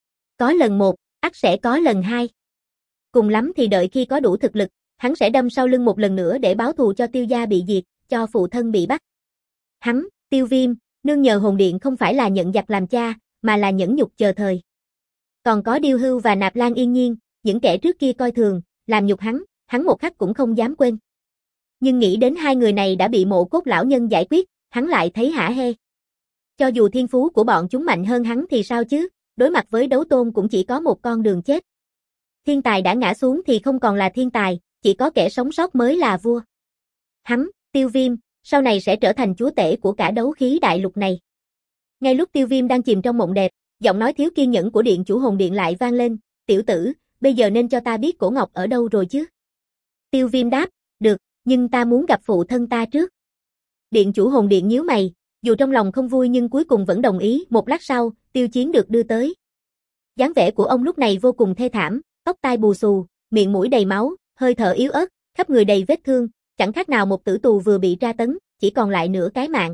Có lần một, ắt sẽ có lần hai. Cùng lắm thì đợi khi có đủ thực lực, hắn sẽ đâm sau lưng một lần nữa để báo thù cho Tiêu gia bị diệt, cho phụ thân bị bắt. Hắn, Tiêu Viêm, nương nhờ hồn điện không phải là nhận giặc làm cha, mà là nhẫn nhục chờ thời. Còn có Điêu Hưu và Nạp Lan Yên Nhiên, những kẻ trước kia coi thường, làm nhục hắn, hắn một khắc cũng không dám quên. Nhưng nghĩ đến hai người này đã bị Mộ Cốt lão nhân giải quyết, hắn lại thấy hả hê. Cho dù thiên phú của bọn chúng mạnh hơn hắn thì sao chứ, đối mặt với đấu tôn cũng chỉ có một con đường chết. Thiên tài đã ngã xuống thì không còn là thiên tài, chỉ có kẻ sống sót mới là vua. Hắn, Tiêu Viêm, sau này sẽ trở thành chúa tể của cả đấu khí đại lục này. Ngay lúc Tiêu Viêm đang chìm trong mộng đẹp, giọng nói thiếu kiên nhẫn của điện chủ hồn điện lại vang lên, tiểu tử, bây giờ nên cho ta biết cổ ngọc ở đâu rồi chứ. Tiêu Viêm đáp, được, nhưng ta muốn gặp phụ thân ta trước. Điện chủ hồn điện nhíu mày, dù trong lòng không vui nhưng cuối cùng vẫn đồng ý, một lát sau, Tiêu Chiến được đưa tới. Dáng vẻ của ông lúc này vô cùng thê thảm, tóc tai bù xù, miệng mũi đầy máu, hơi thở yếu ớt, khắp người đầy vết thương, chẳng khác nào một tử tù vừa bị tra tấn, chỉ còn lại nửa cái mạng.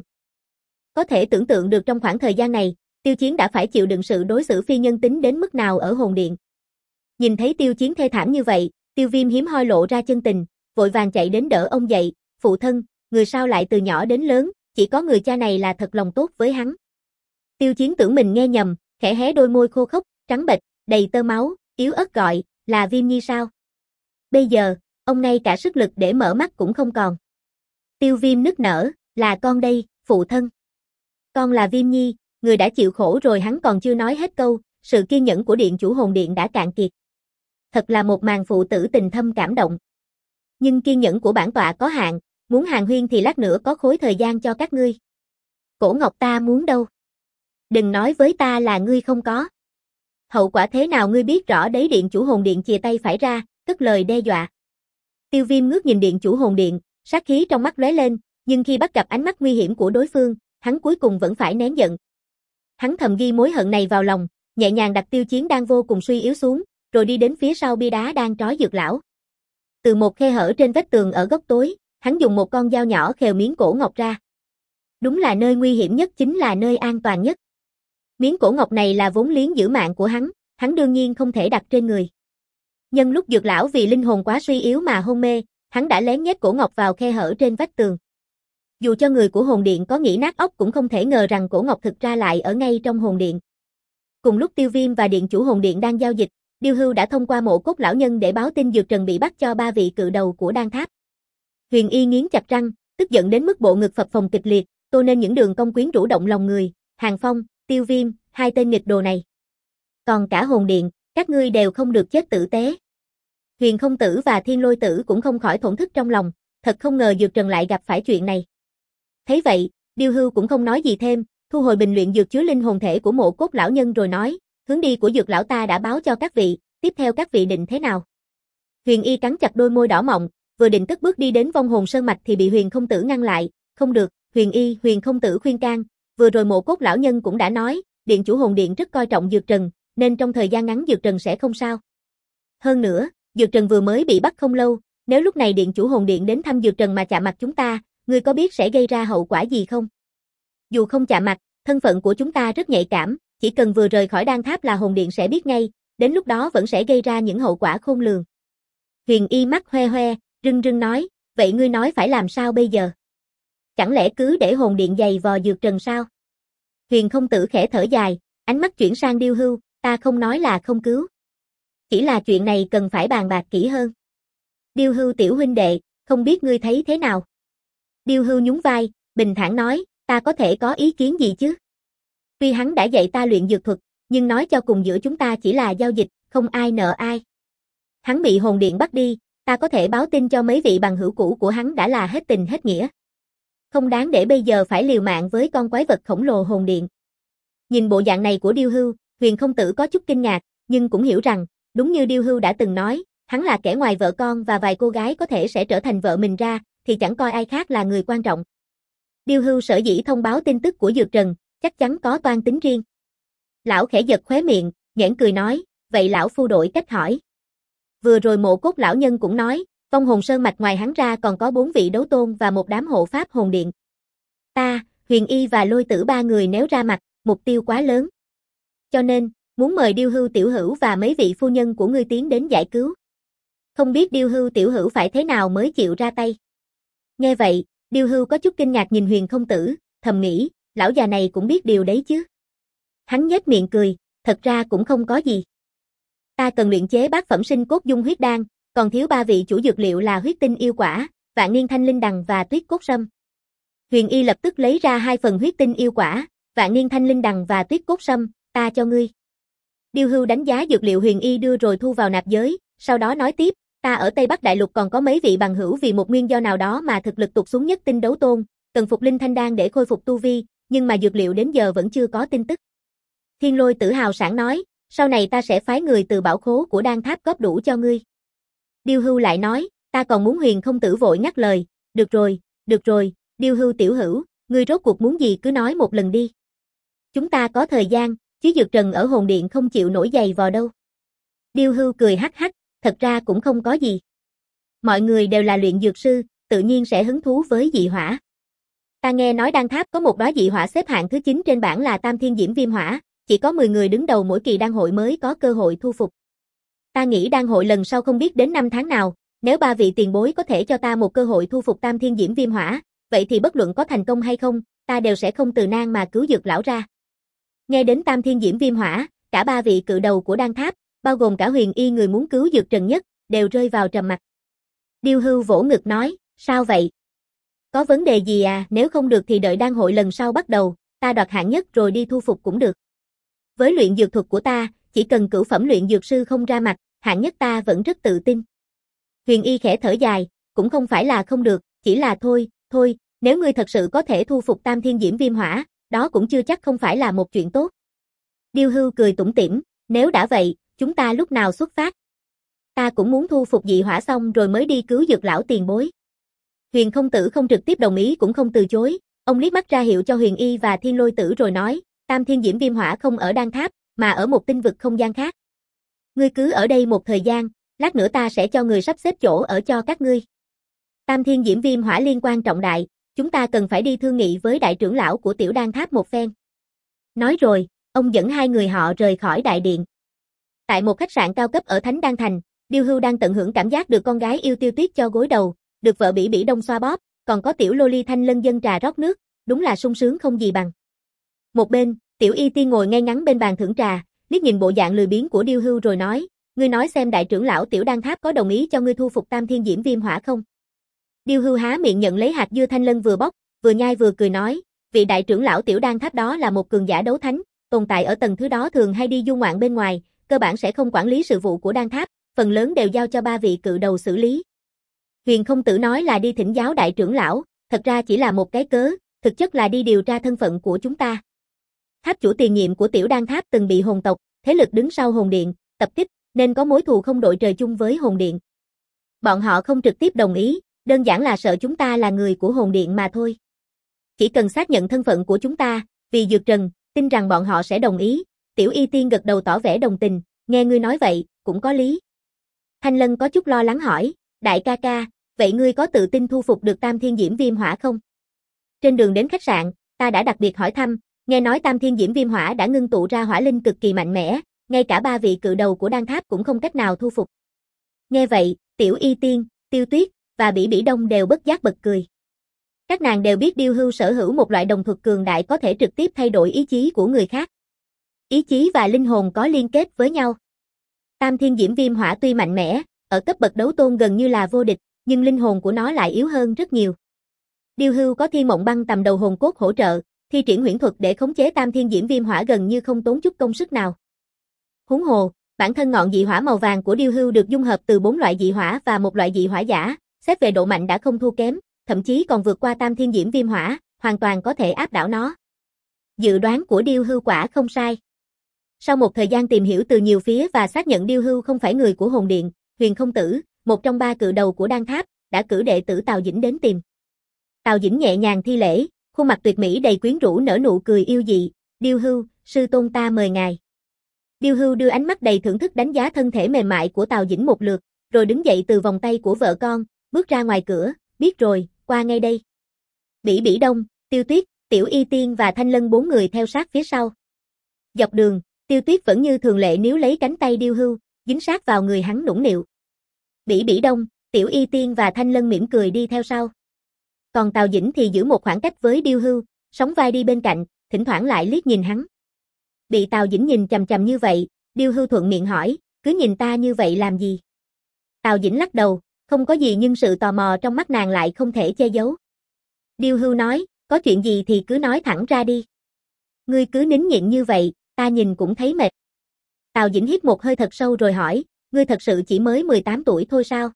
Có thể tưởng tượng được trong khoảng thời gian này, Tiêu Chiến đã phải chịu đựng sự đối xử phi nhân tính đến mức nào ở hồn điện. Nhìn thấy Tiêu Chiến thê thảm như vậy, Tiêu Viêm hiếm hoi lộ ra chân tình, vội vàng chạy đến đỡ ông dậy, phụ thân, người sao lại từ nhỏ đến lớn, chỉ có người cha này là thật lòng tốt với hắn. Tiêu Chiến tưởng mình nghe nhầm, khẽ hé đôi môi khô khốc, trắng bệch, đầy tơ máu, yếu ớt gọi, là Viêm Nhi sao? Bây giờ, ông ngay cả sức lực để mở mắt cũng không còn. Tiêu Viêm nức nở, là con đây, phụ thân. Con là Viêm Nhi, người đã chịu khổ rồi. Hắn còn chưa nói hết câu, sự kiên nhẫn của điện chủ hồn điện đã cạn kiệt. Thật là một màn phụ tử tình thâm cảm động. Nhưng kiên nhẫn của bản tọa có hạn, muốn hàn huyên thì lát nữa có khối thời gian cho các ngươi. Cổ ngọc ta muốn đâu? Đừng nói với ta là ngươi không có. Hậu quả thế nào ngươi biết rõ đấy. Điện chủ hồn điện chìa tay phải ra, cất lời đe dọa. Tiêu Viêm ngước nhìn điện chủ hồn điện, sát khí trong mắt lóe lên, nhưng khi bắt gặp ánh mắt nguy hiểm của đối phương, hắn cuối cùng vẫn phải nén giận. Hắn thầm ghi mối hận này vào lòng, nhẹ nhàng đặt Tiêu Chiến đang vô cùng suy yếu xuống, rồi đi đến phía sau bia đá đang trói Dược lão. Từ một khe hở trên vách tường ở góc tối, hắn dùng một con dao nhỏ khều miếng cổ ngọc ra. Đúng là nơi nguy hiểm nhất chính là nơi an toàn nhất. Miếng cổ ngọc này là vốn liếng giữ mạng của hắn, hắn đương nhiên không thể đặt trên người. Nhân lúc Dược lão vì linh hồn quá suy yếu mà hôn mê, hắn đã lén nhét cổ ngọc vào khe hở trên vách tường. Dù cho người của hồn điện có nghĩ nát óc cũng không thể ngờ rằng cổ ngọc thực ra lại ở ngay trong hồn điện. Cùng lúc Tiêu Viêm và điện chủ hồn điện đang giao dịch, Điêu Hưu đã thông qua Mộ Cốt lão nhân để báo tin Dược Trần bị bắt cho ba vị cự đầu của Đan Tháp. Huyền Y nghiến chặt răng, tức giận đến mức bộ ngực phập phồng kịch liệt, tô nên những đường cong quyến rũ động lòng người. Hàng Phong, Tiêu Viêm, hai tên nghịch đồ này. Còn cả hồn điện, các ngươi đều không được chết tử tế. Huyền Không Tử và Thiên Lôi Tử cũng không khỏi thổn thức trong lòng, thật không ngờ Dược Trần lại gặp phải chuyện này. Thấy vậy, Điêu Hưu cũng không nói gì thêm, thu hồi bình luyện dược chứa linh hồn thể của Mộ Cốt lão nhân rồi nói, hướng đi của Dược lão ta đã báo cho các vị, tiếp theo các vị định thế nào? Huyền Y cắn chặt đôi môi đỏ mọng, vừa định cất bước đi đến Vong Hồn Sơn mạch thì bị Huyền Không Tử ngăn lại, không được, Huyền Y, Huyền Không Tử khuyên can, vừa rồi Mộ Cốt lão nhân cũng đã nói, điện chủ hồn điện rất coi trọng Dược Trần, nên trong thời gian ngắn Dược Trần sẽ không sao. Hơn nữa, Dược Trần vừa mới bị bắt không lâu, nếu lúc này điện chủ hồn điện đến thăm Dược Trần mà chạm mặt chúng ta, ngươi có biết sẽ gây ra hậu quả gì không? Dù không chạm mặt, thân phận của chúng ta rất nhạy cảm, chỉ cần vừa rời khỏi đan tháp là hồn điện sẽ biết ngay, đến lúc đó vẫn sẽ gây ra những hậu quả khôn lường. Huyền Y mắt hoe hoe, rưng rưng nói, vậy ngươi nói phải làm sao bây giờ? Chẳng lẽ cứ để hồn điện giày vò Dược Trần sao? Huyền Không Tử khẽ thở dài, ánh mắt chuyển sang Điêu Hưu, ta không nói là không cứu. Chỉ là chuyện này cần phải bàn bạc kỹ hơn. Điêu Hưu tiểu huynh đệ, không biết ngươi thấy thế nào? Điêu Hưu nhún vai, bình thản nói, ta có thể có ý kiến gì chứ? Tuy hắn đã dạy ta luyện dược thuật, nhưng nói cho cùng giữa chúng ta chỉ là giao dịch, không ai nợ ai. Hắn bị hồn điện bắt đi, ta có thể báo tin cho mấy vị bằng hữu cũ của hắn đã là hết tình hết nghĩa. Không đáng để bây giờ phải liều mạng với con quái vật khổng lồ hồn điện. Nhìn bộ dạng này của Điêu Hưu, Huyền Không Tử có chút kinh ngạc, nhưng cũng hiểu rằng, đúng như Điêu Hưu đã từng nói, hắn là kẻ ngoài vợ con và vài cô gái có thể sẽ trở thành vợ mình ra, thì chẳng coi ai khác là người quan trọng. Điêu Hưu sở dĩ thông báo tin tức của Dược Trần, chắc chắn có toan tính riêng. Lão khẽ giật khóe miệng, nhãn cười nói, vậy lão phu đổi cách hỏi. Vừa rồi Mộ Cốt lão nhân cũng nói, Vong Hồn Sơn mạch ngoài hắn ra còn có bốn vị đấu tôn và một đám hộ pháp hồn điện. Ta, Huyền Y và Lôi Tử ba người nếu ra mặt, mục tiêu quá lớn. Cho nên, muốn mời Điêu Hưu tiểu hữu và mấy vị phu nhân của ngươi tiến đến giải cứu. Không biết Điêu Hưu tiểu hữu phải thế nào mới chịu ra tay. Nghe vậy, Điêu Hưu có chút kinh ngạc nhìn Huyền Không Tử, thầm nghĩ, lão già này cũng biết điều đấy chứ. Hắn nhếch miệng cười, thật ra cũng không có gì. Ta cần luyện chế bát phẩm sinh cốt dung huyết đan, còn thiếu ba vị chủ dược liệu là huyết tinh yêu quả, vạn niên thanh linh đằng và tuyết cốt sâm. Huyền Y lập tức lấy ra hai phần huyết tinh yêu quả, vạn niên thanh linh đằng và tuyết cốt sâm, ta cho ngươi. Điêu Hưu đánh giá dược liệu Huyền Y đưa rồi thu vào nạp giới, sau đó nói tiếp, ta ở Tây Bắc Đại Lục còn có mấy vị bằng hữu vì một nguyên do nào đó mà thực lực tụt xuống nhất tinh đấu tôn, cần phục linh thanh đan để khôi phục tu vi, nhưng mà dược liệu đến giờ vẫn chưa có tin tức. Thiên Lôi Tử hào sảng nói, sau này ta sẽ phái người từ bảo khố của đan tháp góp đủ cho ngươi. Điêu Hưu lại nói, ta còn muốn. Huyền Không Tử vội ngắt lời, được rồi, được rồi, Điêu Hưu tiểu hữu, ngươi rốt cuộc muốn gì cứ nói một lần đi. Chúng ta có thời gian, chứ Dược Trần ở hồn điện không chịu nổi giày vò đâu. Điêu Hưu cười hắc hắc, thật ra cũng không có gì. Mọi người đều là luyện dược sư, tự nhiên sẽ hứng thú với dị hỏa. Ta nghe nói đan tháp có một đóa dị hỏa xếp hạng thứ chín trên bảng là Tam Thiên Diễm Viêm Hỏa, chỉ có mười người đứng đầu mỗi kỳ đan hội mới có cơ hội thu phục. Ta nghĩ đan hội lần sau không biết đến năm tháng nào, nếu ba vị tiền bối có thể cho ta một cơ hội thu phục Tam Thiên Diễm Viêm Hỏa, vậy thì bất luận có thành công hay không, ta đều sẽ không từ nan mà cứu Dược lão ra. Nghe đến Tam Thiên Diễm Viêm Hỏa, cả ba vị cự đầu của đan tháp, bao gồm cả Huyền Y người muốn cứu Dược Trần nhất, đều rơi vào trầm mặc. Điêu Hưu vỗ ngực nói, sao vậy? Có vấn đề gì à, nếu không được thì đợi đan hội lần sau bắt đầu, ta đoạt hạng nhất rồi đi thu phục cũng được. Với luyện dược thuật của ta, chỉ cần cửu phẩm luyện dược sư không ra mặt, hạng nhất ta vẫn rất tự tin. Huyền Y khẽ thở dài, cũng không phải là không được, chỉ là thôi, thôi, nếu ngươi thật sự có thể thu phục Tam Thiên Diễm Viêm Hỏa, đó cũng chưa chắc không phải là một chuyện tốt. Điêu Hưu cười tủm tỉm, nếu đã vậy, chúng ta lúc nào xuất phát? Ta cũng muốn thu phục dị hỏa xong rồi mới đi cứu Dược lão tiền bối. Huyền Không Tử không trực tiếp đồng ý cũng không từ chối, ông liếc mắt ra hiệu cho Huyền Y và Thiên Lôi Tử rồi nói, Tam Thiên Diễm Viêm Hỏa không ở đan tháp, mà ở một tinh vực không gian khác. Ngươi cứ ở đây một thời gian, lát nữa ta sẽ cho người sắp xếp chỗ ở cho các ngươi. Tam Thiên Diễm Viêm Hỏa liên quan trọng đại, chúng ta cần phải đi thương nghị với đại trưởng lão của tiểu đan tháp một phen. Nói rồi, ông dẫn hai người họ rời khỏi đại điện. Tại một khách sạn cao cấp ở Thánh Đan Thành, Điêu Hưu đang tận hưởng cảm giác được con gái yêu Tiêu Tuyết cho gối đầu, được vợ bỉ bỉ đông xoa bóp, còn có tiểu lô ly thanh lân dân trà rót nước, đúng là sung sướng không gì bằng. Một bên, tiểu Y Tiên ngồi ngay ngắn bên bàn thưởng trà, liếc nhìn bộ dạng lười biếng của Điêu Hưu rồi nói, ngươi nói xem đại trưởng lão tiểu đan tháp có đồng ý cho ngươi thu phục Tam Thiên Diễm Viêm Hỏa không? Điêu Hưu há miệng nhận lấy hạt dưa thanh lân vừa bóc, vừa nhai vừa cười nói, vị đại trưởng lão tiểu đan tháp đó là một cường giả đấu thánh, tồn tại ở tầng thứ đó thường hay đi du ngoạn bên ngoài, cơ bản sẽ không quản lý sự vụ của đan tháp, phần lớn đều giao cho ba vị cự đầu xử lý. Huyền Không Tử nói là đi thỉnh giáo đại trưởng lão, thật ra chỉ là một cái cớ, thực chất là đi điều tra thân phận của chúng ta. Tháp chủ tiền nhiệm của tiểu đan tháp từng bị hồn tộc, thế lực đứng sau hồn điện, tập kích, nên có mối thù không đội trời chung với hồn điện. Bọn họ không trực tiếp đồng ý, đơn giản là sợ chúng ta là người của hồn điện mà thôi. Chỉ cần xác nhận thân phận của chúng ta, vì dược trần, tin rằng bọn họ sẽ đồng ý. Tiểu Y Tiên gật đầu tỏ vẻ đồng tình, nghe ngươi nói vậy, cũng có lý. Thanh Lân có chút lo lắng hỏi, đại ca ca, vậy ngươi có tự tin thu phục được Tam Thiên Diễm Viêm Hỏa không? Trên đường đến khách sạn, ta đã đặc biệt hỏi thăm, nghe nói Tam Thiên Diễm Viêm Hỏa đã ngưng tụ ra hỏa linh cực kỳ mạnh mẽ, ngay cả ba vị cự đầu của Đan Tháp cũng không cách nào thu phục. Nghe vậy, Tiểu Y Tiên, Tiêu Tuyết và Bỉ Bỉ Đông đều bất giác bật cười. Các nàng đều biết Điêu Hưu sở hữu một loại đồng thuật cường đại có thể trực tiếp thay đổi ý chí của người khác. Ý chí và linh hồn có liên kết với nhau. Tam Thiên Diễm Viêm Hỏa tuy mạnh mẽ, ở cấp bậc đấu tôn gần như là vô địch, nhưng linh hồn của nó lại yếu hơn rất nhiều. Điêu Hưu có Thiên Mộng Băng tầm đầu hồn cốt hỗ trợ, thi triển huyễn thuật để khống chế Tam Thiên Diễm Viêm Hỏa gần như không tốn chút công sức nào. Huống hồ, bản thân ngọn dị hỏa màu vàng của Điêu Hưu được dung hợp từ bốn loại dị hỏa và một loại dị hỏa giả, xét về độ mạnh đã không thua kém, thậm chí còn vượt qua Tam Thiên Diễm Viêm Hỏa, hoàn toàn có thể áp đảo nó. Dự đoán của Điêu Hưu quả không sai. Sau một thời gian tìm hiểu từ nhiều phía và xác nhận Điêu Hưu không phải người của Hồn Điện, Huyền Không Tử, một trong ba cự đầu của Đan Tháp, đã cử đệ tử Tào Dĩnh đến tìm. Tào Dĩnh nhẹ nhàng thi lễ, khuôn mặt tuyệt mỹ đầy quyến rũ nở nụ cười yêu dị, Điêu Hưu, sư tôn ta mời ngài. Điêu Hưu đưa ánh mắt đầy thưởng thức đánh giá thân thể mềm mại của Tào Dĩnh một lượt, rồi đứng dậy từ vòng tay của vợ con, bước ra ngoài cửa, biết rồi, qua ngay đây. Bỉ Bỉ Đông, Tiêu Tuyết, Tiểu Y Tiên và Thanh Lân bốn người theo sát phía sau. Dọc đường, Tiêu Tuyết vẫn như thường lệ níu lấy cánh tay Điêu Hưu, dính sát vào người hắn nũng nịu. Bỉ Bỉ Đông, Tiểu Y Tiên và Thanh Lân mỉm cười đi theo sau. Còn Tào Dĩnh thì giữ một khoảng cách với Điêu Hưu, sóng vai đi bên cạnh, thỉnh thoảng lại liếc nhìn hắn. Bị Tào Dĩnh nhìn chằm chằm như vậy, Điêu Hưu thuận miệng hỏi, cứ nhìn ta như vậy làm gì? Tào Dĩnh lắc đầu, không có gì nhưng sự tò mò trong mắt nàng lại không thể che giấu. Điêu Hưu nói, có chuyện gì thì cứ nói thẳng ra đi. Ngươi cứ nín nhịn như vậy, ta nhìn cũng thấy mệt. Tào Dĩnh hít một hơi thật sâu rồi hỏi, ngươi thật sự chỉ mới mười tám tuổi thôi sao?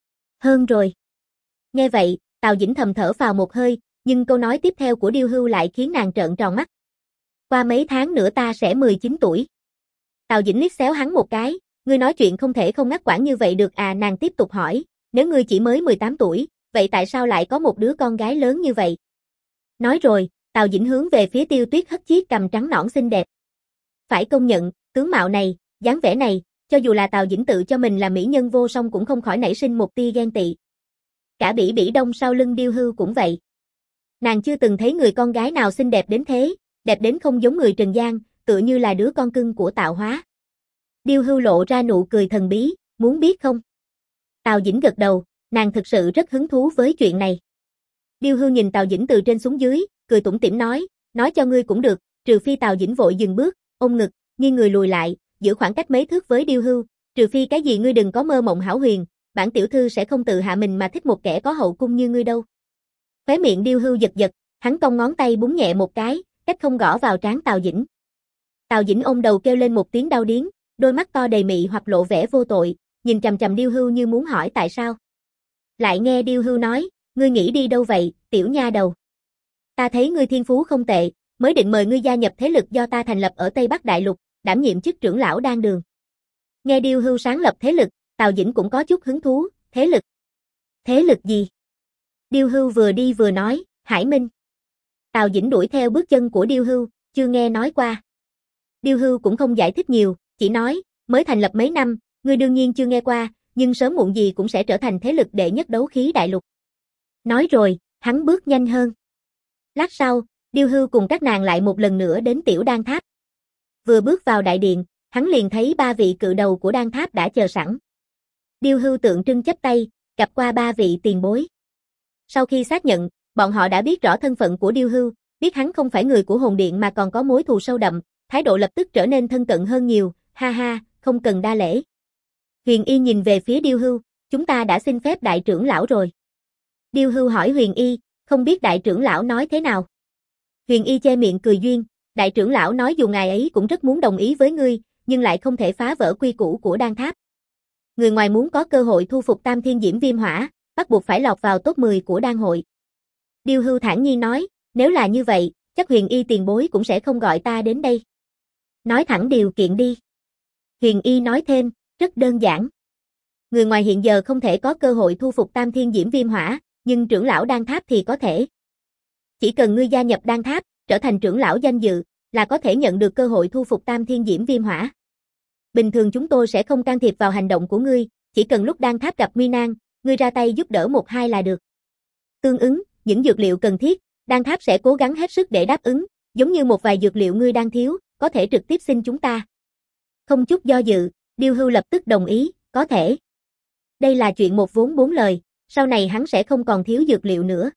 Hơn rồi. Nghe vậy, Tào Dĩnh thầm thở vào một hơi, nhưng câu nói tiếp theo của Điêu Hưu lại khiến nàng trợn tròn mắt. Qua mấy tháng nữa ta sẽ mười chín tuổi. Tào Dĩnh liếc xéo hắn một cái, ngươi nói chuyện không thể không ngắt quãng như vậy được à, nàng tiếp tục hỏi, nếu ngươi chỉ mới mười tám tuổi, vậy tại sao lại có một đứa con gái lớn như vậy? Nói rồi, Tào Dĩnh hướng về phía Tiêu Tuyết hất chiếc cằm trắng nõn xinh đẹp. Phải công nhận, tướng mạo này, dáng vẻ này, cho dù là Tào Dĩnh tự cho mình là mỹ nhân vô song cũng không khỏi nảy sinh một tia ghen tị. Cả Bỉ Bỉ Đông sau lưng Điêu Hưu cũng vậy. Nàng chưa từng thấy người con gái nào xinh đẹp đến thế, đẹp đến không giống người trần gian, tựa như là đứa con cưng của tạo hóa. Điêu Hưu lộ ra nụ cười thần bí, muốn biết không? Tào Dĩnh gật đầu, nàng thực sự rất hứng thú với chuyện này. Điêu Hưu nhìn Tào Dĩnh từ trên xuống dưới, cười tủm tỉm nói, nói cho ngươi cũng được, trừ phi Tào Dĩnh vội dừng bước, ôm ngực, nghiêng người lùi lại, giữ khoảng cách mấy thước với Điêu Hưu, trừ phi cái gì ngươi đừng có mơ mộng hão huyền, bản tiểu thư sẽ không tự hạ mình mà thích một kẻ có hậu cung như ngươi đâu. Khóe miệng Điêu Hưu giật giật, hắn cong ngón tay búng nhẹ một cái, cách không gõ vào trán Tào Dĩnh. Tào Dĩnh ôm đầu kêu lên một tiếng đau điếng, đôi mắt to đầy mị hoặc lộ vẻ vô tội, nhìn chằm chằm Điêu Hưu như muốn hỏi tại sao. Lại nghe Điêu Hưu nói, ngươi nghĩ đi đâu vậy, tiểu nha đầu? Ta thấy ngươi thiên phú không tệ, mới định mời ngươi gia nhập thế lực do ta thành lập ở Tây Bắc Đại Lục, đảm nhiệm chức trưởng lão đan đường. Nghe Điêu Hưu sáng lập thế lực, Tào Dĩnh cũng có chút hứng thú, thế lực. Thế lực gì? Điêu Hưu vừa đi vừa nói, Hải Minh. Tào Dĩnh đuổi theo bước chân của Điêu Hưu, chưa nghe nói qua. Điêu Hưu cũng không giải thích nhiều, chỉ nói, mới thành lập mấy năm, ngươi đương nhiên chưa nghe qua, nhưng sớm muộn gì cũng sẽ trở thành thế lực đệ nhất đấu khí đại lục. Nói rồi, hắn bước nhanh hơn. Lát sau, Điêu Hưu cùng các nàng lại một lần nữa đến Tiểu Đan Tháp. Vừa bước vào đại điện, hắn liền thấy ba vị cự đầu của Đan Tháp đã chờ sẵn. Điêu Hưu tượng trưng chắp tay, gặp qua ba vị tiền bối. Sau khi xác nhận, bọn họ đã biết rõ thân phận của Điêu Hưu, biết hắn không phải người của Hồn Điện mà còn có mối thù sâu đậm, thái độ lập tức trở nên thân cận hơn nhiều, ha ha, không cần đa lễ. Huyền Y nhìn về phía Điêu Hưu, chúng ta đã xin phép đại trưởng lão rồi. Điêu Hưu hỏi Huyền Y, không biết đại trưởng lão nói thế nào. Huyền Y che miệng cười duyên, đại trưởng lão nói dù ngài ấy cũng rất muốn đồng ý với ngươi, nhưng lại không thể phá vỡ quy củ của Đan Tháp. Người ngoài muốn có cơ hội thu phục Tam Thiên Diễm Viêm Hỏa, bắt buộc phải lọt vào top mười của đan hội. Điêu Hưu thản nhiên nói, nếu là như vậy, chắc Huyền Y tiền bối cũng sẽ không gọi ta đến đây. Nói thẳng điều kiện đi. Huyền Y nói thêm, rất đơn giản. Người ngoài hiện giờ không thể có cơ hội thu phục Tam Thiên Diễm Viêm Hỏa, nhưng trưởng lão Đan Tháp thì có thể. Chỉ cần ngươi gia nhập đan tháp, trở thành trưởng lão danh dự, là có thể nhận được cơ hội thu phục Tam Thiên Diễm Viêm Hỏa. Bình thường chúng tôi sẽ không can thiệp vào hành động của ngươi, chỉ cần lúc đan tháp gặp nguy nan, ngươi ra tay giúp đỡ một hai là được. Tương ứng, những dược liệu cần thiết, đan tháp sẽ cố gắng hết sức để đáp ứng, giống như một vài dược liệu ngươi đang thiếu, có thể trực tiếp xin chúng ta. Không chút do dự, Điêu Hưu lập tức đồng ý, có thể. Đây là chuyện một vốn bốn lời, sau này hắn sẽ không còn thiếu dược liệu nữa.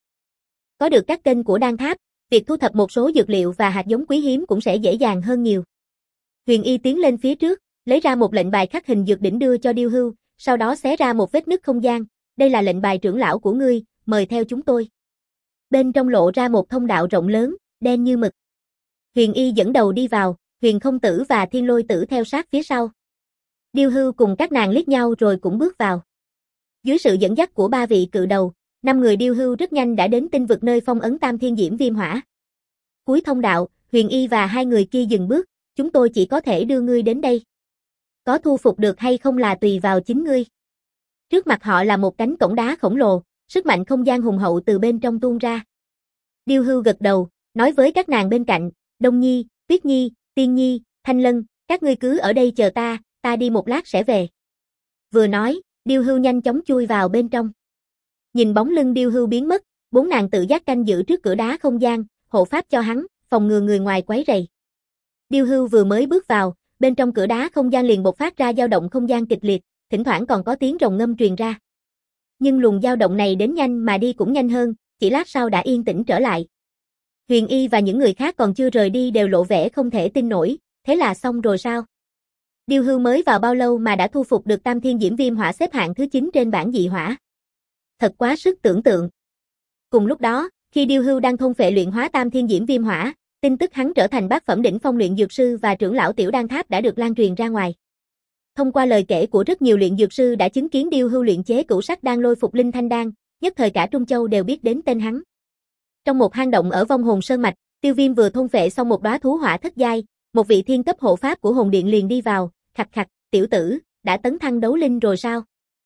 Có được các kênh của đan tháp, việc thu thập một số dược liệu và hạt giống quý hiếm cũng sẽ dễ dàng hơn nhiều. Huyền Y tiến lên phía trước, lấy ra một lệnh bài khắc hình dược đỉnh đưa cho Điêu Hưu, sau đó xé ra một vết nứt không gian, đây là lệnh bài trưởng lão của ngươi, mời theo chúng tôi. Bên trong lộ ra một thông đạo rộng lớn, đen như mực. Huyền Y dẫn đầu đi vào, Huyền Không Tử và Thiên Lôi Tử theo sát phía sau. Điêu Hưu cùng các nàng liếc nhau rồi cũng bước vào. Dưới sự dẫn dắt của ba vị cự đầu, năm người Điêu Hưu rất nhanh đã đến tinh vực nơi phong ấn Tam Thiên Diễm Viêm Hỏa. Cuối thông đạo, Huyền Y và hai người kia dừng bước, chúng tôi chỉ có thể đưa ngươi đến đây. Có thu phục được hay không là tùy vào chính ngươi. Trước mặt họ là một cánh cổng đá khổng lồ, sức mạnh không gian hùng hậu từ bên trong tuôn ra. Điêu Hưu gật đầu, nói với các nàng bên cạnh, Đông Nhi, Tuyết Nhi, Tiên Nhi, Thanh Lân, các ngươi cứ ở đây chờ ta, ta đi một lát sẽ về. Vừa nói, Điêu Hưu nhanh chóng chui vào bên trong. Nhìn bóng lưng Điêu Hưu biến mất, bốn nàng tự giác canh giữ trước cửa đá không gian, hộ pháp cho hắn, phòng ngừa người ngoài quấy rầy. Điêu Hưu vừa mới bước vào, bên trong cửa đá không gian liền bộc phát ra dao động không gian kịch liệt, thỉnh thoảng còn có tiếng rồng ngâm truyền ra. Nhưng luồng dao động này đến nhanh mà đi cũng nhanh hơn, chỉ lát sau đã yên tĩnh trở lại. Huyền Y và những người khác còn chưa rời đi đều lộ vẻ không thể tin nổi, thế là xong rồi sao? Điêu Hưu mới vào bao lâu mà đã thu phục được Tam Thiên Diễm Viêm Hỏa xếp hạng thứ chín trên bảng dị hỏa. Thật quá sức tưởng tượng. Cùng lúc đó, khi Điêu Hưu đang thôn phệ luyện hóa Tam Thiên Diễm Viêm Hỏa, tin tức hắn trở thành bát phẩm đỉnh phong luyện dược sư và trưởng lão tiểu đan tháp đã được lan truyền ra ngoài. Thông qua lời kể của rất nhiều luyện dược sư đã chứng kiến Điêu Hưu luyện chế cửu sắc đan lôi phục linh thanh đan, nhất thời cả Trung Châu đều biết đến tên hắn. Trong một hang động ở Vong Hồn Sơn mạch, Tiêu Viêm vừa thôn phệ xong một đóa thú hỏa thất giai, một vị thiên cấp hộ pháp của hồn điện liền đi vào, khặt khặt, tiểu tử, đã tấn thăng đấu linh rồi sao?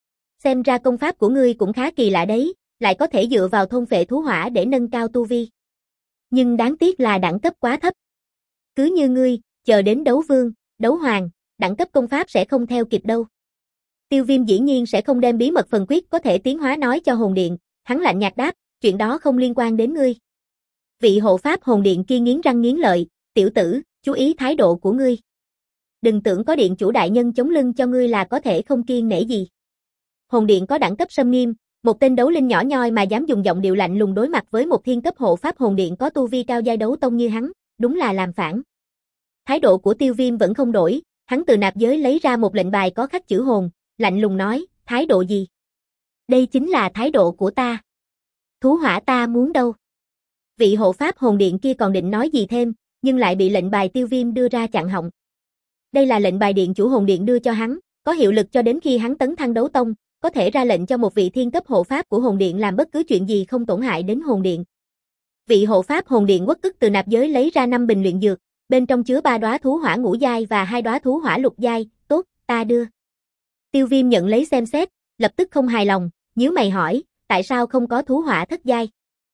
Xem ra công pháp của ngươi cũng khá kỳ lạ đấy, lại có thể dựa vào thôn phệ thú hỏa để nâng cao tu vi. Nhưng đáng tiếc là đẳng cấp quá thấp. Cứ như ngươi, chờ đến đấu vương, đấu hoàng, đẳng cấp công pháp sẽ không theo kịp đâu. Tiêu Viêm dĩ nhiên sẽ không đem bí mật phần quyết có thể tiến hóa nói cho hồn điện, hắn lạnh nhạt đáp, chuyện đó không liên quan đến ngươi. Vị hộ pháp hồn điện kia nghiến răng nghiến lợi, tiểu tử, chú ý thái độ của ngươi. Đừng tưởng có điện chủ đại nhân chống lưng cho ngươi là có thể không kiêng nể gì. Hồn điện có đẳng cấp xâm nghiêm, một tên đấu linh nhỏ nhoi mà dám dùng giọng điệu lạnh lùng đối mặt với một thiên cấp hộ pháp hồn điện có tu vi cao giai đấu tông như hắn, đúng là làm phản. Thái độ của Tiêu Viêm vẫn không đổi, hắn từ nạp giới lấy ra một lệnh bài có khắc chữ hồn, lạnh lùng nói, thái độ gì? Đây chính là thái độ của ta. Thú hỏa ta muốn đâu? Vị hộ pháp hồn điện kia còn định nói gì thêm, nhưng lại bị lệnh bài Tiêu Viêm đưa ra chặn họng. Đây là lệnh bài điện chủ hồn điện đưa cho hắn, có hiệu lực cho đến khi hắn tấn thăng đấu tông, có thể ra lệnh cho một vị thiên cấp hộ pháp của hồn điện làm bất cứ chuyện gì không tổn hại đến hồn điện. Vị hộ pháp hồn điện uất ức từ nạp giới lấy ra năm bình luyện dược, bên trong chứa ba đóa thú hỏa ngũ giai và hai đóa thú hỏa lục giai, tốt, ta đưa. Tiêu Viêm nhận lấy xem xét, lập tức không hài lòng, nhíu mày hỏi, tại sao không có thú hỏa thất giai?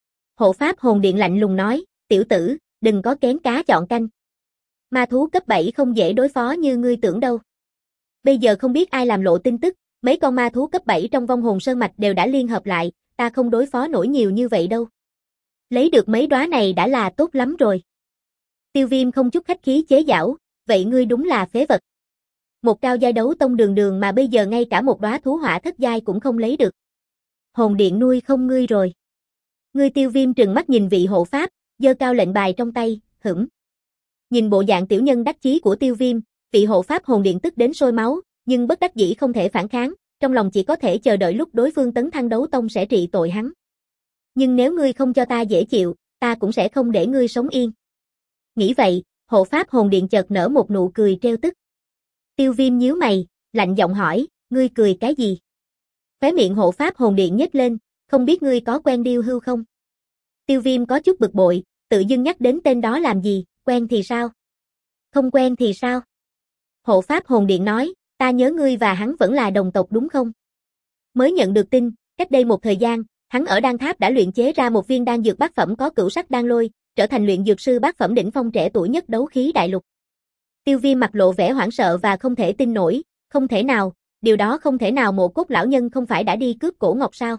Hộ pháp hồn điện lạnh lùng nói, tiểu tử, đừng có kén cá chọn canh. Ma thú cấp bảy không dễ đối phó như ngươi tưởng đâu. Bây giờ không biết ai làm lộ tin tức, mấy con ma thú cấp bảy trong Vong Hồn Sơn mạch đều đã liên hợp lại, ta không đối phó nổi nhiều như vậy đâu. Lấy được mấy đóa này đã là tốt lắm rồi. Tiêu Viêm không chút khách khí chế giảo, vậy ngươi đúng là phế vật. Một cao giai đấu tông đường đường mà bây giờ ngay cả một đóa thú hỏa thất giai cũng không lấy được. Hồn điện nuôi không ngươi rồi. Ngươi Tiêu Viêm trừng mắt nhìn vị hộ pháp, giơ cao lệnh bài trong tay, hửng. Nhìn bộ dạng tiểu nhân đắc chí của Tiêu Viêm, vị hộ pháp hồn điện tức đến sôi máu, nhưng bất đắc dĩ không thể phản kháng, trong lòng chỉ có thể chờ đợi lúc đối phương tấn thăng đấu tông sẽ trị tội hắn. Nhưng nếu ngươi không cho ta dễ chịu, ta cũng sẽ không để ngươi sống yên. Nghĩ vậy, hộ pháp hồn điện chợt nở một nụ cười trêu tức. Tiêu Viêm nhíu mày, lạnh giọng hỏi, ngươi cười cái gì? Khóe miệng hộ pháp hồn điện nhếch lên, không biết ngươi có quen Điêu Hưu không? Tiêu Viêm có chút bực bội, tự dưng nhắc đến tên đó làm gì, quen thì sao? Không quen thì sao? Hộ pháp hồn điện nói, ta nhớ ngươi và hắn vẫn là đồng tộc đúng không? Mới nhận được tin, cách đây một thời gian, Hắn ở đan tháp đã luyện chế ra một viên đan dược bát phẩm có cửu sắc đan lôi, trở thành luyện dược sư bát phẩm đỉnh phong trẻ tuổi nhất đấu khí đại lục. Tiêu Viêm mặt lộ vẻ hoảng sợ và không thể tin nổi, không thể nào, điều đó không thể nào, Mộ Cốt lão nhân không phải đã đi cướp cổ ngọc sao?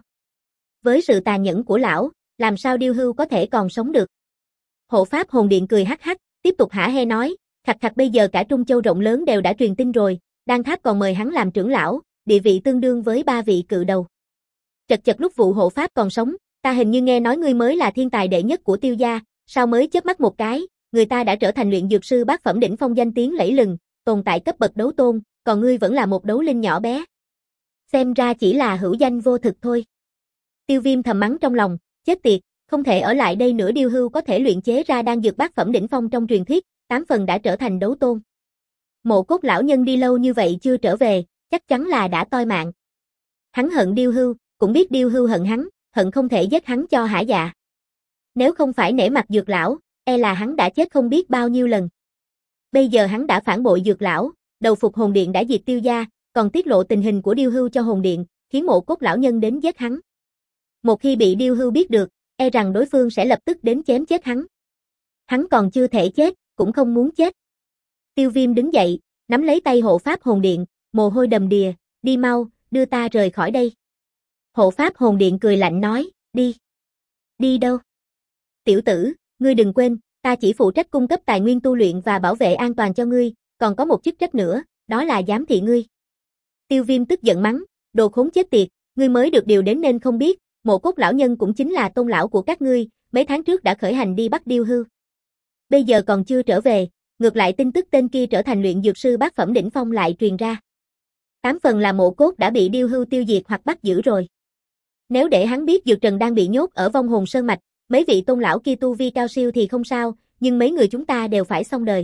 Với sự tàn nhẫn của lão, làm sao Điêu Hưu có thể còn sống được? Hộ pháp hồn điện cười hắc hắc, tiếp tục hả hê nói, khặt khặt bây giờ cả Trung Châu rộng lớn đều đã truyền tin rồi, đan tháp còn mời hắn làm trưởng lão, địa vị tương đương với ba vị cự đầu. Chật chật lúc vụ hộ pháp còn sống, ta hình như nghe nói ngươi mới là thiên tài đệ nhất của Tiêu gia, sao mới chớp mắt một cái, người ta đã trở thành luyện dược sư bát phẩm đỉnh phong danh tiếng lẫy lừng, tồn tại cấp bậc đấu tôn, còn ngươi vẫn là một đấu linh nhỏ bé. Xem ra chỉ là hữu danh vô thực thôi. Tiêu Viêm thầm mắng trong lòng, chết tiệt, không thể ở lại đây nữa. Điêu Hưu có thể luyện chế ra đan dược bát phẩm đỉnh phong trong truyền thuyết, tám phần đã trở thành đấu tôn. Mộ Cốt lão nhân đi lâu như vậy chưa trở về, chắc chắn là đã toi mạng. Hắn hận Điêu Hưu, cũng biết Điêu Hưu hận hắn, hận không thể giết hắn cho hả dạ. Nếu không phải nể mặt Dược lão, e là hắn đã chết không biết bao nhiêu lần. Bây giờ hắn đã phản bội Dược lão, đầu phục hồn điện đã diệt Tiêu gia, còn tiết lộ tình hình của Điêu Hưu cho hồn điện, khiến Mộ Cốt lão nhân đến giết hắn. Một khi bị Điêu Hưu biết được, e rằng đối phương sẽ lập tức đến chém chết hắn. Hắn còn chưa thể chết, cũng không muốn chết. Tiêu Viêm đứng dậy, nắm lấy tay hộ pháp hồn điện, mồ hôi đầm đìa, đi mau, đưa ta rời khỏi đây. Hộ pháp hồn điện cười lạnh nói, đi. Đi đâu? Tiểu tử, ngươi đừng quên, ta chỉ phụ trách cung cấp tài nguyên tu luyện và bảo vệ an toàn cho ngươi, còn có một chức trách nữa, đó là giám thị ngươi. Tiêu Viêm tức giận mắng, đồ khốn chết tiệt, ngươi mới được điều đến nên không biết, Mộ Cốt lão nhân cũng chính là tôn lão của các ngươi, mấy tháng trước đã khởi hành đi bắt Điêu Hưu. Bây giờ còn chưa trở về, ngược lại tin tức tên kia trở thành luyện dược sư bát phẩm đỉnh phong lại truyền ra. Tám phần là Mộ Cốt đã bị Điêu Hưu tiêu diệt hoặc bắt giữ rồi. Nếu để hắn biết Dược Trần đang bị nhốt ở Vong Hồn Sơn Mạch, mấy vị tôn lão kia tu vi cao siêu thì không sao, nhưng mấy người chúng ta đều phải xong đời.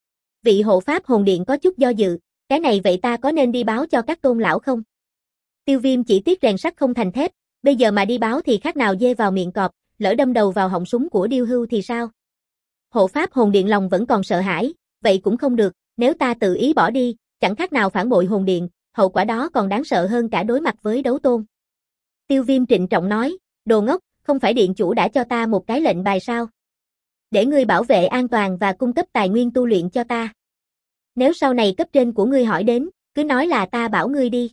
Vị hộ pháp hồn điện có chút do dự, cái này vậy ta có nên đi báo cho các tôn lão không? Tiêu Viêm chỉ tiếc rèn sắt không thành thép, bây giờ mà đi báo thì khác nào dê vào miệng cọp, lỡ đâm đầu vào họng súng của Điêu Hưu thì sao? Hộ pháp hồn điện lòng vẫn còn sợ hãi, vậy cũng không được, nếu ta tự ý bỏ đi, chẳng khác nào phản bội hồn điện, hậu quả đó còn đáng sợ hơn cả đối mặt với đấu tôn. Tiêu Viêm trịnh trọng nói, đồ ngốc, không phải điện chủ đã cho ta một cái lệnh bài sao? Để ngươi bảo vệ an toàn và cung cấp tài nguyên tu luyện cho ta. Nếu sau này cấp trên của ngươi hỏi đến, cứ nói là ta bảo ngươi đi.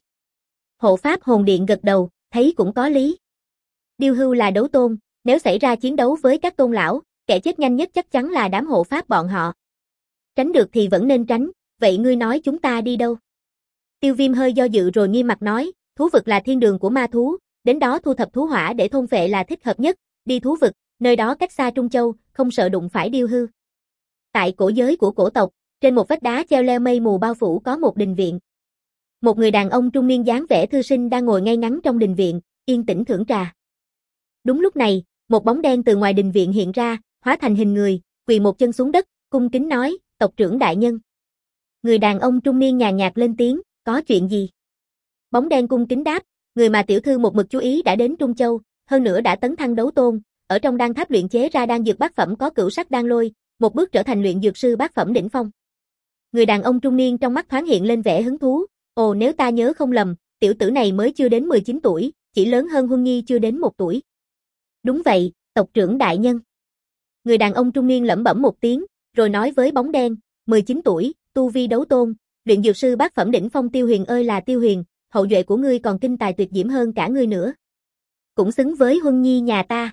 Hộ pháp hồn điện gật đầu, thấy cũng có lý. Điêu Hưu là đấu tôn, nếu xảy ra chiến đấu với các tôn lão, kẻ chết nhanh nhất chắc chắn là đám hộ pháp bọn họ. Tránh được thì vẫn nên tránh, vậy ngươi nói chúng ta đi đâu? Tiêu Viêm hơi do dự rồi nghiêm mặt nói, thú vực là thiên đường của ma thú, đến đó thu thập thú hỏa để thôn phệ là thích hợp nhất, đi thú vực, nơi đó cách xa Trung Châu, không sợ đụng phải Điêu Hưu. Tại cổ giới của cổ tộc, trên một vách đá treo leo mây mù bao phủ có một đình viện. Một người đàn ông trung niên dáng vẻ thư sinh đang ngồi ngay ngắn trong đình viện, yên tĩnh thưởng trà. Đúng lúc này, một bóng đen từ ngoài đình viện hiện ra, hóa thành hình người, quỳ một chân xuống đất, cung kính nói, tộc trưởng đại nhân. Người đàn ông trung niên nhàn nhạt lên tiếng, có chuyện gì? Bóng đen cung kính đáp, người mà tiểu thư một mực chú ý đã đến Trung Châu, hơn nữa đã tấn thăng đấu tôn, ở trong đan tháp luyện chế ra đan dược bát phẩm có cửu sắc đan lôi, một bước trở thành luyện dược sư bát phẩm đỉnh phong. Người đàn ông trung niên trong mắt thoáng hiện lên vẻ hứng thú, ồ nếu ta nhớ không lầm, tiểu tử này mới chưa đến mười chín tuổi, chỉ lớn hơn Huân Nhi chưa đến một tuổi. Đúng vậy, tộc trưởng đại nhân. Người đàn ông trung niên lẩm bẩm một tiếng, rồi nói với bóng đen, mười chín tuổi, tu vi đấu tôn, luyện dược sư bát phẩm đỉnh phong. Tiêu Huyền ơi là Tiêu Huyền, hậu duệ của ngươi còn kinh tài tuyệt diễm hơn cả ngươi nữa. Cũng xứng với Huân Nhi nhà ta.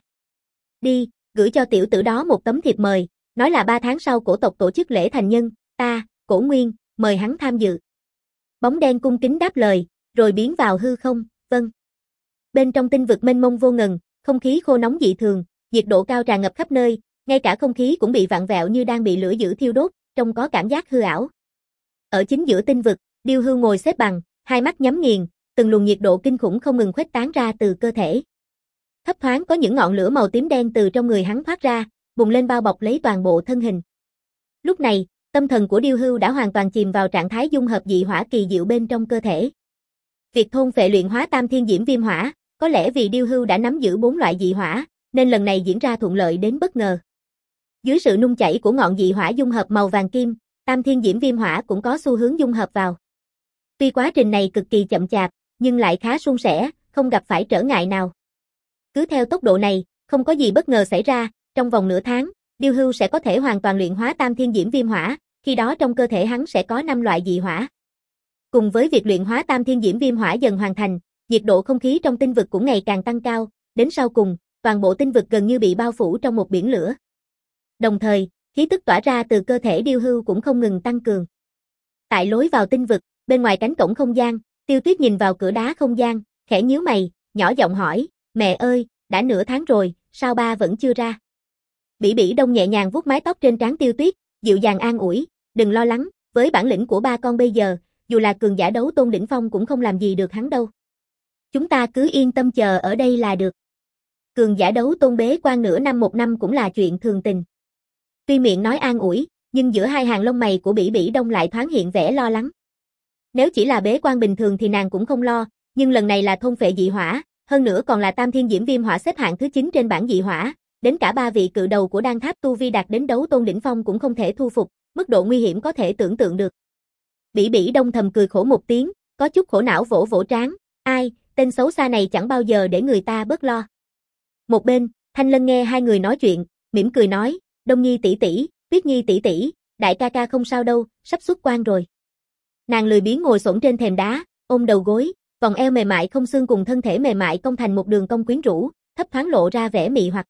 Đi, gửi cho tiểu tử đó một tấm thiệp mời, nói là ba tháng sau cổ tộc tổ chức lễ thành nhân, ta, Cổ Nguyên, mời hắn tham dự. Bóng đen cung kính đáp lời, rồi biến vào hư không, vâng. Bên trong tinh vực mênh mông vô ngần, không khí khô nóng dị thường, nhiệt độ cao tràn ngập khắp nơi, ngay cả không khí cũng bị vặn vẹo như đang bị lửa dữ thiêu đốt, trông có cảm giác hư ảo. Ở chính giữa tinh vực, Điêu Hưu ngồi xếp bằng, hai mắt nhắm nghiền, từng luồng nhiệt độ kinh khủng không ngừng khuếch tán ra từ cơ thể. Thấp thoáng có những ngọn lửa màu tím đen từ trong người hắn thoát ra, bùng lên bao bọc lấy toàn bộ thân hình. Lúc này, tâm thần của Điêu Hưu đã hoàn toàn chìm vào trạng thái dung hợp dị hỏa kỳ diệu bên trong cơ thể. Việc thôn phệ luyện hóa tam thiên diễm viêm hỏa, có lẽ vì Điêu Hưu đã nắm giữ bốn loại dị hỏa, nên lần này diễn ra thuận lợi đến bất ngờ. Dưới sự nung chảy của ngọn dị hỏa dung hợp màu vàng kim, tam thiên diễm viêm hỏa cũng có xu hướng dung hợp vào. Tuy quá trình này cực kỳ chậm chạp, nhưng lại khá suôn sẻ, không gặp phải trở ngại nào. Cứ theo tốc độ này, không có gì bất ngờ xảy ra, trong vòng nửa tháng, Điêu Hưu sẽ có thể hoàn toàn luyện hóa Tam Thiên Diễm Viêm Hỏa, khi đó trong cơ thể hắn sẽ có năm loại dị hỏa. Cùng với việc luyện hóa Tam Thiên Diễm Viêm Hỏa dần hoàn thành, nhiệt độ không khí trong tinh vực cũng ngày càng tăng cao, đến sau cùng, toàn bộ tinh vực gần như bị bao phủ trong một biển lửa. Đồng thời, khí tức tỏa ra từ cơ thể Điêu Hưu cũng không ngừng tăng cường. Tại lối vào tinh vực, bên ngoài cánh cổng không gian, Tiêu Tuyết nhìn vào cửa đá không gian, khẽ nhíu mày, nhỏ giọng hỏi, mẹ ơi, đã nửa tháng rồi, sao ba vẫn chưa ra? Bỉ Bỉ Đông nhẹ nhàng vuốt mái tóc trên trán Tiêu Tuyết, dịu dàng an ủi, đừng lo lắng, với bản lĩnh của ba con bây giờ, dù là cường giả đấu tôn đỉnh phong cũng không làm gì được hắn đâu. Chúng ta cứ yên tâm chờ ở đây là được. Cường giả đấu tôn bế quan nửa năm một năm cũng là chuyện thường tình. Tuy miệng nói an ủi, nhưng giữa hai hàng lông mày của Bỉ Bỉ Đông lại thoáng hiện vẻ lo lắng. Nếu chỉ là bế quan bình thường thì nàng cũng không lo, nhưng lần này là thôn phệ dị hỏa, hơn nữa còn là Tam Thiên Diễm Viêm Hỏa xếp hạng thứ chín trên bảng dị hỏa, đến cả ba vị cự đầu của đan tháp tu vi đạt đến đấu tôn đỉnh phong cũng không thể thu phục, mức độ nguy hiểm có thể tưởng tượng được. Bỉ Bỉ Đông thầm cười khổ một tiếng, có chút khổ não vỗ vỗ trán, ai, tên xấu xa này chẳng bao giờ để người ta bớt lo. Một bên, Thanh Lân nghe hai người nói chuyện, mỉm cười nói, Đông Nhi tỷ tỷ, Tuyết Nhi tỷ tỷ, đại ca ca không sao đâu, sắp xuất quan rồi. Nàng lười biếng ngồi xổm trên thềm đá, ôm đầu gối, vòng eo mềm mại không xương cùng thân thể mềm mại cong thành một đường cong quyến rũ, thấp thoáng lộ ra vẻ mị hoặc.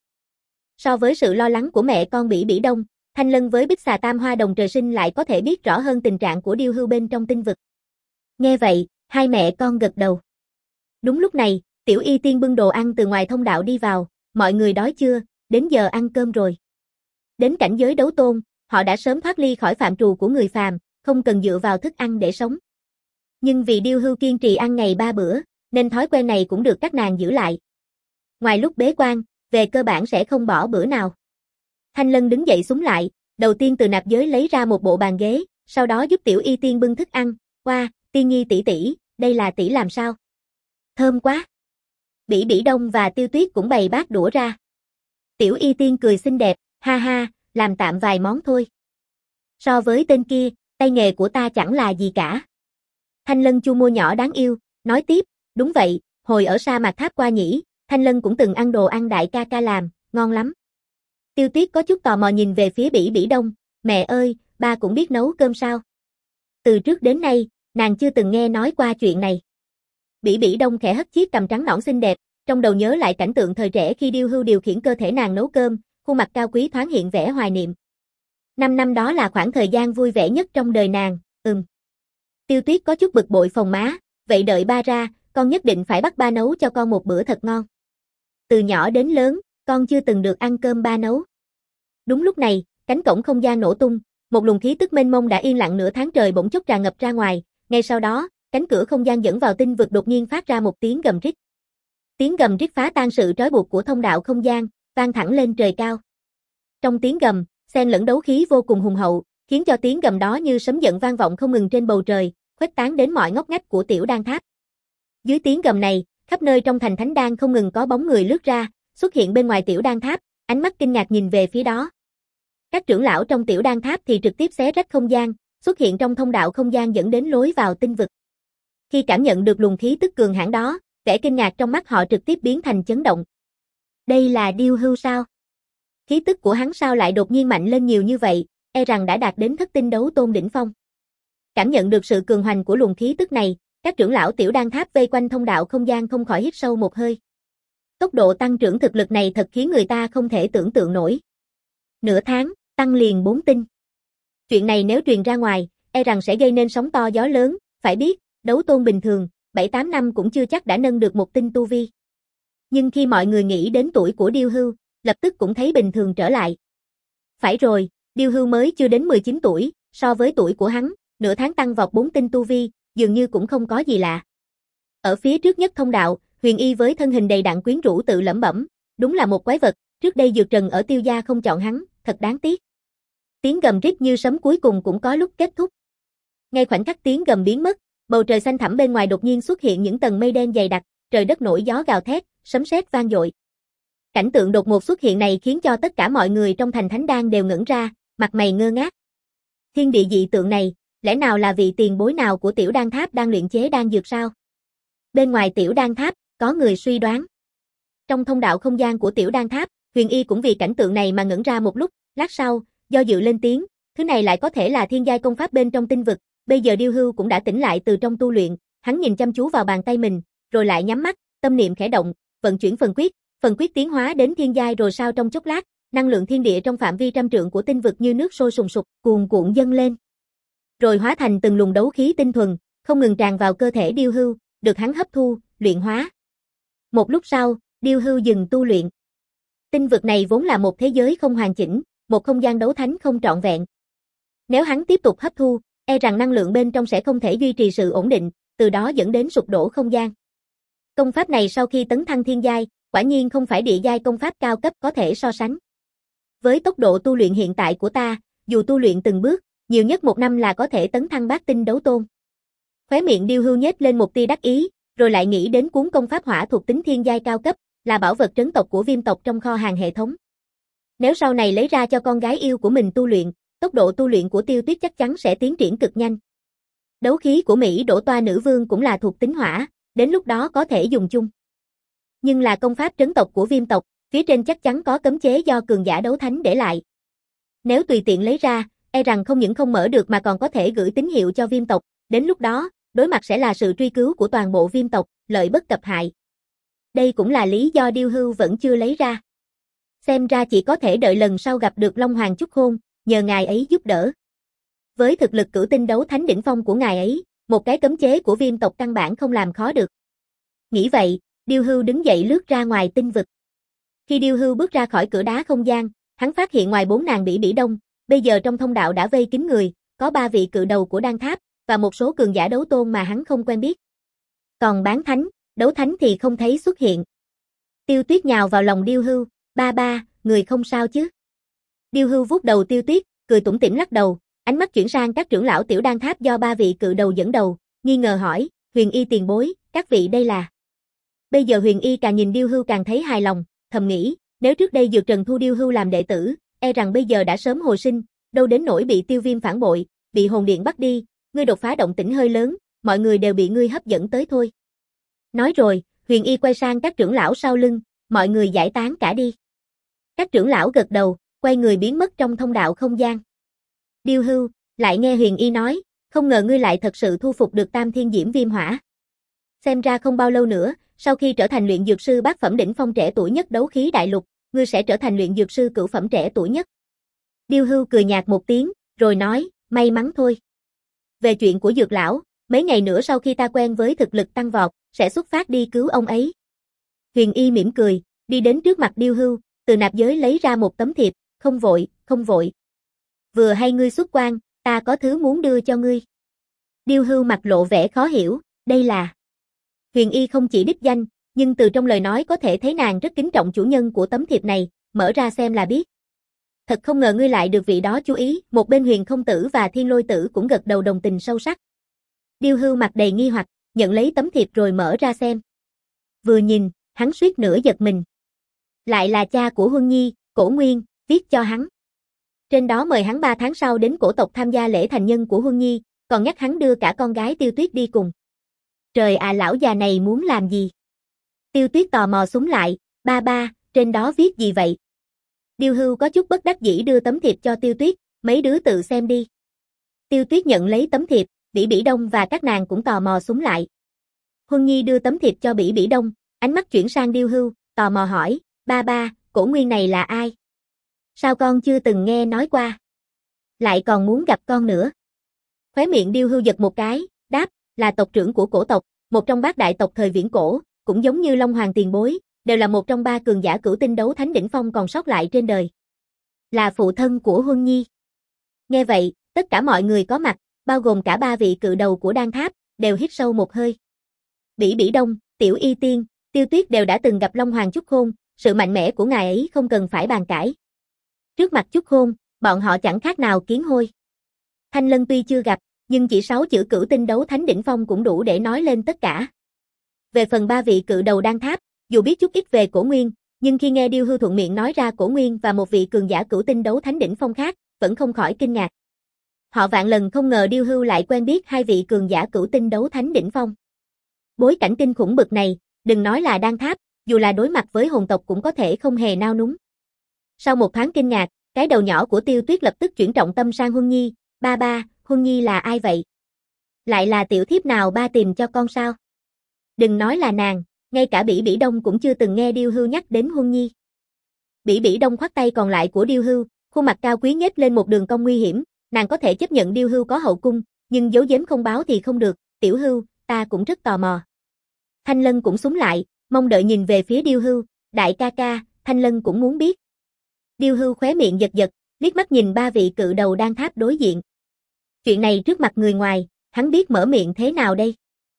So với sự lo lắng của mẹ con Bỉ Bỉ Đông, Thanh Lân với Bích Xà Tam Hoa đồng trời sinh lại có thể biết rõ hơn tình trạng của Điêu Hưu bên trong tinh vực. Nghe vậy, hai mẹ con gật đầu. Đúng lúc này, Tiểu Y Tiên bưng đồ ăn từ ngoài thông đạo đi vào, mọi người đói chưa, đến giờ ăn cơm rồi. Đến cảnh giới đấu tôn, họ đã sớm thoát ly khỏi phạm trù của người phàm, không cần dựa vào thức ăn để sống. Nhưng vì Điêu Hưu kiên trì ăn ngày ba bữa, nên thói quen này cũng được các nàng giữ lại. Ngoài lúc bế quan, về cơ bản sẽ không bỏ bữa nào. Thanh Lân đứng dậy xúm lại, đầu tiên từ nạp giới lấy ra một bộ bàn ghế, sau đó giúp Tiểu Y Tiên bưng thức ăn, "Oa, Tiên Nhi tỷ tỷ, đây là tỷ làm sao? Thơm quá." Bỉ Bỉ Đông và Tiêu Tuyết cũng bày bát đũa ra. Tiểu Y Tiên cười xinh đẹp, "Ha ha, làm tạm vài món thôi. So với tên kia, tay nghề của ta chẳng là gì cả." Thanh Lân chu môi nhỏ đáng yêu, nói tiếp, "Đúng vậy, hồi ở sa mạc tháp qua nhỉ, Thanh Lân cũng từng ăn đồ ăn đại ca ca làm, ngon lắm." Tiêu Tuyết có chút tò mò nhìn về phía Bỉ Bỉ Đông, "Mẹ ơi, ba cũng biết nấu cơm sao?" Từ trước đến nay, nàng chưa từng nghe nói qua chuyện này. Bỉ Bỉ Đông khẽ hất chiếc cằm trắng nõn xinh đẹp, trong đầu nhớ lại cảnh tượng thời trẻ khi Điêu Hưu điều khiển cơ thể nàng nấu cơm, khuôn mặt cao quý thoáng hiện vẻ hoài niệm. Năm năm đó là khoảng thời gian vui vẻ nhất trong đời nàng, ừm. Tiêu Tuyết có chút bực bội phồng má, "Vậy đợi ba ra, con nhất định phải bắt ba nấu cho con một bữa thật ngon. Từ nhỏ đến lớn, con chưa từng được ăn cơm ba nấu." Đúng lúc này, cánh cổng không gian nổ tung, một luồng khí tức mênh mông đã yên lặng nửa tháng trời bỗng chốc tràn ngập ra ngoài, ngay sau đó, cánh cửa không gian dẫn vào tinh vực đột nhiên phát ra một tiếng gầm rít. Tiếng gầm rít phá tan sự trói buộc của thông đạo không gian, vang thẳng lên trời cao. Trong tiếng gầm, xen lẫn đấu khí vô cùng hùng hậu, khiến cho tiếng gầm đó như sấm giận vang vọng không ngừng trên bầu trời, khuếch tán đến mọi ngóc ngách của Tiểu Đan Tháp. Dưới tiếng gầm này, khắp nơi trong thành Thánh Đan không ngừng có bóng người lướt ra, xuất hiện bên ngoài Tiểu Đan Tháp, ánh mắt kinh ngạc nhìn về phía đó. Các trưởng lão trong Tiểu Đan Tháp thì trực tiếp xé rách không gian, xuất hiện trong thông đạo không gian dẫn đến lối vào tinh vực. Khi cảm nhận được luồng khí tức cường hãn đó, vẻ kinh ngạc trong mắt họ trực tiếp biến thành chấn động. Đây là Điêu Hưu sao? Khí tức của hắn sao lại đột nhiên mạnh lên nhiều như vậy, e rằng đã đạt đến thất tinh đấu tôn đỉnh phong. Cảm nhận được sự cường hoành của luồng khí tức này, các trưởng lão Tiểu Đan Tháp vây quanh thông đạo không gian không khỏi hít sâu một hơi. Tốc độ tăng trưởng thực lực này thật khiến người ta không thể tưởng tượng nổi. Nửa tháng, tăng liền bốn tinh. Chuyện này nếu truyền ra ngoài, e rằng sẽ gây nên sóng to gió lớn, phải biết, đấu tôn bình thường, bảy tám năm cũng chưa chắc đã nâng được một tinh tu vi. Nhưng khi mọi người nghĩ đến tuổi của Điêu Hưu, lập tức cũng thấy bình thường trở lại. Phải rồi, Điêu Hưu mới chưa đến mười chín tuổi, so với tuổi của hắn, nửa tháng tăng vọt bốn tinh tu vi, dường như cũng không có gì lạ. Ở phía trước nhất thông đạo, Huyền Y với thân hình đầy đặn quyến rũ tự lẩm bẩm, đúng là một quái vật, trước đây Dược Trần ở Tiêu gia không chọn hắn, thật đáng tiếc. Tiếng gầm rít như sấm cuối cùng cũng có lúc kết thúc. Ngay khoảnh khắc tiếng gầm biến mất, bầu trời xanh thẳm bên ngoài đột nhiên xuất hiện những tầng mây đen dày đặc, trời đất nổi gió gào thét, sấm sét vang dội. Cảnh tượng đột ngột xuất hiện này khiến cho tất cả mọi người trong thành Thánh Đan đều ngẩn ra, mặt mày ngơ ngác. Thiên địa dị tượng này, lẽ nào là vị tiền bối nào của Tiểu Đan Tháp đang luyện chế đan dược sao? Bên ngoài Tiểu Đan Tháp, có người suy đoán. Trong thông đạo không gian của tiểu đan tháp, Huyền Y cũng vì cảnh tượng này mà ngẩn ra một lúc, lát sau, do dự lên tiếng, thứ này lại có thể là thiên giai công pháp bên trong tinh vực, bây giờ Điêu Hưu cũng đã tỉnh lại từ trong tu luyện, hắn nhìn chăm chú vào bàn tay mình, rồi lại nhắm mắt, tâm niệm khẽ động, vận chuyển phần quyết, phần quyết tiến hóa đến thiên giai rồi sau trong chốc lát, năng lượng thiên địa trong phạm vi trăm trượng của tinh vực như nước sôi sùng sục, cuồn cuộn dâng lên, rồi hóa thành từng luồng đấu khí tinh thuần, không ngừng tràn vào cơ thể Điêu Hưu, được hắn hấp thu, luyện hóa. Một lúc sau, Điêu Hưu dừng tu luyện. Tinh vực này vốn là một thế giới không hoàn chỉnh, một không gian đấu thánh không trọn vẹn. Nếu hắn tiếp tục hấp thu, e rằng năng lượng bên trong sẽ không thể duy trì sự ổn định, từ đó dẫn đến sụp đổ không gian. Công pháp này sau khi tấn thăng thiên giai, quả nhiên không phải địa giai công pháp cao cấp có thể so sánh. Với tốc độ tu luyện hiện tại của ta, dù tu luyện từng bước, nhiều nhất một năm là có thể tấn thăng bát tinh đấu tôn. Khóe miệng Điêu Hưu nhếch lên một tia đắc ý, rồi lại nghĩ đến cuốn công pháp hỏa thuộc tính thiên giai cao cấp, là bảo vật trấn tộc của Viêm tộc trong kho hàng hệ thống. Nếu sau này lấy ra cho con gái yêu của mình tu luyện, tốc độ tu luyện của Tiêu Tuyết chắc chắn sẽ tiến triển cực nhanh. Đấu khí của Mỹ Đỗ Toa nữ vương cũng là thuộc tính hỏa, đến lúc đó có thể dùng chung. Nhưng là công pháp trấn tộc của Viêm tộc, phía trên chắc chắn có cấm chế do cường giả đấu thánh để lại. Nếu tùy tiện lấy ra, e rằng không những không mở được mà còn có thể gửi tín hiệu cho Viêm tộc, đến lúc đó, đối mặt sẽ là sự truy cứu của toàn bộ Viêm tộc, lợi bất cập hại. Đây cũng là lý do Điêu Hưu vẫn chưa lấy ra. Xem ra chỉ có thể đợi lần sau gặp được Long Hoàng Chúc Khôn, nhờ ngài ấy giúp đỡ. Với thực lực cửu tinh đấu thánh đỉnh phong của ngài ấy, một cái cấm chế của Viêm tộc căn bản không làm khó được. Nghĩ vậy, Điêu Hưu đứng dậy lướt ra ngoài tinh vực. Khi Điêu Hưu bước ra khỏi cửa đá không gian, hắn phát hiện ngoài bốn nàng Bỉ Bỉ Đông, bây giờ trong thông đạo đã vây kín người, có ba vị cự đầu của đan tháp, và một số cường giả đấu tôn mà hắn không quen biết. Còn bán thánh, đấu thánh thì không thấy xuất hiện. Tiêu Tuyết nhào vào lòng Điêu Hưu, ba ba, người không sao chứ? Điêu Hưu vuốt đầu Tiêu Tuyết, cười tủm tỉm lắc đầu, ánh mắt chuyển sang các trưởng lão tiểu đan tháp do ba vị cự đầu dẫn đầu, nghi ngờ hỏi, Huyền Y tiền bối, các vị đây là? Bây giờ Huyền Y càng nhìn Điêu Hưu càng thấy hài lòng, thầm nghĩ, nếu trước đây Dược Trần thu Điêu Hưu làm đệ tử, e rằng bây giờ đã sớm hồi sinh, đâu đến nỗi bị Tiêu Viêm phản bội, bị hồn điện bắt đi, ngươi đột phá động tĩnh hơi lớn, mọi người đều bị ngươi hấp dẫn tới thôi. Nói rồi, Huyền Y quay sang các trưởng lão sau lưng, mọi người giải tán cả đi. Các trưởng lão gật đầu, quay người biến mất trong thông đạo không gian. Điêu Hưu, lại nghe Huyền Y nói, không ngờ ngươi lại thật sự thu phục được Tam Thiên Diễm Viêm Hỏa. Xem ra không bao lâu nữa, sau khi trở thành luyện dược sư bát phẩm đỉnh phong trẻ tuổi nhất đấu khí đại lục, ngươi sẽ trở thành luyện dược sư cửu phẩm trẻ tuổi nhất. Điêu Hưu cười nhạt một tiếng, rồi nói, may mắn thôi. Về chuyện của Dược lão, mấy ngày nữa sau khi ta quen với thực lực tăng vọt, sẽ xuất phát đi cứu ông ấy. Huyền Y mỉm cười, đi đến trước mặt Điêu Hưu, từ nạp giới lấy ra một tấm thiệp, không vội, không vội. Vừa hay ngươi xuất quan, ta có thứ muốn đưa cho ngươi. Điêu Hưu mặt lộ vẻ khó hiểu, đây là... Huyền Y không chỉ đích danh, nhưng từ trong lời nói có thể thấy nàng rất kính trọng chủ nhân của tấm thiệp này, mở ra xem là biết. Thật không ngờ ngươi lại được vị đó chú ý, một bên Huyền Không Tử và Thiên Lôi Tử cũng gật đầu đồng tình sâu sắc. Điêu Hưu mặt đầy nghi hoặc, nhận lấy tấm thiệp rồi mở ra xem. Vừa nhìn, hắn suýt nữa giật mình. Lại là cha của Huân Nhi, Cổ Nguyên, viết cho hắn. Trên đó mời hắn ba tháng sau đến cổ tộc tham gia lễ thành nhân của Huân Nhi, còn nhắc hắn đưa cả con gái Tiêu Tuyết đi cùng. Trời à, lão già này muốn làm gì? Tiêu Tuyết tò mò súng lại, ba ba, trên đó viết gì vậy? Điêu Hưu có chút bất đắc dĩ đưa tấm thiệp cho Tiêu Tuyết, mấy đứa tự xem đi. Tiêu Tuyết nhận lấy tấm thiệp, Bỉ Bỉ Đông và các nàng cũng tò mò súng lại. Huân Nhi đưa tấm thiệp cho Bỉ Bỉ Đông, ánh mắt chuyển sang Điêu Hưu, tò mò hỏi, ba ba, Cổ Nguyên này là ai? Sao con chưa từng nghe nói qua? Lại còn muốn gặp con nữa. Khóe miệng Điêu Hưu giật một cái, đáp, là tộc trưởng của cổ tộc, một trong bát đại tộc thời viễn cổ, cũng giống như Long Hoàng tiền bối, đều là một trong ba cường giả cửu tinh đấu thánh đỉnh phong còn sót lại trên đời. Là phụ thân của Huân Nhi. Nghe vậy, tất cả mọi người có mặt, bao gồm cả ba vị cự đầu của đan tháp, đều hít sâu một hơi. Bỉ Bỉ Đông, Tiểu Y Tiên, Tiêu Tuyết đều đã từng gặp Long Hoàng Chúc Khôn, sự mạnh mẽ của ngài ấy không cần phải bàn cãi. Trước mặt Chúc Khôn, bọn họ chẳng khác nào kiến hôi. Thanh Lân tuy chưa gặp, nhưng chỉ sáu chữ cửu tinh đấu thánh đỉnh phong cũng đủ để nói lên tất cả. Về phần ba vị cự đầu đan tháp, dù biết chút ít về Cổ Nguyên, nhưng khi nghe Điêu Hưu thuận miệng nói ra Cổ Nguyên và một vị cường giả cửu tinh đấu thánh đỉnh phong khác, vẫn không khỏi kinh ngạc. Họ vạn lần không ngờ Điêu Hưu lại quen biết hai vị cường giả cửu tinh đấu thánh đỉnh phong. Bối cảnh kinh khủng bực này, đừng nói là đan tháp, dù là đối mặt với hồn tộc cũng có thể không hề nao núng. Sau một thoáng kinh ngạc, cái đầu nhỏ của Tiêu Tuyết lập tức chuyển trọng tâm sang Huân Nhi, ba ba, Huân Nhi là ai vậy? Lại là tiểu thiếp nào ba tìm cho con sao? Đừng nói là nàng, ngay cả Bỉ Bỉ Đông cũng chưa từng nghe Điêu Hưu nhắc đến Huân Nhi. Bỉ Bỉ Đông khoác tay còn lại của Điêu Hưu, khuôn mặt cao quý nhếch lên một đường cong nguy hiểm, nàng có thể chấp nhận Điêu Hưu có hậu cung, nhưng giấu giếm không báo thì không được, tiểu Hưu, ta cũng rất tò mò. Thanh Lân cũng súng lại, mong đợi nhìn về phía Điêu Hưu, đại ca ca, Thanh Lân cũng muốn biết. Điêu Hưu khóe miệng giật giật, liếc mắt nhìn ba vị cự đầu đang tháp đối diện. Chuyện này trước mặt người ngoài, hắn biết mở miệng thế nào đây?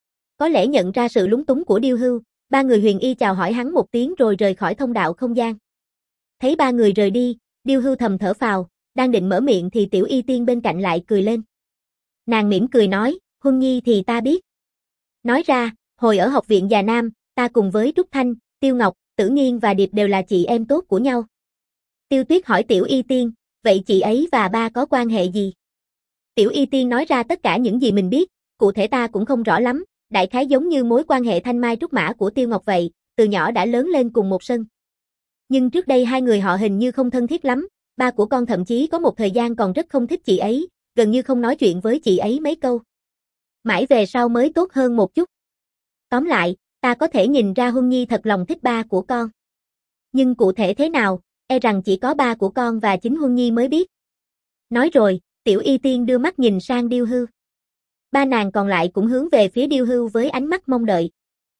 Có lẽ nhận ra sự lúng túng của Điêu Hưu, ba người huyền y chào hỏi hắn một tiếng rồi rời khỏi thông đạo không gian. Thấy ba người rời đi, Điêu Hưu thầm thở phào, đang định mở miệng thì Tiểu Y Tiên bên cạnh lại cười lên. Nàng mỉm cười nói, Huân Nhi thì ta biết. Nói ra, hồi ở học viện Già Nam, ta cùng với Trúc Thanh, Tiêu Ngọc, Tử Nghiên và Điệp đều là chị em tốt của nhau. Tiêu Tuyết hỏi Tiểu Y Tiên, vậy chị ấy và ba có quan hệ gì? Tiểu Y Tiên nói ra tất cả những gì mình biết, cụ thể ta cũng không rõ lắm, đại khái giống như mối quan hệ thanh mai trúc mã của Tiêu Ngọc vậy, từ nhỏ đã lớn lên cùng một sân. Nhưng trước đây hai người họ hình như không thân thiết lắm, ba của con thậm chí có một thời gian còn rất không thích chị ấy, gần như không nói chuyện với chị ấy mấy câu. Mãi về sau mới tốt hơn một chút. Tóm lại, ta có thể nhìn ra Huân Nhi thật lòng thích ba của con. Nhưng cụ thể thế nào, e rằng chỉ có ba của con và chính Huân Nhi mới biết. Nói rồi, Tiểu Y Tiên đưa mắt nhìn sang Điêu Hưu. Ba nàng còn lại cũng hướng về phía Điêu Hưu với ánh mắt mong đợi.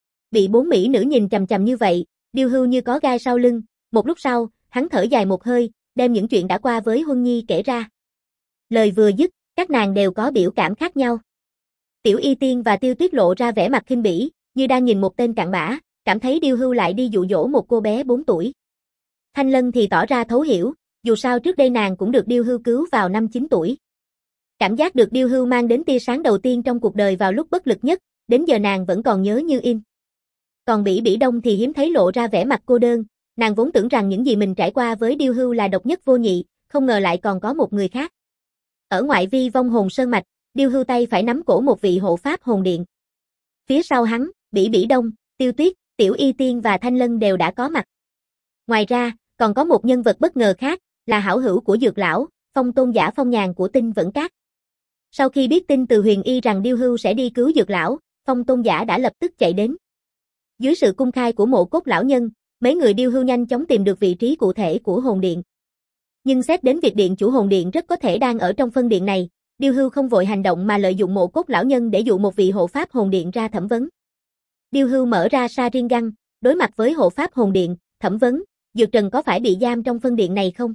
Bị bốn mỹ nữ nhìn chằm chằm như vậy, Điêu Hưu như có gai sau lưng, một lúc sau, hắn thở dài một hơi, đem những chuyện đã qua với Huân Nhi kể ra. Lời vừa dứt, các nàng đều có biểu cảm khác nhau. Tiểu Y Tiên và Tiêu Tuyết lộ ra vẻ mặt khinh bỉ, như đang nhìn một tên cặn bã, cảm thấy Điêu Hưu lại đi dụ dỗ một cô bé bốn tuổi. Thanh Lân thì tỏ ra thấu hiểu, dù sao trước đây nàng cũng được Điêu Hưu cứu vào năm chín tuổi. Cảm giác được Điêu Hưu mang đến tia sáng đầu tiên trong cuộc đời vào lúc bất lực nhất, đến giờ nàng vẫn còn nhớ như in. Còn Bỉ Bỉ Đông thì hiếm thấy lộ ra vẻ mặt cô đơn, nàng vốn tưởng rằng những gì mình trải qua với Điêu Hưu là độc nhất vô nhị, không ngờ lại còn có một người khác. Ở ngoại vi vong hồn sơn mạch, Điêu Hưu tay phải nắm cổ một vị hộ pháp hồn điện. Phía sau hắn, Bỉ Bỉ Đông, Tiêu Tuyết, Tiểu Y Tiên và Thanh Lân đều đã có mặt. Ngoài ra, còn có một nhân vật bất ngờ khác, là hảo hữu của Dược lão, Phong Tôn giả Phong Nhàn của Tinh Vẫn Các. Sau khi biết tin từ Huyền Y rằng Điêu Hưu sẽ đi cứu Dược lão, Phong Tôn giả đã lập tức chạy đến. Dưới sự cung khai của Mộ Cốt lão nhân, mấy người Điêu Hưu nhanh chóng tìm được vị trí cụ thể của hồn điện. Nhưng xét đến việc điện chủ hồn điện rất có thể đang ở trong phân điện này, Điêu Hưu không vội hành động mà lợi dụng Mộ Cốt lão nhân để dụ một vị hộ pháp hồn điện ra thẩm vấn. Điêu Hưu mở ra Sharingan, đối mặt với hộ pháp hồn điện, thẩm vấn, Dược Trần có phải bị giam trong phân điện này không?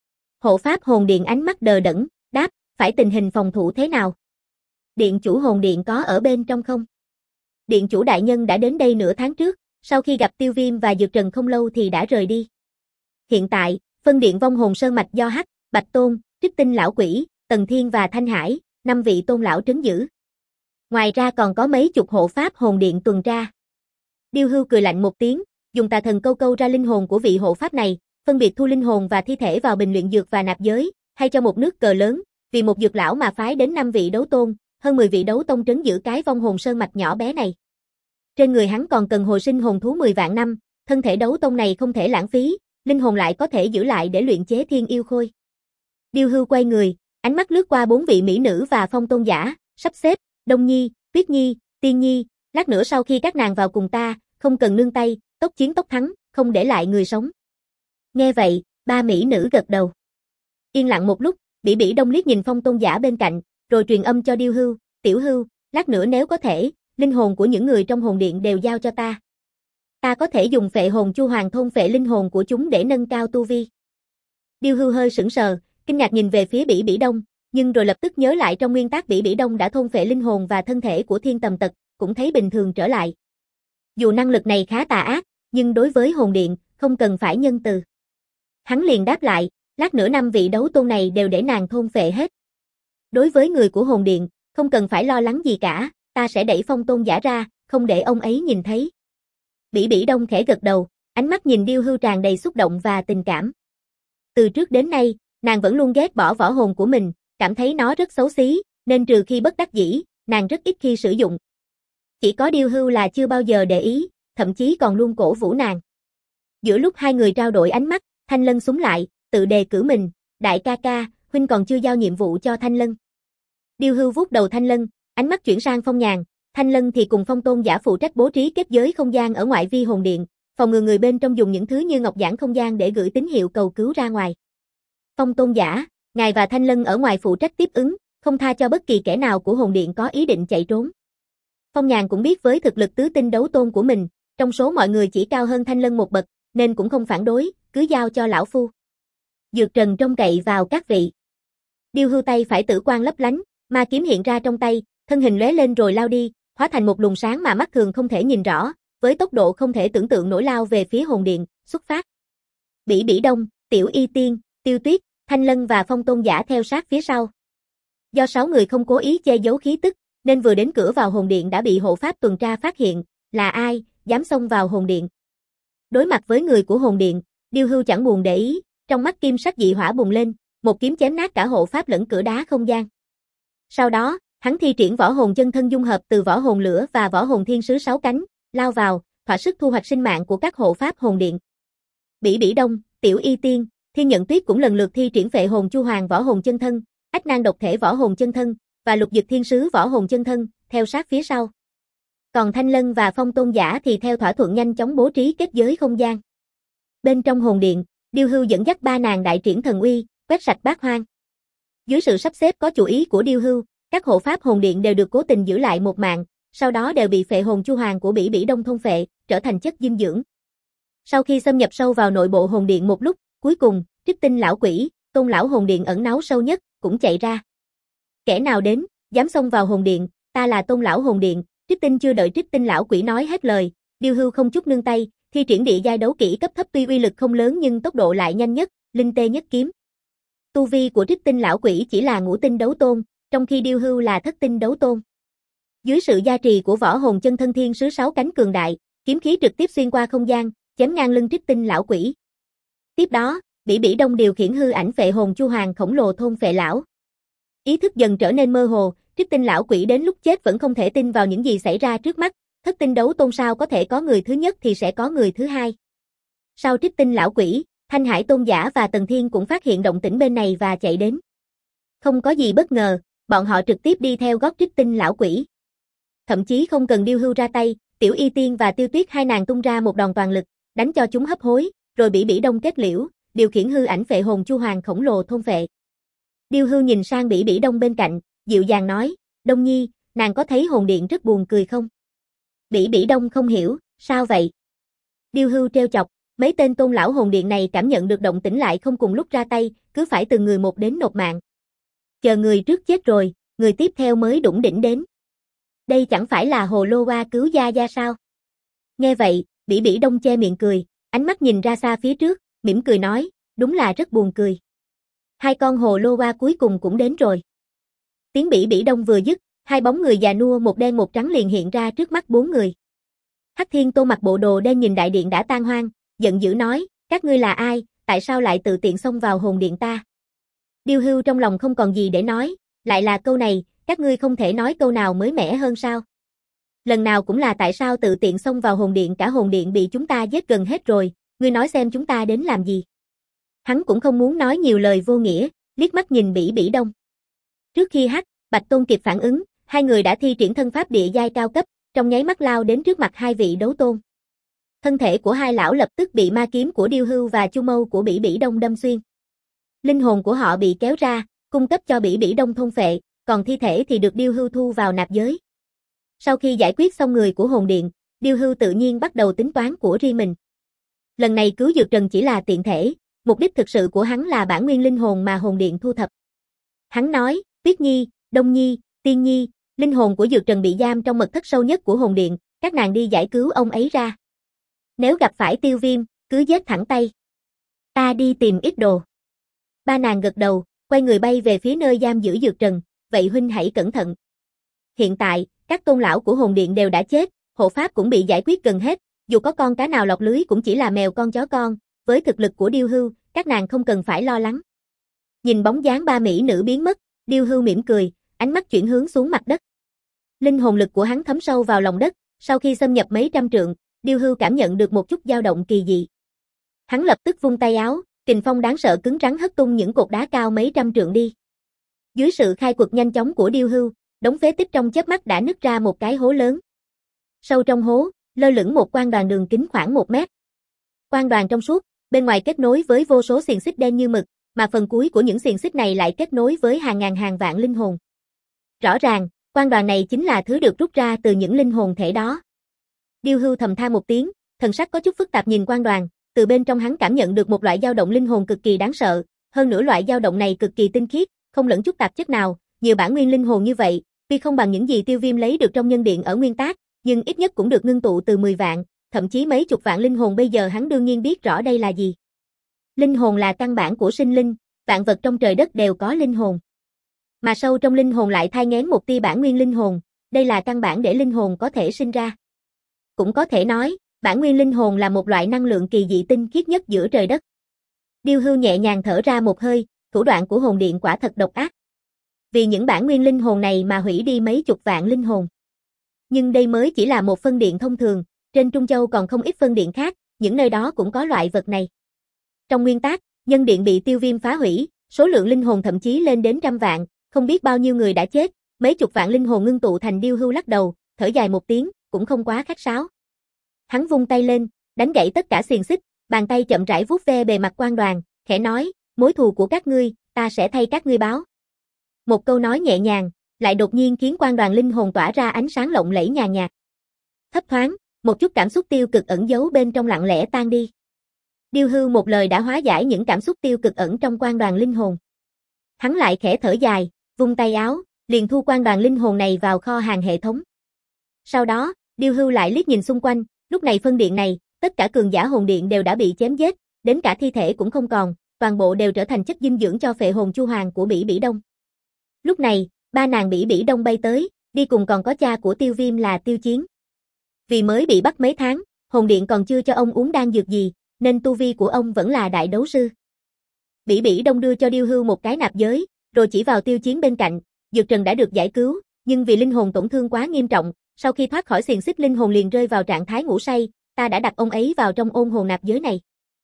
Hộ pháp hồn điện ánh mắt đờ đẫn, đáp, phải tình hình phòng thủ thế nào? Điện chủ hồn điện có ở bên trong không? Điện chủ đại nhân đã đến đây nửa tháng trước, sau khi gặp Tiêu Viêm và Dược Trần không lâu thì đã rời đi. Hiện tại, phân điện vong hồn sơn mạch do Hắc, Bạch Tôn, Trích Tinh lão quỷ, Tần Thiên và Thanh Hải, năm vị tôn lão trấn giữ. Ngoài ra còn có mấy chục hộ pháp hồn điện tuần tra. Điêu Hưu cười lạnh một tiếng, dùng tà thần câu câu ra linh hồn của vị hộ pháp này, phân biệt thu linh hồn và thi thể vào bình luyện dược và nạp giới, hay cho một nước cờ lớn, vì một dược lão mà phái đến năm vị đấu tôn, hơn mười vị đấu tông trấn giữ cái vong hồn sơn mạch nhỏ bé này. Trên người hắn còn cần hồi sinh hồn thú mười vạn năm, thân thể đấu tông này không thể lãng phí, linh hồn lại có thể giữ lại để luyện chế thiên yêu khôi. Điêu Hưu quay người, ánh mắt lướt qua bốn vị mỹ nữ và Phong Tôn giả, sắp xếp, Đông Nhi, Tuyết Nhi, Tiên Nhi, lát nữa sau khi các nàng vào cùng ta, không cần nương tay, tốc chiến tốc thắng, không để lại người sống. Nghe vậy, ba mỹ nữ gật đầu. Yên lặng một lúc, Bỉ Bỉ Đông liếc nhìn Phong Tôn giả bên cạnh, rồi truyền âm cho Điêu Hưu, Tiểu Hưu, lát nữa nếu có thể, linh hồn của những người trong hồn điện đều giao cho ta. Ta có thể dùng phệ hồn chu hoàng thôn phệ linh hồn của chúng để nâng cao tu vi. Điêu Hưu hơi sững sờ, kinh ngạc nhìn về phía Bỉ Bỉ Đông, nhưng rồi lập tức nhớ lại trong nguyên tắc Bỉ Bỉ Đông đã thôn phệ linh hồn và thân thể của Thiên Tầm Tật, cũng thấy bình thường trở lại. Dù năng lực này khá tà ác, nhưng đối với hồn điện, không cần phải nhân từ. Hắn liền đáp lại, lát nữa năm vị đấu tôn này đều để nàng thôn phệ hết. Đối với người của hồn điện, không cần phải lo lắng gì cả, ta sẽ đẩy Phong Tôn giả ra, không để ông ấy nhìn thấy. Bỉ Bỉ Đông khẽ gật đầu, ánh mắt nhìn Điêu Hưu tràn đầy xúc động và tình cảm. Từ trước đến nay, nàng vẫn luôn ghét bỏ võ hồn của mình, cảm thấy nó rất xấu xí, nên trừ khi bất đắc dĩ, nàng rất ít khi sử dụng. Chỉ có Điêu Hưu là chưa bao giờ để ý, thậm chí còn luôn cổ vũ nàng. Giữa lúc hai người trao đổi ánh mắt, Thanh Lân súng lại, tự đề cử mình, đại ca ca, huynh còn chưa giao nhiệm vụ cho Thanh Lân. Điêu Hưu vuốt đầu Thanh Lân, ánh mắt chuyển sang Phong Nhàn, Thanh Lân thì cùng Phong Tôn Giả phụ trách bố trí kết giới không gian ở ngoại vi hồn điện, phòng ngừa người bên trong dùng những thứ như ngọc giản không gian để gửi tín hiệu cầu cứu ra ngoài. Phong Tôn Giả, ngài và Thanh Lân ở ngoài phụ trách tiếp ứng, không tha cho bất kỳ kẻ nào của hồn điện có ý định chạy trốn. Phong Nhàn cũng biết với thực lực tứ tinh đấu tôn của mình, trong số mọi người chỉ cao hơn Thanh Lân một bậc, nên cũng không phản đối, cứ giao cho lão phu. Dược Trần trông cậy vào các vị. Điêu Hưu tay phải tử quang lấp lánh, ma kiếm hiện ra trong tay, thân hình lóe lên rồi lao đi, hóa thành một luồng sáng mà mắt thường không thể nhìn rõ, với tốc độ không thể tưởng tượng nổi lao về phía hồn điện, xuất phát. Bỉ Bỉ Đông, Tiểu Y Tiên, Tiêu Tuyết, Thanh Lân và Phong Tôn Giả theo sát phía sau. Do sáu người không cố ý che giấu khí tức, nên vừa đến cửa vào hồn điện đã bị hộ pháp tuần tra phát hiện, là ai, dám xông vào hồn điện. Đối mặt với người của hồn điện, Điêu Hưu chẳng buồn để ý, trong mắt kim sắc dị hỏa bùng lên, một kiếm chém nát cả hộ pháp lẫn cửa đá không gian. Sau đó, hắn thi triển võ hồn chân thân dung hợp từ võ hồn lửa và võ hồn thiên sứ sáu cánh, lao vào, thỏa sức thu hoạch sinh mạng của các hộ pháp hồn điện. Bỉ Bỉ Đông, Tiểu Y Tiên, Thiên Nhận Tuyết cũng lần lượt thi triển phệ hồn chu hoàng võ hồn chân thân, ách nan độc thể võ hồn chân thân và lục dực thiên sứ võ hồn chân thân, theo sát phía sau. Còn Thanh Lân và Phong Tôn Giả thì theo thỏa thuận nhanh chóng bố trí kết giới không gian. Bên trong hồn điện, Điêu Hưu dẫn dắt ba nàng đại triển thần uy, quét sạch bát hoang. Dưới sự sắp xếp có chủ ý của Điêu Hưu, các hộ pháp hồn điện đều được cố tình giữ lại một mạng, sau đó đều bị phệ hồn chu hoàng của Bỉ Bỉ Đông thôn phệ, trở thành chất dinh dưỡng. Sau khi xâm nhập sâu vào nội bộ hồn điện một lúc, cuối cùng, Trích Tinh lão quỷ, Tôn lão hồn điện ẩn náu sâu nhất, cũng chạy ra. Kẻ nào đến, dám xông vào hồn điện, ta là Tôn lão hồn điện. Trích Tinh chưa đợi Trích Tinh lão quỷ nói hết lời, Điêu Hưu không chút nương tay, thi triển địa giai đấu kỹ cấp thấp tuy uy lực không lớn nhưng tốc độ lại nhanh nhất, linh tê nhất kiếm. Tu vi của Trích Tinh lão quỷ chỉ là ngũ tinh đấu tôn, trong khi Điêu Hưu là thất tinh đấu tôn. Dưới sự gia trì của võ hồn chân thân thiên sứ sáu cánh cường đại, kiếm khí trực tiếp xuyên qua không gian, chém ngang lưng Trích Tinh lão quỷ. Tiếp đó, Bỉ Bỉ Đông điều khiển hư ảnh phệ hồn chu hoàng khổng lồ thôn phệ lão. Ý thức dần trở nên mơ hồ, Trích Tinh lão quỷ đến lúc chết vẫn không thể tin vào những gì xảy ra trước mắt, thất tinh đấu tôn sao có thể có người thứ nhất thì sẽ có người thứ hai. Sau Trích Tinh lão quỷ, Thanh Hải Tôn Giả và Tần Thiên cũng phát hiện động tĩnh bên này và chạy đến. Không có gì bất ngờ, bọn họ trực tiếp đi theo gót Trích Tinh lão quỷ. Thậm chí không cần Điêu Hưu ra tay, Tiểu Y Tiên và Tiêu Tuyết hai nàng tung ra một đòn toàn lực, đánh cho chúng hấp hối, rồi Bỉ Bỉ Đông kết liễu, điều khiển hư ảnh phệ hồn chu hoàng khổng lồ thôn phệ. Điêu Hưu nhìn sang Bỉ Bỉ Đông bên cạnh, dịu dàng nói, Đông Nhi, nàng có thấy hồn điện rất buồn cười không? Bỉ Bỉ Đông không hiểu, sao vậy? Điêu Hưu trêu chọc, mấy tên tôn lão hồn điện này cảm nhận được động tĩnh lại không cùng lúc ra tay, cứ phải từng người một đến nộp mạng. Chờ người trước chết rồi, người tiếp theo mới đủng đỉnh đến. Đây chẳng phải là hồ lô hoa cứu gia gia sao? Nghe vậy, Bỉ Bỉ Đông che miệng cười, ánh mắt nhìn ra xa phía trước, mỉm cười nói, đúng là rất buồn cười. Hai con hồ lô hoa cuối cùng cũng đến rồi. Tiếng Bỉ Bỉ Đông vừa dứt, hai bóng người già nua một đen một trắng liền hiện ra trước mắt bốn người. Hắc Thiên Tôn mặc bộ đồ đen nhìn đại điện đã tan hoang, giận dữ nói, các ngươi là ai, tại sao lại tự tiện xông vào hồn điện ta? Điêu Hưu trong lòng không còn gì để nói, lại là câu này, các ngươi không thể nói câu nào mới mẻ hơn sao? Lần nào cũng là tại sao tự tiện xông vào hồn điện, cả hồn điện bị chúng ta giết gần hết rồi, ngươi nói xem chúng ta đến làm gì? Hắn cũng không muốn nói nhiều lời vô nghĩa, liếc mắt nhìn Bỉ Bỉ Đông. Trước khi Hắc, Bạch Tôn kịp phản ứng, hai người đã thi triển thân pháp địa giai cao cấp, trong nháy mắt lao đến trước mặt hai vị đấu tôn. Thân thể của hai lão lập tức bị ma kiếm của Điêu Hưu và chu mâu của Bỉ Bỉ Đông đâm xuyên. Linh hồn của họ bị kéo ra, cung cấp cho Bỉ Bỉ Đông thôn phệ, còn thi thể thì được Điêu Hưu thu vào nạp giới. Sau khi giải quyết xong người của hồn điện, Điêu Hưu tự nhiên bắt đầu tính toán của riêng mình. Lần này cứu Dược Trần chỉ là tiện thể, mục đích thực sự của hắn là bản nguyên linh hồn mà hồn điện thu thập. Hắn nói, Tuyết Nhi, Đông Nhi, Tiên Nhi, linh hồn của Dược Trần bị giam trong mật thất sâu nhất của hồn điện, các nàng đi giải cứu ông ấy ra. Nếu gặp phải Tiêu Viêm, cứ giết thẳng tay. Ta đi tìm ít đồ. Ba nàng gật đầu, quay người bay về phía nơi giam giữ Dược Trần, vậy huynh hãy cẩn thận. Hiện tại, các tôn lão của hồn điện đều đã chết, hộ pháp cũng bị giải quyết gần hết, dù có con cá nào lọt lưới cũng chỉ là mèo con chó con, với thực lực của Điêu Hưu, các nàng không cần phải lo lắng. Nhìn bóng dáng ba mỹ nữ biến mất, Điêu Hưu mỉm cười, ánh mắt chuyển hướng xuống mặt đất. Linh hồn lực của hắn thấm sâu vào lòng đất, sau khi xâm nhập mấy trăm trượng, Điêu Hưu cảm nhận được một chút dao động kỳ dị. Hắn lập tức vung tay áo, kình phong đáng sợ cứng rắn hất tung những cột đá cao mấy trăm trượng đi. Dưới sự khai quật nhanh chóng của Điêu Hưu, đống phế tích trong chớp mắt đã nứt ra một cái hố lớn. Sâu trong hố, lơ lửng một quan đoàn đường kính khoảng một mét. Quan đoàn trong suốt, bên ngoài kết nối với vô số xiềng xích đen như mực, mà phần cuối của những xiềng xích này lại kết nối với hàng ngàn hàng vạn linh hồn. Rõ ràng, quan đoàn này chính là thứ được rút ra từ những linh hồn thể đó. Điêu Hưu thầm than một tiếng, thần sắc có chút phức tạp nhìn quan đoàn, từ bên trong hắn cảm nhận được một loại dao động linh hồn cực kỳ đáng sợ, hơn nữa loại dao động này cực kỳ tinh khiết, không lẫn chút tạp chất nào, nhiều bản nguyên linh hồn như vậy, tuy không bằng những gì Tiêu Viêm lấy được trong nhân điện ở Nguyên Tác, nhưng ít nhất cũng được ngưng tụ từ mười vạn, thậm chí mấy chục vạn linh hồn, bây giờ hắn đương nhiên biết rõ đây là gì. Linh hồn là căn bản của sinh linh, vạn vật trong trời đất đều có linh hồn. Mà sâu trong linh hồn lại thai nghén một tia bản nguyên linh hồn, đây là căn bản để linh hồn có thể sinh ra. Cũng có thể nói, bản nguyên linh hồn là một loại năng lượng kỳ dị tinh khiết nhất giữa trời đất. Điêu Hưu nhẹ nhàng thở ra một hơi, thủ đoạn của hồn điện quả thật độc ác. Vì những bản nguyên linh hồn này mà hủy đi mấy chục vạn linh hồn. Nhưng đây mới chỉ là một phân điện thông thường, trên Trung Châu còn không ít phân điện khác, những nơi đó cũng có loại vật này. Trong Nguyên Tác, nhân điện bị Tiêu Viêm phá hủy, số lượng linh hồn thậm chí lên đến trăm vạn, không biết bao nhiêu người đã chết, mấy chục vạn linh hồn ngưng tụ thành. Điêu Hưu lắc đầu, thở dài một tiếng, cũng không quá khách sáo. Hắn vung tay lên, đánh gãy tất cả xiềng xích, bàn tay chậm rãi vuốt ve bề mặt quan đoàn, khẽ nói, mối thù của các ngươi, ta sẽ thay các ngươi báo. Một câu nói nhẹ nhàng, lại đột nhiên khiến quan đoàn linh hồn tỏa ra ánh sáng lộng lẫy nhàn nhạt. Thấp thoáng, một chút cảm xúc tiêu cực ẩn giấu bên trong lặng lẽ tan đi. Điêu Hưu một lời đã hóa giải những cảm xúc tiêu cực ẩn trong quan đoàn linh hồn. Hắn lại khẽ thở dài, vung tay áo, liền thu quan đoàn linh hồn này vào kho hàng hệ thống. Sau đó, Điêu Hưu lại liếc nhìn xung quanh, lúc này phân điện này, tất cả cường giả hồn điện đều đã bị chém giết, đến cả thi thể cũng không còn, toàn bộ đều trở thành chất dinh dưỡng cho phệ hồn chu hoàng của Bỉ Bỉ Đông. Lúc này, ba nàng Bỉ Bỉ Đông bay tới, đi cùng còn có cha của Tiêu Viêm là Tiêu Chiến. Vì mới bị bắt mấy tháng, hồn điện còn chưa cho ông uống đan dược gì, nên tu vi của ông vẫn là đại đấu sư. Bỉ Bỉ Đông đưa cho Điêu Hưu một cái nạp giới, rồi chỉ vào Tiêu Chiến bên cạnh, dược trần đã được giải cứu, nhưng vì linh hồn tổn thương quá nghiêm trọng, sau khi thoát khỏi xiềng xích linh hồn liền rơi vào trạng thái ngủ say, ta đã đặt ông ấy vào trong ôn hồn nạp giới này.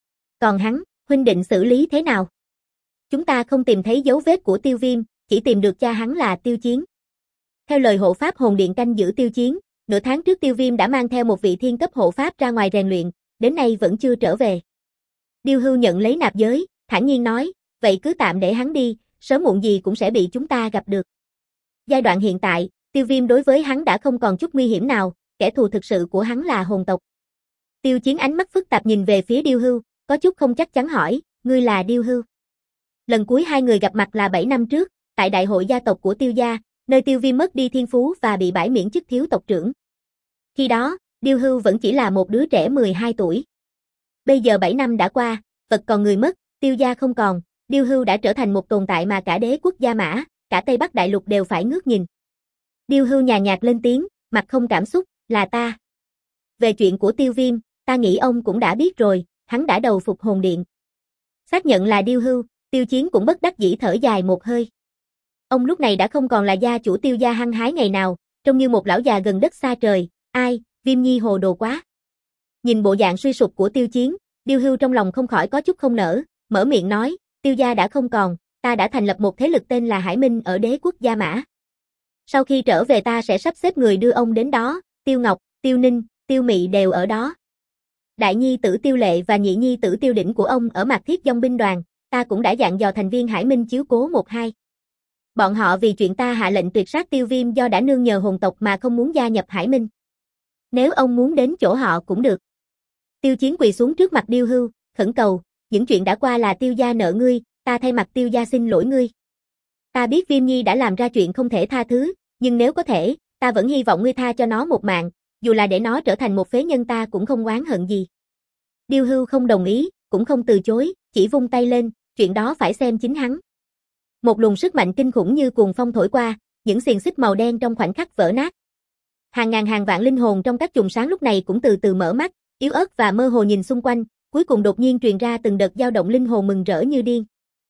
Còn hắn, huynh định xử lý thế nào? Chúng ta không tìm thấy dấu vết của Tiêu Viêm, chỉ tìm được cha hắn là Tiêu Chiến. Theo lời hộ pháp hồn điện canh giữ Tiêu Chiến, nửa tháng trước Tiêu Viêm đã mang theo một vị thiên cấp hộ pháp ra ngoài rèn luyện, đến nay vẫn chưa trở về. Điêu Hưu nhận lấy nạp giới, thản nhiên nói, vậy cứ tạm để hắn đi, sớm muộn gì cũng sẽ bị chúng ta gặp được. Giai đoạn hiện tại, Tiêu Viêm đối với hắn đã không còn chút nguy hiểm nào, kẻ thù thực sự của hắn là hồn tộc. Tiêu Chiến ánh mắt phức tạp nhìn về phía Điêu Hưu, có chút không chắc chắn hỏi, ngươi là Điêu Hưu? Lần cuối hai người gặp mặt là bảy năm trước, tại đại hội gia tộc của Tiêu gia, nơi Tiêu Viêm mất đi thiên phú và bị bãi miễn chức thiếu tộc trưởng. Khi đó, Điêu Hưu vẫn chỉ là một đứa trẻ mười hai tuổi. Bây giờ bảy năm đã qua, vật còn người mất, Tiêu gia không còn, Điêu Hưu đã trở thành một tồn tại mà cả đế quốc Gia Mã, cả Tây Bắc Đại Lục đều phải ngước nhìn. Điêu Hưu nhàn nhạt lên tiếng, mặt không cảm xúc, là ta. Về chuyện của Tiêu Viêm, ta nghĩ ông cũng đã biết rồi, hắn đã đầu phục hồn điện. Xác nhận là Điêu Hưu, Tiêu Chiến cũng bất đắc dĩ thở dài một hơi. Ông lúc này đã không còn là gia chủ Tiêu gia hăng hái ngày nào, trông như một lão già gần đất xa trời, ai, Viêm Nhi hồ đồ quá. Nhìn bộ dạng suy sụp của Tiêu Chiến, Điêu Hưu trong lòng không khỏi có chút không nỡ, mở miệng nói, Tiêu gia đã không còn, ta đã thành lập một thế lực tên là Hải Minh ở đế quốc Gia Mã. Sau khi trở về ta sẽ sắp xếp người đưa ông đến đó, Tiêu Ngọc, Tiêu Ninh, Tiêu Mị đều ở đó. Đại nhi tử Tiêu Lệ và nhị nhi tử Tiêu Đỉnh của ông ở Mạc Thiết Dòng binh đoàn, ta cũng đã dặn dò thành viên Hải Minh chiếu cố một hai. Bọn họ vì chuyện ta hạ lệnh tuyệt sát Tiêu Viêm do đã nương nhờ hồn tộc mà không muốn gia nhập Hải Minh. Nếu ông muốn đến chỗ họ cũng được. Tiêu Chiến quỳ xuống trước mặt Điêu Hưu, khẩn cầu, những chuyện đã qua là Tiêu gia nợ ngươi, ta thay mặt Tiêu gia xin lỗi ngươi. Ta biết Viêm Nhi đã làm ra chuyện không thể tha thứ, nhưng nếu có thể, ta vẫn hy vọng ngươi tha cho nó một mạng, dù là để nó trở thành một phế nhân ta cũng không oán hận gì. Điêu Hưu không đồng ý, cũng không từ chối, chỉ vung tay lên, chuyện đó phải xem chính hắn. Một luồng sức mạnh kinh khủng như cuồng phong thổi qua, những xiềng xích màu đen trong khoảnh khắc vỡ nát. Hàng ngàn hàng vạn linh hồn trong các chùm sáng lúc này cũng từ từ mở mắt, yếu ớt và mơ hồ nhìn xung quanh, cuối cùng đột nhiên truyền ra từng đợt dao động linh hồn mừng rỡ như điên.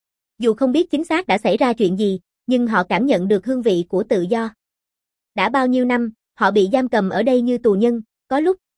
Dù không biết chính xác đã xảy ra chuyện gì, nhưng họ cảm nhận được hương vị của tự do. Đã bao nhiêu năm, họ bị giam cầm ở đây như tù nhân, có lúc,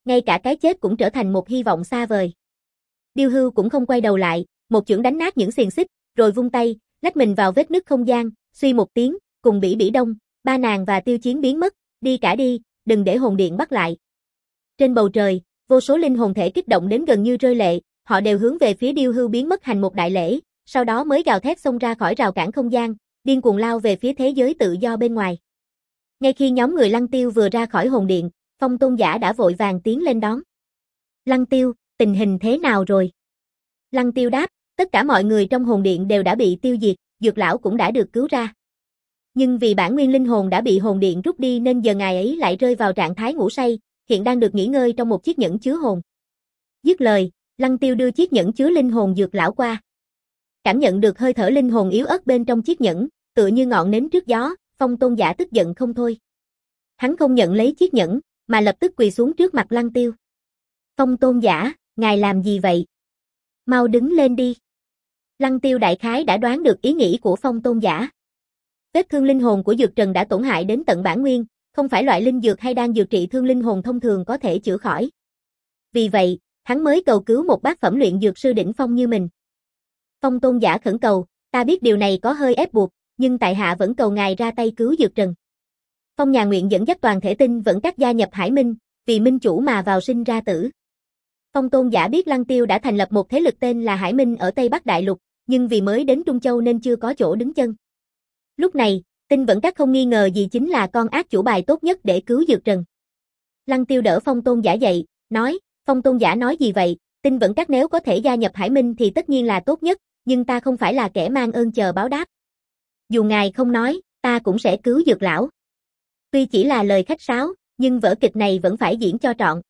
ngay cả cái chết cũng trở thành một hy vọng xa vời. Điêu Hưu cũng không quay đầu lại, một chưởng đánh nát những xiềng xích, rồi vung tay, lách mình vào vết nứt không gian, suy một tiếng, cùng Bỉ Bỉ Đông, Ba Nàng và Tiêu Chiến biến mất, đi cả đi, đừng để hồn điện bắt lại. Trên bầu trời, vô số linh hồn thể kích động đến gần như rơi lệ, họ đều hướng về phía Điêu Hưu biến mất hành một đại lễ, sau đó mới gào thét xông ra khỏi rào cản không gian, điên cuồng lao về phía thế giới tự do bên ngoài. Ngay khi nhóm người Lăng Tiêu vừa ra khỏi hồn điện, Phong Tôn Giả đã vội vàng tiến lên đón. Lăng Tiêu, tình hình thế nào rồi? Lăng Tiêu đáp, tất cả mọi người trong hồn điện đều đã bị tiêu diệt, Dược lão cũng đã được cứu ra. Nhưng vì bản nguyên linh hồn đã bị hồn điện rút đi nên giờ ngài ấy lại rơi vào trạng thái ngủ say, hiện đang được nghỉ ngơi trong một chiếc nhẫn chứa hồn. Dứt lời, Lăng Tiêu đưa chiếc nhẫn chứa linh hồn Dược lão qua. Cảm nhận được hơi thở linh hồn yếu ớt bên trong chiếc nhẫn, tựa như ngọn nến trước gió, Phong Tôn Giả tức giận không thôi. Hắn không nhận lấy chiếc nhẫn, mà lập tức quỳ xuống trước mặt Lăng Tiêu. Phong Tôn Giả, ngài làm gì vậy? Mau đứng lên đi. Lăng Tiêu đại khái đã đoán được ý nghĩ của Phong Tôn Giả. Vết thương linh hồn của Dược Trần đã tổn hại đến tận bản nguyên, không phải loại linh dược hay đan dược trị thương linh hồn thông thường có thể chữa khỏi. Vì vậy, hắn mới cầu cứu một bác phẩm luyện dược sư đỉnh phong như mình. Phong Tôn Giả khẩn cầu, ta biết điều này có hơi ép buộc, nhưng tại hạ vẫn cầu ngài ra tay cứu Dược Trần. Phong Nhà nguyện dẫn dắt toàn thể tinh vẫn các gia nhập Hải Minh, vì minh chủ mà vào sinh ra tử. Phong Tôn Giả biết Lăng Tiêu đã thành lập một thế lực tên là Hải Minh ở Tây Bắc Đại Lục, nhưng vì mới đến Trung Châu nên chưa có chỗ đứng chân. Lúc này, tinh vẫn các không nghi ngờ gì chính là con ác chủ bài tốt nhất để cứu Dược Trần. Lăng Tiêu đỡ Phong Tôn Giả dậy, nói, Phong Tôn Giả nói gì vậy, tinh vẫn các nếu có thể gia nhập Hải Minh thì tất nhiên là tốt nhất, nhưng ta không phải là kẻ mang ơn chờ báo đáp. Dù ngài không nói, ta cũng sẽ cứu Dược lão. Tuy chỉ là lời khách sáo, nhưng vở kịch này vẫn phải diễn cho trọn.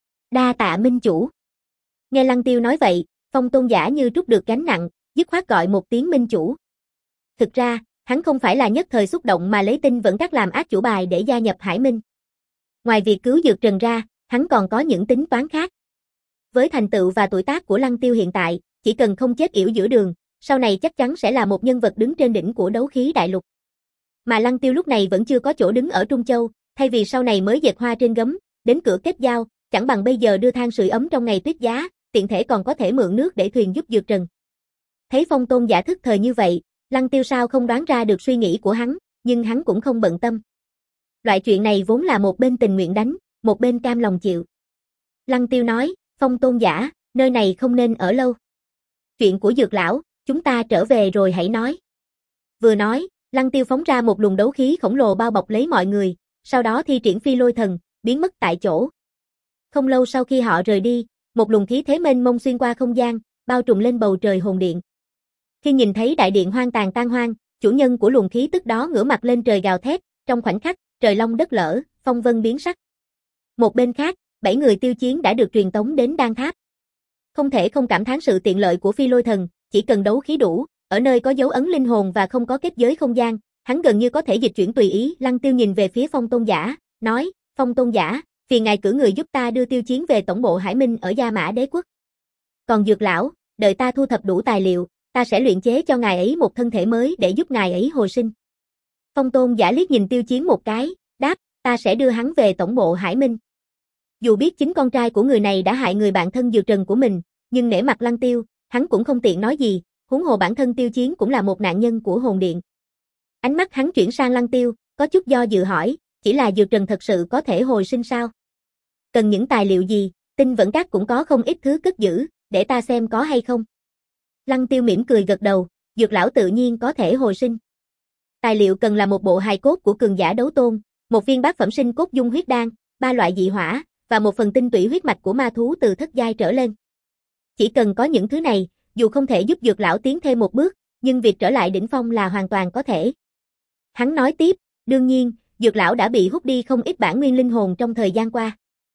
Đa tạ minh chủ. Nghe Lăng Tiêu nói vậy, Phong Tôn Giả như trút được gánh nặng, dứt khoát gọi một tiếng minh chủ. Thực ra, hắn không phải là nhất thời xúc động mà lấy tinh vẫn các làm ác chủ bài để gia nhập Hải Minh. Ngoài việc cứu Dược Trần ra, hắn còn có những tính toán khác. Với thành tựu và tuổi tác của Lăng Tiêu hiện tại, chỉ cần không chết yểu giữa đường, sau này chắc chắn sẽ là một nhân vật đứng trên đỉnh của đấu khí đại lục. Mà Lăng Tiêu lúc này vẫn chưa có chỗ đứng ở Trung Châu, thay vì sau này mới dệt hoa trên gấm, đến cửa kết giao, chẳng bằng bây giờ đưa than sưởi ấm trong ngày tuyết giá, tiện thể còn có thể mượn nước để thuyền giúp Dược Trần. Thấy Phong Tôn Giả thức thời như vậy, Lăng Tiêu sao không đoán ra được suy nghĩ của hắn, nhưng hắn cũng không bận tâm. Loại chuyện này vốn là một bên tình nguyện đánh, một bên cam lòng chịu. Lăng Tiêu nói, Phong Tôn Giả, nơi này không nên ở lâu. Chuyện của Dược lão, chúng ta trở về rồi hãy nói. Vừa nói, Lăng Tiêu phóng ra một luồng đấu khí khổng lồ bao bọc lấy mọi người, sau đó thi triển phi lôi thần, biến mất tại chỗ. Không lâu sau khi họ rời đi, một luồng khí thế mênh mông xuyên qua không gian, bao trùm lên bầu trời hồn điện. Khi nhìn thấy đại điện hoang tàn tan hoang, chủ nhân của luồng khí tức đó ngửa mặt lên trời gào thét, trong khoảnh khắc, trời long đất lở, phong vân biến sắc. Một bên khác, bảy người tiêu chiến đã được truyền tống đến Đan Tháp. Không thể không cảm thán sự tiện lợi của phi lôi thần, chỉ cần đấu khí đủ, ở nơi có dấu ấn linh hồn và không có kết giới không gian, hắn gần như có thể dịch chuyển tùy ý. Lăng Tiêu nhìn về phía Phong Tôn Giả, nói, Phong Tôn Giả, phiền ngài cử người giúp ta đưa tiêu chiến về tổng bộ Hải Minh ở Gia Mã Đế Quốc. Còn Dược lão, đợi ta thu thập đủ tài liệu, ta sẽ luyện chế cho ngài ấy một thân thể mới để giúp ngài ấy hồi sinh. Phong Tôn Giả liếc nhìn tiêu chiến một cái, đáp, ta sẽ đưa hắn về tổng bộ Hải Minh. Dù biết chính con trai của người này đã hại người bạn thân Dược Trần của mình, nhưng nể mặt Lăng Tiêu, hắn cũng không tiện nói gì, huống hồ bản thân tiêu chiến cũng là một nạn nhân của hồn điện. Ánh mắt hắn chuyển sang Lăng Tiêu, có chút do dự hỏi, chỉ là Dược Trần thật sự có thể hồi sinh sao? Cần những tài liệu gì, tinh vẫn các cũng có không ít thứ cất giữ, để ta xem có hay không. Lăng Tiêu mỉm cười gật đầu, Dược lão tự nhiên có thể hồi sinh. Tài liệu cần là một bộ hài cốt của cường giả đấu tôn, một viên bát phẩm sinh cốt dung huyết đan, ba loại dị hỏa, và một phần tinh tủy huyết mạch của ma thú từ thất giai trở lên. Chỉ cần có những thứ này, dù không thể giúp Dược lão tiến thêm một bước, nhưng việc trở lại đỉnh phong là hoàn toàn có thể. Hắn nói tiếp, đương nhiên, Dược lão đã bị hút đi không ít bản nguyên linh hồn trong thời gian qua.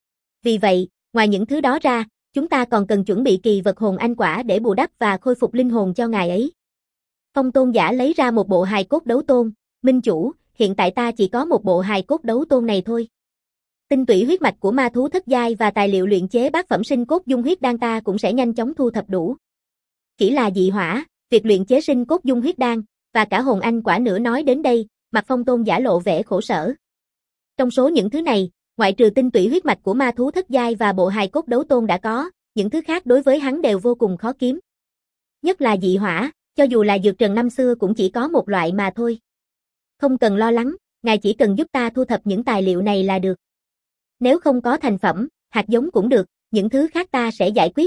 Vì vậy, ngoài những thứ đó ra, chúng ta còn cần chuẩn bị kỳ vật hồn anh quả để bù đắp và khôi phục linh hồn cho ngài ấy. Phong Tôn Giả lấy ra một bộ hài cốt đấu tôn, minh chủ, hiện tại ta chỉ có một bộ hài cốt đấu tôn này thôi. Tinh tủy huyết mạch của ma thú thất giai và tài liệu luyện chế bát phẩm sinh cốt dung huyết đan ta cũng sẽ nhanh chóng thu thập đủ. Chỉ là dị hỏa, việc luyện chế sinh cốt dung huyết đan, và cả hồn anh quả nữa nói đến đây, mặt Phong Tôn Giả lộ vẻ khổ sở. Trong số những thứ này, Ngoại trừ tinh tủy huyết mạch của ma thú thất giai và bộ hài cốt đấu tôn đã có, những thứ khác đối với hắn đều vô cùng khó kiếm. Nhất là dị hỏa, cho dù là dược trần năm xưa cũng chỉ có một loại mà thôi. Không cần lo lắng, ngài chỉ cần giúp ta thu thập những tài liệu này là được. Nếu không có thành phẩm, hạt giống cũng được, những thứ khác ta sẽ giải quyết.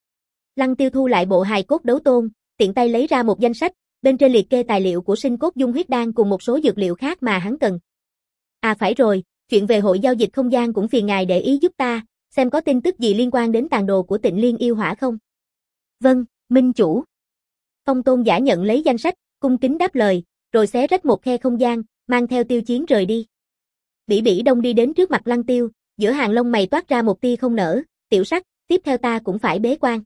Lăng Tiêu thu lại bộ hài cốt đấu tôn, tiện tay lấy ra một danh sách, bên trên liệt kê tài liệu của sinh cốt dung huyết đan cùng một số dược liệu khác mà hắn cần. À phải rồi, chuyện về hội giao dịch không gian cũng phiền ngài để ý giúp ta, xem có tin tức gì liên quan đến tàn đồ của Tịnh Liên yêu hỏa không? Vâng, minh chủ. Phong Tôn giả nhận lấy danh sách, cung kính đáp lời, rồi xé rách một khe không gian, mang theo Tiêu Chiến rời đi. Bỉ Bỉ Đông đi đến trước mặt Lăng Tiêu, giữa hàng lông mày toát ra một tia không nở, tiểu sắc, tiếp theo ta cũng phải bế quan.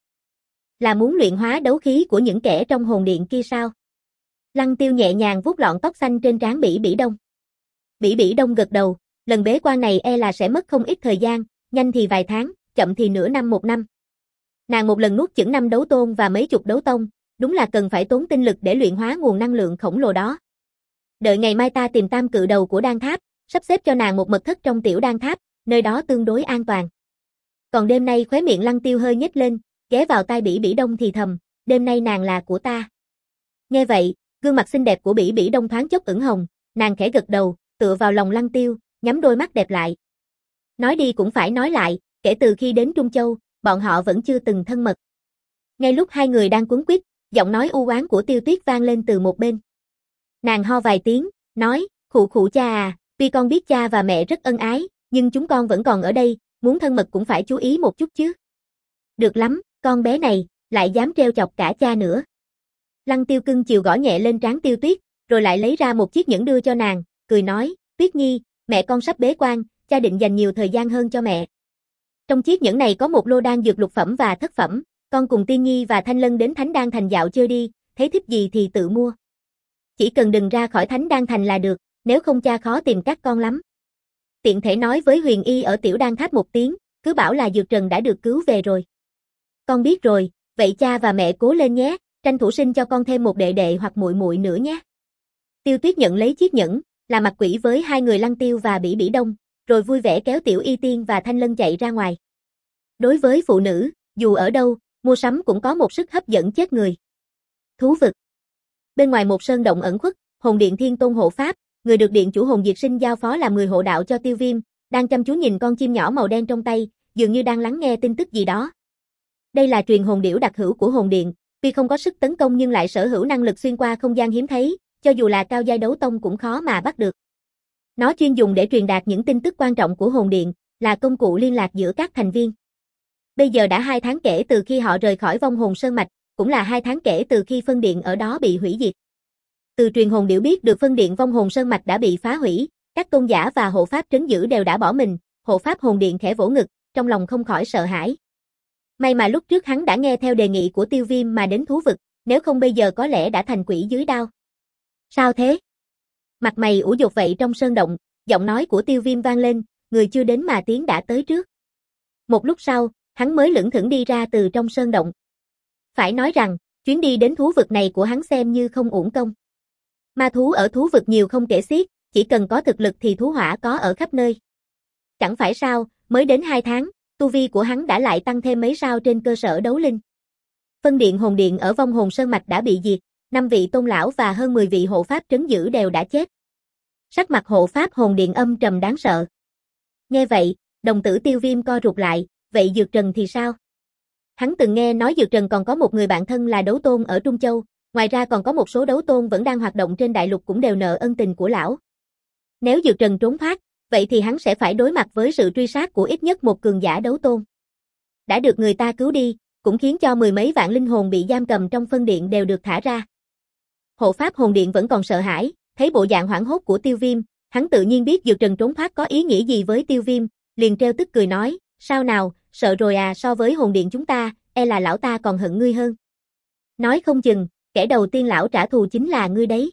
Là muốn luyện hóa đấu khí của những kẻ trong hồn điện kia sao? Lăng Tiêu nhẹ nhàng vuốt lọn tóc xanh trên trán Bỉ Bỉ Đông. Bỉ Bỉ Đông gật đầu, lần bế quan này e là sẽ mất không ít thời gian, nhanh thì vài tháng, chậm thì nửa năm một năm. Nàng một lần nuốt chửng năm đấu tôn và mấy chục đấu tông, đúng là cần phải tốn tinh lực để luyện hóa nguồn năng lượng khổng lồ đó. Đợi ngày mai ta tìm tam cự đầu của đan tháp, sắp xếp cho nàng một mật thất trong tiểu đan tháp, nơi đó tương đối an toàn. Còn đêm nay khóe miệng Lăng Tiêu hơi nhếch lên, ghé vào tai Bỉ Bỉ Đông thì thầm, đêm nay nàng là của ta. Nghe vậy, gương mặt xinh đẹp của Bỉ Bỉ Đông thoáng chốc ửng hồng, nàng khẽ gật đầu, tựa vào lòng Lăng Tiêu, nhắm đôi mắt đẹp lại. Nói đi cũng phải nói lại, kể từ khi đến Trung Châu, bọn họ vẫn chưa từng thân mật. Ngay lúc hai người đang cuống quýt, giọng nói u oán của Tiêu Tuyết vang lên từ một bên. Nàng ho vài tiếng, nói, khụ khụ cha à, tuy con biết cha và mẹ rất ân ái, nhưng chúng con vẫn còn ở đây, muốn thân mật cũng phải chú ý một chút chứ. Được lắm, con bé này, lại dám trêu chọc cả cha nữa. Lăng Tiêu cưng chiều gõ nhẹ lên trán Tiêu Tuyết, rồi lại lấy ra một chiếc nhẫn đưa cho nàng, cười nói, Tuyết Nhi, mẹ con sắp bế quan, cha định dành nhiều thời gian hơn cho mẹ. Trong chiếc nhẫn này có một lô đan dược lục phẩm và thất phẩm, con cùng Tiên Nhi và Thanh Lân đến Thánh Đan Thành dạo chơi đi, thấy thích gì thì tự mua. Chỉ cần đừng ra khỏi Thánh Đan Thành là được, nếu không cha khó tìm các con lắm. Tiện thể nói với Huyền Y ở tiểu đan tháp một tiếng, cứ bảo là Dược Trần đã được cứu về rồi. Con biết rồi, vậy cha và mẹ cố lên nhé, tranh thủ sinh cho con thêm một đệ đệ hoặc muội muội nữa nhé. Tiêu Tuyết nhận lấy chiếc nhẫn, là mặt quỷ với hai người Lăng Tiêu và Bỉ Bỉ Đông, rồi vui vẻ kéo Tiểu Y Tiên và Thanh Lân chạy ra ngoài. Đối với phụ nữ, dù ở đâu, mua sắm cũng có một sức hấp dẫn chết người. Thú vực. Bên ngoài một sơn động ẩn khuất, hồn điện Thiên Tôn hộ pháp, người được điện chủ Hồn Diệt Sinh giao phó làm người hộ đạo cho Tiêu Viêm, đang chăm chú nhìn con chim nhỏ màu đen trong tay, dường như đang lắng nghe tin tức gì đó. Đây là truyền hồn điểu đặc hữu của hồn điện, tuy không có sức tấn công nhưng lại sở hữu năng lực xuyên qua không gian hiếm thấy, cho dù là cao giai đấu tông cũng khó mà bắt được. Nó chuyên dùng để truyền đạt những tin tức quan trọng của hồn điện, là công cụ liên lạc giữa các thành viên. Bây giờ đã hai tháng kể từ khi họ rời khỏi vong hồn sơn mạch, cũng là hai tháng kể từ khi phân điện ở đó bị hủy diệt. Từ truyền hồn điểu biết được phân điện vong hồn sơn mạch đã bị phá hủy, các tôn giả và hộ pháp trấn giữ đều đã bỏ mình, hộ pháp hồn điện khẽ vỗ ngực, trong lòng không khỏi sợ hãi. May mà lúc trước hắn đã nghe theo đề nghị của Tiêu Viêm mà đến thú vực, nếu không bây giờ có lẽ đã thành quỷ dưới đao. Sao thế? Mặt mày ủ dột vậy trong sơn động, giọng nói của Tiêu Viêm vang lên, người chưa đến mà tiếng đã tới trước. Một lúc sau, hắn mới lững thững đi ra từ trong sơn động. Phải nói rằng, chuyến đi đến thú vực này của hắn xem như không uổng công. Ma thú ở thú vực nhiều không kể xiết, chỉ cần có thực lực thì thú hỏa có ở khắp nơi. Chẳng phải sao, mới đến hai tháng, tu vi của hắn đã lại tăng thêm mấy sao trên cơ sở đấu linh. Phân điện hồn điện ở vong hồn sơn mạch đã bị diệt, năm vị tôn lão và hơn mười vị hộ pháp trấn giữ đều đã chết. Sắc mặt hộ pháp hồn điện âm trầm đáng sợ. Nghe vậy, đồng tử Tiêu Viêm co rụt lại, vậy Dược Trần thì sao? Hắn từng nghe nói Dược Trần còn có một người bạn thân là đấu tôn ở Trung Châu, ngoài ra còn có một số đấu tôn vẫn đang hoạt động trên đại lục cũng đều nợ ân tình của lão. Nếu Dược Trần trốn thoát, vậy thì hắn sẽ phải đối mặt với sự truy sát của ít nhất một cường giả đấu tôn. Đã được người ta cứu đi, cũng khiến cho mười mấy vạn linh hồn bị giam cầm trong phân điện đều được thả ra. Hộ pháp hồn điện vẫn còn sợ hãi, thấy bộ dạng hoảng hốt của Tiêu Viêm, hắn tự nhiên biết Dược Trần trốn thoát có ý nghĩa gì với Tiêu Viêm, liền trêu tức cười nói, sao nào, sợ rồi à, so với hồn điện chúng ta, e là lão ta còn hận ngươi hơn. Nói không chừng, kẻ đầu tiên lão trả thù chính là ngươi đấy.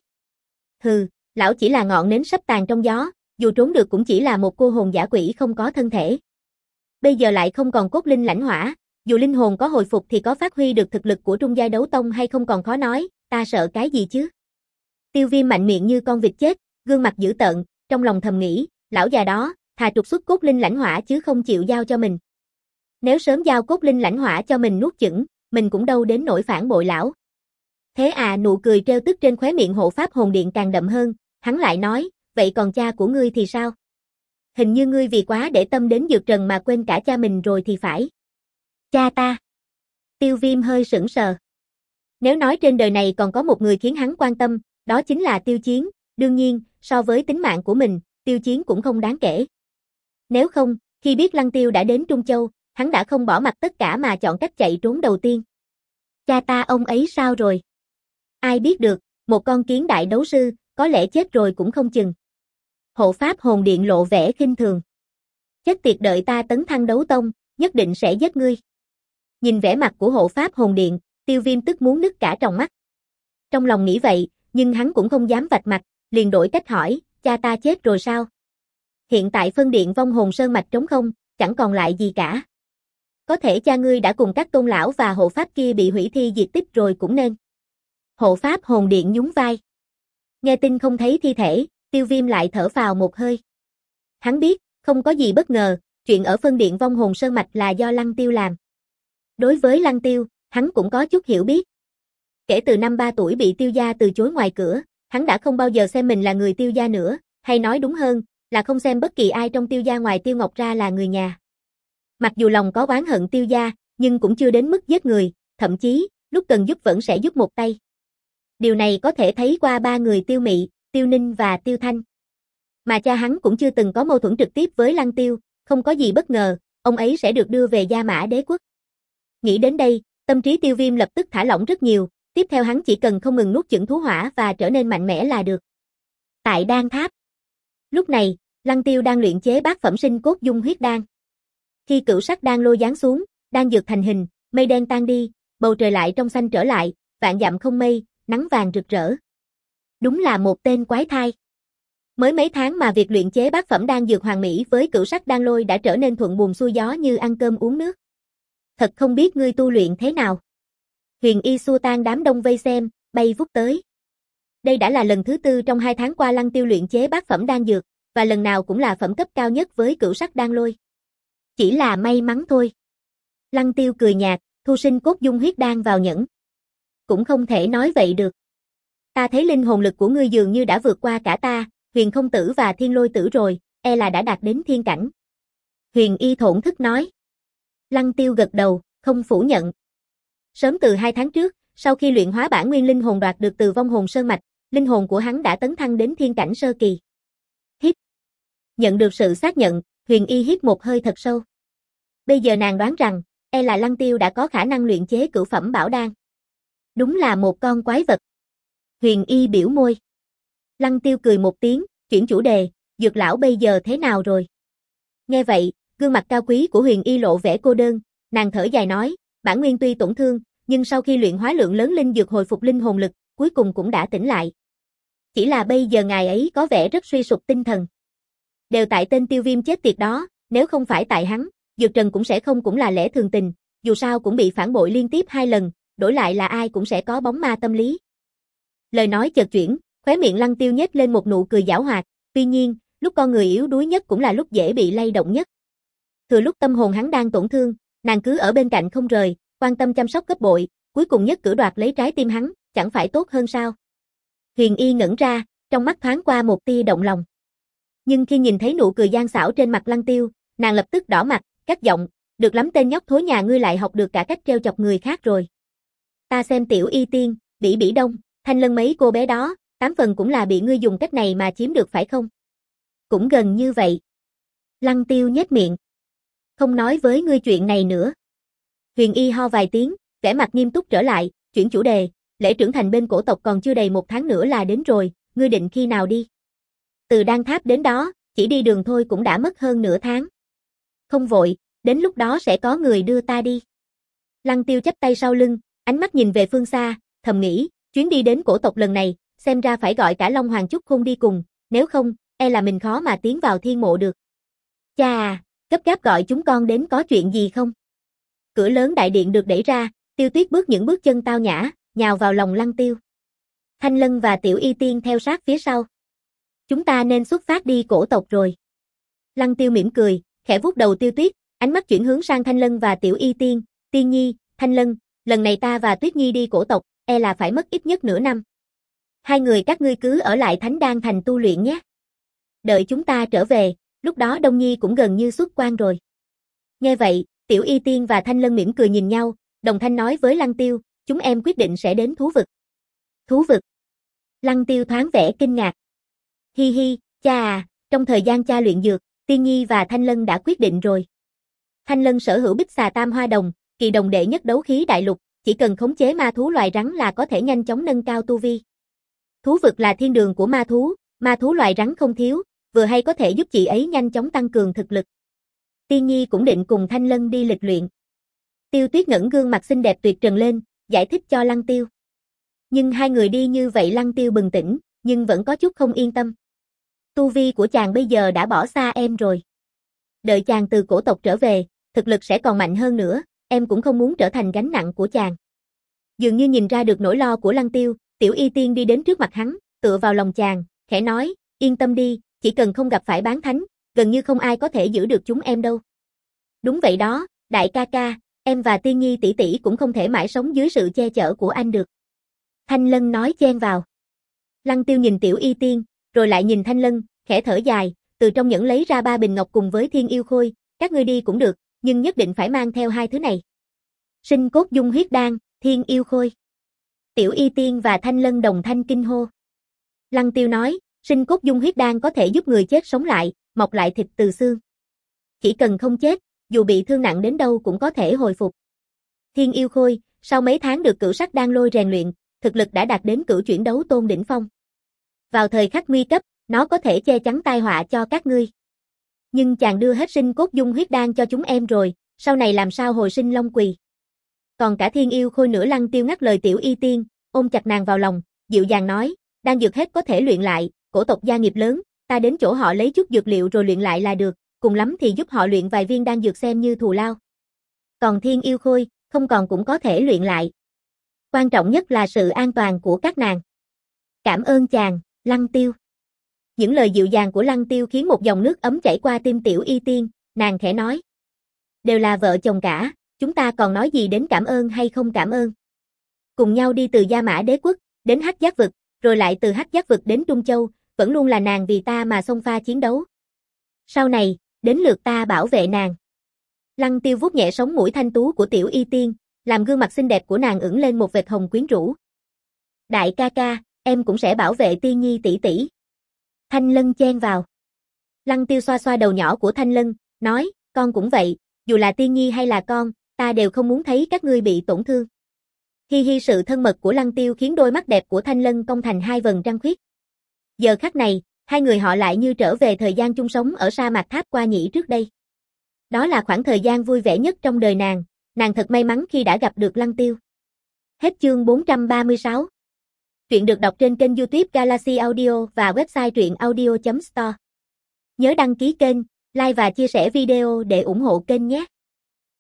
Hừ, lão chỉ là ngọn nến sắp tàn trong gió, dù trốn được cũng chỉ là một cô hồn giả quỷ không có thân thể. Bây giờ lại không còn cốt linh lãnh hỏa, dù linh hồn có hồi phục thì có phát huy được thực lực của trung giai đấu tông hay không còn khó nói, ta sợ cái gì chứ? Tiêu Viêm mạnh miệng như con vịt chết, gương mặt dữ tợn, trong lòng thầm nghĩ, lão già đó, thà trục xuất cốt linh lãnh hỏa chứ không chịu giao cho mình. Nếu sớm giao cốt linh lãnh hỏa cho mình nuốt chửng, mình cũng đâu đến nỗi phản bội lão. Thế à, nụ cười trêu tức trên khóe miệng hộ pháp hồn điện càng đậm hơn, hắn lại nói, vậy còn cha của ngươi thì sao? Hình như ngươi vì quá để tâm đến Dược Trần mà quên cả cha mình rồi thì phải. Cha ta. Tiêu Viêm hơi sững sờ. Nếu nói trên đời này còn có một người khiến hắn quan tâm, đó chính là Tiêu Chiến, đương nhiên, so với tính mạng của mình, Tiêu Chiến cũng không đáng kể. Nếu không, khi biết Lăng Tiêu đã đến Trung Châu, hắn đã không bỏ mặc tất cả mà chọn cách chạy trốn đầu tiên. Cha ta ông ấy sao rồi? Ai biết được, một con kiến đại đấu sư, có lẽ chết rồi cũng không chừng. Hộ pháp hồn điện lộ vẻ khinh thường. Chết tiệt, đợi ta tấn thăng đấu tông, nhất định sẽ giết ngươi. Nhìn vẻ mặt của hộ pháp hồn điện, Tiêu Viêm tức muốn nứt cả tròng mắt. Trong lòng nghĩ vậy, nhưng hắn cũng không dám vạch mặt, liền đổi cách hỏi, cha ta chết rồi sao? Hiện tại phân điện vong hồn sơn mạch trống không, chẳng còn lại gì cả. Có thể cha ngươi đã cùng các tôn lão và hộ pháp kia bị hủy thi diệt tích rồi cũng nên. Hộ pháp hồn điện nhún vai. Nghe tin không thấy thi thể, Tiêu Viêm lại thở phào một hơi. Hắn biết, không có gì bất ngờ, chuyện ở phân điện vong hồn sơn mạch là do Lăng Tiêu làm. Đối với Lăng Tiêu, hắn cũng có chút hiểu biết. Kể từ năm ba tuổi bị Tiêu gia từ chối ngoài cửa, hắn đã không bao giờ xem mình là người Tiêu gia nữa, hay nói đúng hơn, là không xem bất kỳ ai trong Tiêu gia ngoài Tiêu Ngọc ra là người nhà. Mặc dù lòng có oán hận Tiêu gia, nhưng cũng chưa đến mức giết người, thậm chí, lúc cần giúp vẫn sẽ giúp một tay. Điều này có thể thấy qua ba người Tiêu Mị, Tiêu Ninh và Tiêu Thanh. Mà cha hắn cũng chưa từng có mâu thuẫn trực tiếp với Lăng Tiêu, không có gì bất ngờ, ông ấy sẽ được đưa về Gia Mã Đế quốc. Nghĩ đến đây, tâm trí Tiêu Viêm lập tức thả lỏng rất nhiều, tiếp theo hắn chỉ cần không ngừng nuốt chửng thú hỏa và trở nên mạnh mẽ là được. Tại Đan Tháp. Lúc này, Lăng Tiêu đang luyện chế bát phẩm sinh cốt dung huyết đan. Khi cửu sắc đan lô giáng xuống, đan dược thành hình, mây đen tan đi, bầu trời lại trong xanh trở lại, vạn dặm không mây, nắng vàng rực rỡ. Đúng là một tên quái thai. Mới mấy tháng mà việc luyện chế bát phẩm đan dược hoàn mỹ với cửu sắc đan lôi đã trở nên thuận buồm xuôi gió như ăn cơm uống nước. Thật không biết ngươi tu luyện thế nào. Huyền Y xua tan đám đông vây xem, bay vút tới. Đây đã là lần thứ tư trong hai tháng qua Lăng Tiêu luyện chế bát phẩm đan dược, và lần nào cũng là phẩm cấp cao nhất với cửu sắc đan lôi. Chỉ là may mắn thôi. Lăng Tiêu cười nhạt, thu sinh cốt dung huyết đan vào nhẫn. Cũng không thể nói vậy được. Ta thấy linh hồn lực của ngươi dường như đã vượt qua cả ta, Huyền Không Tử và Thiên Lôi Tử rồi, e là đã đạt đến thiên cảnh. Huyền Y thổn thức nói. Lăng Tiêu gật đầu, không phủ nhận. Sớm từ hai tháng trước, sau khi luyện hóa bản nguyên linh hồn đoạt được từ vong hồn sơn mạch, linh hồn của hắn đã tấn thăng đến thiên cảnh sơ kỳ. Hít. Nhận được sự xác nhận, Huyền Y hít một hơi thật sâu. Bây giờ nàng đoán rằng, e là Lăng Tiêu đã có khả năng luyện chế cửu phẩm bảo đan. Đúng là một con quái vật. Huyền Y biểu môi. Lăng Tiêu cười một tiếng, chuyển chủ đề, Dược lão bây giờ thế nào rồi? Nghe vậy, gương mặt cao quý của Huyền Y lộ vẻ cô đơn, nàng thở dài nói, bản nguyên tuy tổn thương, nhưng sau khi luyện hóa lượng lớn linh dược hồi phục linh hồn lực, cuối cùng cũng đã tỉnh lại. Chỉ là bây giờ ngài ấy có vẻ rất suy sụp tinh thần. Đều tại tên Tiêu Viêm chết tiệt đó, nếu không phải tại hắn, Dược Trần cũng sẽ không cũng là lẽ thường tình, dù sao cũng bị phản bội liên tiếp hai lần, đổi lại là ai cũng sẽ có bóng ma tâm lý. Lời nói chợt chuyển, khóe miệng Lăng Tiêu nhếch lên một nụ cười giảo hoạt, tuy nhiên, lúc con người yếu đuối nhất cũng là lúc dễ bị lay động nhất. Thừa lúc tâm hồn hắn đang tổn thương, nàng cứ ở bên cạnh không rời, quan tâm chăm sóc gấp bội, cuối cùng nhất cử đoạt lấy trái tim hắn, chẳng phải tốt hơn sao? Huyền Y ngẩn ra, trong mắt thoáng qua một tia động lòng. Nhưng khi nhìn thấy nụ cười gian xảo trên mặt Lăng Tiêu, nàng lập tức đỏ mặt, cất giọng, được lắm, tên nhóc thối nhà ngươi lại học được cả cách trêu chọc người khác rồi. Ta xem Tiểu Y Tiên, Bỉ Bỉ Đông, Thanh Lân mấy cô bé đó, tám phần cũng là bị ngươi dùng cách này mà chiếm được phải không? Cũng gần như vậy. Lăng Tiêu nhếch miệng. Không nói với ngươi chuyện này nữa. Huyền Y ho vài tiếng, vẻ mặt nghiêm túc trở lại, chuyển chủ đề, lễ trưởng thành bên cổ tộc còn chưa đầy một tháng nữa là đến rồi, ngươi định khi nào đi? Từ Đan Tháp đến đó, chỉ đi đường thôi cũng đã mất hơn nửa tháng. Không vội, đến lúc đó sẽ có người đưa ta đi. Lăng Tiêu chắp tay sau lưng, ánh mắt nhìn về phương xa, thầm nghĩ, chuyến đi đến cổ tộc lần này, xem ra phải gọi cả Long Hoàng Chúc Khôn đi cùng, nếu không, e là mình khó mà tiến vào thiên mộ được. Cha à, gấp gáp gọi chúng con đến có chuyện gì không? Cửa lớn đại điện được đẩy ra, Tiêu Tuyết bước những bước chân tao nhã, nhào vào lòng Lăng Tiêu. Thanh Lân và Tiểu Y Tiên theo sát phía sau. Chúng ta nên xuất phát đi cổ tộc rồi. Lăng Tiêu mỉm cười, khẽ vuốt đầu Tiêu Tuyết, ánh mắt chuyển hướng sang Thanh Lân và Tiểu Y Tiên, Tiên Nhi, Thanh Lân, lần này ta và Tuyết Nhi đi cổ tộc, e là phải mất ít nhất nửa năm. Hai người các ngươi cứ ở lại Thánh Đan Thành tu luyện nhé. Đợi chúng ta trở về, lúc đó Đông Nhi cũng gần như xuất quan rồi. Nghe vậy, Tiểu Y Tiên và Thanh Lân mỉm cười nhìn nhau, đồng thanh nói với Lăng Tiêu, chúng em quyết định sẽ đến thú vực. Thú vực? Lăng Tiêu thoáng vẻ kinh ngạc. Hi hi, cha à, trong thời gian cha luyện dược, Tiên Nhi và Thanh Lân đã quyết định rồi. Thanh Lân sở hữu bích xà tam hoa đồng, kỳ đồng đệ nhất đấu khí đại lục, chỉ cần khống chế ma thú loài rắn là có thể nhanh chóng nâng cao tu vi. Thú vực là thiên đường của ma thú, ma thú loài rắn không thiếu, vừa hay có thể giúp chị ấy nhanh chóng tăng cường thực lực. Tiên Nhi cũng định cùng Thanh Lân đi lịch luyện. Tiêu Tuyết ngẩng gương mặt xinh đẹp tuyệt trần lên, giải thích cho Lăng Tiêu. Nhưng hai người đi như vậy Lăng Tiêu bừng tỉnh, nhưng vẫn có chút không yên tâm. Tu vi của chàng bây giờ đã bỏ xa em rồi. Đợi chàng từ cổ tộc trở về, thực lực sẽ còn mạnh hơn nữa, em cũng không muốn trở thành gánh nặng của chàng. Dường như nhìn ra được nỗi lo của Lăng Tiêu, Tiểu Y Tiên đi đến trước mặt hắn, tựa vào lòng chàng, khẽ nói, yên tâm đi, chỉ cần không gặp phải bán thánh, gần như không ai có thể giữ được chúng em đâu. Đúng vậy đó, đại ca ca, em và Tiên Nhi tỷ tỷ cũng không thể mãi sống dưới sự che chở của anh được. Thanh Lân nói chen vào. Lăng Tiêu nhìn Tiểu Y Tiên, rồi lại nhìn Thanh Lân, khẽ thở dài, từ trong nhẫn lấy ra ba bình ngọc cùng với thiên yêu khôi, các ngươi đi cũng được, nhưng nhất định phải mang theo hai thứ này. Sinh cốt dung huyết đan, thiên yêu khôi. Tiểu Y Tiên và Thanh Lân đồng thanh kinh hô. Lăng Tiêu nói, sinh cốt dung huyết đan có thể giúp người chết sống lại, mọc lại thịt từ xương. Chỉ cần không chết, dù bị thương nặng đến đâu cũng có thể hồi phục. Thiên yêu khôi, sau mấy tháng được cửu sắc đan lôi rèn luyện, thực lực đã đạt đến cửu chuyển đấu tôn đỉnh phong. Vào thời khắc nguy cấp, nó có thể che chắn tai họa cho các ngươi. Nhưng chàng đưa hết sinh cốt dung huyết đan cho chúng em rồi, sau này làm sao hồi sinh long quỳ. Còn cả thiên yêu khôi nữa. Lăng Tiêu ngắt lời Tiểu Y Tiên, ôm chặt nàng vào lòng, dịu dàng nói, đan dược hết có thể luyện lại, cổ tộc gia nghiệp lớn, ta đến chỗ họ lấy chút dược liệu rồi luyện lại là được, cùng lắm thì giúp họ luyện vài viên đan dược xem như thù lao. Còn thiên yêu khôi, không còn cũng có thể luyện lại. Quan trọng nhất là sự an toàn của các nàng. Cảm ơn chàng, Lăng Tiêu. Những lời dịu dàng của Lăng Tiêu khiến một dòng nước ấm chảy qua tim Tiểu Y Tiên, nàng khẽ nói. Đều là vợ chồng cả, chúng ta còn nói gì đến cảm ơn hay không cảm ơn. Cùng nhau đi từ Gia Mã Đế Quốc, đến Hắc Giác Vực, rồi lại từ Hắc Giác Vực đến Trung Châu, vẫn luôn là nàng vì ta mà xông pha chiến đấu. Sau này, đến lượt ta bảo vệ nàng. Lăng Tiêu vuốt nhẹ sống mũi thanh tú của Tiểu Y Tiên, làm gương mặt xinh đẹp của nàng ửng lên một vệt hồng quyến rũ. Đại ca ca, em cũng sẽ bảo vệ Tiên Nhi tỷ tỷ. Thanh Lân chen vào. Lăng Tiêu xoa xoa đầu nhỏ của Thanh Lân, nói, con cũng vậy, dù là Tiên Nhi hay là con, ta đều không muốn thấy các ngươi bị tổn thương. Hi hi, sự thân mật của Lăng Tiêu khiến đôi mắt đẹp của Thanh Lân cong thành hai vầng trăng khuyết. Giờ khắc này, hai người họ lại như trở về thời gian chung sống ở sa mạc Tháp Qua Nhĩ trước đây. Đó là khoảng thời gian vui vẻ nhất trong đời nàng, nàng thật may mắn khi đã gặp được Lăng Tiêu. Hết chương bốn trăm ba mươi sáu. Truyện được đọc trên kênh YouTube Galaxy Audio và website truyện audio chấm store. Nhớ đăng ký kênh, like và chia sẻ video để ủng hộ kênh nhé.